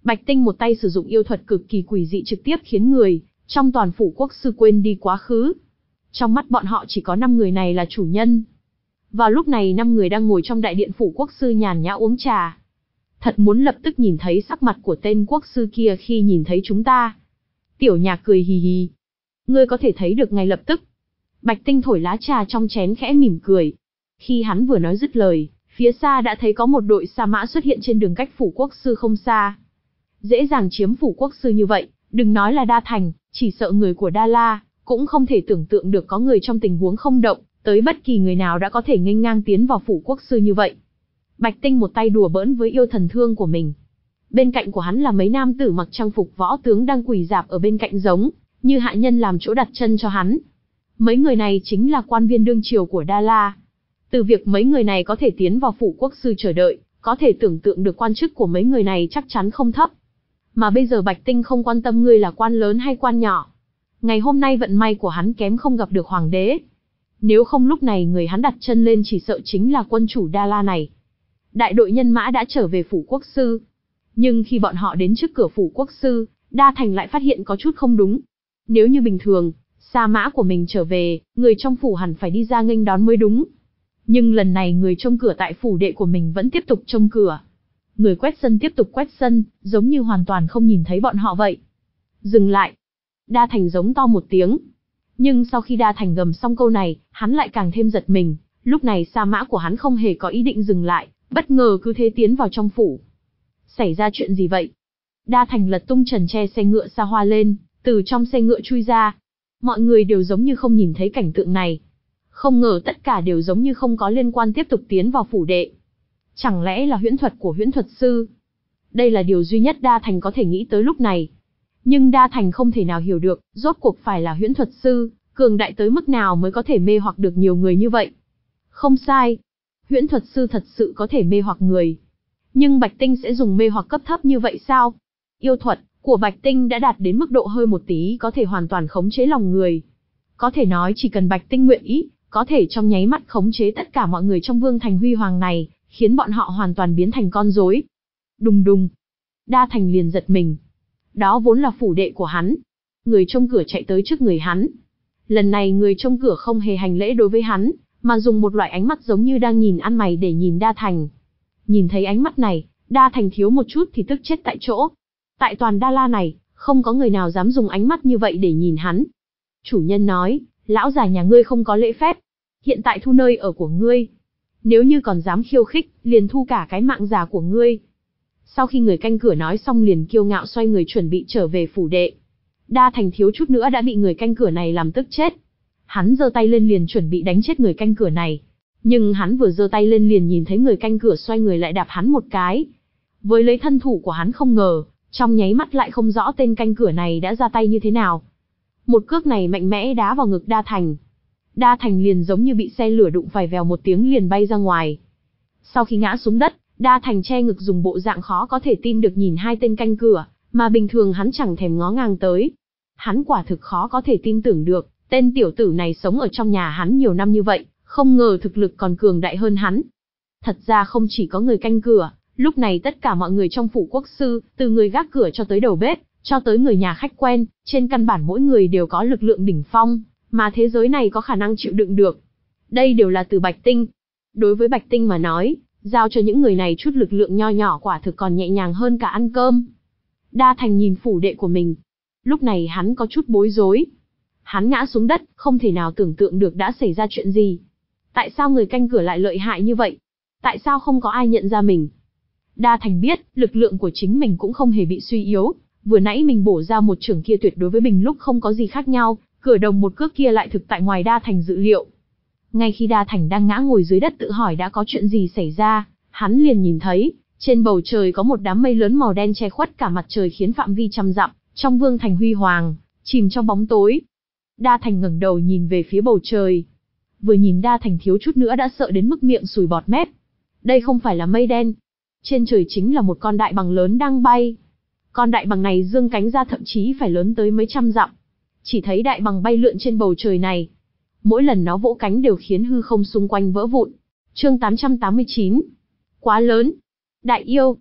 S1: Bạch Tinh một tay sử dụng yêu thuật cực kỳ quỷ dị trực tiếp khiến người trong toàn phủ quốc sư quên đi quá khứ. Trong mắt bọn họ chỉ có năm người này là chủ nhân. Vào lúc này năm người đang ngồi trong đại điện phủ quốc sư nhàn nhã uống trà. Thật muốn lập tức nhìn thấy sắc mặt của tên quốc sư kia khi nhìn thấy chúng ta. Tiểu Nhạc cười hì hì. Ngươi có thể thấy được ngay lập tức. Bạch Tinh thổi lá trà trong chén khẽ mỉm cười. Khi hắn vừa nói dứt lời, phía xa đã thấy có một đội sa mã xuất hiện trên đường cách phủ quốc sư không xa. Dễ dàng chiếm phủ quốc sư như vậy, đừng nói là Đa Thành, chỉ sợ người của Đa La, cũng không thể tưởng tượng được có người trong tình huống không động, tới bất kỳ người nào đã có thể nghênh ngang tiến vào phủ quốc sư như vậy. Bạch Tinh một tay đùa bỡn với yêu thần thương của mình. Bên cạnh của hắn là mấy nam tử mặc trang phục võ tướng đang quỳ rạp ở bên cạnh giống như hạ nhân làm chỗ đặt chân cho hắn. Mấy người này chính là quan viên đương triều của Đa La. Từ việc mấy người này có thể tiến vào phủ quốc sư chờ đợi, có thể tưởng tượng được quan chức của mấy người này chắc chắn không thấp. Mà bây giờ Bạch Tinh không quan tâm ngươi là quan lớn hay quan nhỏ. Ngày hôm nay vận may của hắn kém không gặp được hoàng đế. Nếu không lúc này người hắn đặt chân lên chỉ sợ chính là quân chủ Đa La này. Đại đội nhân mã đã trở về phủ quốc sư. Nhưng khi bọn họ đến trước cửa phủ quốc sư, Đa Thành lại phát hiện có chút không đúng. Nếu như bình thường, sa mã của mình trở về, người trong phủ hẳn phải đi ra nghênh đón mới đúng. Nhưng lần này người trông cửa tại phủ đệ của mình vẫn tiếp tục trông cửa. Người quét sân tiếp tục quét sân, giống như hoàn toàn không nhìn thấy bọn họ vậy. Dừng lại. Đa Thành giống to một tiếng. Nhưng sau khi Đa Thành gầm xong câu này, hắn lại càng thêm giật mình. Lúc này sa mã của hắn không hề có ý định dừng lại, bất ngờ cứ thế tiến vào trong phủ. Xảy ra chuyện gì vậy? Đa Thành lật tung trần tre xe ngựa xa hoa lên, từ trong xe ngựa chui ra. Mọi người đều giống như không nhìn thấy cảnh tượng này. Không ngờ tất cả đều giống như không có liên quan tiếp tục tiến vào phủ đệ. Chẳng lẽ là huyễn thuật của huyễn thuật sư? Đây là điều duy nhất Đa Thành có thể nghĩ tới lúc này. Nhưng Đa Thành không thể nào hiểu được, rốt cuộc phải là huyễn thuật sư, cường đại tới mức nào mới có thể mê hoặc được nhiều người như vậy. Không sai. Huyễn thuật sư thật sự có thể mê hoặc người. Nhưng Bạch Tinh sẽ dùng mê hoặc cấp thấp như vậy sao? Yêu thuật của Bạch Tinh đã đạt đến mức độ hơi một tí có thể hoàn toàn khống chế lòng người. Có thể nói chỉ cần Bạch Tinh nguyện ý, có thể trong nháy mắt khống chế tất cả mọi người trong Vương Thành Huy Hoàng này, khiến bọn họ hoàn toàn biến thành con rối. Đùng đùng. Đa Thành liền giật mình. Đó vốn là phủ đệ của hắn. Người trông cửa chạy tới trước người hắn. Lần này người trông cửa không hề hành lễ đối với hắn, mà dùng một loại ánh mắt giống như đang nhìn ăn mày để nhìn Đa Thành. Nhìn thấy ánh mắt này, Đa Thành thiếu một chút thì tức chết tại chỗ. Tại toàn Đa La này, không có người nào dám dùng ánh mắt như vậy để nhìn hắn. Chủ nhân nói, lão già nhà ngươi không có lễ phép. Hiện tại thu nơi ở của ngươi. Nếu như còn dám khiêu khích, liền thu cả cái mạng già của ngươi. Sau khi người canh cửa nói xong liền kiêu ngạo xoay người chuẩn bị trở về phủ đệ. Đa Thành thiếu chút nữa đã bị người canh cửa này làm tức chết. Hắn giơ tay lên liền chuẩn bị đánh chết người canh cửa này. Nhưng hắn vừa giơ tay lên liền nhìn thấy người canh cửa xoay người lại đạp hắn một cái. Với lấy thân thủ của hắn không ngờ, trong nháy mắt lại không rõ tên canh cửa này đã ra tay như thế nào. Một cước này mạnh mẽ đá vào ngực Đa Thành. Đa Thành liền giống như bị xe lửa đụng phải vèo một tiếng liền bay ra ngoài. Sau khi ngã xuống đất, Đa Thành che ngực dùng bộ dạng khó có thể tin được nhìn hai tên canh cửa, mà bình thường hắn chẳng thèm ngó ngang tới. Hắn quả thực khó có thể tin tưởng được, tên tiểu tử này sống ở trong nhà hắn nhiều năm như vậy, không ngờ thực lực còn cường đại hơn hắn. Thật ra không chỉ có người canh cửa, lúc này tất cả mọi người trong phủ quốc sư, từ người gác cửa cho tới đầu bếp, cho tới người nhà khách quen, trên căn bản mỗi người đều có lực lượng đỉnh phong, mà thế giới này có khả năng chịu đựng được. Đây đều là từ Bạch Tinh. Đối với Bạch Tinh mà nói, giao cho những người này chút lực lượng nho nhỏ quả thực còn nhẹ nhàng hơn cả ăn cơm. Đa Thành nhìn phủ đệ của mình. Lúc này hắn có chút bối rối. Hắn ngã xuống đất, không thể nào tưởng tượng được đã xảy ra chuyện gì. Tại sao người canh cửa lại lợi hại như vậy? Tại sao không có ai nhận ra mình? Đa Thành biết, lực lượng của chính mình cũng không hề bị suy yếu. Vừa nãy mình bổ ra một chưởng kia tuyệt đối với mình lúc không có gì khác nhau, cửa đồng một cước kia lại thực tại ngoài Đa Thành dự liệu. Ngay khi Đa Thành đang ngã ngồi dưới đất tự hỏi đã có chuyện gì xảy ra, hắn liền nhìn thấy, trên bầu trời có một đám mây lớn màu đen che khuất cả mặt trời khiến phạm vi trăm dặm, trong Vương Thành Huy Hoàng, chìm trong bóng tối. Đa Thành ngẩng đầu nhìn về phía bầu trời. Vừa nhìn Đa Thành thiếu chút nữa đã sợ đến mức miệng sùi bọt mép. Đây không phải là mây đen. Trên trời chính là một con đại bàng lớn đang bay. Con đại bàng này dương cánh ra thậm chí phải lớn tới mấy trăm dặm. Chỉ thấy đại bàng bay lượn trên bầu trời này. Mỗi lần nó vỗ cánh đều khiến hư không xung quanh vỡ vụn. Chương tám trăm tám mươi chín. Quá lớn. Đại yêu.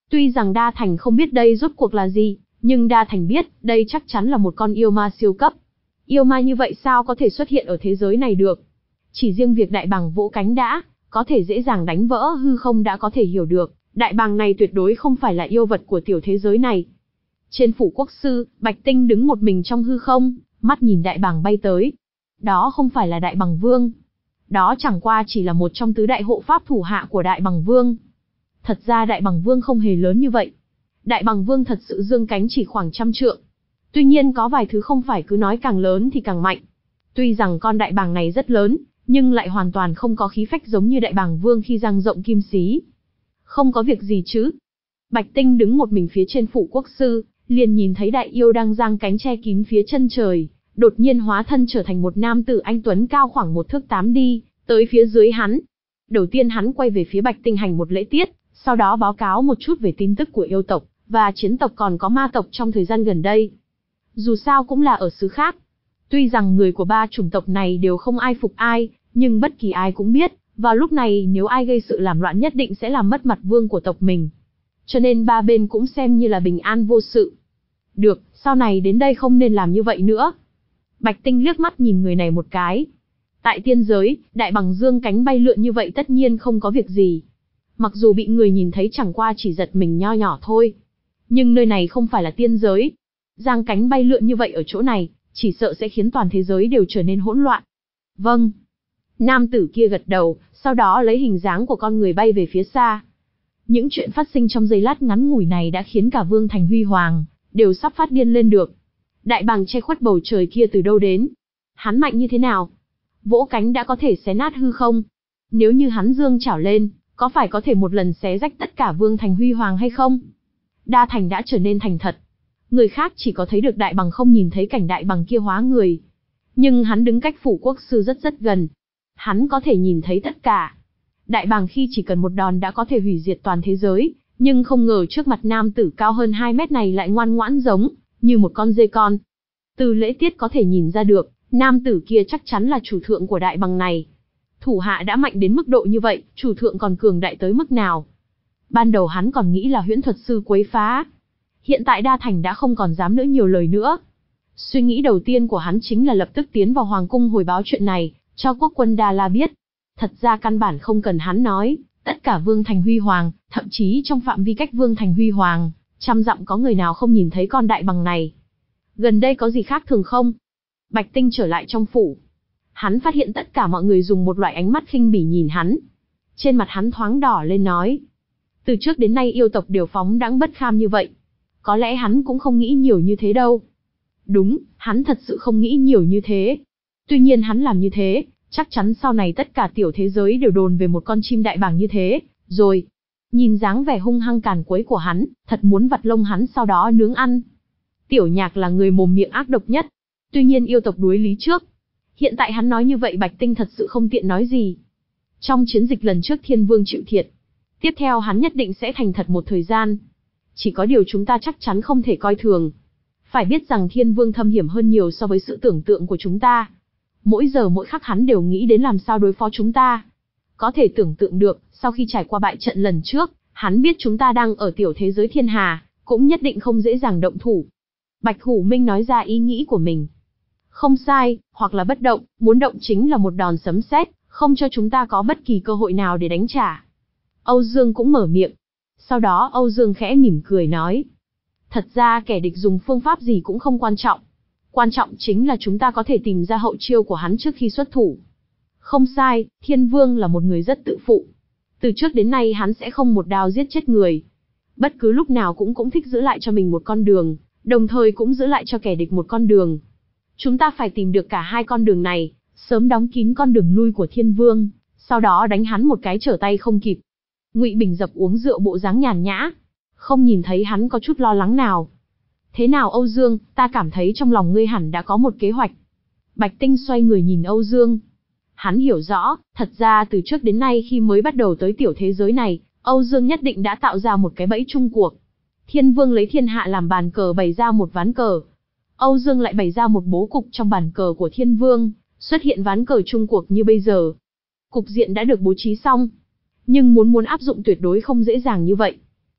S1: Tuy rằng Đa Thành không biết đây rốt cuộc là gì, nhưng Đa Thành biết, đây chắc chắn là một con yêu ma siêu cấp. Yêu ma như vậy sao có thể xuất hiện ở thế giới này được? Chỉ riêng việc đại bàng vỗ cánh đã, có thể dễ dàng đánh vỡ hư không đã có thể hiểu được, đại bàng này tuyệt đối không phải là yêu vật của tiểu thế giới này. Trên phủ quốc sư, Bạch Tinh đứng một mình trong hư không, mắt nhìn đại bàng bay tới. Đó không phải là đại bàng vương. Đó chẳng qua chỉ là một trong tứ đại hộ pháp thủ hạ của đại bàng vương. Thật ra đại bàng vương không hề lớn như vậy. Đại bàng vương thật sự dương cánh chỉ khoảng trăm trượng. Tuy nhiên có vài thứ không phải cứ nói càng lớn thì càng mạnh. Tuy rằng con đại bàng này rất lớn, nhưng lại hoàn toàn không có khí phách giống như đại bàng vương khi dang rộng kim xí. Không có việc gì chứ. Bạch Tinh đứng một mình phía trên phủ quốc sư, liền nhìn thấy đại yêu đang giang cánh che kín phía chân trời, đột nhiên hóa thân trở thành một nam tử anh tuấn cao khoảng một thước tám đi, tới phía dưới hắn. Đầu tiên hắn quay về phía Bạch Tinh hành một lễ tiết, sau đó báo cáo một chút về tin tức của yêu tộc, và chiến tộc còn có ma tộc trong thời gian gần đây. Dù sao cũng là ở xứ khác. Tuy rằng người của ba chủng tộc này đều không ai phục ai, nhưng bất kỳ ai cũng biết, vào lúc này nếu ai gây sự làm loạn nhất định sẽ làm mất mặt vương của tộc mình. Cho nên ba bên cũng xem như là bình an vô sự. Được, sau này đến đây không nên làm như vậy nữa. Bạch Tinh liếc mắt nhìn người này một cái. Tại tiên giới, đại bàng dương cánh bay lượn như vậy tất nhiên không có việc gì. Mặc dù bị người nhìn thấy chẳng qua chỉ giật mình nho nhỏ thôi. Nhưng nơi này không phải là tiên giới. Giang cánh bay lượn như vậy ở chỗ này, chỉ sợ sẽ khiến toàn thế giới đều trở nên hỗn loạn. Vâng. Nam tử kia gật đầu, sau đó lấy hình dáng của con người bay về phía xa. Những chuyện phát sinh trong giây lát ngắn ngủi này đã khiến cả Vương Thành Huy Hoàng đều sắp phát điên lên được. Đại bàng che khuất bầu trời kia từ đâu đến? Hắn mạnh như thế nào? Vỗ cánh đã có thể xé nát hư không? Nếu như hắn dương chảo lên, có phải có thể một lần xé rách tất cả Vương Thành Huy Hoàng hay không? Đa Thành đã trở nên thành thật. Người khác chỉ có thấy được đại bàng không nhìn thấy cảnh đại bàng kia hóa người. Nhưng hắn đứng cách phủ quốc sư rất rất gần. Hắn có thể nhìn thấy tất cả. Đại bàng khi chỉ cần một đòn đã có thể hủy diệt toàn thế giới, nhưng không ngờ trước mặt nam tử cao hơn hai mét này lại ngoan ngoãn giống như một con dê con. Từ lễ tiết có thể nhìn ra được, nam tử kia chắc chắn là chủ thượng của đại bàng này. Thủ hạ đã mạnh đến mức độ như vậy, chủ thượng còn cường đại tới mức nào? Ban đầu hắn còn nghĩ là huyễn thuật sư quấy phá. Hiện tại Đa Thành đã không còn dám nữa nhiều lời nữa. Suy nghĩ đầu tiên của hắn chính là lập tức tiến vào hoàng cung hồi báo chuyện này, cho quốc quân Đa La biết. Thật ra căn bản không cần hắn nói, tất cả Vương Thành Huy Hoàng, thậm chí trong phạm vi cách Vương Thành Huy Hoàng, trăm dặm có người nào không nhìn thấy con đại bàng này. Gần đây có gì khác thường không? Bạch Tinh trở lại trong phủ. Hắn phát hiện tất cả mọi người dùng một loại ánh mắt khinh bỉ nhìn hắn. Trên mặt hắn thoáng đỏ lên nói. Từ trước đến nay yêu tộc đều phóng đãng bất kham như vậy. Có lẽ hắn cũng không nghĩ nhiều như thế đâu. Đúng, hắn thật sự không nghĩ nhiều như thế. Tuy nhiên hắn làm như thế, chắc chắn sau này tất cả tiểu thế giới đều đồn về một con chim đại bàng như thế, rồi. Nhìn dáng vẻ hung hăng càn quấy của hắn, thật muốn vặt lông hắn sau đó nướng ăn. Tiểu Nhạc là người mồm miệng ác độc nhất. Tuy nhiên yêu tộc đuối lý trước. Hiện tại hắn nói như vậy Bạch Tinh thật sự không tiện nói gì. Trong chiến dịch lần trước Thiên Vương chịu thiệt. Tiếp theo hắn nhất định sẽ thành thật một thời gian. Chỉ có điều chúng ta chắc chắn không thể coi thường. Phải biết rằng Thiên Vương thâm hiểm hơn nhiều so với sự tưởng tượng của chúng ta. Mỗi giờ mỗi khắc hắn đều nghĩ đến làm sao đối phó chúng ta. Có thể tưởng tượng được, sau khi trải qua bại trận lần trước, hắn biết chúng ta đang ở tiểu thế giới thiên hà, cũng nhất định không dễ dàng động thủ. Bạch Hủ Minh nói ra ý nghĩ của mình. Không sai, hoặc là bất động, muốn động chính là một đòn sấm sét, không cho chúng ta có bất kỳ cơ hội nào để đánh trả. Âu Dương cũng mở miệng. Sau đó Âu Dương khẽ mỉm cười nói. Thật ra kẻ địch dùng phương pháp gì cũng không quan trọng. Quan trọng chính là chúng ta có thể tìm ra hậu chiêu của hắn trước khi xuất thủ. Không sai, Thiên Vương là một người rất tự phụ. Từ trước đến nay hắn sẽ không một đao giết chết người. Bất cứ lúc nào cũng cũng thích giữ lại cho mình một con đường, đồng thời cũng giữ lại cho kẻ địch một con đường. Chúng ta phải tìm được cả hai con đường này, sớm đóng kín con đường lui của Thiên Vương, sau đó đánh hắn một cái trở tay không kịp. Ngụy Bình Dập uống rượu bộ dáng nhàn nhã, không nhìn thấy hắn có chút lo lắng nào. Thế nào Âu Dương, ta cảm thấy trong lòng ngươi hẳn đã có một kế hoạch. Bạch Tinh xoay người nhìn Âu Dương. Hắn hiểu rõ, thật ra từ trước đến nay khi mới bắt đầu tới tiểu thế giới này, Âu Dương nhất định đã tạo ra một cái bẫy chung cuộc. Thiên Vương lấy thiên hạ làm bàn cờ bày ra một ván cờ. Âu Dương lại bày ra một bố cục trong bàn cờ của Thiên Vương, xuất hiện ván cờ chung cuộc như bây giờ. Cục diện đã được bố trí xong. Nhưng muốn muốn áp dụng tuyệt đối không dễ dàng như vậy.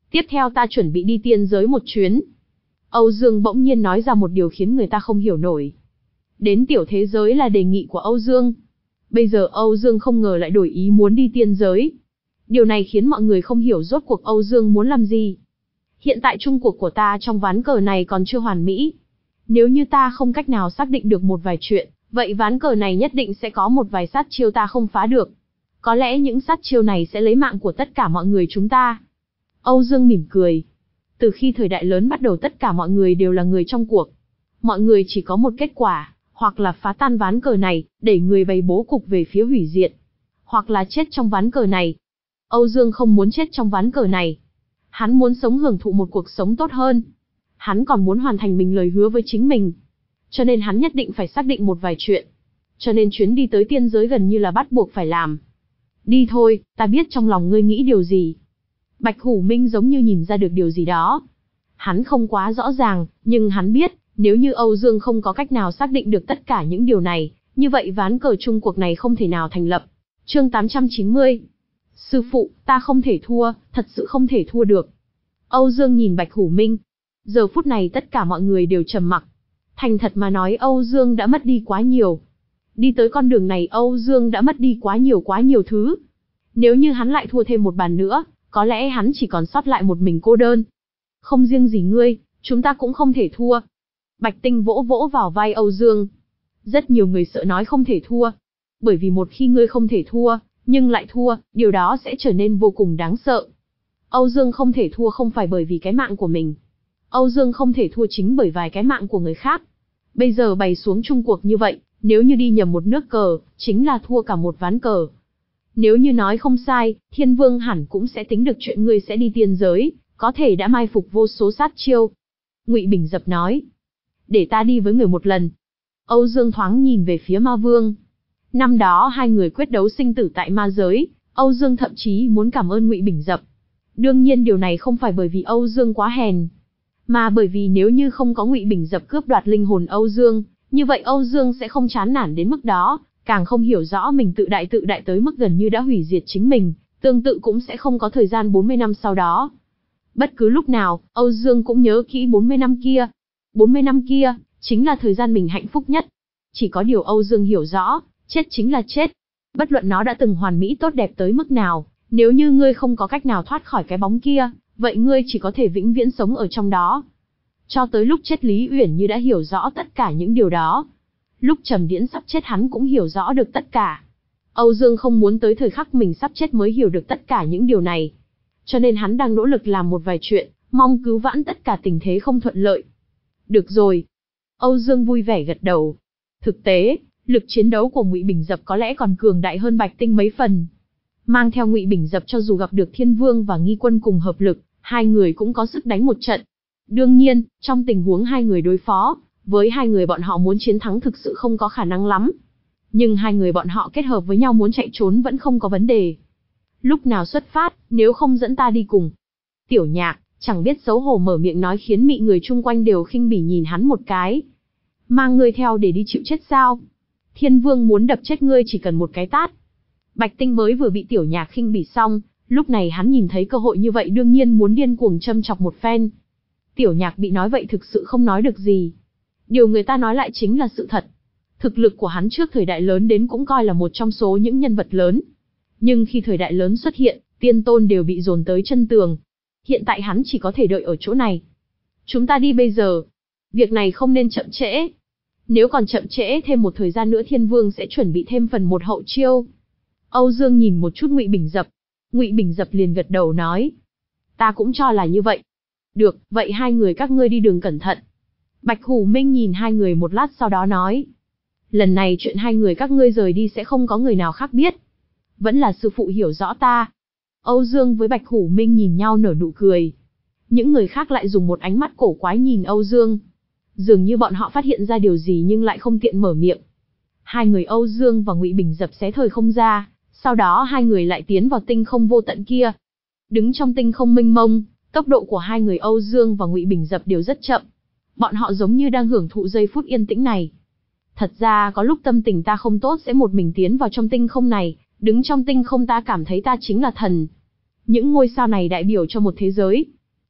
S1: Tiếp theo ta chuẩn bị đi tiên giới một chuyến. Âu Dương bỗng nhiên nói ra một điều khiến người ta không hiểu nổi. Đến tiểu thế giới là đề nghị của Âu Dương. Bây giờ Âu Dương không ngờ lại đổi ý muốn đi tiên giới. Điều này khiến mọi người không hiểu rốt cuộc Âu Dương muốn làm gì. Hiện tại chung cuộc của ta trong ván cờ này còn chưa hoàn mỹ. Nếu như ta không cách nào xác định được một vài chuyện, vậy ván cờ này nhất định sẽ có một vài sát chiêu ta không phá được. Có lẽ những sát chiêu này sẽ lấy mạng của tất cả mọi người chúng ta. Âu Dương mỉm cười. Từ khi thời đại lớn bắt đầu tất cả mọi người đều là người trong cuộc. Mọi người chỉ có một kết quả, hoặc là phá tan ván cờ này, đẩy người bày bố cục về phía hủy diệt. Hoặc là chết trong ván cờ này. Âu Dương không muốn chết trong ván cờ này. Hắn muốn sống hưởng thụ một cuộc sống tốt hơn. Hắn còn muốn hoàn thành mình lời hứa với chính mình. Cho nên hắn nhất định phải xác định một vài chuyện. Cho nên chuyến đi tới tiên giới gần như là bắt buộc phải làm. Đi thôi, ta biết trong lòng ngươi nghĩ điều gì. Bạch Hủ Minh giống như nhìn ra được điều gì đó. Hắn không quá rõ ràng, nhưng hắn biết, nếu như Âu Dương không có cách nào xác định được tất cả những điều này, như vậy ván cờ chung cuộc này không thể nào thành lập. Chương tám trăm chín mươi. Sư phụ, ta không thể thua, thật sự không thể thua được. Âu Dương nhìn Bạch Hủ Minh. Giờ phút này tất cả mọi người đều trầm mặc. Thành thật mà nói Âu Dương đã mất đi quá nhiều. Đi tới con đường này Âu Dương đã mất đi quá nhiều quá nhiều thứ. Nếu như hắn lại thua thêm một bàn nữa, có lẽ hắn chỉ còn sót lại một mình cô đơn. Không riêng gì ngươi, chúng ta cũng không thể thua. Bạch Tinh vỗ vỗ vào vai Âu Dương. Rất nhiều người sợ nói không thể thua. Bởi vì một khi ngươi không thể thua, nhưng lại thua, điều đó sẽ trở nên vô cùng đáng sợ. Âu Dương không thể thua không phải bởi vì cái mạng của mình. Âu Dương không thể thua chính bởi vài cái mạng của người khác. Bây giờ bày xuống chung cuộc như vậy, nếu như đi nhầm một nước cờ, chính là thua cả một ván cờ. Nếu như nói không sai, Thiên Vương hẳn cũng sẽ tính được chuyện ngươi sẽ đi tiên giới, có thể đã mai phục vô số sát chiêu. Ngụy Bình Dập nói, để ta đi với người một lần. Âu Dương thoáng nhìn về phía Ma Vương. Năm đó hai người quyết đấu sinh tử tại ma giới, Âu Dương thậm chí muốn cảm ơn Ngụy Bình Dập. Đương nhiên điều này không phải bởi vì Âu Dương quá hèn, mà bởi vì nếu như không có Ngụy Bình Dập cướp đoạt linh hồn Âu Dương, như vậy Âu Dương sẽ không chán nản đến mức đó, càng không hiểu rõ mình tự đại tự đại tới mức gần như đã hủy diệt chính mình, tương tự cũng sẽ không có thời gian bốn mươi năm sau đó. Bất cứ lúc nào, Âu Dương cũng nhớ kỹ bốn mươi năm kia. bốn mươi năm kia, chính là thời gian mình hạnh phúc nhất. Chỉ có điều Âu Dương hiểu rõ, chết chính là chết. Bất luận nó đã từng hoàn mỹ tốt đẹp tới mức nào, nếu như ngươi không có cách nào thoát khỏi cái bóng kia, vậy ngươi chỉ có thể vĩnh viễn sống ở trong đó. Cho tới lúc chết Lý Uyển Như đã hiểu rõ tất cả những điều đó. Lúc Trầm Điễn sắp chết hắn cũng hiểu rõ được tất cả. Âu Dương không muốn tới thời khắc mình sắp chết mới hiểu được tất cả những điều này. Cho nên hắn đang nỗ lực làm một vài chuyện, mong cứu vãn tất cả tình thế không thuận lợi. Được rồi. Âu Dương vui vẻ gật đầu. Thực tế, lực chiến đấu của Ngụy Bình Dập có lẽ còn cường đại hơn Bạch Tinh mấy phần. Mang theo Ngụy Bình Dập cho dù gặp được Thiên Vương và Nghi Quân cùng hợp lực, hai người cũng có sức đánh một trận. Đương nhiên, trong tình huống hai người đối phó, với hai người bọn họ muốn chiến thắng thực sự không có khả năng lắm. Nhưng hai người bọn họ kết hợp với nhau muốn chạy trốn vẫn không có vấn đề. Lúc nào xuất phát, nếu không dẫn ta đi cùng. Tiểu Nhạc, chẳng biết xấu hổ mở miệng nói khiến mị người chung quanh đều khinh bỉ nhìn hắn một cái. Mang ngươi theo để đi chịu chết sao? Thiên Vương muốn đập chết ngươi chỉ cần một cái tát. Bạch Tinh mới vừa bị Tiểu Nhạc khinh bỉ xong, lúc này hắn nhìn thấy cơ hội như vậy đương nhiên muốn điên cuồng châm chọc một phen. Tiểu Nhạc bị nói vậy thực sự không nói được gì. Điều người ta nói lại chính là sự thật. Thực lực của hắn trước thời đại lớn đến cũng coi là một trong số những nhân vật lớn. Nhưng khi thời đại lớn xuất hiện, tiên tôn đều bị dồn tới chân tường. Hiện tại hắn chỉ có thể đợi ở chỗ này. Chúng ta đi bây giờ. Việc này không nên chậm trễ. Nếu còn chậm trễ thêm một thời gian nữa Thiên Vương sẽ chuẩn bị thêm phần một hậu chiêu. Âu Dương nhìn một chút Ngụy Bình Dập. Ngụy Bình Dập liền gật đầu nói. Ta cũng cho là như vậy. Được, vậy hai người các ngươi đi đường cẩn thận. Bạch Hủ Minh nhìn hai người một lát sau đó nói. Lần này chuyện hai người các ngươi rời đi sẽ không có người nào khác biết. Vẫn là sư phụ hiểu rõ ta. Âu Dương với Bạch Hủ Minh nhìn nhau nở nụ cười. Những người khác lại dùng một ánh mắt cổ quái nhìn Âu Dương. Dường như bọn họ phát hiện ra điều gì nhưng lại không tiện mở miệng. Hai người Âu Dương và Ngụy Bình Dập xé thời không ra, sau đó hai người lại tiến vào tinh không vô tận kia. Đứng trong tinh không mênh mông, tốc độ của hai người Âu Dương và Ngụy Bình Dập đều rất chậm. Bọn họ giống như đang hưởng thụ giây phút yên tĩnh này. Thật ra có lúc tâm tình ta không tốt sẽ một mình tiến vào trong tinh không này, đứng trong tinh không ta cảm thấy ta chính là thần. Những ngôi sao này đại biểu cho một thế giới.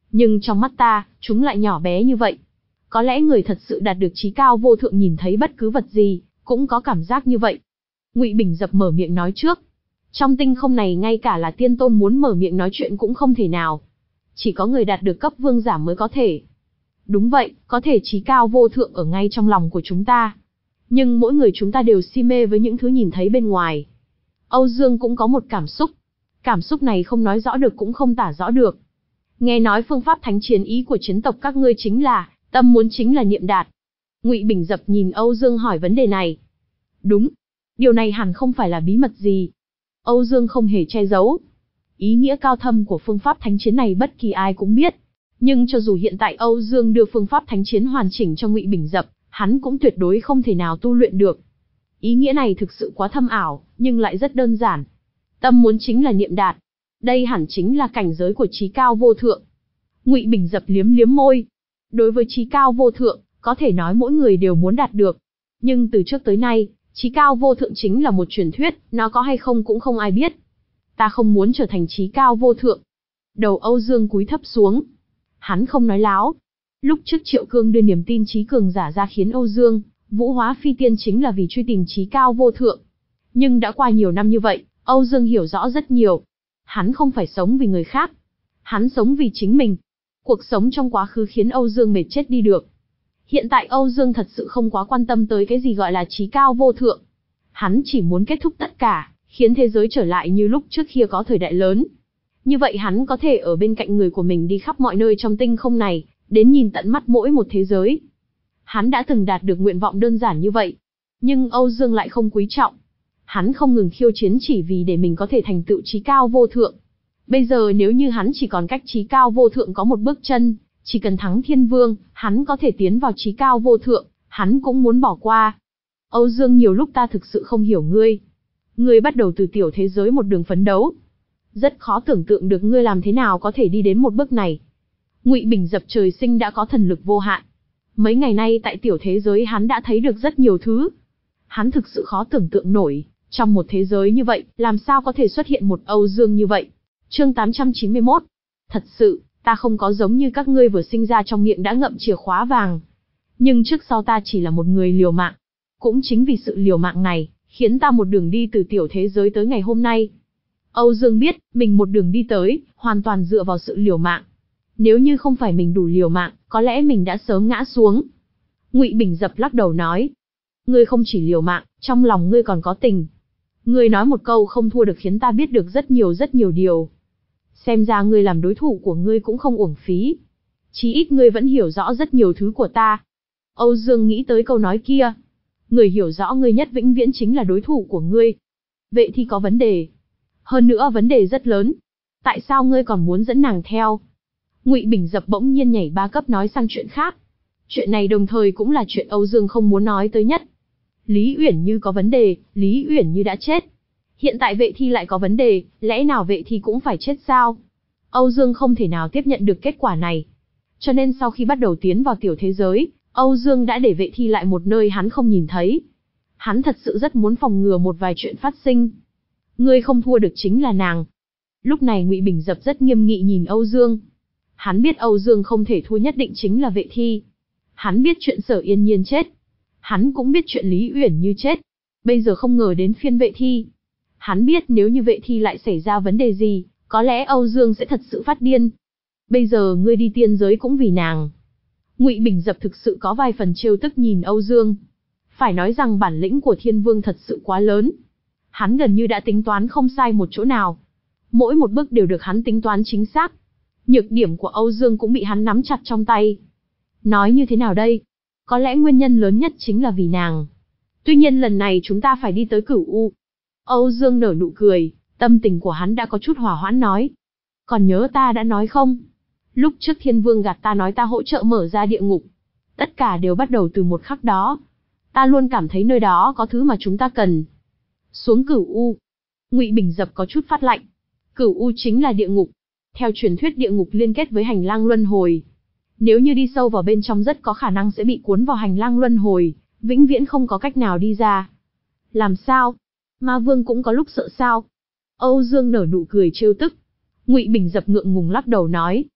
S1: Nhưng trong mắt ta, chúng lại nhỏ bé như vậy. Có lẽ người thật sự đạt được trí cao vô thượng nhìn thấy bất cứ vật gì, cũng có cảm giác như vậy. Ngụy Bình Dập mở miệng nói trước. Trong tinh không này ngay cả là tiên tôn muốn mở miệng nói chuyện cũng không thể nào. Chỉ có người đạt được cấp vương giả mới có thể. Đúng vậy, có thể trí cao vô thượng ở ngay trong lòng của chúng ta. Nhưng mỗi người chúng ta đều si mê với những thứ nhìn thấy bên ngoài. Âu Dương cũng có một cảm xúc. Cảm xúc này không nói rõ được cũng không tả rõ được. Nghe nói phương pháp thánh chiến ý của chiến tộc các ngươi chính là, tâm muốn chính là niệm đạt. Ngụy Bình Dập nhìn Âu Dương hỏi vấn đề này. Đúng. Điều này hẳn không phải là bí mật gì. Âu Dương không hề che giấu. Ý nghĩa cao thâm của phương pháp thánh chiến này bất kỳ ai cũng biết. Nhưng cho dù hiện tại Âu Dương đưa phương pháp thánh chiến hoàn chỉnh cho Ngụy Bình Dập, hắn cũng tuyệt đối không thể nào tu luyện được. Ý nghĩa này thực sự quá thâm ảo, nhưng lại rất đơn giản. Tâm muốn chính là niệm đạt. Đây hẳn chính là cảnh giới của trí cao vô thượng. Ngụy Bình Dập liếm liếm môi. Đối với trí cao vô thượng, có thể nói mỗi người đều muốn đạt được. Nhưng từ trước tới nay, trí cao vô thượng chính là một truyền thuyết, nó có hay không cũng không ai biết. Ta không muốn trở thành trí cao vô thượng. Đầu Âu Dương cúi thấp xuống. Hắn không nói láo. Lúc trước Triệu Cương đưa niềm tin trí cường giả ra khiến Âu Dương vũ hóa phi tiên chính là vì truy tìm trí cao vô thượng. Nhưng đã qua nhiều năm như vậy, Âu Dương hiểu rõ rất nhiều. Hắn không phải sống vì người khác. Hắn sống vì chính mình. Cuộc sống trong quá khứ khiến Âu Dương mệt chết đi được. Hiện tại Âu Dương thật sự không quá quan tâm tới cái gì gọi là trí cao vô thượng. Hắn chỉ muốn kết thúc tất cả, khiến thế giới trở lại như lúc trước kia có thời đại lớn. Như vậy hắn có thể ở bên cạnh người của mình đi khắp mọi nơi trong tinh không này, đến nhìn tận mắt mỗi một thế giới. Hắn đã từng đạt được nguyện vọng đơn giản như vậy. Nhưng Âu Dương lại không quý trọng. Hắn không ngừng khiêu chiến chỉ vì để mình có thể thành tựu trí cao vô thượng. Bây giờ nếu như hắn chỉ còn cách trí cao vô thượng có một bước chân, chỉ cần thắng thiên vương, hắn có thể tiến vào trí cao vô thượng, hắn cũng muốn bỏ qua. Âu Dương, nhiều lúc ta thực sự không hiểu ngươi. Ngươi bắt đầu từ tiểu thế giới một đường phấn đấu. Rất khó tưởng tượng được ngươi làm thế nào có thể đi đến một bước này. Ngụy Bình Dập trời sinh đã có thần lực vô hạn. Mấy ngày nay tại tiểu thế giới hắn đã thấy được rất nhiều thứ. Hắn thực sự khó tưởng tượng nổi, trong một thế giới như vậy, làm sao có thể xuất hiện một Âu Dương như vậy. Chương tám trăm chín mươi mốt. Thật sự, ta không có giống như các ngươi vừa sinh ra trong miệng đã ngậm chìa khóa vàng. Nhưng trước sau ta chỉ là một người liều mạng. Cũng chính vì sự liều mạng này, khiến ta một đường đi từ tiểu thế giới tới ngày hôm nay. Âu Dương biết, mình một đường đi tới, hoàn toàn dựa vào sự liều mạng. Nếu như không phải mình đủ liều mạng, có lẽ mình đã sớm ngã xuống. Ngụy Bình Dập lắc đầu nói. Ngươi không chỉ liều mạng, trong lòng ngươi còn có tình. Ngươi nói một câu không thua được khiến ta biết được rất nhiều rất nhiều điều. Xem ra ngươi làm đối thủ của ngươi cũng không uổng phí. Chí ít ngươi vẫn hiểu rõ rất nhiều thứ của ta. Âu Dương nghĩ tới câu nói kia. Người hiểu rõ ngươi nhất vĩnh viễn chính là đối thủ của ngươi. Vậy thì có vấn đề. Hơn nữa vấn đề rất lớn. Tại sao ngươi còn muốn dẫn nàng theo? Ngụy Bình Dập bỗng nhiên nhảy ba cấp nói sang chuyện khác. Chuyện này đồng thời cũng là chuyện Âu Dương không muốn nói tới nhất. Lý Uyển Như có vấn đề, Lý Uyển Như đã chết. Hiện tại Vệ Thi lại có vấn đề, lẽ nào Vệ Thi cũng phải chết sao? Âu Dương không thể nào tiếp nhận được kết quả này. Cho nên sau khi bắt đầu tiến vào tiểu thế giới, Âu Dương đã để Vệ Thi lại một nơi hắn không nhìn thấy. Hắn thật sự rất muốn phòng ngừa một vài chuyện phát sinh. Ngươi không thua được chính là nàng. Lúc này Ngụy Bình Dập rất nghiêm nghị nhìn Âu Dương. Hắn biết Âu Dương không thể thua nhất định chính là Vệ Thi. Hắn biết chuyện Sở Yên Nhiên chết. Hắn cũng biết chuyện Lý Uyển Như chết. Bây giờ không ngờ đến phiên Vệ Thi. Hắn biết nếu như Vệ Thi lại xảy ra vấn đề gì, có lẽ Âu Dương sẽ thật sự phát điên. Bây giờ ngươi đi tiên giới cũng vì nàng. Ngụy Bình Dập thực sự có vài phần trêu tức nhìn Âu Dương. Phải nói rằng bản lĩnh của Thiên Vương thật sự quá lớn. Hắn gần như đã tính toán không sai một chỗ nào. Mỗi một bước đều được hắn tính toán chính xác. Nhược điểm của Âu Dương cũng bị hắn nắm chặt trong tay. Nói như thế nào đây? Có lẽ nguyên nhân lớn nhất chính là vì nàng. Tuy nhiên lần này chúng ta phải đi tới Cửu U. Âu Dương nở nụ cười, tâm tình của hắn đã có chút hỏa hoãn nói. Còn nhớ ta đã nói không? Lúc trước Thiên Vương gạt ta nói ta hỗ trợ mở ra địa ngục. Tất cả đều bắt đầu từ một khắc đó. Ta luôn cảm thấy nơi đó có thứ mà chúng ta cần. Xuống Cửu U. Ngụy Bình Dập có chút phát lạnh. Cửu U chính là địa ngục. Theo truyền thuyết địa ngục liên kết với hành lang luân hồi. Nếu như đi sâu vào bên trong rất có khả năng sẽ bị cuốn vào hành lang luân hồi, vĩnh viễn không có cách nào đi ra. Làm sao? Ma Vương cũng có lúc sợ sao? Âu Dương nở nụ cười trêu tức. Ngụy Bình Dập ngượng ngùng lắc đầu nói.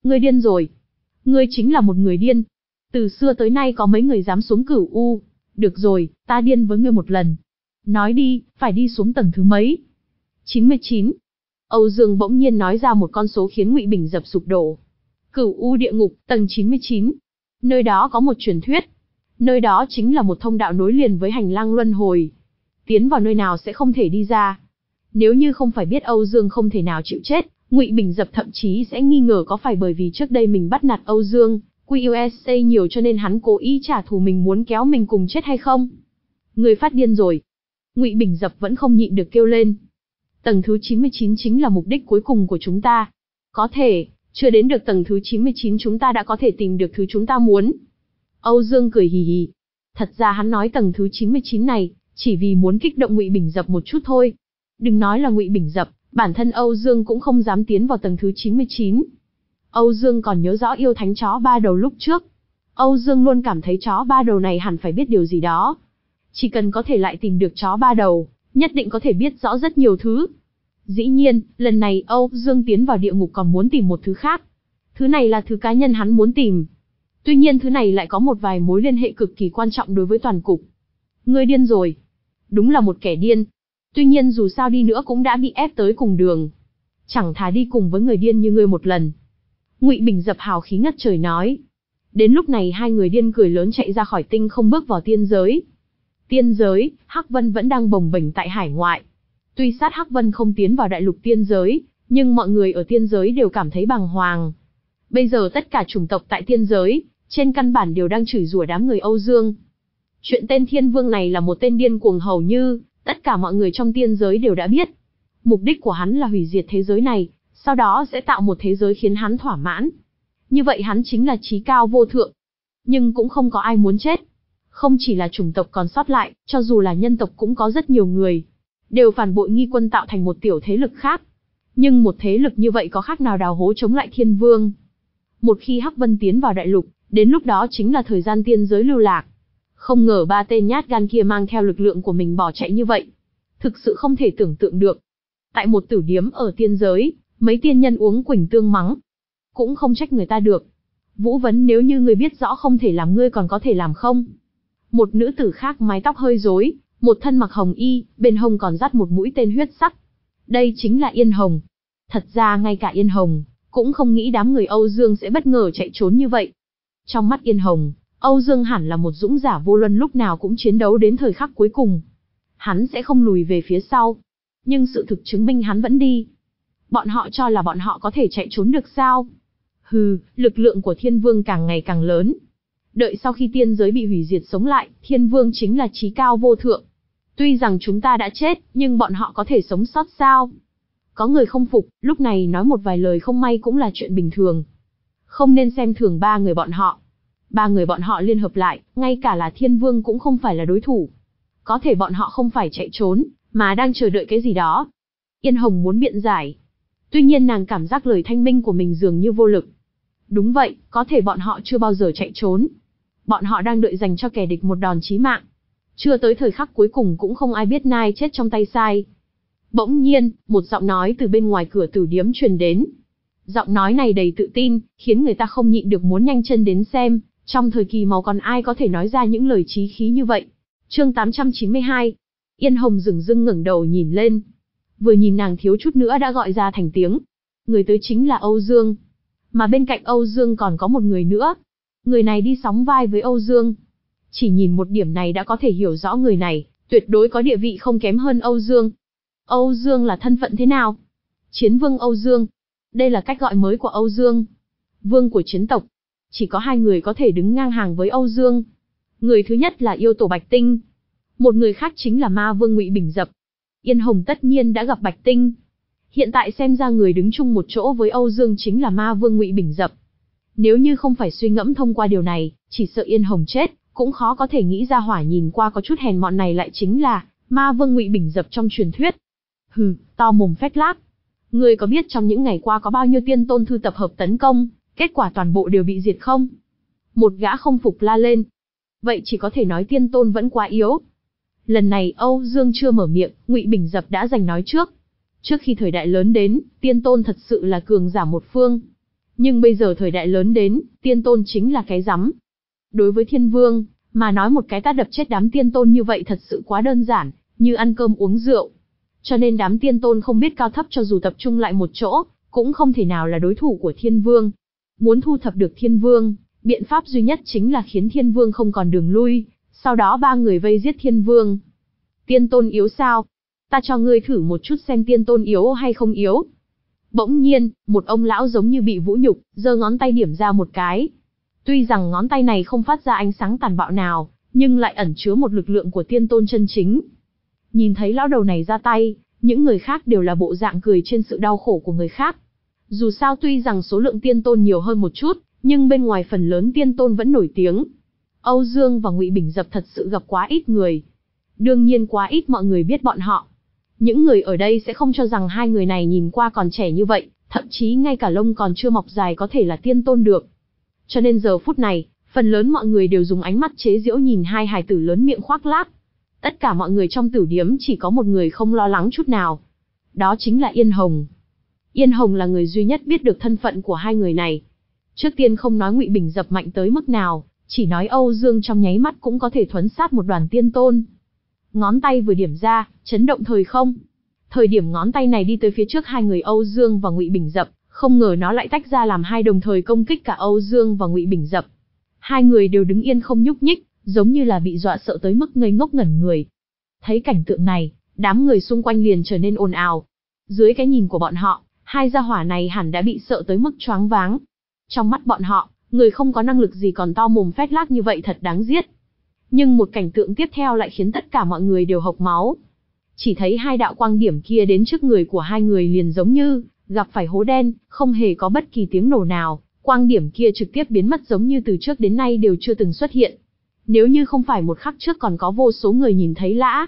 S1: Ngươi điên rồi. Ngươi chính là một người điên. Từ xưa tới nay có mấy người dám xuống Cửu U. Được rồi, ta điên với ngươi một lần. Nói đi, phải đi xuống tầng thứ mấy? chín mươi chín. Âu Dương bỗng nhiên nói ra một con số khiến Ngụy Bình Dập sụp đổ. Cửu U địa ngục, tầng chín mươi chín. Nơi đó có một truyền thuyết. Nơi đó chính là một thông đạo nối liền với hành lang luân hồi. Tiến vào nơi nào sẽ không thể đi ra. Nếu như không phải biết Âu Dương không thể nào chịu chết, Ngụy Bình Dập thậm chí sẽ nghi ngờ có phải bởi vì trước đây mình bắt nạt Âu Dương, quy u ét a nhiều cho nên hắn cố ý trả thù mình muốn kéo mình cùng chết hay không. Người phát điên rồi. Ngụy Bình Dập vẫn không nhịn được kêu lên. Tầng thứ chín mươi chín chính là mục đích cuối cùng của chúng ta. Có thể, chưa đến được tầng thứ chín mươi chín chúng ta đã có thể tìm được thứ chúng ta muốn. Âu Dương cười hì hì. Thật ra hắn nói tầng thứ chín mươi chín này, chỉ vì muốn kích động Ngụy Bình Dập một chút thôi. Đừng nói là Ngụy Bình Dập, bản thân Âu Dương cũng không dám tiến vào tầng thứ chín mươi chín. Âu Dương còn nhớ rõ yêu thánh chó ba đầu lúc trước. Âu Dương luôn cảm thấy chó ba đầu này hẳn phải biết điều gì đó. Chỉ cần có thể lại tìm được chó ba đầu, nhất định có thể biết rõ rất nhiều thứ. Dĩ nhiên, lần này Âu Dương tiến vào địa ngục còn muốn tìm một thứ khác. Thứ này là thứ cá nhân hắn muốn tìm. Tuy nhiên thứ này lại có một vài mối liên hệ cực kỳ quan trọng đối với toàn cục. Ngươi điên rồi. Đúng là một kẻ điên. Tuy nhiên dù sao đi nữa cũng đã bị ép tới cùng đường. Chẳng thà đi cùng với người điên như ngươi một lần. Ngụy Bình Dập hào khí ngất trời nói. Đến lúc này hai người điên cười lớn chạy ra khỏi tinh không bước vào tiên giới. Tiên giới, Hắc Vân vẫn đang bồng bềnh tại hải ngoại. Tuy sát Hắc Vân không tiến vào đại lục tiên giới, nhưng mọi người ở tiên giới đều cảm thấy bàng hoàng. Bây giờ tất cả chủng tộc tại tiên giới, trên căn bản đều đang chửi rủa đám người Âu Dương. Chuyện tên Thiên Vương này là một tên điên cuồng hầu như, tất cả mọi người trong tiên giới đều đã biết. Mục đích của hắn là hủy diệt thế giới này, sau đó sẽ tạo một thế giới khiến hắn thỏa mãn. Như vậy hắn chính là chí cao vô thượng. Nhưng cũng không có ai muốn chết. Không chỉ là chủng tộc còn sót lại, cho dù là nhân tộc cũng có rất nhiều người. Đều phản bội nghi quân tạo thành một tiểu thế lực khác. Nhưng một thế lực như vậy có khác nào đào hố chống lại Thiên Vương. Một khi Hắc Vân tiến vào đại lục, đến lúc đó chính là thời gian tiên giới lưu lạc. Không ngờ ba tên nhát gan kia mang theo lực lượng của mình bỏ chạy như vậy. Thực sự không thể tưởng tượng được. Tại một tử điếm ở tiên giới, mấy tiên nhân uống quỳnh tương mắng. Cũng không trách người ta được. Vũ Vấn nếu như ngươi biết rõ không thể làm ngươi còn có thể làm không? Một nữ tử khác mái tóc hơi rối, một thân mặc hồng y, bên hông còn dắt một mũi tên huyết sắc. Đây chính là Yên Hồng. Thật ra ngay cả Yên Hồng, cũng không nghĩ đám người Âu Dương sẽ bất ngờ chạy trốn như vậy. Trong mắt Yên Hồng, Âu Dương hẳn là một dũng giả vô luân lúc nào cũng chiến đấu đến thời khắc cuối cùng. Hắn sẽ không lùi về phía sau. Nhưng sự thực chứng minh hắn vẫn đi. Bọn họ cho là bọn họ có thể chạy trốn được sao? Hừ, lực lượng của Thiên Vương càng ngày càng lớn. Đợi sau khi tiên giới bị hủy diệt sống lại, Thiên Vương chính là chí cao vô thượng. Tuy rằng chúng ta đã chết, nhưng bọn họ có thể sống sót sao? Có người không phục, lúc này nói một vài lời không may cũng là chuyện bình thường. Không nên xem thường ba người bọn họ. Ba người bọn họ liên hợp lại, ngay cả là Thiên Vương cũng không phải là đối thủ. Có thể bọn họ không phải chạy trốn, mà đang chờ đợi cái gì đó. Yên Hồng muốn biện giải. Tuy nhiên nàng cảm giác lời thanh minh của mình dường như vô lực. Đúng vậy, có thể bọn họ chưa bao giờ chạy trốn. Bọn họ đang đợi dành cho kẻ địch một đòn chí mạng. Chưa tới thời khắc cuối cùng cũng không ai biết nai chết trong tay sai. Bỗng nhiên, một giọng nói từ bên ngoài cửa tử điếm truyền đến. Giọng nói này đầy tự tin, khiến người ta không nhịn được muốn nhanh chân đến xem, trong thời kỳ máu còn ai có thể nói ra những lời chí khí như vậy. Chương tám trăm chín mươi hai. Yên Hồng dửng dưng ngẩng đầu nhìn lên. Vừa nhìn nàng thiếu chút nữa đã gọi ra thành tiếng. Người tới chính là Âu Dương. Mà bên cạnh Âu Dương còn có một người nữa. Người này đi sóng vai với Âu Dương. Chỉ nhìn một điểm này đã có thể hiểu rõ người này, tuyệt đối có địa vị không kém hơn Âu Dương. Âu Dương là thân phận thế nào? Chiến vương Âu Dương. Đây là cách gọi mới của Âu Dương. Vương của chiến tộc. Chỉ có hai người có thể đứng ngang hàng với Âu Dương. Người thứ nhất là yêu tổ Bạch Tinh. Một người khác chính là ma vương Ngụy Bình Dập. Yên Hồng tất nhiên đã gặp Bạch Tinh. Hiện tại xem ra người đứng chung một chỗ với Âu Dương chính là ma vương Ngụy Bình Dập. Nếu như không phải suy ngẫm thông qua điều này, chỉ sợ Yên Hồng chết, cũng khó có thể nghĩ ra hỏa nhìn qua có chút hèn mọn này lại chính là ma vương Ngụy Bình Dập trong truyền thuyết. Hừ, to mồm phét lác. Ngươi có biết trong những ngày qua có bao nhiêu tiên tôn thư tập hợp tấn công, kết quả toàn bộ đều bị diệt không? Một gã không phục la lên. Vậy chỉ có thể nói tiên tôn vẫn quá yếu. Lần này Âu Dương chưa mở miệng, Ngụy Bình Dập đã giành nói trước. Trước khi thời đại lớn đến, tiên tôn thật sự là cường giả một phương. Nhưng bây giờ thời đại lớn đến, tiên tôn chính là cái rắm. Đối với Thiên Vương, mà nói một cái tát đập chết đám tiên tôn như vậy thật sự quá đơn giản, như ăn cơm uống rượu. Cho nên đám tiên tôn không biết cao thấp cho dù tập trung lại một chỗ, cũng không thể nào là đối thủ của Thiên Vương. Muốn thu thập được Thiên Vương, biện pháp duy nhất chính là khiến Thiên Vương không còn đường lui, sau đó ba người vây giết Thiên Vương. Tiên tôn yếu sao? Ta cho ngươi thử một chút xem tiên tôn yếu hay không yếu. Bỗng nhiên, một ông lão giống như bị vũ nhục, giơ ngón tay điểm ra một cái. Tuy rằng ngón tay này không phát ra ánh sáng tàn bạo nào, nhưng lại ẩn chứa một lực lượng của tiên tôn chân chính. Nhìn thấy lão đầu này ra tay, những người khác đều là bộ dạng cười trên sự đau khổ của người khác. Dù sao tuy rằng số lượng tiên tôn nhiều hơn một chút, nhưng bên ngoài phần lớn tiên tôn vẫn nổi tiếng. Âu Dương và Ngụy Bình Dập thật sự gặp quá ít người. Đương nhiên quá ít mọi người biết bọn họ. Những người ở đây sẽ không cho rằng hai người này nhìn qua còn trẻ như vậy, thậm chí ngay cả lông còn chưa mọc dài có thể là tiên tôn được. Cho nên giờ phút này, phần lớn mọi người đều dùng ánh mắt chế giễu nhìn hai hài tử lớn miệng khoác lác. Tất cả mọi người trong tử điếm chỉ có một người không lo lắng chút nào. Đó chính là Yên Hồng. Yên Hồng là người duy nhất biết được thân phận của hai người này. Trước tiên không nói Ngụy Bình Dập mạnh tới mức nào, chỉ nói Âu Dương trong nháy mắt cũng có thể thuấn sát một đoàn tiên tôn. Ngón tay vừa điểm ra, chấn động thời không. Thời điểm ngón tay này đi tới phía trước hai người Âu Dương và Ngụy Bình Dập, không ngờ nó lại tách ra làm hai đồng thời công kích cả Âu Dương và Ngụy Bình Dập. Hai người đều đứng yên không nhúc nhích, giống như là bị dọa sợ tới mức ngây ngốc ngẩn người. Thấy cảnh tượng này, đám người xung quanh liền trở nên ồn ào. Dưới cái nhìn của bọn họ, hai gia hỏa này hẳn đã bị sợ tới mức choáng váng. Trong mắt bọn họ, người không có năng lực gì còn to mồm phét lác như vậy thật đáng giết. Nhưng một cảnh tượng tiếp theo lại khiến tất cả mọi người đều hộc máu. Chỉ thấy hai đạo quang điểm kia đến trước người của hai người liền giống như gặp phải hố đen, không hề có bất kỳ tiếng nổ nào, quang điểm kia trực tiếp biến mất giống như từ trước đến nay đều chưa từng xuất hiện. Nếu như không phải một khắc trước còn có vô số người nhìn thấy lã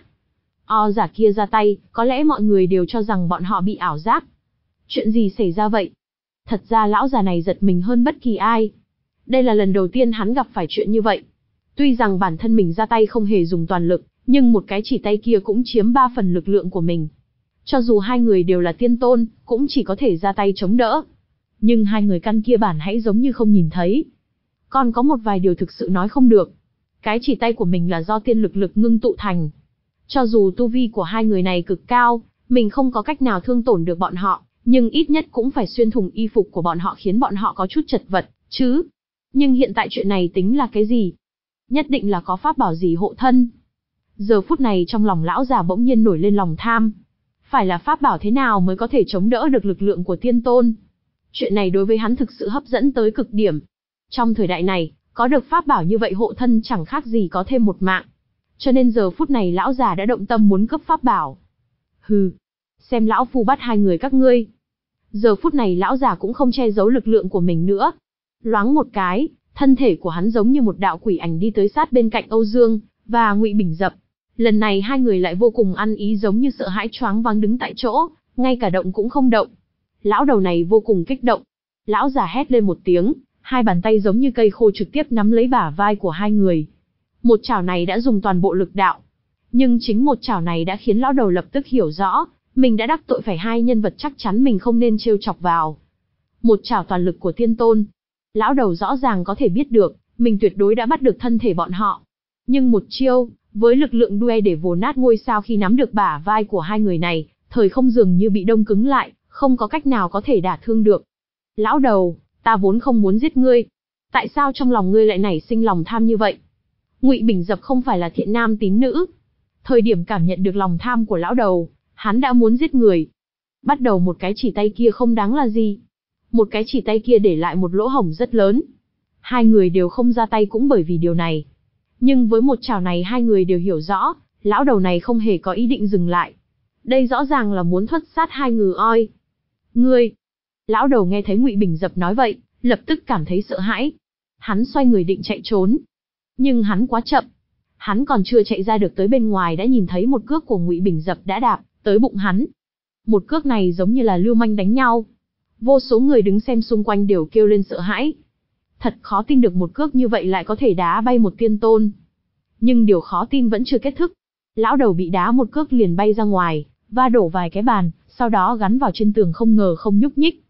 S1: o giả kia ra tay, có lẽ mọi người đều cho rằng bọn họ bị ảo giác. Chuyện gì xảy ra vậy? Thật ra lão già này giật mình hơn bất kỳ ai. Đây là lần đầu tiên hắn gặp phải chuyện như vậy. Tuy rằng bản thân mình ra tay không hề dùng toàn lực, nhưng một cái chỉ tay kia cũng chiếm ba phần lực lượng của mình. Cho dù hai người đều là tiên tôn, cũng chỉ có thể ra tay chống đỡ. Nhưng hai người căn kia bản hãy giống như không nhìn thấy. Còn có một vài điều thực sự nói không được. Cái chỉ tay của mình là do tiên lực lực ngưng tụ thành. Cho dù tu vi của hai người này cực cao, mình không có cách nào thương tổn được bọn họ, nhưng ít nhất cũng phải xuyên thủng y phục của bọn họ khiến bọn họ có chút chật vật, chứ. Nhưng hiện tại chuyện này tính là cái gì? Nhất định là có pháp bảo gì hộ thân. Giờ phút này trong lòng lão già bỗng nhiên nổi lên lòng tham. Phải là pháp bảo thế nào mới có thể chống đỡ được lực lượng của tiên tôn? Chuyện này đối với hắn thực sự hấp dẫn tới cực điểm. Trong thời đại này, có được pháp bảo như vậy hộ thân chẳng khác gì có thêm một mạng. Cho nên giờ phút này lão già đã động tâm muốn cấp pháp bảo. Hừ, xem lão phu bắt hai người các ngươi. Giờ phút này lão già cũng không che giấu lực lượng của mình nữa. Loáng một cái, thân thể của hắn giống như một đạo quỷ ảnh đi tới sát bên cạnh Âu Dương và Ngụy Bình Dập. Lần này hai người lại vô cùng ăn ý giống như sợ hãi choáng váng đứng tại chỗ, ngay cả động cũng không động. Lão đầu này vô cùng kích động. Lão già hét lên một tiếng, hai bàn tay giống như cây khô trực tiếp nắm lấy bả vai của hai người. Một chảo này đã dùng toàn bộ lực đạo. Nhưng chính một chảo này đã khiến lão đầu lập tức hiểu rõ, mình đã đắc tội phải hai nhân vật chắc chắn mình không nên trêu chọc vào. Một chảo toàn lực của tiên tôn. Lão đầu rõ ràng có thể biết được, mình tuyệt đối đã bắt được thân thể bọn họ. Nhưng một chiêu, với lực lượng đuôi để vồ nát ngôi sao khi nắm được bả vai của hai người này, thời không dường như bị đông cứng lại, không có cách nào có thể đả thương được. Lão đầu, ta vốn không muốn giết ngươi. Tại sao trong lòng ngươi lại nảy sinh lòng tham như vậy? Ngụy Bình Dập không phải là thiện nam tín nữ. Thời điểm cảm nhận được lòng tham của lão đầu, hắn đã muốn giết người. Bắt đầu một cái chỉ tay kia không đáng là gì. Một cái chỉ tay kia để lại một lỗ hổng rất lớn. Hai người đều không ra tay cũng bởi vì điều này. Nhưng với một chảo này hai người đều hiểu rõ, lão đầu này không hề có ý định dừng lại. Đây rõ ràng là muốn thuất sát hai ngừ oi. Ngươi! Lão đầu nghe thấy Ngụy Bình Dập nói vậy, lập tức cảm thấy sợ hãi. Hắn xoay người định chạy trốn. Nhưng hắn quá chậm. Hắn còn chưa chạy ra được tới bên ngoài đã nhìn thấy một cước của Ngụy Bình Dập đã đạp tới bụng hắn. Một cước này giống như là lưu manh đánh nhau. Vô số người đứng xem xung quanh đều kêu lên sợ hãi. Thật khó tin được một cước như vậy lại có thể đá bay một tiên tôn. Nhưng điều khó tin vẫn chưa kết thúc. Lão đầu bị đá một cước liền bay ra ngoài, va đổ vài cái bàn, sau đó gắn vào trên tường không ngờ không nhúc nhích.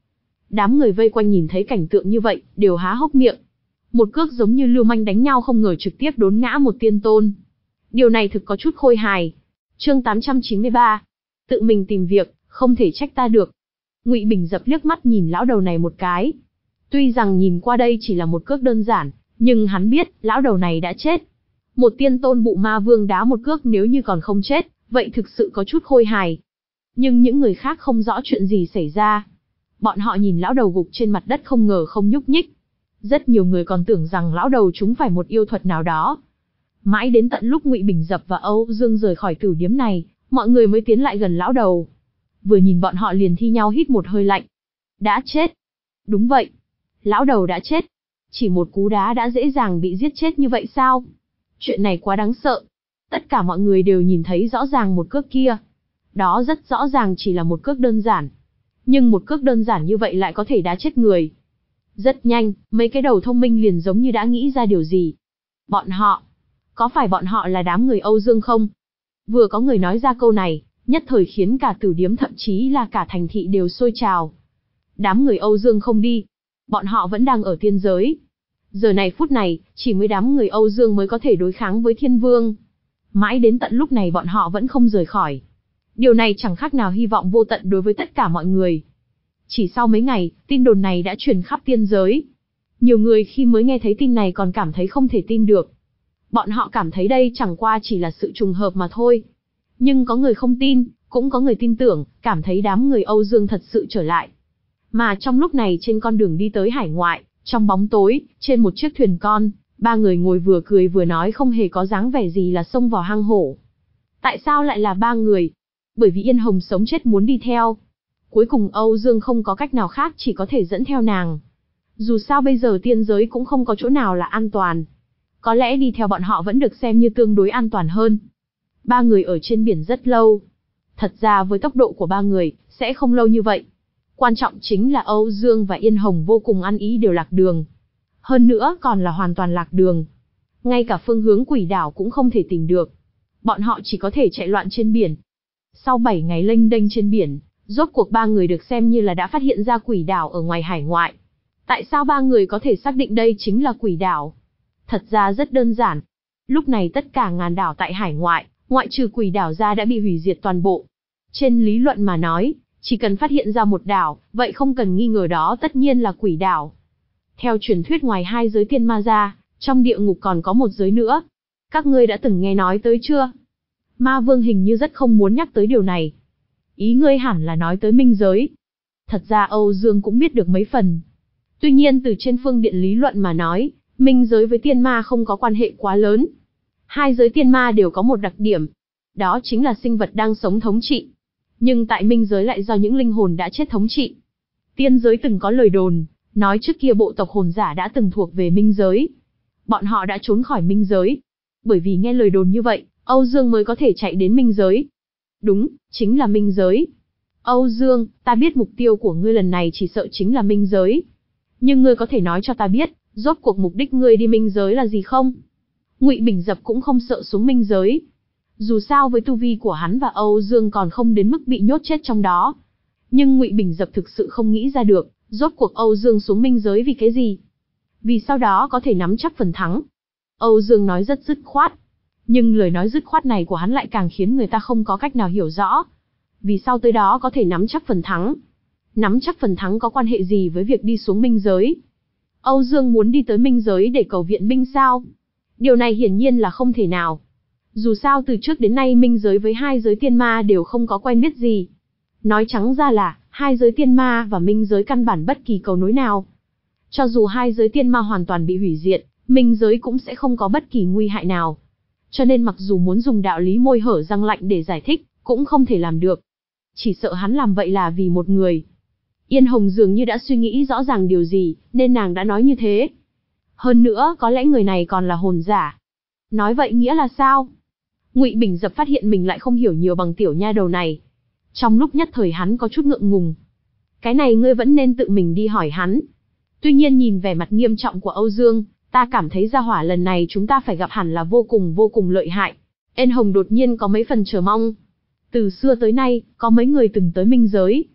S1: Đám người vây quanh nhìn thấy cảnh tượng như vậy, đều há hốc miệng. Một cước giống như lưu manh đánh nhau không ngờ trực tiếp đốn ngã một tiên tôn. Điều này thực có chút khôi hài. Chương tám trăm chín mươi ba. Tự mình tìm việc, không thể trách ta được. Ngụy Bình Dập liếc mắt nhìn lão đầu này một cái. Tuy rằng nhìn qua đây chỉ là một cước đơn giản, nhưng hắn biết, lão đầu này đã chết. Một tiên tôn bụ ma vương đá một cước nếu như còn không chết, vậy thực sự có chút khôi hài. Nhưng những người khác không rõ chuyện gì xảy ra. Bọn họ nhìn lão đầu gục trên mặt đất không ngờ không nhúc nhích. Rất nhiều người còn tưởng rằng lão đầu chúng phải một yêu thuật nào đó. Mãi đến tận lúc Ngụy Bình Dập và Âu Dương rời khỏi tử điếm này, mọi người mới tiến lại gần lão đầu. Vừa nhìn bọn họ liền thi nhau hít một hơi lạnh. Đã chết. Đúng vậy. Lão đầu đã chết. Chỉ một cú đá đã dễ dàng bị giết chết như vậy sao? Chuyện này quá đáng sợ. Tất cả mọi người đều nhìn thấy rõ ràng một cước kia. Đó rất rõ ràng chỉ là một cước đơn giản. Nhưng một cước đơn giản như vậy lại có thể đá chết người. Rất nhanh, mấy cái đầu thông minh liền giống như đã nghĩ ra điều gì. Bọn họ. Có phải bọn họ là đám người Âu Dương không? Vừa có người nói ra câu này, nhất thời khiến cả tử điếm thậm chí là cả thành thị đều sôi trào. Đám người Âu Dương không đi. Bọn họ vẫn đang ở tiên giới. Giờ này phút này, chỉ mới đám người Âu Dương mới có thể đối kháng với Thiên Vương. Mãi đến tận lúc này bọn họ vẫn không rời khỏi. Điều này chẳng khác nào hy vọng vô tận đối với tất cả mọi người. Chỉ sau mấy ngày, tin đồn này đã truyền khắp tiên giới. Nhiều người khi mới nghe thấy tin này còn cảm thấy không thể tin được. Bọn họ cảm thấy đây chẳng qua chỉ là sự trùng hợp mà thôi. Nhưng có người không tin, cũng có người tin tưởng, cảm thấy đám người Âu Dương thật sự trở lại. Mà trong lúc này trên con đường đi tới hải ngoại, trong bóng tối, trên một chiếc thuyền con, ba người ngồi vừa cười vừa nói không hề có dáng vẻ gì là xông vào hang hổ. Tại sao lại là ba người? Bởi vì Yên Hồng sống chết muốn đi theo. Cuối cùng Âu Dương không có cách nào khác chỉ có thể dẫn theo nàng. Dù sao bây giờ tiên giới cũng không có chỗ nào là an toàn. Có lẽ đi theo bọn họ vẫn được xem như tương đối an toàn hơn. Ba người ở trên biển rất lâu. Thật ra với tốc độ của ba người, sẽ không lâu như vậy. Quan trọng chính là Âu Dương và Yên Hồng vô cùng ăn ý đều lạc đường. Hơn nữa còn là hoàn toàn lạc đường. Ngay cả phương hướng quỷ đảo cũng không thể tìm được. Bọn họ chỉ có thể chạy loạn trên biển. Sau bảy ngày lênh đênh trên biển, rốt cuộc ba người được xem như là đã phát hiện ra quỷ đảo ở ngoài hải ngoại. Tại sao ba người có thể xác định đây chính là quỷ đảo? Thật ra rất đơn giản. Lúc này tất cả ngàn đảo tại hải ngoại, ngoại trừ quỷ đảo ra đã bị hủy diệt toàn bộ. Trên lý luận mà nói, chỉ cần phát hiện ra một đảo, vậy không cần nghi ngờ đó tất nhiên là quỷ đảo. Theo truyền thuyết ngoài hai giới tiên ma ra, trong địa ngục còn có một giới nữa. Các ngươi đã từng nghe nói tới chưa? Ma Vương hình như rất không muốn nhắc tới điều này. Ý ngươi hẳn là nói tới minh giới. Thật ra Âu Dương cũng biết được mấy phần. Tuy nhiên từ trên phương diện lý luận mà nói, minh giới với tiên ma không có quan hệ quá lớn. Hai giới tiên ma đều có một đặc điểm. Đó chính là sinh vật đang sống thống trị. Nhưng tại minh giới lại do những linh hồn đã chết thống trị. Tiên giới từng có lời đồn, nói trước kia bộ tộc hồn giả đã từng thuộc về minh giới. Bọn họ đã trốn khỏi minh giới. Bởi vì nghe lời đồn như vậy, Âu Dương mới có thể chạy đến minh giới. Đúng, chính là minh giới. Âu Dương, ta biết mục tiêu của ngươi lần này chỉ sợ chính là minh giới. Nhưng ngươi có thể nói cho ta biết, rốt cuộc mục đích ngươi đi minh giới là gì không? Ngụy Bình Dập cũng không sợ xuống minh giới. Dù sao với tu vi của hắn và Âu Dương còn không đến mức bị nhốt chết trong đó. Nhưng Ngụy Bình Dập thực sự không nghĩ ra được, rốt cuộc Âu Dương xuống minh giới vì cái gì? Vì sau đó có thể nắm chắc phần thắng. Âu Dương nói rất dứt khoát. Nhưng lời nói dứt khoát này của hắn lại càng khiến người ta không có cách nào hiểu rõ. Vì sao tới đó có thể nắm chắc phần thắng? Nắm chắc phần thắng có quan hệ gì với việc đi xuống minh giới? Âu Dương muốn đi tới minh giới để cầu viện binh sao? Điều này hiển nhiên là không thể nào. Dù sao từ trước đến nay minh giới với hai giới tiên ma đều không có quen biết gì. Nói trắng ra là, hai giới tiên ma và minh giới căn bản bất kỳ cầu nối nào. Cho dù hai giới tiên ma hoàn toàn bị hủy diệt, minh giới cũng sẽ không có bất kỳ nguy hại nào. Cho nên mặc dù muốn dùng đạo lý môi hở răng lạnh để giải thích, cũng không thể làm được. Chỉ sợ hắn làm vậy là vì một người. Yên Hồng dường như đã suy nghĩ rõ ràng điều gì, nên nàng đã nói như thế. Hơn nữa, có lẽ người này còn là hồn giả. Nói vậy nghĩa là sao? Ngụy Bình Dập phát hiện mình lại không hiểu nhiều bằng tiểu nha đầu này. Trong lúc nhất thời hắn có chút ngượng ngùng. Cái này ngươi vẫn nên tự mình đi hỏi hắn. Tuy nhiên nhìn vẻ mặt nghiêm trọng của Âu Dương, ta cảm thấy gia hỏa lần này chúng ta phải gặp hẳn là vô cùng vô cùng lợi hại. Yên Hồng đột nhiên có mấy phần chờ mong. Từ xưa tới nay, có mấy người từng tới minh giới.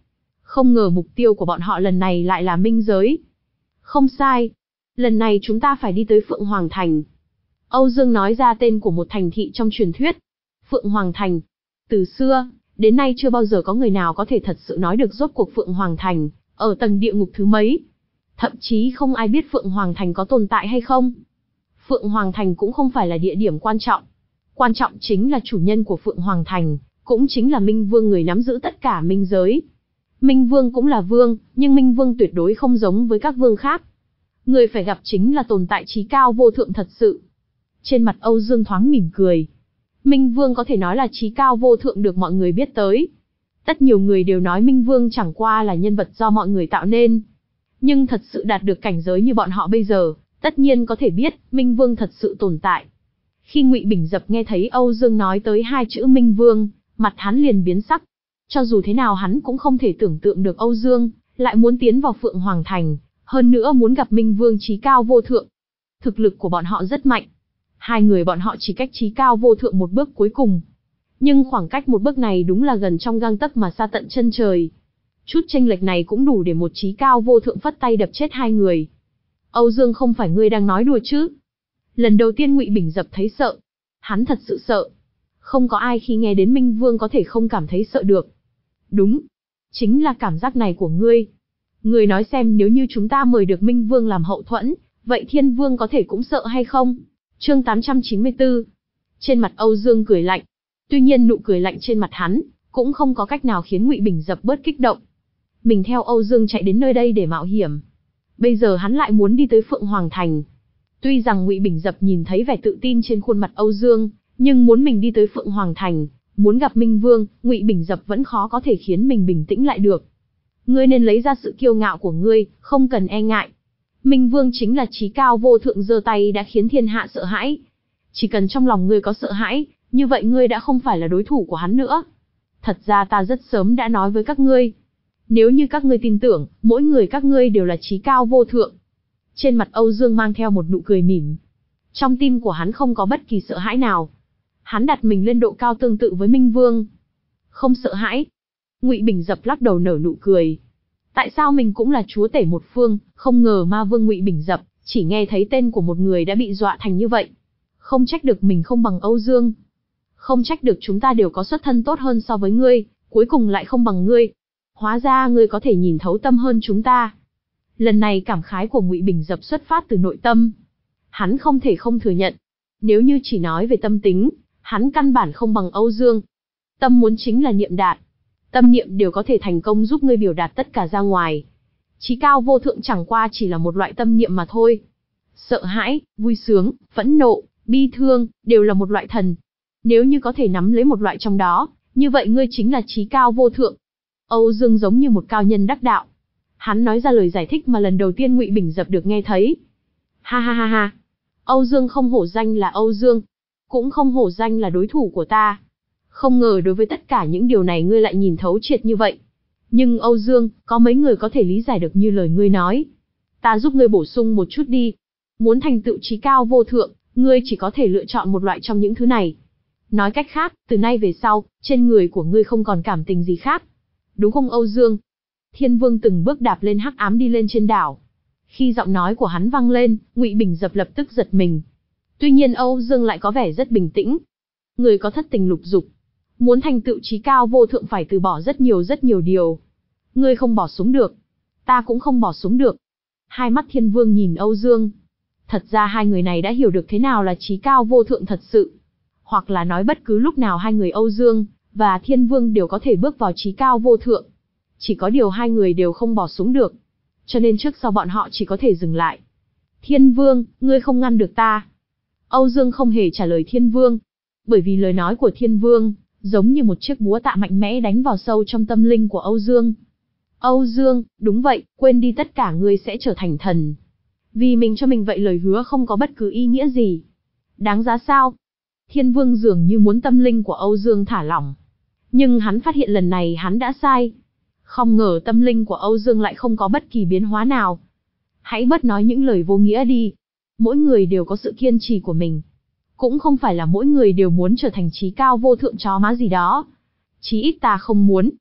S1: Không ngờ mục tiêu của bọn họ lần này lại là minh giới. Không sai. Lần này chúng ta phải đi tới Phượng Hoàng Thành. Âu Dương nói ra tên của một thành thị trong truyền thuyết. Phượng Hoàng Thành. Từ xưa, đến nay chưa bao giờ có người nào có thể thật sự nói được rốt cuộc Phượng Hoàng Thành, ở tầng địa ngục thứ mấy. Thậm chí không ai biết Phượng Hoàng Thành có tồn tại hay không. Phượng Hoàng Thành cũng không phải là địa điểm quan trọng. Quan trọng chính là chủ nhân của Phượng Hoàng Thành, cũng chính là Minh Vương, người nắm giữ tất cả minh giới. Minh Vương cũng là vương, nhưng Minh Vương tuyệt đối không giống với các vương khác. Người phải gặp chính là tồn tại trí cao vô thượng thật sự. Trên mặt Âu Dương thoáng mỉm cười. Minh Vương có thể nói là trí cao vô thượng được mọi người biết tới. Tất nhiều người đều nói Minh Vương chẳng qua là nhân vật do mọi người tạo nên. Nhưng thật sự đạt được cảnh giới như bọn họ bây giờ, tất nhiên có thể biết Minh Vương thật sự tồn tại. Khi Ngụy Bình Dập nghe thấy Âu Dương nói tới hai chữ Minh Vương, mặt hắn liền biến sắc. Cho dù thế nào hắn cũng không thể tưởng tượng được Âu Dương lại muốn tiến vào Phượng Hoàng Thành, hơn nữa muốn gặp Minh Vương trí cao vô thượng. Thực lực của bọn họ rất mạnh. Hai người bọn họ chỉ cách trí cao vô thượng một bước cuối cùng. Nhưng khoảng cách một bước này đúng là gần trong gang tấc mà xa tận chân trời. Chút chênh lệch này cũng đủ để một trí cao vô thượng phất tay đập chết hai người. Âu Dương, không phải ngươi đang nói đùa chứ? Lần đầu tiên Ngụy Bình Dập thấy sợ. Hắn thật sự sợ. Không có ai khi nghe đến Minh Vương có thể không cảm thấy sợ được. Đúng. Chính là cảm giác này của ngươi. Ngươi nói xem, nếu như chúng ta mời được Minh Vương làm hậu thuẫn, vậy Thiên Vương có thể cũng sợ hay không? Chương tám trăm chín mươi tư. Trên mặt Âu Dương cười lạnh. Tuy nhiên nụ cười lạnh trên mặt hắn cũng không có cách nào khiến Ngụy Bình Dập bớt kích động. Mình theo Âu Dương chạy đến nơi đây để mạo hiểm. Bây giờ hắn lại muốn đi tới Phượng Hoàng Thành. Tuy rằng Ngụy Bình Dập nhìn thấy vẻ tự tin trên khuôn mặt Âu Dương, nhưng muốn mình đi tới Phượng Hoàng Thành, muốn gặp Minh Vương, Ngụy Bình Dập vẫn khó có thể khiến mình bình tĩnh lại được. Ngươi nên lấy ra sự kiêu ngạo của ngươi, không cần e ngại. Minh Vương chính là trí cao vô thượng, giơ tay đã khiến thiên hạ sợ hãi. Chỉ cần trong lòng ngươi có sợ hãi, như vậy ngươi đã không phải là đối thủ của hắn nữa. Thật ra ta rất sớm đã nói với các ngươi. Nếu như các ngươi tin tưởng, mỗi người các ngươi đều là trí cao vô thượng. Trên mặt Âu Dương mang theo một nụ cười mỉm. Trong tim của hắn không có bất kỳ sợ hãi nào. Hắn đặt mình lên độ cao tương tự với Minh Vương. Không sợ hãi. Ngụy Bình Dập lắc đầu nở nụ cười. Tại sao mình cũng là chúa tể một phương, không ngờ ma vương Ngụy Bình Dập, chỉ nghe thấy tên của một người đã bị dọa thành như vậy. Không trách được mình không bằng Âu Dương. Không trách được chúng ta đều có xuất thân tốt hơn so với ngươi, cuối cùng lại không bằng ngươi. Hóa ra ngươi có thể nhìn thấu tâm hơn chúng ta. Lần này cảm khái của Ngụy Bình Dập xuất phát từ nội tâm. Hắn không thể không thừa nhận. Nếu như chỉ nói về tâm tính, hắn căn bản không bằng Âu Dương. Tâm muốn chính là niệm đạt. Tâm niệm đều có thể thành công giúp ngươi biểu đạt tất cả ra ngoài. Chí cao vô thượng chẳng qua chỉ là một loại tâm niệm mà thôi. Sợ hãi, vui sướng, phẫn nộ, bi thương, đều là một loại thần. Nếu như có thể nắm lấy một loại trong đó, như vậy ngươi chính là chí cao vô thượng. Âu Dương giống như một cao nhân đắc đạo. Hắn nói ra lời giải thích mà lần đầu tiên Ngụy Bình Dập được nghe thấy. Ha ha ha ha. Âu Dương không hổ danh là Âu Dương. Cũng không hổ danh là đối thủ của ta. Không ngờ đối với tất cả những điều này ngươi lại nhìn thấu triệt như vậy. Nhưng Âu Dương, có mấy người có thể lý giải được như lời ngươi nói. Ta giúp ngươi bổ sung một chút đi. Muốn thành tựu chí cao vô thượng, ngươi chỉ có thể lựa chọn một loại trong những thứ này. Nói cách khác, từ nay về sau, trên người của ngươi không còn cảm tình gì khác. Đúng không Âu Dương? Thiên Vương từng bước đạp lên hắc ám đi lên trên đảo. Khi giọng nói của hắn vang lên, Ngụy Bình Dập lập tức giật mình. Tuy nhiên Âu Dương lại có vẻ rất bình tĩnh. Người có thất tình lục dục, muốn thành tựu chí cao vô thượng phải từ bỏ rất nhiều rất nhiều điều. Ngươi không bỏ xuống được, ta cũng không bỏ xuống được. Hai mắt Thiên Vương nhìn Âu Dương. Thật ra hai người này đã hiểu được thế nào là chí cao vô thượng thật sự. Hoặc là nói bất cứ lúc nào hai người Âu Dương và Thiên Vương đều có thể bước vào chí cao vô thượng. Chỉ có điều hai người đều không bỏ xuống được. Cho nên trước sau bọn họ chỉ có thể dừng lại. Thiên Vương, ngươi không ngăn được ta. Âu Dương không hề trả lời Thiên Vương. Bởi vì lời nói của Thiên Vương giống như một chiếc búa tạ mạnh mẽ đánh vào sâu trong tâm linh của Âu Dương. Âu Dương, đúng vậy, quên đi tất cả, ngươi sẽ trở thành thần. Vì mình cho mình vậy lời hứa không có bất cứ ý nghĩa gì. Đáng giá sao? Thiên Vương dường như muốn tâm linh của Âu Dương thả lỏng. Nhưng hắn phát hiện lần này hắn đã sai. Không ngờ tâm linh của Âu Dương lại không có bất kỳ biến hóa nào. Hãy bớt nói những lời vô nghĩa đi. Mỗi người đều có sự kiên trì của mình. Cũng không phải là mỗi người đều muốn trở thành chí cao vô thượng chó má gì đó. Chí ít ta không muốn.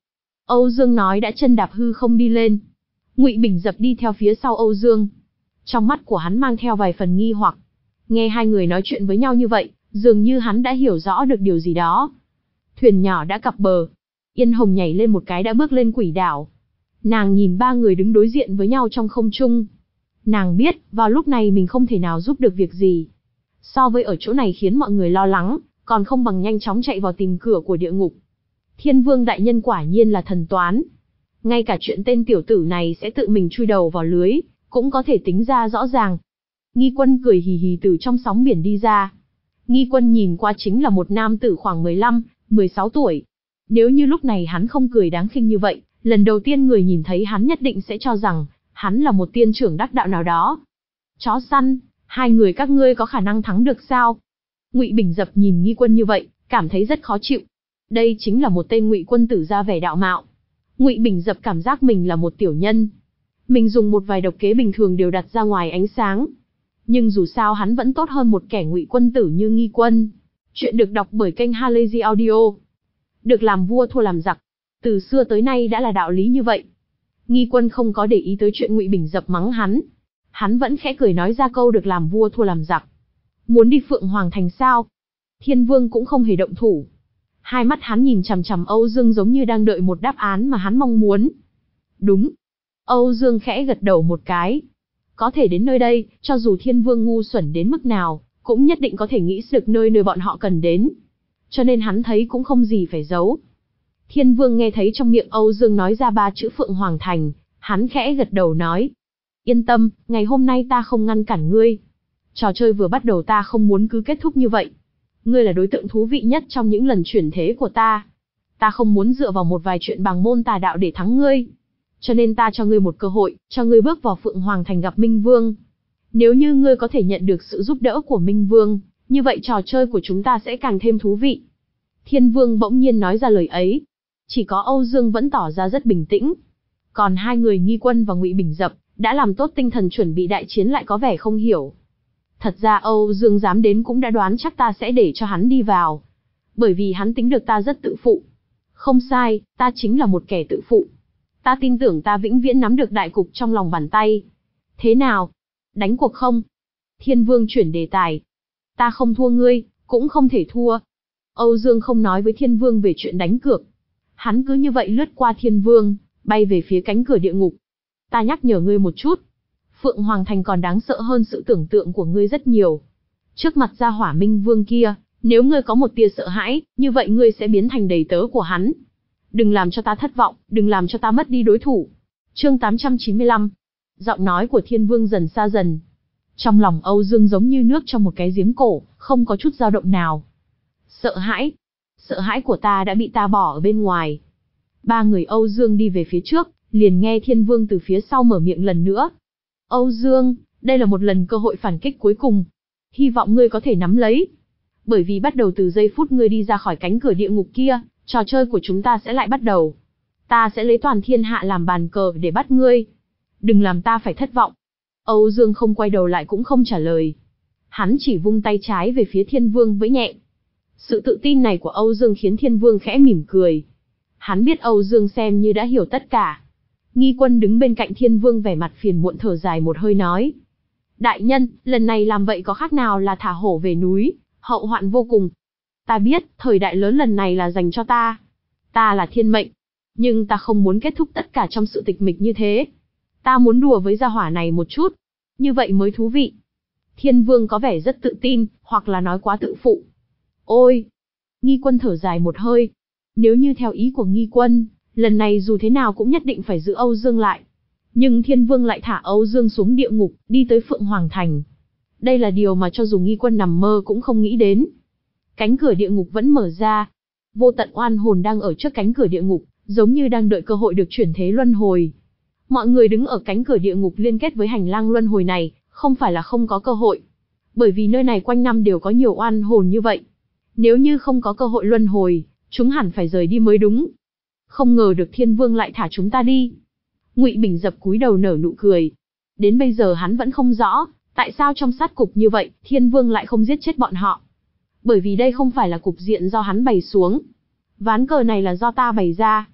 S1: Âu Dương nói đã chân đạp hư không đi lên. Ngụy Bình Dập đi theo phía sau Âu Dương. Trong mắt của hắn mang theo vài phần nghi hoặc. Nghe hai người nói chuyện với nhau như vậy, dường như hắn đã hiểu rõ được điều gì đó. Thuyền nhỏ đã cập bờ. Yên Hồng nhảy lên một cái đã bước lên quỷ đảo. Nàng nhìn ba người đứng đối diện với nhau trong không trung. Nàng biết, vào lúc này mình không thể nào giúp được việc gì. So với ở chỗ này khiến mọi người lo lắng, còn không bằng nhanh chóng chạy vào tìm cửa của địa ngục. Thiên Vương đại nhân quả nhiên là thần toán. Ngay cả chuyện tên tiểu tử này sẽ tự mình chui đầu vào lưới, cũng có thể tính ra rõ ràng. Nghi Quân cười hì hì từ trong sóng biển đi ra. Nghi Quân nhìn qua chính là một nam tử khoảng mười lăm, mười sáu tuổi. Nếu như lúc này hắn không cười đáng khinh như vậy, lần đầu tiên người nhìn thấy hắn nhất định sẽ cho rằng, hắn là một tiên trưởng đắc đạo nào đó. Chó săn, hai người các ngươi có khả năng thắng được sao? Ngụy Bình Dập nhìn Nghi Quân như vậy, cảm thấy rất khó chịu. Đây chính là một tên Ngụy quân tử ra vẻ đạo mạo. Ngụy Bình Dập cảm giác mình là một tiểu nhân. Mình dùng một vài độc kế bình thường đều đặt ra ngoài ánh sáng. Nhưng dù sao hắn vẫn tốt hơn một kẻ Ngụy quân tử như Nghi Quân. Chuyện được đọc bởi kênh Halazy Audio. Được làm vua thua làm giặc. Từ xưa tới nay đã là đạo lý như vậy. Nghi Quân không có để ý tới chuyện Ngụy Bình Dập mắng hắn. Hắn vẫn khẽ cười nói ra câu được làm vua thua làm giặc. Muốn đi Phượng Hoàng Thành sao? Thiên Vương cũng không hề động thủ. Hai mắt hắn nhìn chằm chằm Âu Dương giống như đang đợi một đáp án mà hắn mong muốn. Đúng. Âu Dương khẽ gật đầu một cái. Có thể đến nơi đây, cho dù Thiên Vương ngu xuẩn đến mức nào, cũng nhất định có thể nghĩ được nơi nơi bọn họ cần đến. Cho nên hắn thấy cũng không gì phải giấu. Thiên Vương nghe thấy trong miệng Âu Dương nói ra ba chữ Phượng Hoàng Thành, hắn khẽ gật đầu nói. Yên tâm, ngày hôm nay ta không ngăn cản ngươi. Trò chơi vừa bắt đầu ta không muốn cứ kết thúc như vậy. Ngươi là đối tượng thú vị nhất trong những lần chuyển thế của ta. Ta không muốn dựa vào một vài chuyện bằng môn tà đạo để thắng ngươi. Cho nên ta cho ngươi một cơ hội, cho ngươi bước vào Phượng Hoàng Thành gặp Minh Vương. Nếu như ngươi có thể nhận được sự giúp đỡ của Minh Vương, như vậy trò chơi của chúng ta sẽ càng thêm thú vị. Thiên Vương bỗng nhiên nói ra lời ấy. Chỉ có Âu Dương vẫn tỏ ra rất bình tĩnh. Còn hai người Nghi Quân và Ngụy Bình Dập đã làm tốt tinh thần chuẩn bị đại chiến lại có vẻ không hiểu. Thật ra Âu Dương dám đến cũng đã đoán chắc ta sẽ để cho hắn đi vào. Bởi vì hắn tính được ta rất tự phụ. Không sai, ta chính là một kẻ tự phụ. Ta tin tưởng ta vĩnh viễn nắm được đại cục trong lòng bàn tay. Thế nào? Đánh cuộc không? Thiên Vương chuyển đề tài. Ta không thua ngươi, cũng không thể thua. Âu Dương không nói với Thiên Vương về chuyện đánh cược. Hắn cứ như vậy lướt qua Thiên Vương, bay về phía cánh cửa địa ngục. Ta nhắc nhở ngươi một chút. Phượng Hoàng Thành còn đáng sợ hơn sự tưởng tượng của ngươi rất nhiều. Trước mặt gia hỏa Minh Vương kia, nếu ngươi có một tia sợ hãi, như vậy ngươi sẽ biến thành đầy tớ của hắn. Đừng làm cho ta thất vọng, đừng làm cho ta mất đi đối thủ. Chương tám trăm chín mươi lăm. Giọng nói của Thiên Vương dần xa dần. Trong lòng Âu Dương giống như nước trong một cái giếng cổ, không có chút dao động nào. Sợ hãi. Sợ hãi của ta đã bị ta bỏ ở bên ngoài. Ba người Âu Dương đi về phía trước, liền nghe Thiên Vương từ phía sau mở miệng lần nữa. Âu Dương, đây là một lần cơ hội phản kích cuối cùng. Hy vọng ngươi có thể nắm lấy. Bởi vì bắt đầu từ giây phút ngươi đi ra khỏi cánh cửa địa ngục kia, trò chơi của chúng ta sẽ lại bắt đầu. Ta sẽ lấy toàn thiên hạ làm bàn cờ để bắt ngươi. Đừng làm ta phải thất vọng. Âu Dương không quay đầu lại cũng không trả lời. Hắn chỉ vung tay trái về phía Thiên Vương với nhẹ. Sự tự tin này của Âu Dương khiến Thiên Vương khẽ mỉm cười. Hắn biết Âu Dương xem như đã hiểu tất cả. Nghi Quân đứng bên cạnh Thiên Vương vẻ mặt phiền muộn thở dài một hơi nói. Đại nhân, lần này làm vậy có khác nào là thả hổ về núi, hậu hoạn vô cùng. Ta biết, thời đại lớn lần này là dành cho ta. Ta là thiên mệnh. Nhưng ta không muốn kết thúc tất cả trong sự tịch mịch như thế. Ta muốn đùa với gia hỏa này một chút. Như vậy mới thú vị. Thiên Vương có vẻ rất tự tin, hoặc là nói quá tự phụ. Ôi! Nghi Quân thở dài một hơi. Nếu như theo ý của Nghi Quân, lần này dù thế nào cũng nhất định phải giữ Âu Dương lại. Nhưng Thiên Vương lại thả Âu Dương xuống địa ngục, đi tới Phượng Hoàng Thành. Đây là điều mà cho dù Nghi Quân nằm mơ cũng không nghĩ đến. Cánh cửa địa ngục vẫn mở ra. Vô tận oan hồn đang ở trước cánh cửa địa ngục, giống như đang đợi cơ hội được chuyển thế luân hồi. Mọi người đứng ở cánh cửa địa ngục liên kết với hành lang luân hồi này, không phải là không có cơ hội. Bởi vì nơi này quanh năm đều có nhiều oan hồn như vậy. Nếu như không có cơ hội luân hồi, chúng hẳn phải rời đi mới đúng. Không ngờ được Thiên Vương lại thả chúng ta đi. Ngụy Bình Dập cúi đầu nở nụ cười. Đến bây giờ hắn vẫn không rõ, tại sao trong sát cục như vậy, Thiên Vương lại không giết chết bọn họ. Bởi vì đây không phải là cục diện do hắn bày xuống. Ván cờ này là do ta bày ra.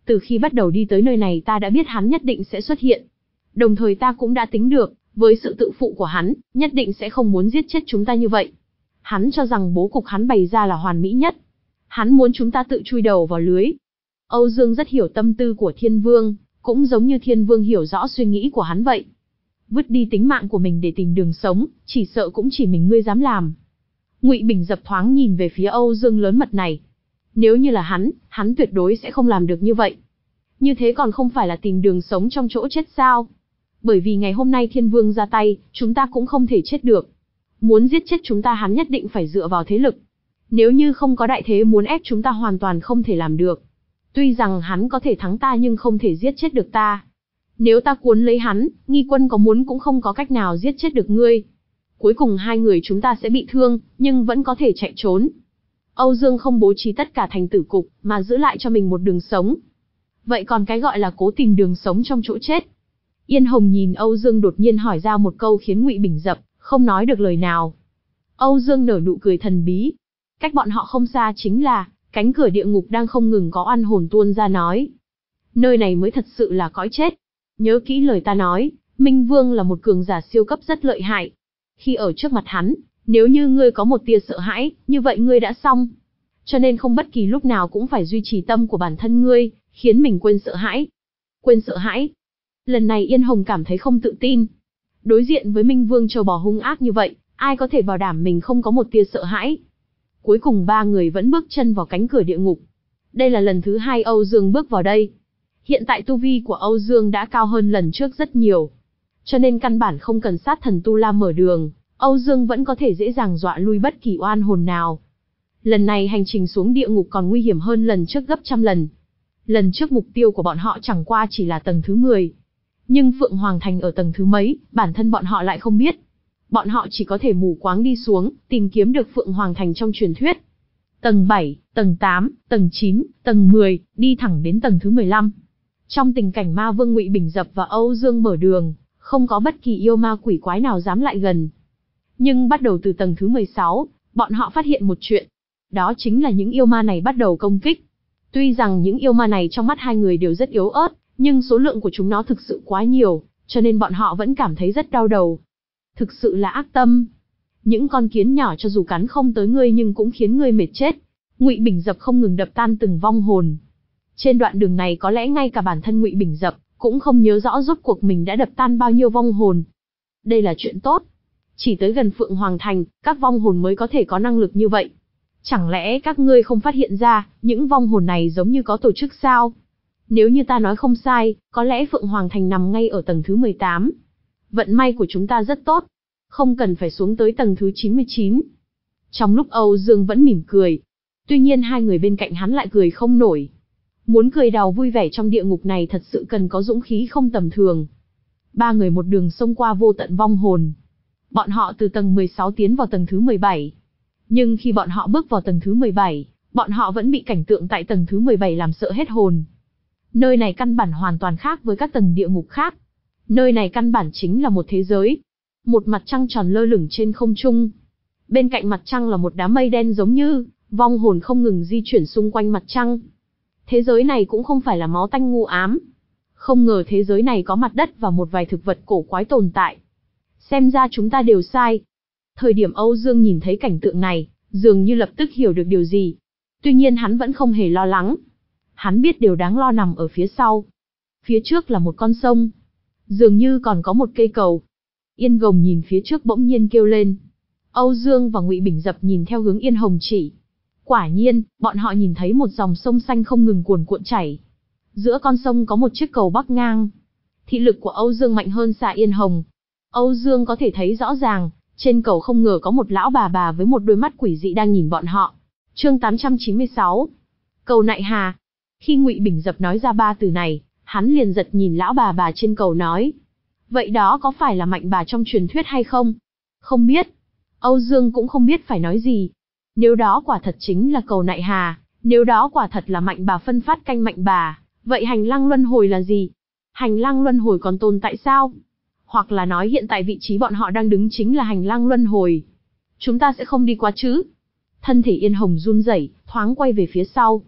S1: Từ khi bắt đầu đi tới nơi này ta đã biết hắn nhất định sẽ xuất hiện. Đồng thời ta cũng đã tính được, với sự tự phụ của hắn, nhất định sẽ không muốn giết chết chúng ta như vậy. Hắn cho rằng bố cục hắn bày ra là hoàn mỹ nhất. Hắn muốn chúng ta tự chui đầu vào lưới. Âu Dương rất hiểu tâm tư của Thiên Vương, cũng giống như Thiên Vương hiểu rõ suy nghĩ của hắn vậy. Vứt đi tính mạng của mình để tìm đường sống, chỉ sợ cũng chỉ mình ngươi dám làm. Ngụy Bình Dập thoáng nhìn về phía Âu Dương lớn mật này. Nếu như là hắn, hắn tuyệt đối sẽ không làm được như vậy. Như thế còn không phải là tìm đường sống trong chỗ chết sao? Bởi vì ngày hôm nay Thiên Vương ra tay, chúng ta cũng không thể chết được. Muốn giết chết chúng ta hắn nhất định phải dựa vào thế lực. Nếu như không có đại thế muốn ép chúng ta hoàn toàn không thể làm được. Tuy rằng hắn có thể thắng ta nhưng không thể giết chết được ta. Nếu ta cuốn lấy hắn, Nghi Quân có muốn cũng không có cách nào giết chết được ngươi. Cuối cùng hai người chúng ta sẽ bị thương, nhưng vẫn có thể chạy trốn. Âu Dương không bố trí tất cả thành tử cục, mà giữ lại cho mình một đường sống. Vậy còn cái gọi là cố tìm đường sống trong chỗ chết. Yên Hồng nhìn Âu Dương đột nhiên hỏi ra một câu khiến Ngụy Bình Dập không nói được lời nào. Âu Dương nở nụ cười thần bí. Cách bọn họ không xa chính là cánh cửa địa ngục đang không ngừng có oan hồn tuôn ra nói. Nơi này mới thật sự là cõi chết. Nhớ kỹ lời ta nói, Minh Vương là một cường giả siêu cấp rất lợi hại. Khi ở trước mặt hắn, nếu như ngươi có một tia sợ hãi, như vậy ngươi đã xong. Cho nên không bất kỳ lúc nào cũng phải duy trì tâm của bản thân ngươi, khiến mình quên sợ hãi. Quên sợ hãi. Lần này Yên Hồng cảm thấy không tự tin. Đối diện với Minh Vương trâu bò hung ác như vậy, ai có thể bảo đảm mình không có một tia sợ hãi. Cuối cùng ba người vẫn bước chân vào cánh cửa địa ngục. Đây là lần thứ hai Âu Dương bước vào đây. Hiện tại tu vi của Âu Dương đã cao hơn lần trước rất nhiều. Cho nên căn bản không cần sát thần Tu La mở đường, Âu Dương vẫn có thể dễ dàng dọa lui bất kỳ oan hồn nào. Lần này hành trình xuống địa ngục còn nguy hiểm hơn lần trước gấp trăm lần. Lần trước mục tiêu của bọn họ chẳng qua chỉ là tầng thứ mười. Nhưng Phượng Hoàng Thành ở tầng thứ mấy, bản thân bọn họ lại không biết. Bọn họ chỉ có thể mù quáng đi xuống, tìm kiếm được Phượng Hoàng Thành trong truyền thuyết. Tầng bảy, tầng tám, tầng chín, tầng mười, đi thẳng đến tầng thứ mười lăm. Trong tình cảnh Ma Vương Ngụy Bình Dập và Âu Dương mở đường, không có bất kỳ yêu ma quỷ quái nào dám lại gần. Nhưng bắt đầu từ tầng thứ mười sáu, bọn họ phát hiện một chuyện. Đó chính là những yêu ma này bắt đầu công kích. Tuy rằng những yêu ma này trong mắt hai người đều rất yếu ớt, nhưng số lượng của chúng nó thực sự quá nhiều, cho nên bọn họ vẫn cảm thấy rất đau đầu. Thực sự là ác tâm. Những con kiến nhỏ cho dù cắn không tới ngươi nhưng cũng khiến ngươi mệt chết. Ngụy Bình Dập không ngừng đập tan từng vong hồn. Trên đoạn đường này có lẽ ngay cả bản thân Ngụy Bình Dập cũng không nhớ rõ rốt cuộc mình đã đập tan bao nhiêu vong hồn. Đây là chuyện tốt. Chỉ tới gần Phượng Hoàng Thành, các vong hồn mới có thể có năng lực như vậy. Chẳng lẽ các ngươi không phát hiện ra, những vong hồn này giống như có tổ chức sao? Nếu như ta nói không sai, có lẽ Phượng Hoàng Thành nằm ngay ở tầng thứ mười tám. Vận may của chúng ta rất tốt. Không cần phải xuống tới tầng thứ chín mươi chín. Trong lúc Âu Dương vẫn mỉm cười. Tuy nhiên hai người bên cạnh hắn lại cười không nổi. Muốn cười đào vui vẻ trong địa ngục này thật sự cần có dũng khí không tầm thường. Ba người một đường xông qua vô tận vong hồn. Bọn họ từ tầng mười sáu tiến vào tầng thứ mười bảy. Nhưng khi bọn họ bước vào tầng thứ mười bảy, bọn họ vẫn bị cảnh tượng tại tầng thứ mười bảy làm sợ hết hồn. Nơi này căn bản hoàn toàn khác với các tầng địa ngục khác. Nơi này căn bản chính là một thế giới. Một mặt trăng tròn lơ lửng trên không trung. Bên cạnh mặt trăng là một đám mây đen giống như vong hồn không ngừng di chuyển xung quanh mặt trăng. Thế giới này cũng không phải là máu tanh ngu ám. Không ngờ thế giới này có mặt đất và một vài thực vật cổ quái tồn tại. Xem ra chúng ta đều sai. Thời điểm Âu Dương nhìn thấy cảnh tượng này, dường như lập tức hiểu được điều gì. Tuy nhiên hắn vẫn không hề lo lắng. Hắn biết điều đáng lo nằm ở phía sau. Phía trước là một con sông. Dường như còn có một cây cầu. Yên Gồng nhìn phía trước bỗng nhiên kêu lên. Âu Dương và Ngụy Bình Dập nhìn theo hướng Yên Hồng chỉ. Quả nhiên, bọn họ nhìn thấy một dòng sông xanh không ngừng cuồn cuộn chảy. Giữa con sông có một chiếc cầu bắc ngang. Thị lực của Âu Dương mạnh hơn xa Yên Hồng. Âu Dương có thể thấy rõ ràng, trên cầu không ngờ có một lão bà bà với một đôi mắt quỷ dị đang nhìn bọn họ. Chương tám trăm chín mươi sáu. Cầu Nại Hà. Khi Ngụy Bình Dập nói ra ba từ này, hắn liền giật nhìn lão bà bà trên cầu nói. Vậy đó có phải là mạnh bà trong truyền thuyết hay không? Không biết. Âu Dương cũng không biết phải nói gì. Nếu đó quả thật chính là cầu Nại Hà, nếu đó quả thật là mạnh bà phân phát canh mạnh bà, vậy hành lang luân hồi là gì? Hành lang luân hồi còn tồn tại sao? Hoặc là nói hiện tại vị trí bọn họ đang đứng chính là hành lang luân hồi. Chúng ta sẽ không đi qua chứ? Thân thể Yên Hồng run rẩy, thoáng quay về phía sau.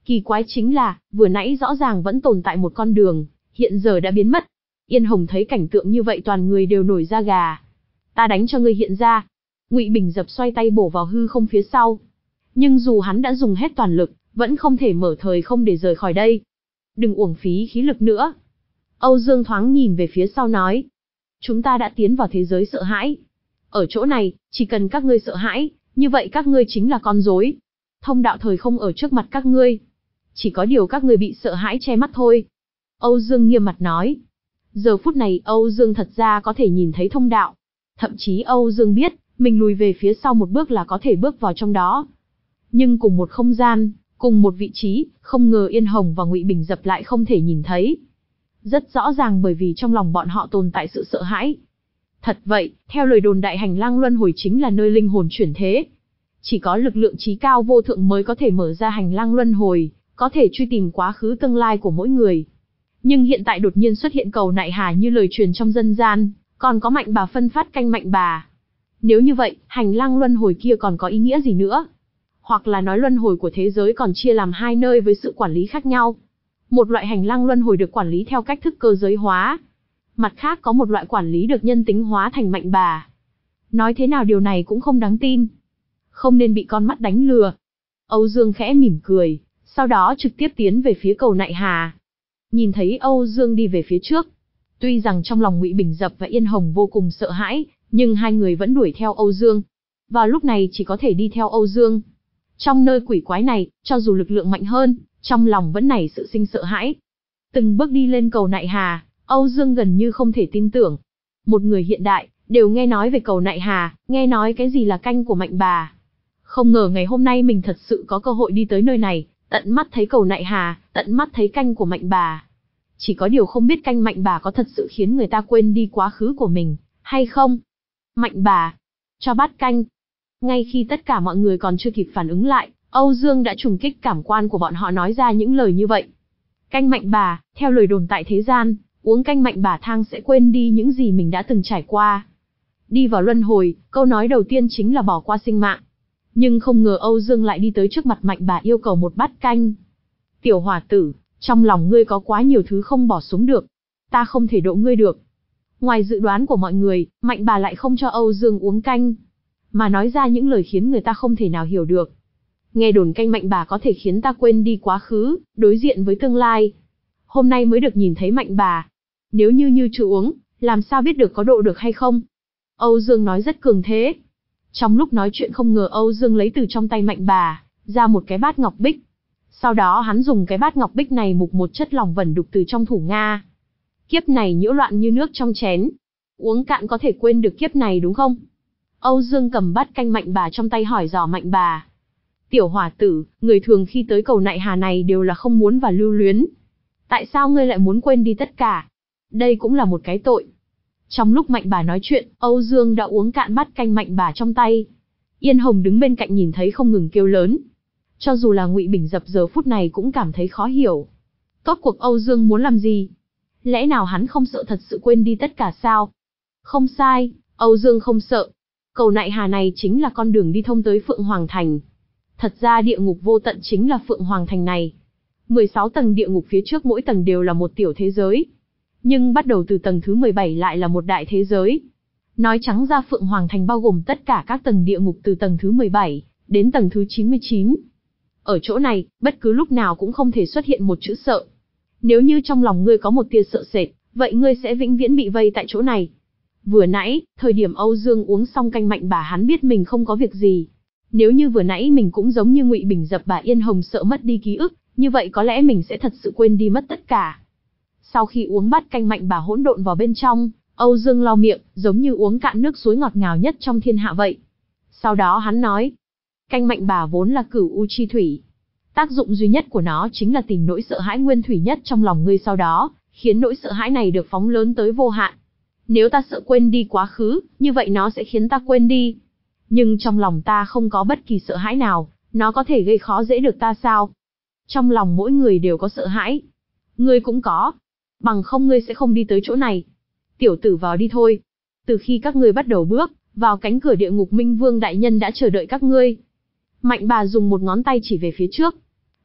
S1: Kỳ quái chính là, vừa nãy rõ ràng vẫn tồn tại một con đường, hiện giờ đã biến mất. Yên Hồng thấy cảnh tượng như vậy toàn người đều nổi da gà. Ta đánh cho ngươi hiện ra. Ngụy Bình Dập xoay tay bổ vào hư không phía sau. Nhưng dù hắn đã dùng hết toàn lực, vẫn không thể mở thời không để rời khỏi đây. Đừng uổng phí khí lực nữa. Âu Dương thoáng nhìn về phía sau nói. Chúng ta đã tiến vào thế giới sợ hãi. Ở chỗ này, chỉ cần các ngươi sợ hãi, như vậy các ngươi chính là con rối. Thông đạo thời không ở trước mặt các ngươi. Chỉ có điều các ngươi bị sợ hãi che mắt thôi. Âu Dương nghiêm mặt nói. Giờ phút này Âu Dương thật ra có thể nhìn thấy thông đạo. Thậm chí Âu Dương biết, mình lùi về phía sau một bước là có thể bước vào trong đó. Nhưng cùng một không gian, cùng một vị trí, không ngờ Yên Hồng và Ngụy Bình Dập lại không thể nhìn thấy. Rất rõ ràng bởi vì trong lòng bọn họ tồn tại sự sợ hãi. Thật vậy, theo lời đồn đại hành lang luân hồi chính là nơi linh hồn chuyển thế. Chỉ có lực lượng trí cao vô thượng mới có thể mở ra hành lang luân hồi, có thể truy tìm quá khứ tương lai của mỗi người. Nhưng hiện tại đột nhiên xuất hiện cầu nại hà như lời truyền trong dân gian, còn có mạnh bà phân phát canh mạnh bà. Nếu như vậy, hành lang luân hồi kia còn có ý nghĩa gì nữa? Hoặc là nói luân hồi của thế giới còn chia làm hai nơi với sự quản lý khác nhau. Một loại hành lang luân hồi được quản lý theo cách thức cơ giới hóa. Mặt khác có một loại quản lý được nhân tính hóa thành mạnh bà. Nói thế nào điều này cũng không đáng tin. Không nên bị con mắt đánh lừa. Âu Dương khẽ mỉm cười, sau đó trực tiếp tiến về phía cầu nại hà. Nhìn thấy Âu Dương đi về phía trước. Tuy rằng trong lòng Ngụy Bình Dập và Yên Hồng vô cùng sợ hãi, nhưng hai người vẫn đuổi theo Âu Dương. Vào lúc này chỉ có thể đi theo Âu Dương. Trong nơi quỷ quái này, cho dù lực lượng mạnh hơn, trong lòng vẫn nảy sự sinh sợ hãi. Từng bước đi lên cầu nại hà, Âu Dương gần như không thể tin tưởng. Một người hiện đại, đều nghe nói về cầu nại hà, nghe nói cái gì là canh của mạnh bà. Không ngờ ngày hôm nay mình thật sự có cơ hội đi tới nơi này, tận mắt thấy cầu nại hà, tận mắt thấy canh của mạnh bà. Chỉ có điều không biết canh mạnh bà có thật sự khiến người ta quên đi quá khứ của mình, hay không? Mạnh bà, cho bát canh. Ngay khi tất cả mọi người còn chưa kịp phản ứng lại, Âu Dương đã trùng kích cảm quan của bọn họ nói ra những lời như vậy. Canh mạnh bà, theo lời đồn tại thế gian, uống canh mạnh bà thang sẽ quên đi những gì mình đã từng trải qua. Đi vào luân hồi, câu nói đầu tiên chính là bỏ qua sinh mạng. Nhưng không ngờ Âu Dương lại đi tới trước mặt mạnh bà yêu cầu một bát canh. Tiểu hòa tử, trong lòng ngươi có quá nhiều thứ không bỏ xuống được. Ta không thể độ ngươi được. Ngoài dự đoán của mọi người, mạnh bà lại không cho Âu Dương uống canh, mà nói ra những lời khiến người ta không thể nào hiểu được. Nghe đồn canh mạnh bà có thể khiến ta quên đi quá khứ, đối diện với tương lai. Hôm nay mới được nhìn thấy mạnh bà. Nếu như như chưa uống, làm sao biết được có độ được hay không? Âu Dương nói rất cường thế. Trong lúc nói chuyện không ngờ Âu Dương lấy từ trong tay mạnh bà, ra một cái bát ngọc bích. Sau đó hắn dùng cái bát ngọc bích này mục một chất lỏng vẩn đục từ trong thủ Nga. Kiếp này nhiễu loạn như nước trong chén. Uống cạn có thể quên được kiếp này đúng không? Âu Dương cầm bát canh mạnh bà trong tay hỏi dò mạnh bà. Tiểu hỏa tử, người thường khi tới cầu nại hà này đều là không muốn và lưu luyến. Tại sao ngươi lại muốn quên đi tất cả? Đây cũng là một cái tội. Trong lúc mạnh bà nói chuyện, Âu Dương đã uống cạn bát canh mạnh bà trong tay. Yên Hồng đứng bên cạnh nhìn thấy không ngừng kêu lớn. Cho dù là Ngụy Bình Dập giờ phút này cũng cảm thấy khó hiểu. Rốt cuộc Âu Dương muốn làm gì? Lẽ nào hắn không sợ thật sự quên đi tất cả sao? Không sai, Âu Dương không sợ. Cầu nại hà này chính là con đường đi thông tới Phượng Hoàng Thành. Thật ra địa ngục vô tận chính là Phượng Hoàng Thành này. mười sáu tầng địa ngục phía trước mỗi tầng đều là một tiểu thế giới. Nhưng bắt đầu từ tầng thứ mười bảy lại là một đại thế giới. Nói trắng ra Phượng Hoàng Thành bao gồm tất cả các tầng địa ngục từ tầng thứ mười bảy đến tầng thứ chín mươi chín. Ở chỗ này, bất cứ lúc nào cũng không thể xuất hiện một chữ sợ. Nếu như trong lòng ngươi có một tia sợ sệt, vậy ngươi sẽ vĩnh viễn bị vây tại chỗ này. Vừa nãy, thời điểm Âu Dương uống xong canh mạnh bà hắn biết mình không có việc gì. Nếu như vừa nãy mình cũng giống như Ngụy Bình Dập bà Yên Hồng sợ mất đi ký ức, như vậy có lẽ mình sẽ thật sự quên đi mất tất cả. Sau khi uống bát canh mạnh bà hỗn độn vào bên trong, Âu Dương lau miệng, giống như uống cạn nước suối ngọt ngào nhất trong thiên hạ vậy. Sau đó hắn nói, canh mạnh bà vốn là cửu u chi thủy. Tác dụng duy nhất của nó chính là tìm nỗi sợ hãi nguyên thủy nhất trong lòng ngươi, sau đó khiến nỗi sợ hãi này được phóng lớn tới vô hạn. Nếu ta sợ quên đi quá khứ, như vậy nó sẽ khiến ta quên đi. Nhưng trong lòng ta không có bất kỳ sợ hãi nào, nó có thể gây khó dễ được ta sao? Trong lòng mỗi người đều có sợ hãi. Ngươi cũng có. Bằng không ngươi sẽ không đi tới chỗ này. Tiểu tử vào đi thôi. Từ khi các ngươi bắt đầu bước vào cánh cửa địa ngục, Minh Vương đại nhân đã chờ đợi các ngươi. Mạnh bà dùng một ngón tay chỉ về phía trước.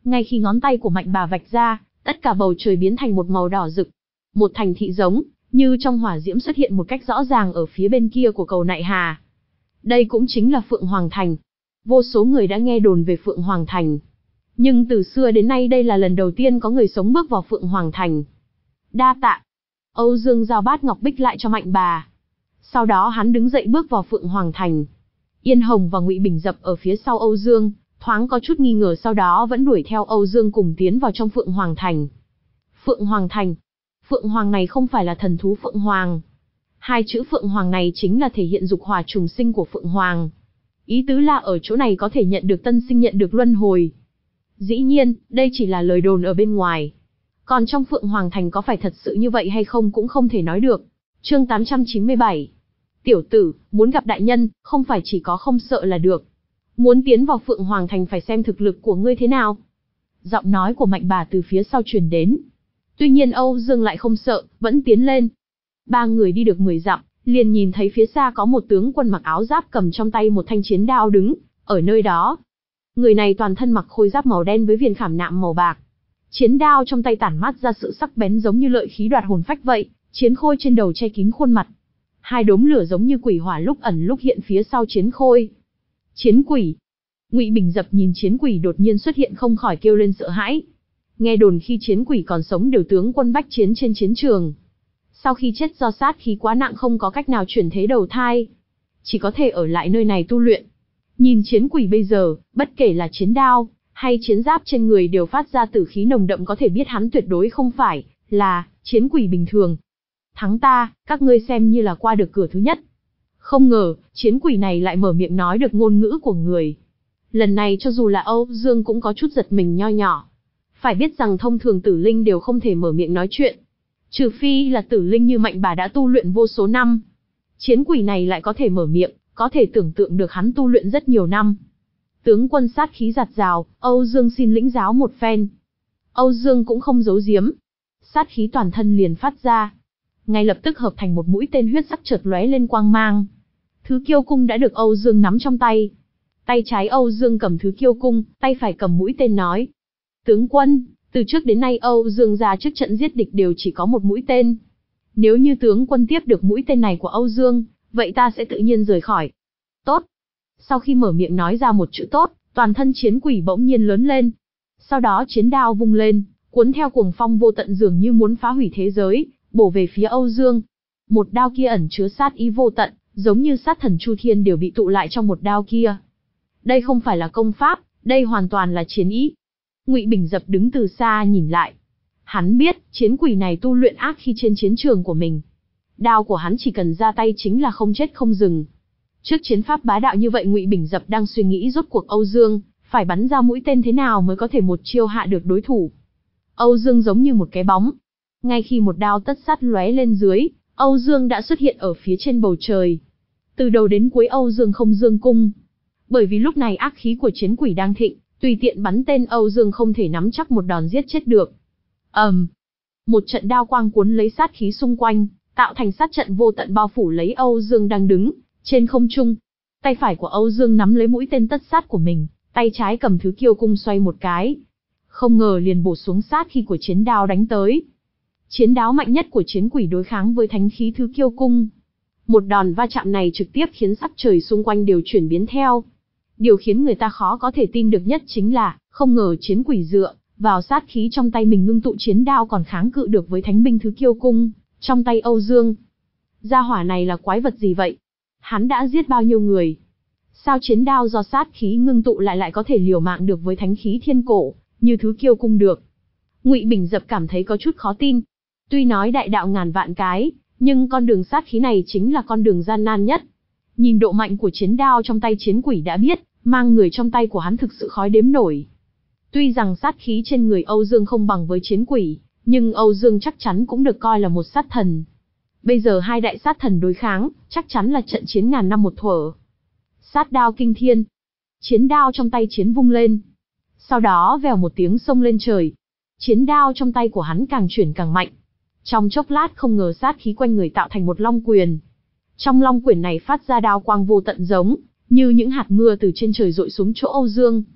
S1: Ngay khi ngón tay của Mạnh Bà vạch ra, tất cả bầu trời biến thành một màu đỏ rực. Một thành thị giống như trong hỏa diễm xuất hiện một cách rõ ràng ở phía bên kia của cầu Nại Hà. Đây cũng chính là Phượng Hoàng Thành. Vô số người đã nghe đồn về Phượng Hoàng Thành. Nhưng từ xưa đến nay đây là lần đầu tiên có người sống bước vào Phượng Hoàng Thành. Đa tạ. Âu Dương giao bát ngọc bích lại cho Mạnh Bà. Sau đó hắn đứng dậy bước vào Phượng Hoàng Thành. Yên Hồng và Ngụy Bình Dập ở phía sau Âu Dương, thoáng có chút nghi ngờ sau đó vẫn đuổi theo Âu Dương cùng tiến vào trong Phượng Hoàng Thành. Phượng Hoàng Thành. Phượng Hoàng này không phải là thần thú Phượng Hoàng. Hai chữ Phượng Hoàng này chính là thể hiện dục hỏa trùng sinh của Phượng Hoàng. Ý tứ là ở chỗ này có thể nhận được tân sinh, nhận được luân hồi. Dĩ nhiên, đây chỉ là lời đồn ở bên ngoài. Còn trong Phượng Hoàng Thành có phải thật sự như vậy hay không cũng không thể nói được. Chương tám trăm chín mươi bảy. Tiểu tử, muốn gặp đại nhân, không phải chỉ có không sợ là được. Muốn tiến vào Phượng Hoàng Thành phải xem thực lực của ngươi thế nào. Giọng nói của Mạnh Bà từ phía sau truyền đến. Tuy nhiên Âu Dương lại không sợ, vẫn tiến lên. Ba người đi được mười dặm, liền nhìn thấy phía xa có một tướng quân mặc áo giáp cầm trong tay một thanh chiến đao đứng, ở nơi đó. Người này toàn thân mặc khôi giáp màu đen với viền khảm nạm màu bạc. Chiến đao trong tay tản mát ra sự sắc bén giống như lợi khí đoạt hồn phách vậy, chiến khôi trên đầu che kín khuôn mặt. Hai đốm lửa giống như quỷ hỏa lúc ẩn lúc hiện phía sau chiến khôi. Chiến quỷ. Ngụy Bình Dập nhìn chiến quỷ đột nhiên xuất hiện không khỏi kêu lên sợ hãi. Nghe đồn khi chiến quỷ còn sống đều tướng quân bách chiến trên chiến trường. Sau khi chết do sát khí quá nặng không có cách nào chuyển thế đầu thai. Chỉ có thể ở lại nơi này tu luyện. Nhìn chiến quỷ bây giờ, bất kể là chiến đao, hay chiến giáp trên người đều phát ra tử khí nồng đậm có thể biết hắn tuyệt đối không phải là chiến quỷ bình thường. Thắng ta, các ngươi xem như là qua được cửa thứ nhất. Không ngờ, chiến quỷ này lại mở miệng nói được ngôn ngữ của người. Lần này cho dù là Âu Dương cũng có chút giật mình nho nhỏ. Phải biết rằng thông thường tử linh đều không thể mở miệng nói chuyện. Trừ phi là tử linh như Mạnh Bà đã tu luyện vô số năm. Chiến quỷ này lại có thể mở miệng, có thể tưởng tượng được hắn tu luyện rất nhiều năm. Tướng quân sát khí giạt rào, Âu Dương xin lĩnh giáo một phen. Âu Dương cũng không giấu giếm. Sát khí toàn thân liền phát ra. Ngay lập tức hợp thành một mũi tên huyết sắc chợt lóe lên quang mang. Thứ kiêu cung đã được Âu Dương nắm trong tay. Tay trái Âu Dương cầm thứ kiêu cung, tay phải cầm mũi tên nói. Tướng quân, từ trước đến nay Âu Dương ra trước trận giết địch đều chỉ có một mũi tên. Nếu như tướng quân tiếp được mũi tên này của Âu Dương, vậy ta sẽ tự nhiên rời khỏi. Tốt. Sau khi mở miệng nói ra một chữ tốt, toàn thân chiến quỷ bỗng nhiên lớn lên. Sau đó chiến đao vung lên, cuốn theo cuồng phong vô tận dường như muốn phá hủy thế giới, bổ về phía Âu Dương. Một đao kia ẩn chứa sát ý vô tận, giống như sát thần Chu Thiên đều bị tụ lại trong một đao kia. Đây không phải là công pháp, đây hoàn toàn là chiến ý. Ngụy Bình Dập đứng từ xa nhìn lại. Hắn biết, chiến quỷ này tu luyện ác khi trên chiến trường của mình. Đao của hắn chỉ cần ra tay chính là không chết không dừng. Trước chiến pháp bá đạo như vậy Ngụy Bình Dập đang suy nghĩ rốt cuộc Âu Dương, phải bắn ra mũi tên thế nào mới có thể một chiêu hạ được đối thủ. Âu Dương giống như một cái bóng. Ngay khi một đao tất sát lóe lên dưới, Âu Dương đã xuất hiện ở phía trên bầu trời. Từ đầu đến cuối Âu Dương không dương cung. Bởi vì lúc này ác khí của chiến quỷ đang thịnh, tùy tiện bắn tên Âu Dương không thể nắm chắc một đòn giết chết được. ầm, um, một trận đao quang cuốn lấy sát khí xung quanh, tạo thành sát trận vô tận bao phủ lấy Âu Dương đang đứng trên không trung. Tay phải của Âu Dương nắm lấy mũi tên tất sát của mình, tay trái cầm thứ kiêu cung xoay một cái. Không ngờ liền bổ xuống sát khi của chiến đao đánh tới. Chiến đao mạnh nhất của chiến quỷ đối kháng với thánh khí thứ kiêu cung. Một đòn va chạm này trực tiếp khiến sắc trời xung quanh đều chuyển biến theo. Điều khiến người ta khó có thể tin được nhất chính là, không ngờ chiến quỷ dựa vào sát khí trong tay mình ngưng tụ chiến đao còn kháng cự được với thánh binh thứ kiêu cung trong tay Âu Dương. Gia hỏa này là quái vật gì vậy? Hắn đã giết bao nhiêu người? Sao chiến đao do sát khí ngưng tụ lại lại có thể liều mạng được với thánh khí thiên cổ như thứ kiêu cung được? Ngụy Bình Dập cảm thấy có chút khó tin. Tuy nói đại đạo ngàn vạn cái, nhưng con đường sát khí này chính là con đường gian nan nhất. Nhìn độ mạnh của chiến đao trong tay chiến quỷ đã biết, mang người trong tay của hắn thực sự khó đếm nổi. Tuy rằng sát khí trên người Âu Dương không bằng với chiến quỷ, nhưng Âu Dương chắc chắn cũng được coi là một sát thần. Bây giờ hai đại sát thần đối kháng, chắc chắn là trận chiến ngàn năm một thuở. Sát đao kinh thiên. Chiến đao trong tay chiến vung lên. Sau đó vèo một tiếng xông lên trời. Chiến đao trong tay của hắn càng chuyển càng mạnh. Trong chốc lát không ngờ sát khí quanh người tạo thành một long quyền. Trong long quyền này phát ra đao quang vô tận giống như những hạt mưa từ trên trời dội xuống chỗ Âu Dương.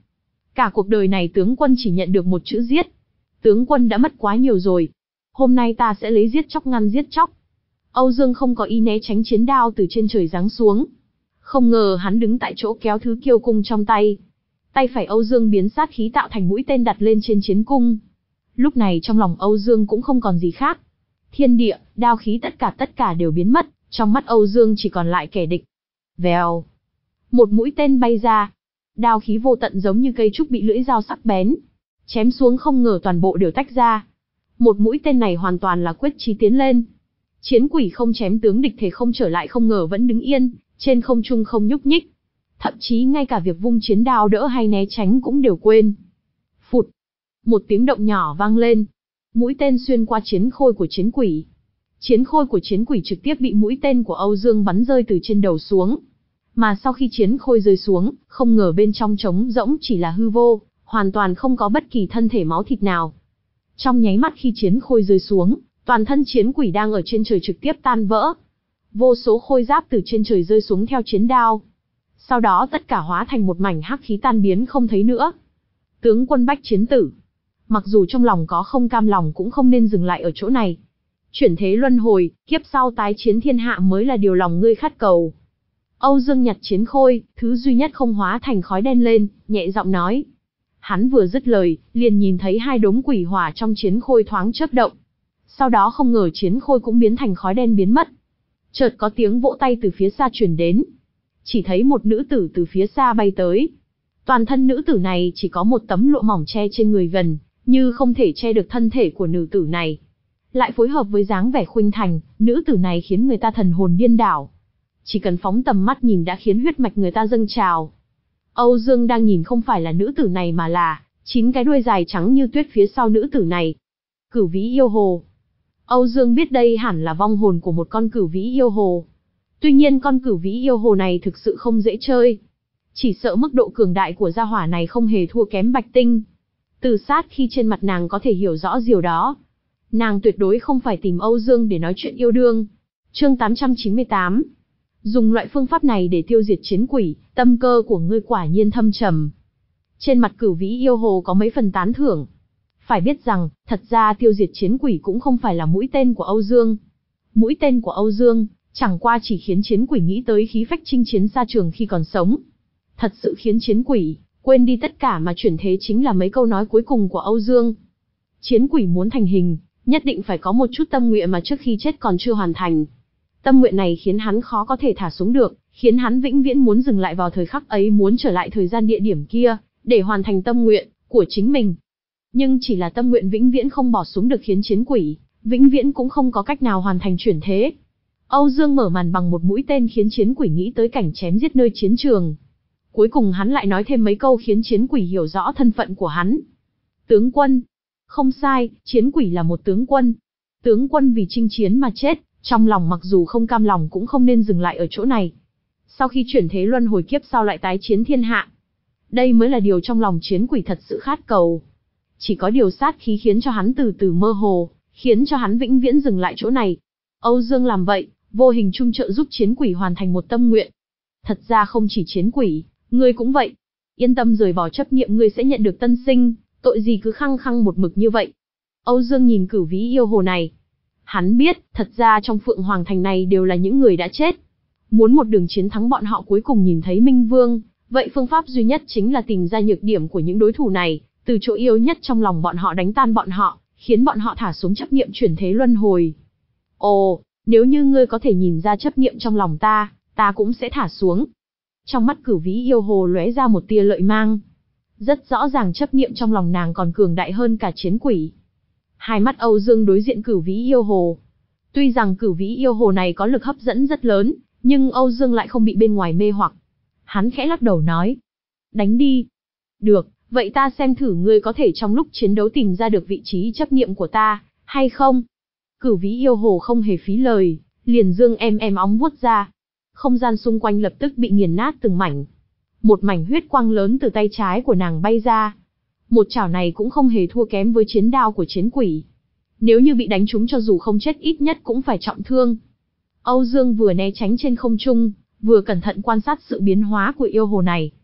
S1: Cả cuộc đời này tướng quân chỉ nhận được một chữ giết. Tướng quân đã mất quá nhiều rồi. Hôm nay ta sẽ lấy giết chóc ngăn giết chóc. Âu Dương không có ý né tránh chiến đao từ trên trời giáng xuống. Không ngờ hắn đứng tại chỗ kéo thứ kiêu cung trong tay. Tay phải Âu Dương biến sát khí tạo thành mũi tên đặt lên trên chiến cung. Lúc này trong lòng Âu Dương cũng không còn gì khác. Thiên địa, đao khí tất cả tất cả đều biến mất, trong mắt Âu Dương chỉ còn lại kẻ địch. Vèo. Một mũi tên bay ra. Đao khí vô tận giống như cây trúc bị lưỡi dao sắc bén. Chém xuống không ngờ toàn bộ đều tách ra. Một mũi tên này hoàn toàn là quyết chí tiến lên. Chiến quỷ không chém tướng địch thể không trở lại không ngờ vẫn đứng yên, trên không trung không nhúc nhích. Thậm chí ngay cả việc vung chiến đao đỡ hay né tránh cũng đều quên. Phụt. Một tiếng động nhỏ vang lên. Mũi tên xuyên qua chiến khôi của chiến quỷ. Chiến khôi của chiến quỷ trực tiếp bị mũi tên của Âu Dương bắn rơi từ trên đầu xuống. Mà sau khi chiến khôi rơi xuống, không ngờ bên trong trống rỗng chỉ là hư vô, hoàn toàn không có bất kỳ thân thể máu thịt nào. Trong nháy mắt khi chiến khôi rơi xuống, toàn thân chiến quỷ đang ở trên trời trực tiếp tan vỡ. Vô số khôi giáp từ trên trời rơi xuống theo chiến đao. Sau đó tất cả hóa thành một mảnh hắc khí tan biến không thấy nữa. Tướng quân bách chiến tử. Mặc dù trong lòng có không cam lòng cũng không nên dừng lại ở chỗ này. Chuyển thế luân hồi, kiếp sau tái chiến thiên hạ mới là điều lòng ngươi khát cầu. Âu Dương nhặt chiến khôi, thứ duy nhất không hóa thành khói đen lên, nhẹ giọng nói. Hắn vừa dứt lời, liền nhìn thấy hai đống quỷ hỏa trong chiến khôi thoáng chớp động. Sau đó không ngờ chiến khôi cũng biến thành khói đen biến mất. Chợt có tiếng vỗ tay từ phía xa truyền đến. Chỉ thấy một nữ tử từ phía xa bay tới. Toàn thân nữ tử này chỉ có một tấm lụa mỏng che trên người gần, như không thể che được thân thể của nữ tử này. Lại phối hợp với dáng vẻ khuynh thành, nữ tử này khiến người ta thần hồn điên đảo. Chỉ cần phóng tầm mắt nhìn đã khiến huyết mạch người ta dâng trào. Âu Dương đang nhìn không phải là nữ tử này mà là chín cái đuôi dài trắng như tuyết phía sau nữ tử này. Cửu vĩ yêu hồ. Âu Dương biết đây hẳn là vong hồn của một con cửu vĩ yêu hồ. Tuy nhiên con cửu vĩ yêu hồ này thực sự không dễ chơi. Chỉ sợ mức độ cường đại của gia hỏa này không hề thua kém Bạch Tinh. Từ sát khi trên mặt nàng có thể hiểu rõ điều đó. Nàng tuyệt đối không phải tìm Âu Dương để nói chuyện yêu đương. Chương tám trăm chín mươi tám. Dùng loại phương pháp này để tiêu diệt chiến quỷ, tâm cơ của ngươi quả nhiên thâm trầm. Trên mặt cửu vĩ yêu hồ có mấy phần tán thưởng. Phải biết rằng, thật ra tiêu diệt chiến quỷ cũng không phải là mũi tên của Âu Dương. Mũi tên của Âu Dương, chẳng qua chỉ khiến chiến quỷ nghĩ tới khí phách chinh chiến xa trường khi còn sống. Thật sự khiến chiến quỷ quên đi tất cả mà chuyển thế chính là mấy câu nói cuối cùng của Âu Dương. Chiến quỷ muốn thành hình, nhất định phải có một chút tâm nguyện mà trước khi chết còn chưa hoàn thành. Tâm nguyện này khiến hắn khó có thể thả xuống được, khiến hắn vĩnh viễn muốn dừng lại vào thời khắc ấy, muốn trở lại thời gian địa điểm kia, để hoàn thành tâm nguyện của chính mình. Nhưng chỉ là tâm nguyện vĩnh viễn không bỏ xuống được khiến chiến quỷ vĩnh viễn cũng không có cách nào hoàn thành chuyển thế. Âu Dương mở màn bằng một mũi tên khiến chiến quỷ nghĩ tới cảnh chém giết nơi chiến trường. Cuối cùng hắn lại nói thêm mấy câu khiến chiến quỷ hiểu rõ thân phận của hắn. Tướng quân. Không sai, chiến quỷ là một tướng quân. Tướng quân vì chinh chiến mà chết, trong lòng mặc dù không cam lòng cũng không nên dừng lại ở chỗ này. Sau khi chuyển thế luân hồi kiếp sau lại tái chiến thiên hạ. Đây mới là điều trong lòng chiến quỷ thật sự khát cầu. Chỉ có điều sát khí khiến cho hắn từ từ mơ hồ, khiến cho hắn vĩnh viễn dừng lại chỗ này. Âu Dương làm vậy, vô hình trung trợ giúp chiến quỷ hoàn thành một tâm nguyện. Thật ra không chỉ chiến quỷ, ngươi cũng vậy. Yên tâm rời bỏ chấp niệm, ngươi sẽ nhận được tân sinh, tội gì cứ khăng khăng một mực như vậy. Âu Dương nhìn cửu vĩ yêu hồ này. Hắn biết, thật ra trong Phượng Hoàng Thành này đều là những người đã chết. Muốn một đường chiến thắng bọn họ cuối cùng nhìn thấy Minh Vương, vậy phương pháp duy nhất chính là tìm ra nhược điểm của những đối thủ này, từ chỗ yếu nhất trong lòng bọn họ đánh tan bọn họ, khiến bọn họ thả xuống chấp niệm chuyển thế luân hồi. Ồ, nếu như ngươi có thể nhìn ra chấp niệm trong lòng ta, ta cũng sẽ thả xuống. Trong mắt cửu vĩ yêu hồ lóe ra một tia lợi mang. Rất rõ ràng chấp niệm trong lòng nàng còn cường đại hơn cả chiến quỷ. Hai mắt Âu Dương đối diện cửu vĩ yêu hồ. Tuy rằng cửu vĩ yêu hồ này có lực hấp dẫn rất lớn, nhưng Âu Dương lại không bị bên ngoài mê hoặc. Hắn khẽ lắc đầu nói. Đánh đi. Được, vậy ta xem thử ngươi có thể trong lúc chiến đấu tìm ra được vị trí chấp niệm của ta, hay không? Cửu vĩ yêu hồ không hề phí lời, liền dương em em óng vuốt ra. Không gian xung quanh lập tức bị nghiền nát từng mảnh. Một mảnh huyết quang lớn từ tay trái của nàng bay ra. Một chảo này cũng không hề thua kém với chiến đao của chiến quỷ. Nếu như bị đánh trúng cho dù không chết ít nhất cũng phải trọng thương. Âu Dương vừa né tránh trên không trung, vừa cẩn thận quan sát sự biến hóa của yêu hồ này.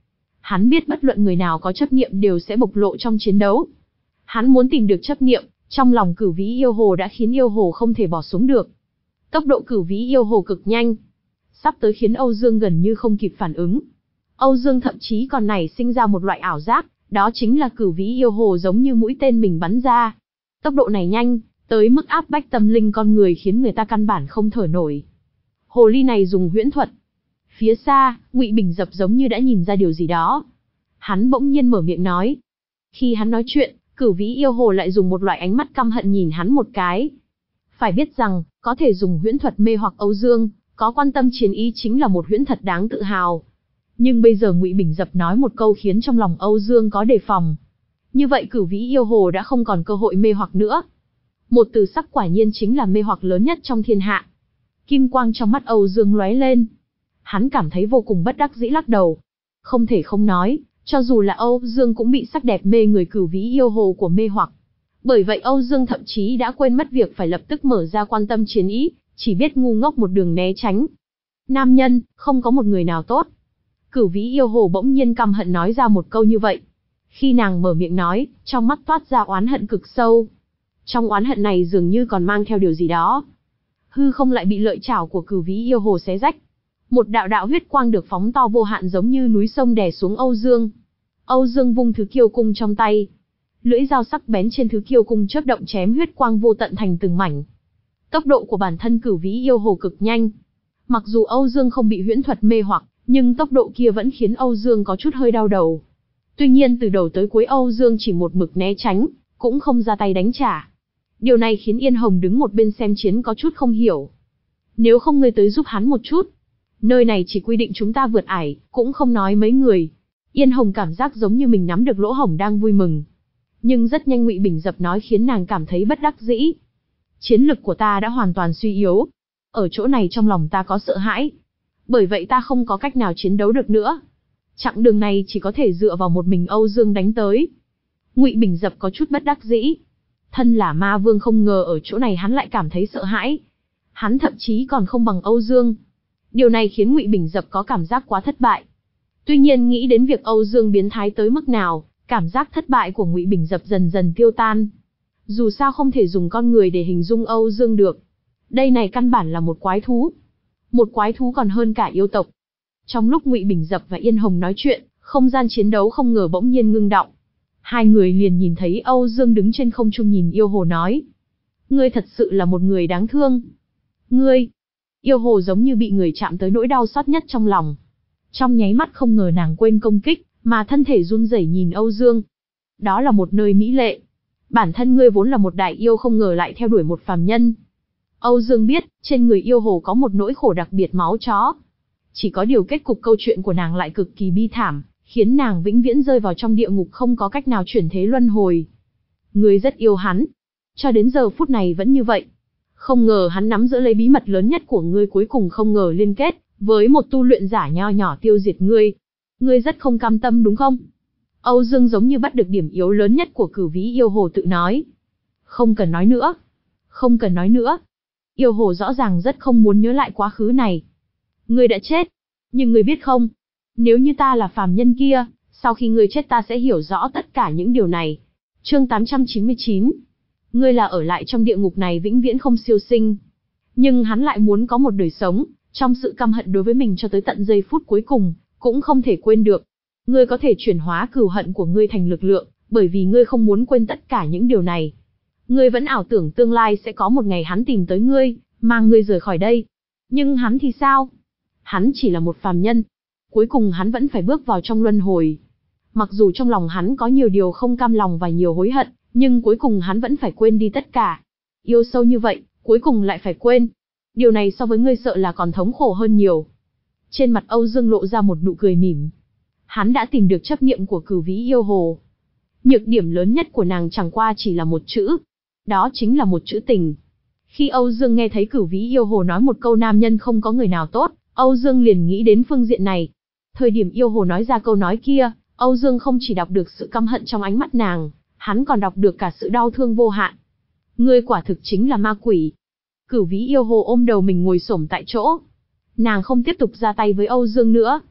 S1: Hắn biết bất luận người nào có chấp niệm đều sẽ bộc lộ trong chiến đấu. Hắn muốn tìm được chấp niệm, trong lòng Cửu Vĩ yêu hồ đã khiến yêu hồ không thể bỏ xuống được. Tốc độ Cửu Vĩ yêu hồ cực nhanh, sắp tới khiến Âu Dương gần như không kịp phản ứng. Âu Dương thậm chí còn nảy sinh ra một loại ảo giác, đó chính là Cửu Vĩ yêu hồ giống như mũi tên mình bắn ra. Tốc độ này nhanh, tới mức áp bách tâm linh con người khiến người ta căn bản không thở nổi. Hồ ly này dùng huyễn thuật. Phía xa, Ngụy Bình Dập giống như đã nhìn ra điều gì đó. Hắn bỗng nhiên mở miệng nói. Khi hắn nói chuyện, Cửu Vĩ yêu hồ lại dùng một loại ánh mắt căm hận nhìn hắn một cái. Phải biết rằng, có thể dùng huyễn thuật mê hoặc Âu Dương, có quan tâm chiến ý chính là một huyễn thật đáng tự hào. Nhưng bây giờ Ngụy Bình Dập nói một câu khiến trong lòng Âu Dương có đề phòng. Như vậy Cửu Vĩ yêu hồ đã không còn cơ hội mê hoặc nữa. Một từ sắc quả nhiên chính là mê hoặc lớn nhất trong thiên hạ. Kim quang trong mắt Âu Dương lóe lên. Hắn cảm thấy vô cùng bất đắc dĩ lắc đầu. Không thể không nói, cho dù là Âu Dương cũng bị sắc đẹp mê người Cửu Vĩ yêu hồ của mê hoặc. Bởi vậy Âu Dương thậm chí đã quên mất việc phải lập tức mở ra quan tâm chiến ý, chỉ biết ngu ngốc một đường né tránh. Nam nhân, không có một người nào tốt. Cửu Vĩ yêu hồ bỗng nhiên căm hận nói ra một câu như vậy. Khi nàng mở miệng nói, trong mắt toát ra oán hận cực sâu. Trong oán hận này dường như còn mang theo điều gì đó. Hư không lại bị lợi chảo của Cửu Vĩ yêu hồ xé rách. Một đạo đạo huyết quang được phóng to vô hạn giống như núi sông đè xuống Âu Dương. Âu Dương vung thứ kiêu cung trong tay. Lưỡi dao sắc bén trên thứ kiêu cung chớp động chém huyết quang vô tận thành từng mảnh. Tốc độ của bản thân Cửu Vĩ yêu hồ cực nhanh. Mặc dù Âu Dương không bị huyễn thuật mê hoặc, nhưng tốc độ kia vẫn khiến Âu Dương có chút hơi đau đầu. Tuy nhiên từ đầu tới cuối Âu Dương chỉ một mực né tránh, cũng không ra tay đánh trả. Điều này khiến Yên Hồng đứng một bên xem chiến có chút không hiểu. Nếu không ngươi tới giúp hắn một chút. Nơi này chỉ quy định chúng ta vượt ải, cũng không nói mấy người. Yên Hồng cảm giác giống như mình nắm được lỗ hổng đang vui mừng. Nhưng rất nhanh Ngụy Bình Dập nói khiến nàng cảm thấy bất đắc dĩ. Chiến lực của ta đã hoàn toàn suy yếu. Ở chỗ này trong lòng ta có sợ hãi. Bởi vậy ta không có cách nào chiến đấu được nữa. Chặng đường này chỉ có thể dựa vào một mình Âu Dương đánh tới. Ngụy Bình Dập có chút bất đắc dĩ. Thân là ma vương không ngờ ở chỗ này hắn lại cảm thấy sợ hãi. Hắn thậm chí còn không bằng Âu Dương. Điều này khiến Ngụy Bình Dập có cảm giác quá thất bại. Tuy nhiên nghĩ đến việc Âu Dương biến thái tới mức nào, cảm giác thất bại của Ngụy Bình Dập dần dần tiêu tan. Dù sao không thể dùng con người để hình dung Âu Dương được. Đây này căn bản là một quái thú. Một quái thú còn hơn cả yêu tộc. Trong lúc Ngụy Bình Dập và Yên Hồng nói chuyện, không gian chiến đấu không ngờ bỗng nhiên ngưng đọng. Hai người liền nhìn thấy Âu Dương đứng trên không trung nhìn yêu hồ nói. Ngươi thật sự là một người đáng thương. Ngươi... Yêu hồ giống như bị người chạm tới nỗi đau xót nhất trong lòng. Trong nháy mắt không ngờ nàng quên công kích, mà thân thể run rẩy nhìn Âu Dương. Đó là một nơi mỹ lệ. Bản thân ngươi vốn là một đại yêu không ngờ lại theo đuổi một phàm nhân. Âu Dương biết, trên người yêu hồ có một nỗi khổ đặc biệt máu chó. Chỉ có điều kết cục câu chuyện của nàng lại cực kỳ bi thảm, khiến nàng vĩnh viễn rơi vào trong địa ngục không có cách nào chuyển thế luân hồi. Ngươi rất yêu hắn. Cho đến giờ phút này vẫn như vậy. Không ngờ hắn nắm giữ lấy bí mật lớn nhất của ngươi cuối cùng không ngờ liên kết với một tu luyện giả nho nhỏ tiêu diệt ngươi. Ngươi rất không cam tâm đúng không? Âu Dương giống như bắt được điểm yếu lớn nhất của Cửu Vĩ yêu hồ tự nói. Không cần nói nữa. Không cần nói nữa. Yêu hồ rõ ràng rất không muốn nhớ lại quá khứ này. Ngươi đã chết. Nhưng ngươi biết không? Nếu như ta là phàm nhân kia, sau khi ngươi chết ta sẽ hiểu rõ tất cả những điều này. Chương tám trăm chín mươi chín. Ngươi là ở lại trong địa ngục này vĩnh viễn không siêu sinh. Nhưng hắn lại muốn có một đời sống, trong sự căm hận đối với mình cho tới tận giây phút cuối cùng, cũng không thể quên được. Ngươi có thể chuyển hóa cừu hận của ngươi thành lực lượng, bởi vì ngươi không muốn quên tất cả những điều này. Ngươi vẫn ảo tưởng tương lai sẽ có một ngày hắn tìm tới ngươi, mang ngươi rời khỏi đây. Nhưng hắn thì sao? Hắn chỉ là một phàm nhân. Cuối cùng hắn vẫn phải bước vào trong luân hồi. Mặc dù trong lòng hắn có nhiều điều không cam lòng và nhiều hối hận, nhưng cuối cùng hắn vẫn phải quên đi tất cả. Yêu sâu như vậy, cuối cùng lại phải quên. Điều này so với ngươi sợ là còn thống khổ hơn nhiều. Trên mặt Âu Dương lộ ra một nụ cười mỉm. Hắn đã tìm được chấp niệm của Cửu Vĩ yêu hồ. Nhược điểm lớn nhất của nàng chẳng qua chỉ là một chữ. Đó chính là một chữ tình. Khi Âu Dương nghe thấy Cửu Vĩ yêu hồ nói một câu nam nhân không có người nào tốt, Âu Dương liền nghĩ đến phương diện này. Thời điểm yêu hồ nói ra câu nói kia, Âu Dương không chỉ đọc được sự căm hận trong ánh mắt nàng, hắn còn đọc được cả sự đau thương vô hạn. Ngươi quả thực chính là ma quỷ. Cửu Vĩ yêu hồ ôm đầu mình ngồi xổm tại chỗ. Nàng không tiếp tục ra tay với Âu Dương nữa.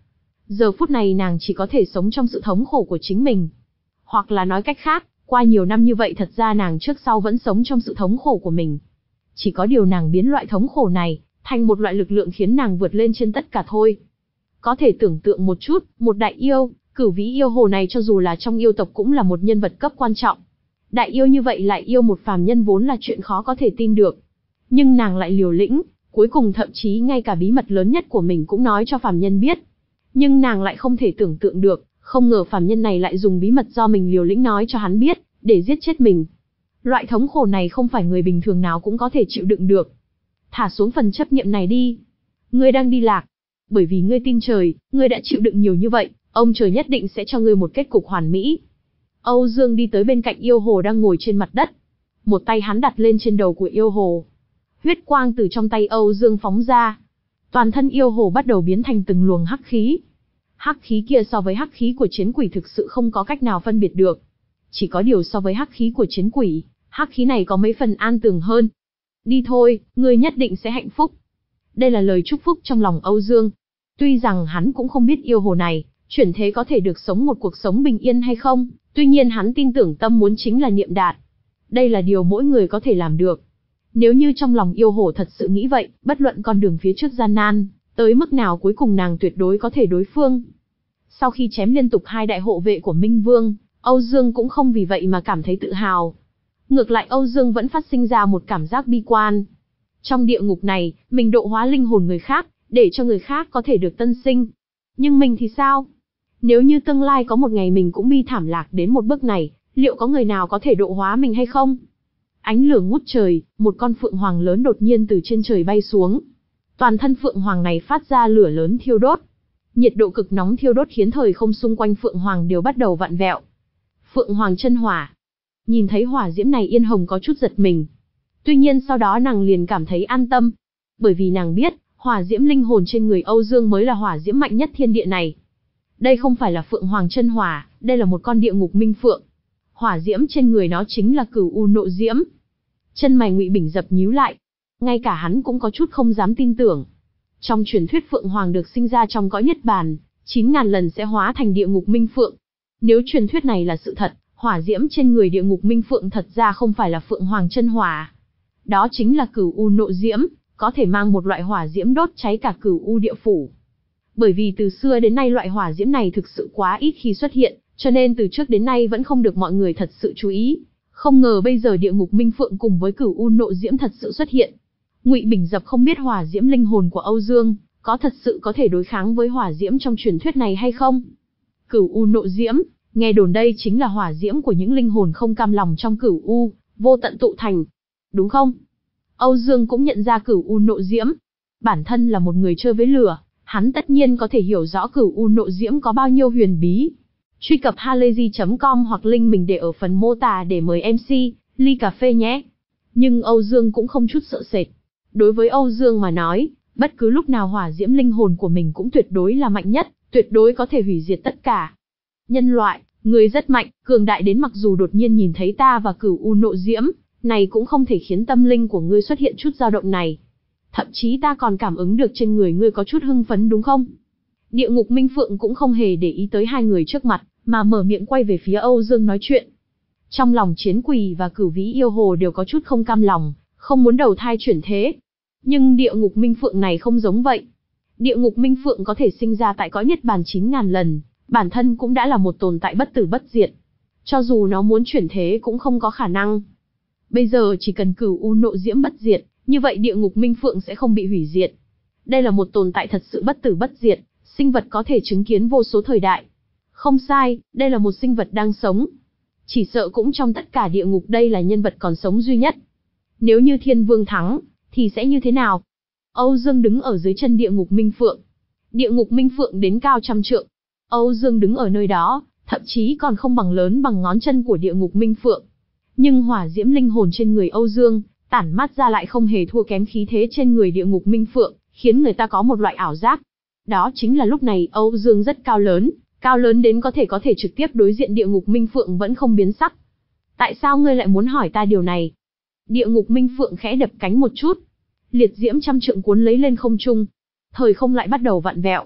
S1: Giờ phút này nàng chỉ có thể sống trong sự thống khổ của chính mình. Hoặc là nói cách khác, qua nhiều năm như vậy thật ra nàng trước sau vẫn sống trong sự thống khổ của mình. Chỉ có điều nàng biến loại thống khổ này thành một loại lực lượng khiến nàng vượt lên trên tất cả thôi. Có thể tưởng tượng một chút, một đại yêu, Cửu Vĩ yêu hồ này cho dù là trong yêu tộc cũng là một nhân vật cấp quan trọng. Đại yêu như vậy lại yêu một phàm nhân vốn là chuyện khó có thể tin được. Nhưng nàng lại liều lĩnh, cuối cùng thậm chí ngay cả bí mật lớn nhất của mình cũng nói cho phàm nhân biết. Nhưng nàng lại không thể tưởng tượng được, không ngờ phàm nhân này lại dùng bí mật do mình liều lĩnh nói cho hắn biết, để giết chết mình. Loại thống khổ này không phải người bình thường nào cũng có thể chịu đựng được. Thả xuống phần chấp niệm này đi. Ngươi đang đi lạc. Bởi vì ngươi tin trời, ngươi đã chịu đựng nhiều như vậy, ông trời nhất định sẽ cho ngươi một kết cục hoàn mỹ. Âu Dương đi tới bên cạnh yêu hồ đang ngồi trên mặt đất. Một tay hắn đặt lên trên đầu của yêu hồ. Huyết quang từ trong tay Âu Dương phóng ra. Toàn thân yêu hồ bắt đầu biến thành từng luồng hắc khí. Hắc khí kia so với hắc khí của chiến quỷ thực sự không có cách nào phân biệt được. Chỉ có điều so với hắc khí của chiến quỷ, hắc khí này có mấy phần an tường hơn. Đi thôi, ngươi nhất định sẽ hạnh phúc. Đây là lời chúc phúc trong lòng Âu Dương. Tuy rằng hắn cũng không biết yêu hồ này, chuyển thế có thể được sống một cuộc sống bình yên hay không, tuy nhiên hắn tin tưởng tâm muốn chính là niệm đạt. Đây là điều mỗi người có thể làm được. Nếu như trong lòng yêu hồ thật sự nghĩ vậy, bất luận con đường phía trước gian nan, tới mức nào cuối cùng nàng tuyệt đối có thể đối phương. Sau khi chém liên tục hai đại hộ vệ của Minh Vương, Âu Dương cũng không vì vậy mà cảm thấy tự hào. Ngược lại Âu Dương vẫn phát sinh ra một cảm giác bi quan. Trong địa ngục này, mình độ hóa linh hồn người khác, để cho người khác có thể được tân sinh. Nhưng mình thì sao? Nếu như tương lai có một ngày mình cũng bi thảm lạc đến một bước này, liệu có người nào có thể độ hóa mình hay không? Ánh lửa ngút trời, một con phượng hoàng lớn đột nhiên từ trên trời bay xuống. Toàn thân phượng hoàng này phát ra lửa lớn thiêu đốt. Nhiệt độ cực nóng thiêu đốt khiến thời không xung quanh phượng hoàng đều bắt đầu vặn vẹo. Phượng hoàng chân hỏa. Nhìn thấy hỏa diễm này Yên Hồng có chút giật mình. Tuy nhiên sau đó nàng liền cảm thấy an tâm. Bởi vì nàng biết, hỏa diễm linh hồn trên người Âu Dương mới là hỏa diễm mạnh nhất thiên địa này. Đây không phải là phượng hoàng chân hỏa, đây là một con địa ngục minh phượng. Hỏa diễm trên người nó chính là cửu u nộ diễm. Chân mày Ngụy Bình dập nhíu lại. Ngay cả hắn cũng có chút không dám tin tưởng. Trong truyền thuyết phượng hoàng được sinh ra trong cõi niết bàn, chín ngàn lần sẽ hóa thành địa ngục minh phượng. Nếu truyền thuyết này là sự thật, hỏa diễm trên người địa ngục minh phượng thật ra không phải là phượng hoàng chân hỏa. Đó chính là cửu u nộ diễm, có thể mang một loại hỏa diễm đốt cháy cả cửu u địa phủ. Bởi vì từ xưa đến nay loại hỏa diễm này thực sự quá ít khi xuất hiện, cho nên từ trước đến nay vẫn không được mọi người thật sự chú ý. Không ngờ bây giờ địa ngục minh phượng cùng với cửu u nộ diễm thật sự xuất hiện. Ngụy Bình Dập không biết hỏa diễm linh hồn của Âu Dương có thật sự có thể đối kháng với hỏa diễm trong truyền thuyết này hay không. Cửu u nộ diễm, nghe đồn đây chính là hỏa diễm của những linh hồn không cam lòng trong cửu u vô tận tụ thành, đúng không? Âu Dương cũng nhận ra cửu u nộ diễm. Bản thân là một người chơi với lửa, hắn tất nhiên có thể hiểu rõ cửu u nộ diễm có bao nhiêu huyền bí. Truy cập halayzi chấm com hoặc link mình để ở phần mô tả để mời em xê, ly cà phê nhé. Nhưng Âu Dương cũng không chút sợ sệt. Đối với Âu Dương mà nói, bất cứ lúc nào hỏa diễm linh hồn của mình cũng tuyệt đối là mạnh nhất, tuyệt đối có thể hủy diệt tất cả. Nhân loại, người rất mạnh, cường đại đến mặc dù đột nhiên nhìn thấy ta và cửu u nộ diễm, này cũng không thể khiến tâm linh của ngươi xuất hiện chút dao động này. Thậm chí ta còn cảm ứng được trên người ngươi có chút hưng phấn đúng không? Địa ngục minh phượng cũng không hề để ý tới hai người trước mặt, mà mở miệng quay về phía Âu Dương nói chuyện. Trong lòng chiến quỷ và cửu vĩ yêu hồ đều có chút không cam lòng, không muốn đầu thai chuyển thế. Nhưng địa ngục minh phượng này không giống vậy. Địa ngục minh phượng có thể sinh ra tại cõi niết bàn chín ngàn lần, bản thân cũng đã là một tồn tại bất tử bất diệt. Cho dù nó muốn chuyển thế cũng không có khả năng. Bây giờ chỉ cần cửu u nộ diễm bất diệt, như vậy địa ngục minh phượng sẽ không bị hủy diệt. Đây là một tồn tại thật sự bất tử bất diệt, sinh vật có thể chứng kiến vô số thời đại. Không sai, đây là một sinh vật đang sống. Chỉ sợ cũng trong tất cả địa ngục đây là nhân vật còn sống duy nhất. Nếu như Thiên Vương thắng, thì sẽ như thế nào? Âu Dương đứng ở dưới chân địa ngục minh phượng. Địa ngục minh phượng đến cao trăm trượng. Âu Dương đứng ở nơi đó, thậm chí còn không bằng lớn bằng ngón chân của địa ngục minh phượng. Nhưng hỏa diễm linh hồn trên người Âu Dương, tản mát ra lại không hề thua kém khí thế trên người địa ngục minh phượng, khiến người ta có một loại ảo giác. Đó chính là lúc này Âu Dương rất cao lớn, cao lớn đến có thể có thể trực tiếp đối diện địa ngục minh phượng vẫn không biến sắc. Tại sao ngươi lại muốn hỏi ta điều này? Địa ngục minh phượng khẽ đập cánh một chút. Liệt diễm trăm trượng cuốn lấy lên không trung. Thời không lại bắt đầu vặn vẹo.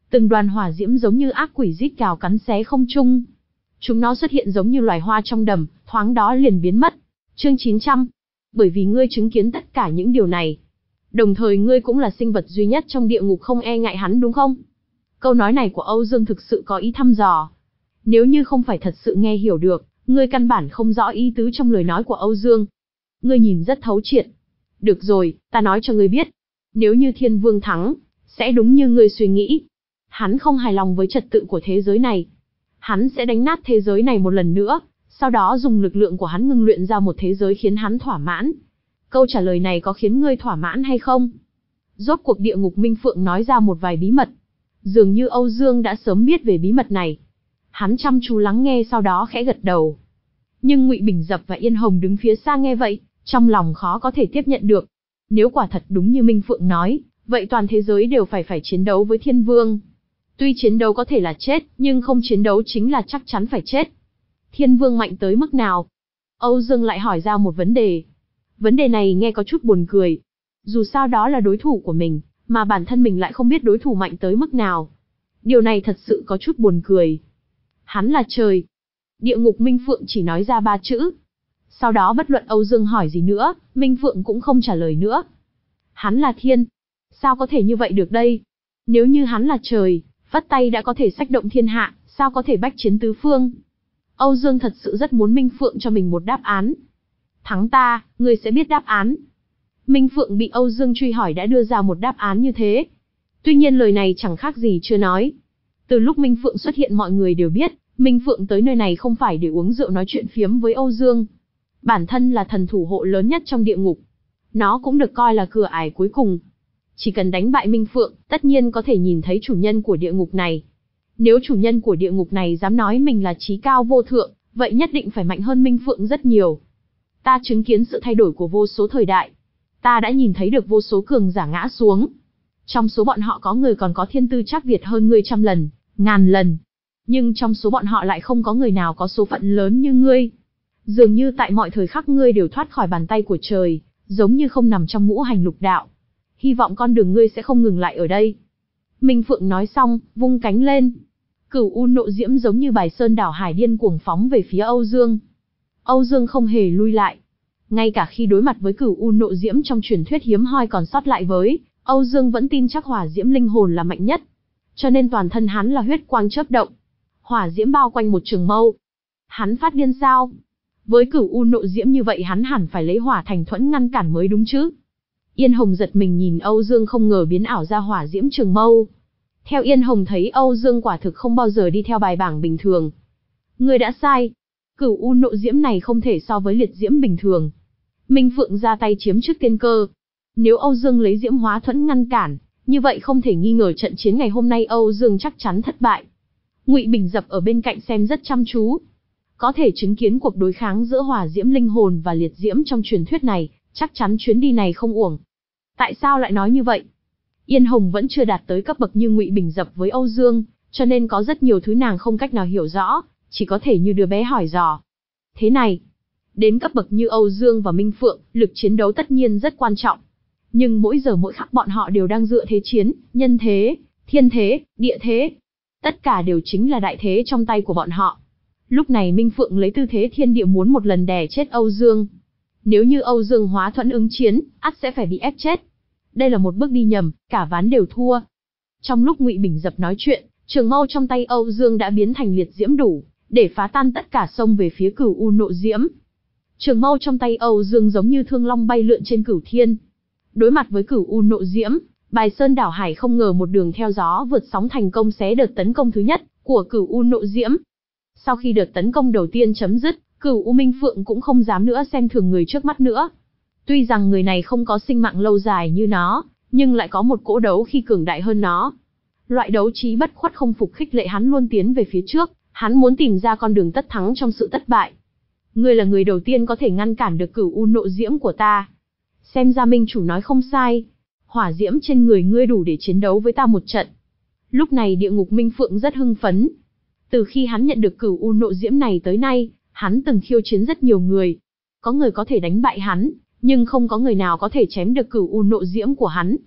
S1: Từng đoàn hỏa diễm giống như ác quỷ rít gào cắn xé không trung. Chúng nó xuất hiện giống như loài hoa trong đầm, thoáng đó liền biến mất. Chương chín trăm. Bởi vì ngươi chứng kiến tất cả những điều này, đồng thời ngươi cũng là sinh vật duy nhất trong địa ngục không e ngại hắn đúng không? Câu nói này của Âu Dương thực sự có ý thăm dò. Nếu như không phải thật sự nghe hiểu được, ngươi căn bản không rõ ý tứ trong lời nói của Âu Dương. Ngươi nhìn rất thấu triệt. Được rồi, ta nói cho ngươi biết. Nếu như Thiên Vương thắng, sẽ đúng như ngươi suy nghĩ. Hắn không hài lòng với trật tự của thế giới này. Hắn sẽ đánh nát thế giới này một lần nữa, sau đó dùng lực lượng của hắn ngưng luyện ra một thế giới khiến hắn thỏa mãn. Câu trả lời này có khiến ngươi thỏa mãn hay không? Rốt cuộc địa ngục Minh Phượng nói ra một vài bí mật. Dường như Âu Dương đã sớm biết về bí mật này. Hắn chăm chú lắng nghe sau đó khẽ gật đầu. Nhưng Ngụy Bình Dập và Yên Hồng đứng phía xa nghe vậy, trong lòng khó có thể tiếp nhận được. Nếu quả thật đúng như Minh Phượng nói, vậy toàn thế giới đều phải phải chiến đấu với Thiên Vương. Tuy chiến đấu có thể là chết, nhưng không chiến đấu chính là chắc chắn phải chết. Thiên Vương mạnh tới mức nào? Âu Dương lại hỏi ra một vấn đề. Vấn đề này nghe có chút buồn cười. Dù sao đó là đối thủ của mình, mà bản thân mình lại không biết đối thủ mạnh tới mức nào. Điều này thật sự có chút buồn cười. Hắn là trời. Địa ngục Minh Phượng chỉ nói ra ba chữ. Sau đó bất luận Âu Dương hỏi gì nữa, Minh Phượng cũng không trả lời nữa. Hắn là thiên. Sao có thể như vậy được đây? Nếu như hắn là trời, phất tay đã có thể xách động thiên hạ, sao có thể bách chiến tứ phương? Âu Dương thật sự rất muốn Minh Phượng cho mình một đáp án. Thắng ta, ngươi sẽ biết đáp án. Minh Phượng bị Âu Dương truy hỏi đã đưa ra một đáp án như thế. Tuy nhiên lời này chẳng khác gì chưa nói. Từ lúc Minh Phượng xuất hiện mọi người đều biết, Minh Phượng tới nơi này không phải để uống rượu nói chuyện phiếm với Âu Dương. Bản thân là thần thủ hộ lớn nhất trong địa ngục. Nó cũng được coi là cửa ải cuối cùng. Chỉ cần đánh bại Minh Phượng, tất nhiên có thể nhìn thấy chủ nhân của địa ngục này. Nếu chủ nhân của địa ngục này dám nói mình là trí cao vô thượng, vậy nhất định phải mạnh hơn Minh Phượng rất nhiều. Ta chứng kiến sự thay đổi của vô số thời đại. Ta đã nhìn thấy được vô số cường giả ngã xuống. Trong số bọn họ có người còn có thiên tư chắc Việt hơn ngươi trăm lần, ngàn lần. Nhưng trong số bọn họ lại không có người nào có số phận lớn như ngươi. Dường như tại mọi thời khắc ngươi đều thoát khỏi bàn tay của trời, giống như không nằm trong ngũ hành lục đạo. Hy vọng con đường ngươi sẽ không ngừng lại ở đây. Minh Phượng nói xong, vung cánh lên. Cửu U nộ diễm giống như bài sơn đảo hải điên cuồng phóng về phía Âu Dương. Âu Dương không hề lui lại. Ngay cả khi đối mặt với cửu U nộ diễm trong truyền thuyết hiếm hoi còn sót lại với, Âu Dương vẫn tin chắc hỏa diễm linh hồn là mạnh nhất. Cho nên toàn thân hắn là huyết quang chớp động. Hỏa diễm bao quanh một trường mâu. Hắn phát điên sao? Với cửu U nộ diễm như vậy hắn hẳn phải lấy hỏa thành thuẫn ngăn cản mới đúng chứ. Yên Hồng giật mình nhìn Âu Dương không ngờ biến ảo ra hỏa diễm trường mâu. Theo Yên Hồng thấy Âu Dương quả thực không bao giờ đi theo bài bảng bình thường. Ngươi đã sai. Cửu U nộ diễm này không thể so với liệt diễm bình thường. Minh Phượng ra tay chiếm trước tiên cơ. Nếu Âu Dương lấy diễm hóa thuẫn ngăn cản, như vậy không thể nghi ngờ trận chiến ngày hôm nay Âu Dương chắc chắn thất bại. Ngụy Bình Dập ở bên cạnh xem rất chăm chú. Có thể chứng kiến cuộc đối kháng giữa hỏa diễm linh hồn và liệt diễm trong truyền thuyết này, chắc chắn chuyến đi này không uổng. Tại sao lại nói như vậy? Yên Hồng vẫn chưa đạt tới cấp bậc như Ngụy Bình Dập với Âu Dương, cho nên có rất nhiều thứ nàng không cách nào hiểu rõ, chỉ có thể như đứa bé hỏi dò. Thế này, đến cấp bậc như Âu Dương và Minh Phượng, lực chiến đấu tất nhiên rất quan trọng. Nhưng mỗi giờ mỗi khắc bọn họ đều đang dựa thế chiến, nhân thế, thiên thế, địa thế. Tất cả đều chính là đại thế trong tay của bọn họ. Lúc này Minh Phượng lấy tư thế thiên địa muốn một lần đè chết Âu Dương. Nếu như Âu Dương hóa thuẫn ứng chiến, ắt sẽ phải bị ép chết. Đây là một bước đi nhầm, cả ván đều thua. Trong lúc Ngụy Bình Dập nói chuyện, trường mâu trong tay Âu Dương đã biến thành liệt diễm đủ, để phá tan tất cả xông về phía cửu U nộ diễm. Trường mâu trong tay Âu Dương giống như thương long bay lượn trên cửu thiên. Đối mặt với cửu U nộ diễm, bài sơn đảo hải không ngờ một đường theo gió vượt sóng thành công xé đợt tấn công thứ nhất của cửu U nộ diễm. Sau khi đợt tấn công đầu tiên chấm dứt, cửu U Minh Phượng cũng không dám nữa xem thường người trước mắt nữa. Tuy rằng người này không có sinh mạng lâu dài như nó, nhưng lại có một cỗ đấu khi cường đại hơn nó. Loại đấu trí bất khuất không phục khích lệ hắn luôn tiến về phía trước, hắn muốn tìm ra con đường tất thắng trong sự thất bại. Ngươi là người đầu tiên có thể ngăn cản được cửu U nộ diễm của ta. Xem ra Minh chủ nói không sai, hỏa diễm trên người ngươi đủ để chiến đấu với ta một trận. Lúc này địa ngục Minh Phượng rất hưng phấn. Từ khi hắn nhận được cửu U nộ diễm này tới nay, hắn từng khiêu chiến rất nhiều người. Có người có thể đánh bại hắn, nhưng không có người nào có thể chém được cửu U nộ diễm của hắn.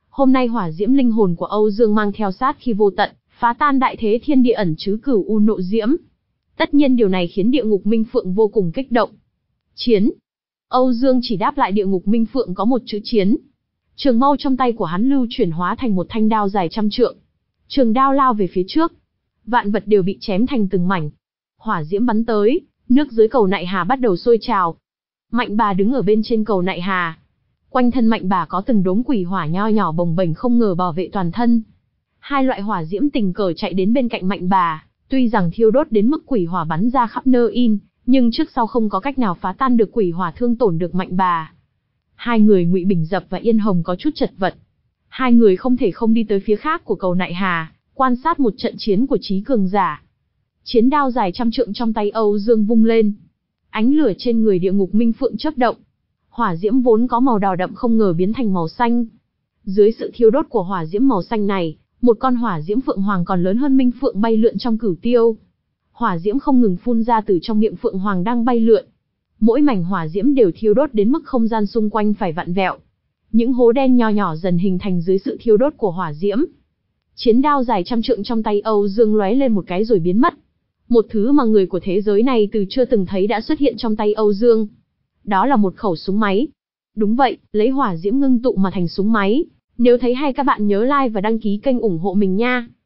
S1: Hôm nay hỏa diễm linh hồn của Âu Dương mang theo sát khi vô tận, phá tan đại thế thiên địa ẩn chứa cửu u nộ diễm. Tất nhiên điều này khiến địa ngục Minh Phượng vô cùng kích động. Chiến! Âu Dương chỉ đáp lại địa ngục Minh Phượng có một chữ chiến. Trường mâu trong tay của hắn lưu chuyển hóa thành một thanh đao dài trăm trượng. Trường đao lao về phía trước. Vạn vật đều bị chém thành từng mảnh. Hỏa diễm bắn tới, nước dưới cầu nại hà bắt đầu sôi trào. Mạnh bà đứng ở bên trên cầu nại hà. Quanh thân mạnh bà có từng đốm quỷ hỏa nho nhỏ bồng bềnh không ngờ bảo vệ toàn thân. Hai loại hỏa diễm tình cờ chạy đến bên cạnh mạnh bà, tuy rằng thiêu đốt đến mức quỷ hỏa bắn ra khắp nơi in, nhưng trước sau không có cách nào phá tan được quỷ hỏa thương tổn được mạnh bà. Hai người Ngụy Bình Dập và Yên Hồng có chút chật vật. Hai người không thể không đi tới phía khác của cầu nại hà, quan sát một trận chiến của trí cường giả. Chiến đao dài trăm trượng trong tay Âu Dương vung lên. Ánh lửa trên người địa ngục Minh Phượng chớp động. Hỏa diễm vốn có màu đỏ đậm không ngờ biến thành màu xanh. Dưới sự thiêu đốt của hỏa diễm màu xanh này, một con hỏa diễm phượng hoàng còn lớn hơn Minh Phượng bay lượn trong cửu tiêu. Hỏa diễm không ngừng phun ra từ trong miệng phượng hoàng đang bay lượn. Mỗi mảnh hỏa diễm đều thiêu đốt đến mức không gian xung quanh phải vặn vẹo. Những hố đen nho nhỏ dần hình thành dưới sự thiêu đốt của hỏa diễm. Chiến đao dài trăm trượng trong tay Âu Dương lóe lên một cái rồi biến mất. Một thứ mà người của thế giới này từ chưa từng thấy đã xuất hiện trong tay Âu Dương. Đó là một khẩu súng máy. Đúng vậy, lấy hỏa diễm ngưng tụ mà thành súng máy. Nếu thấy hay các bạn nhớ like và đăng ký kênh ủng hộ mình nha.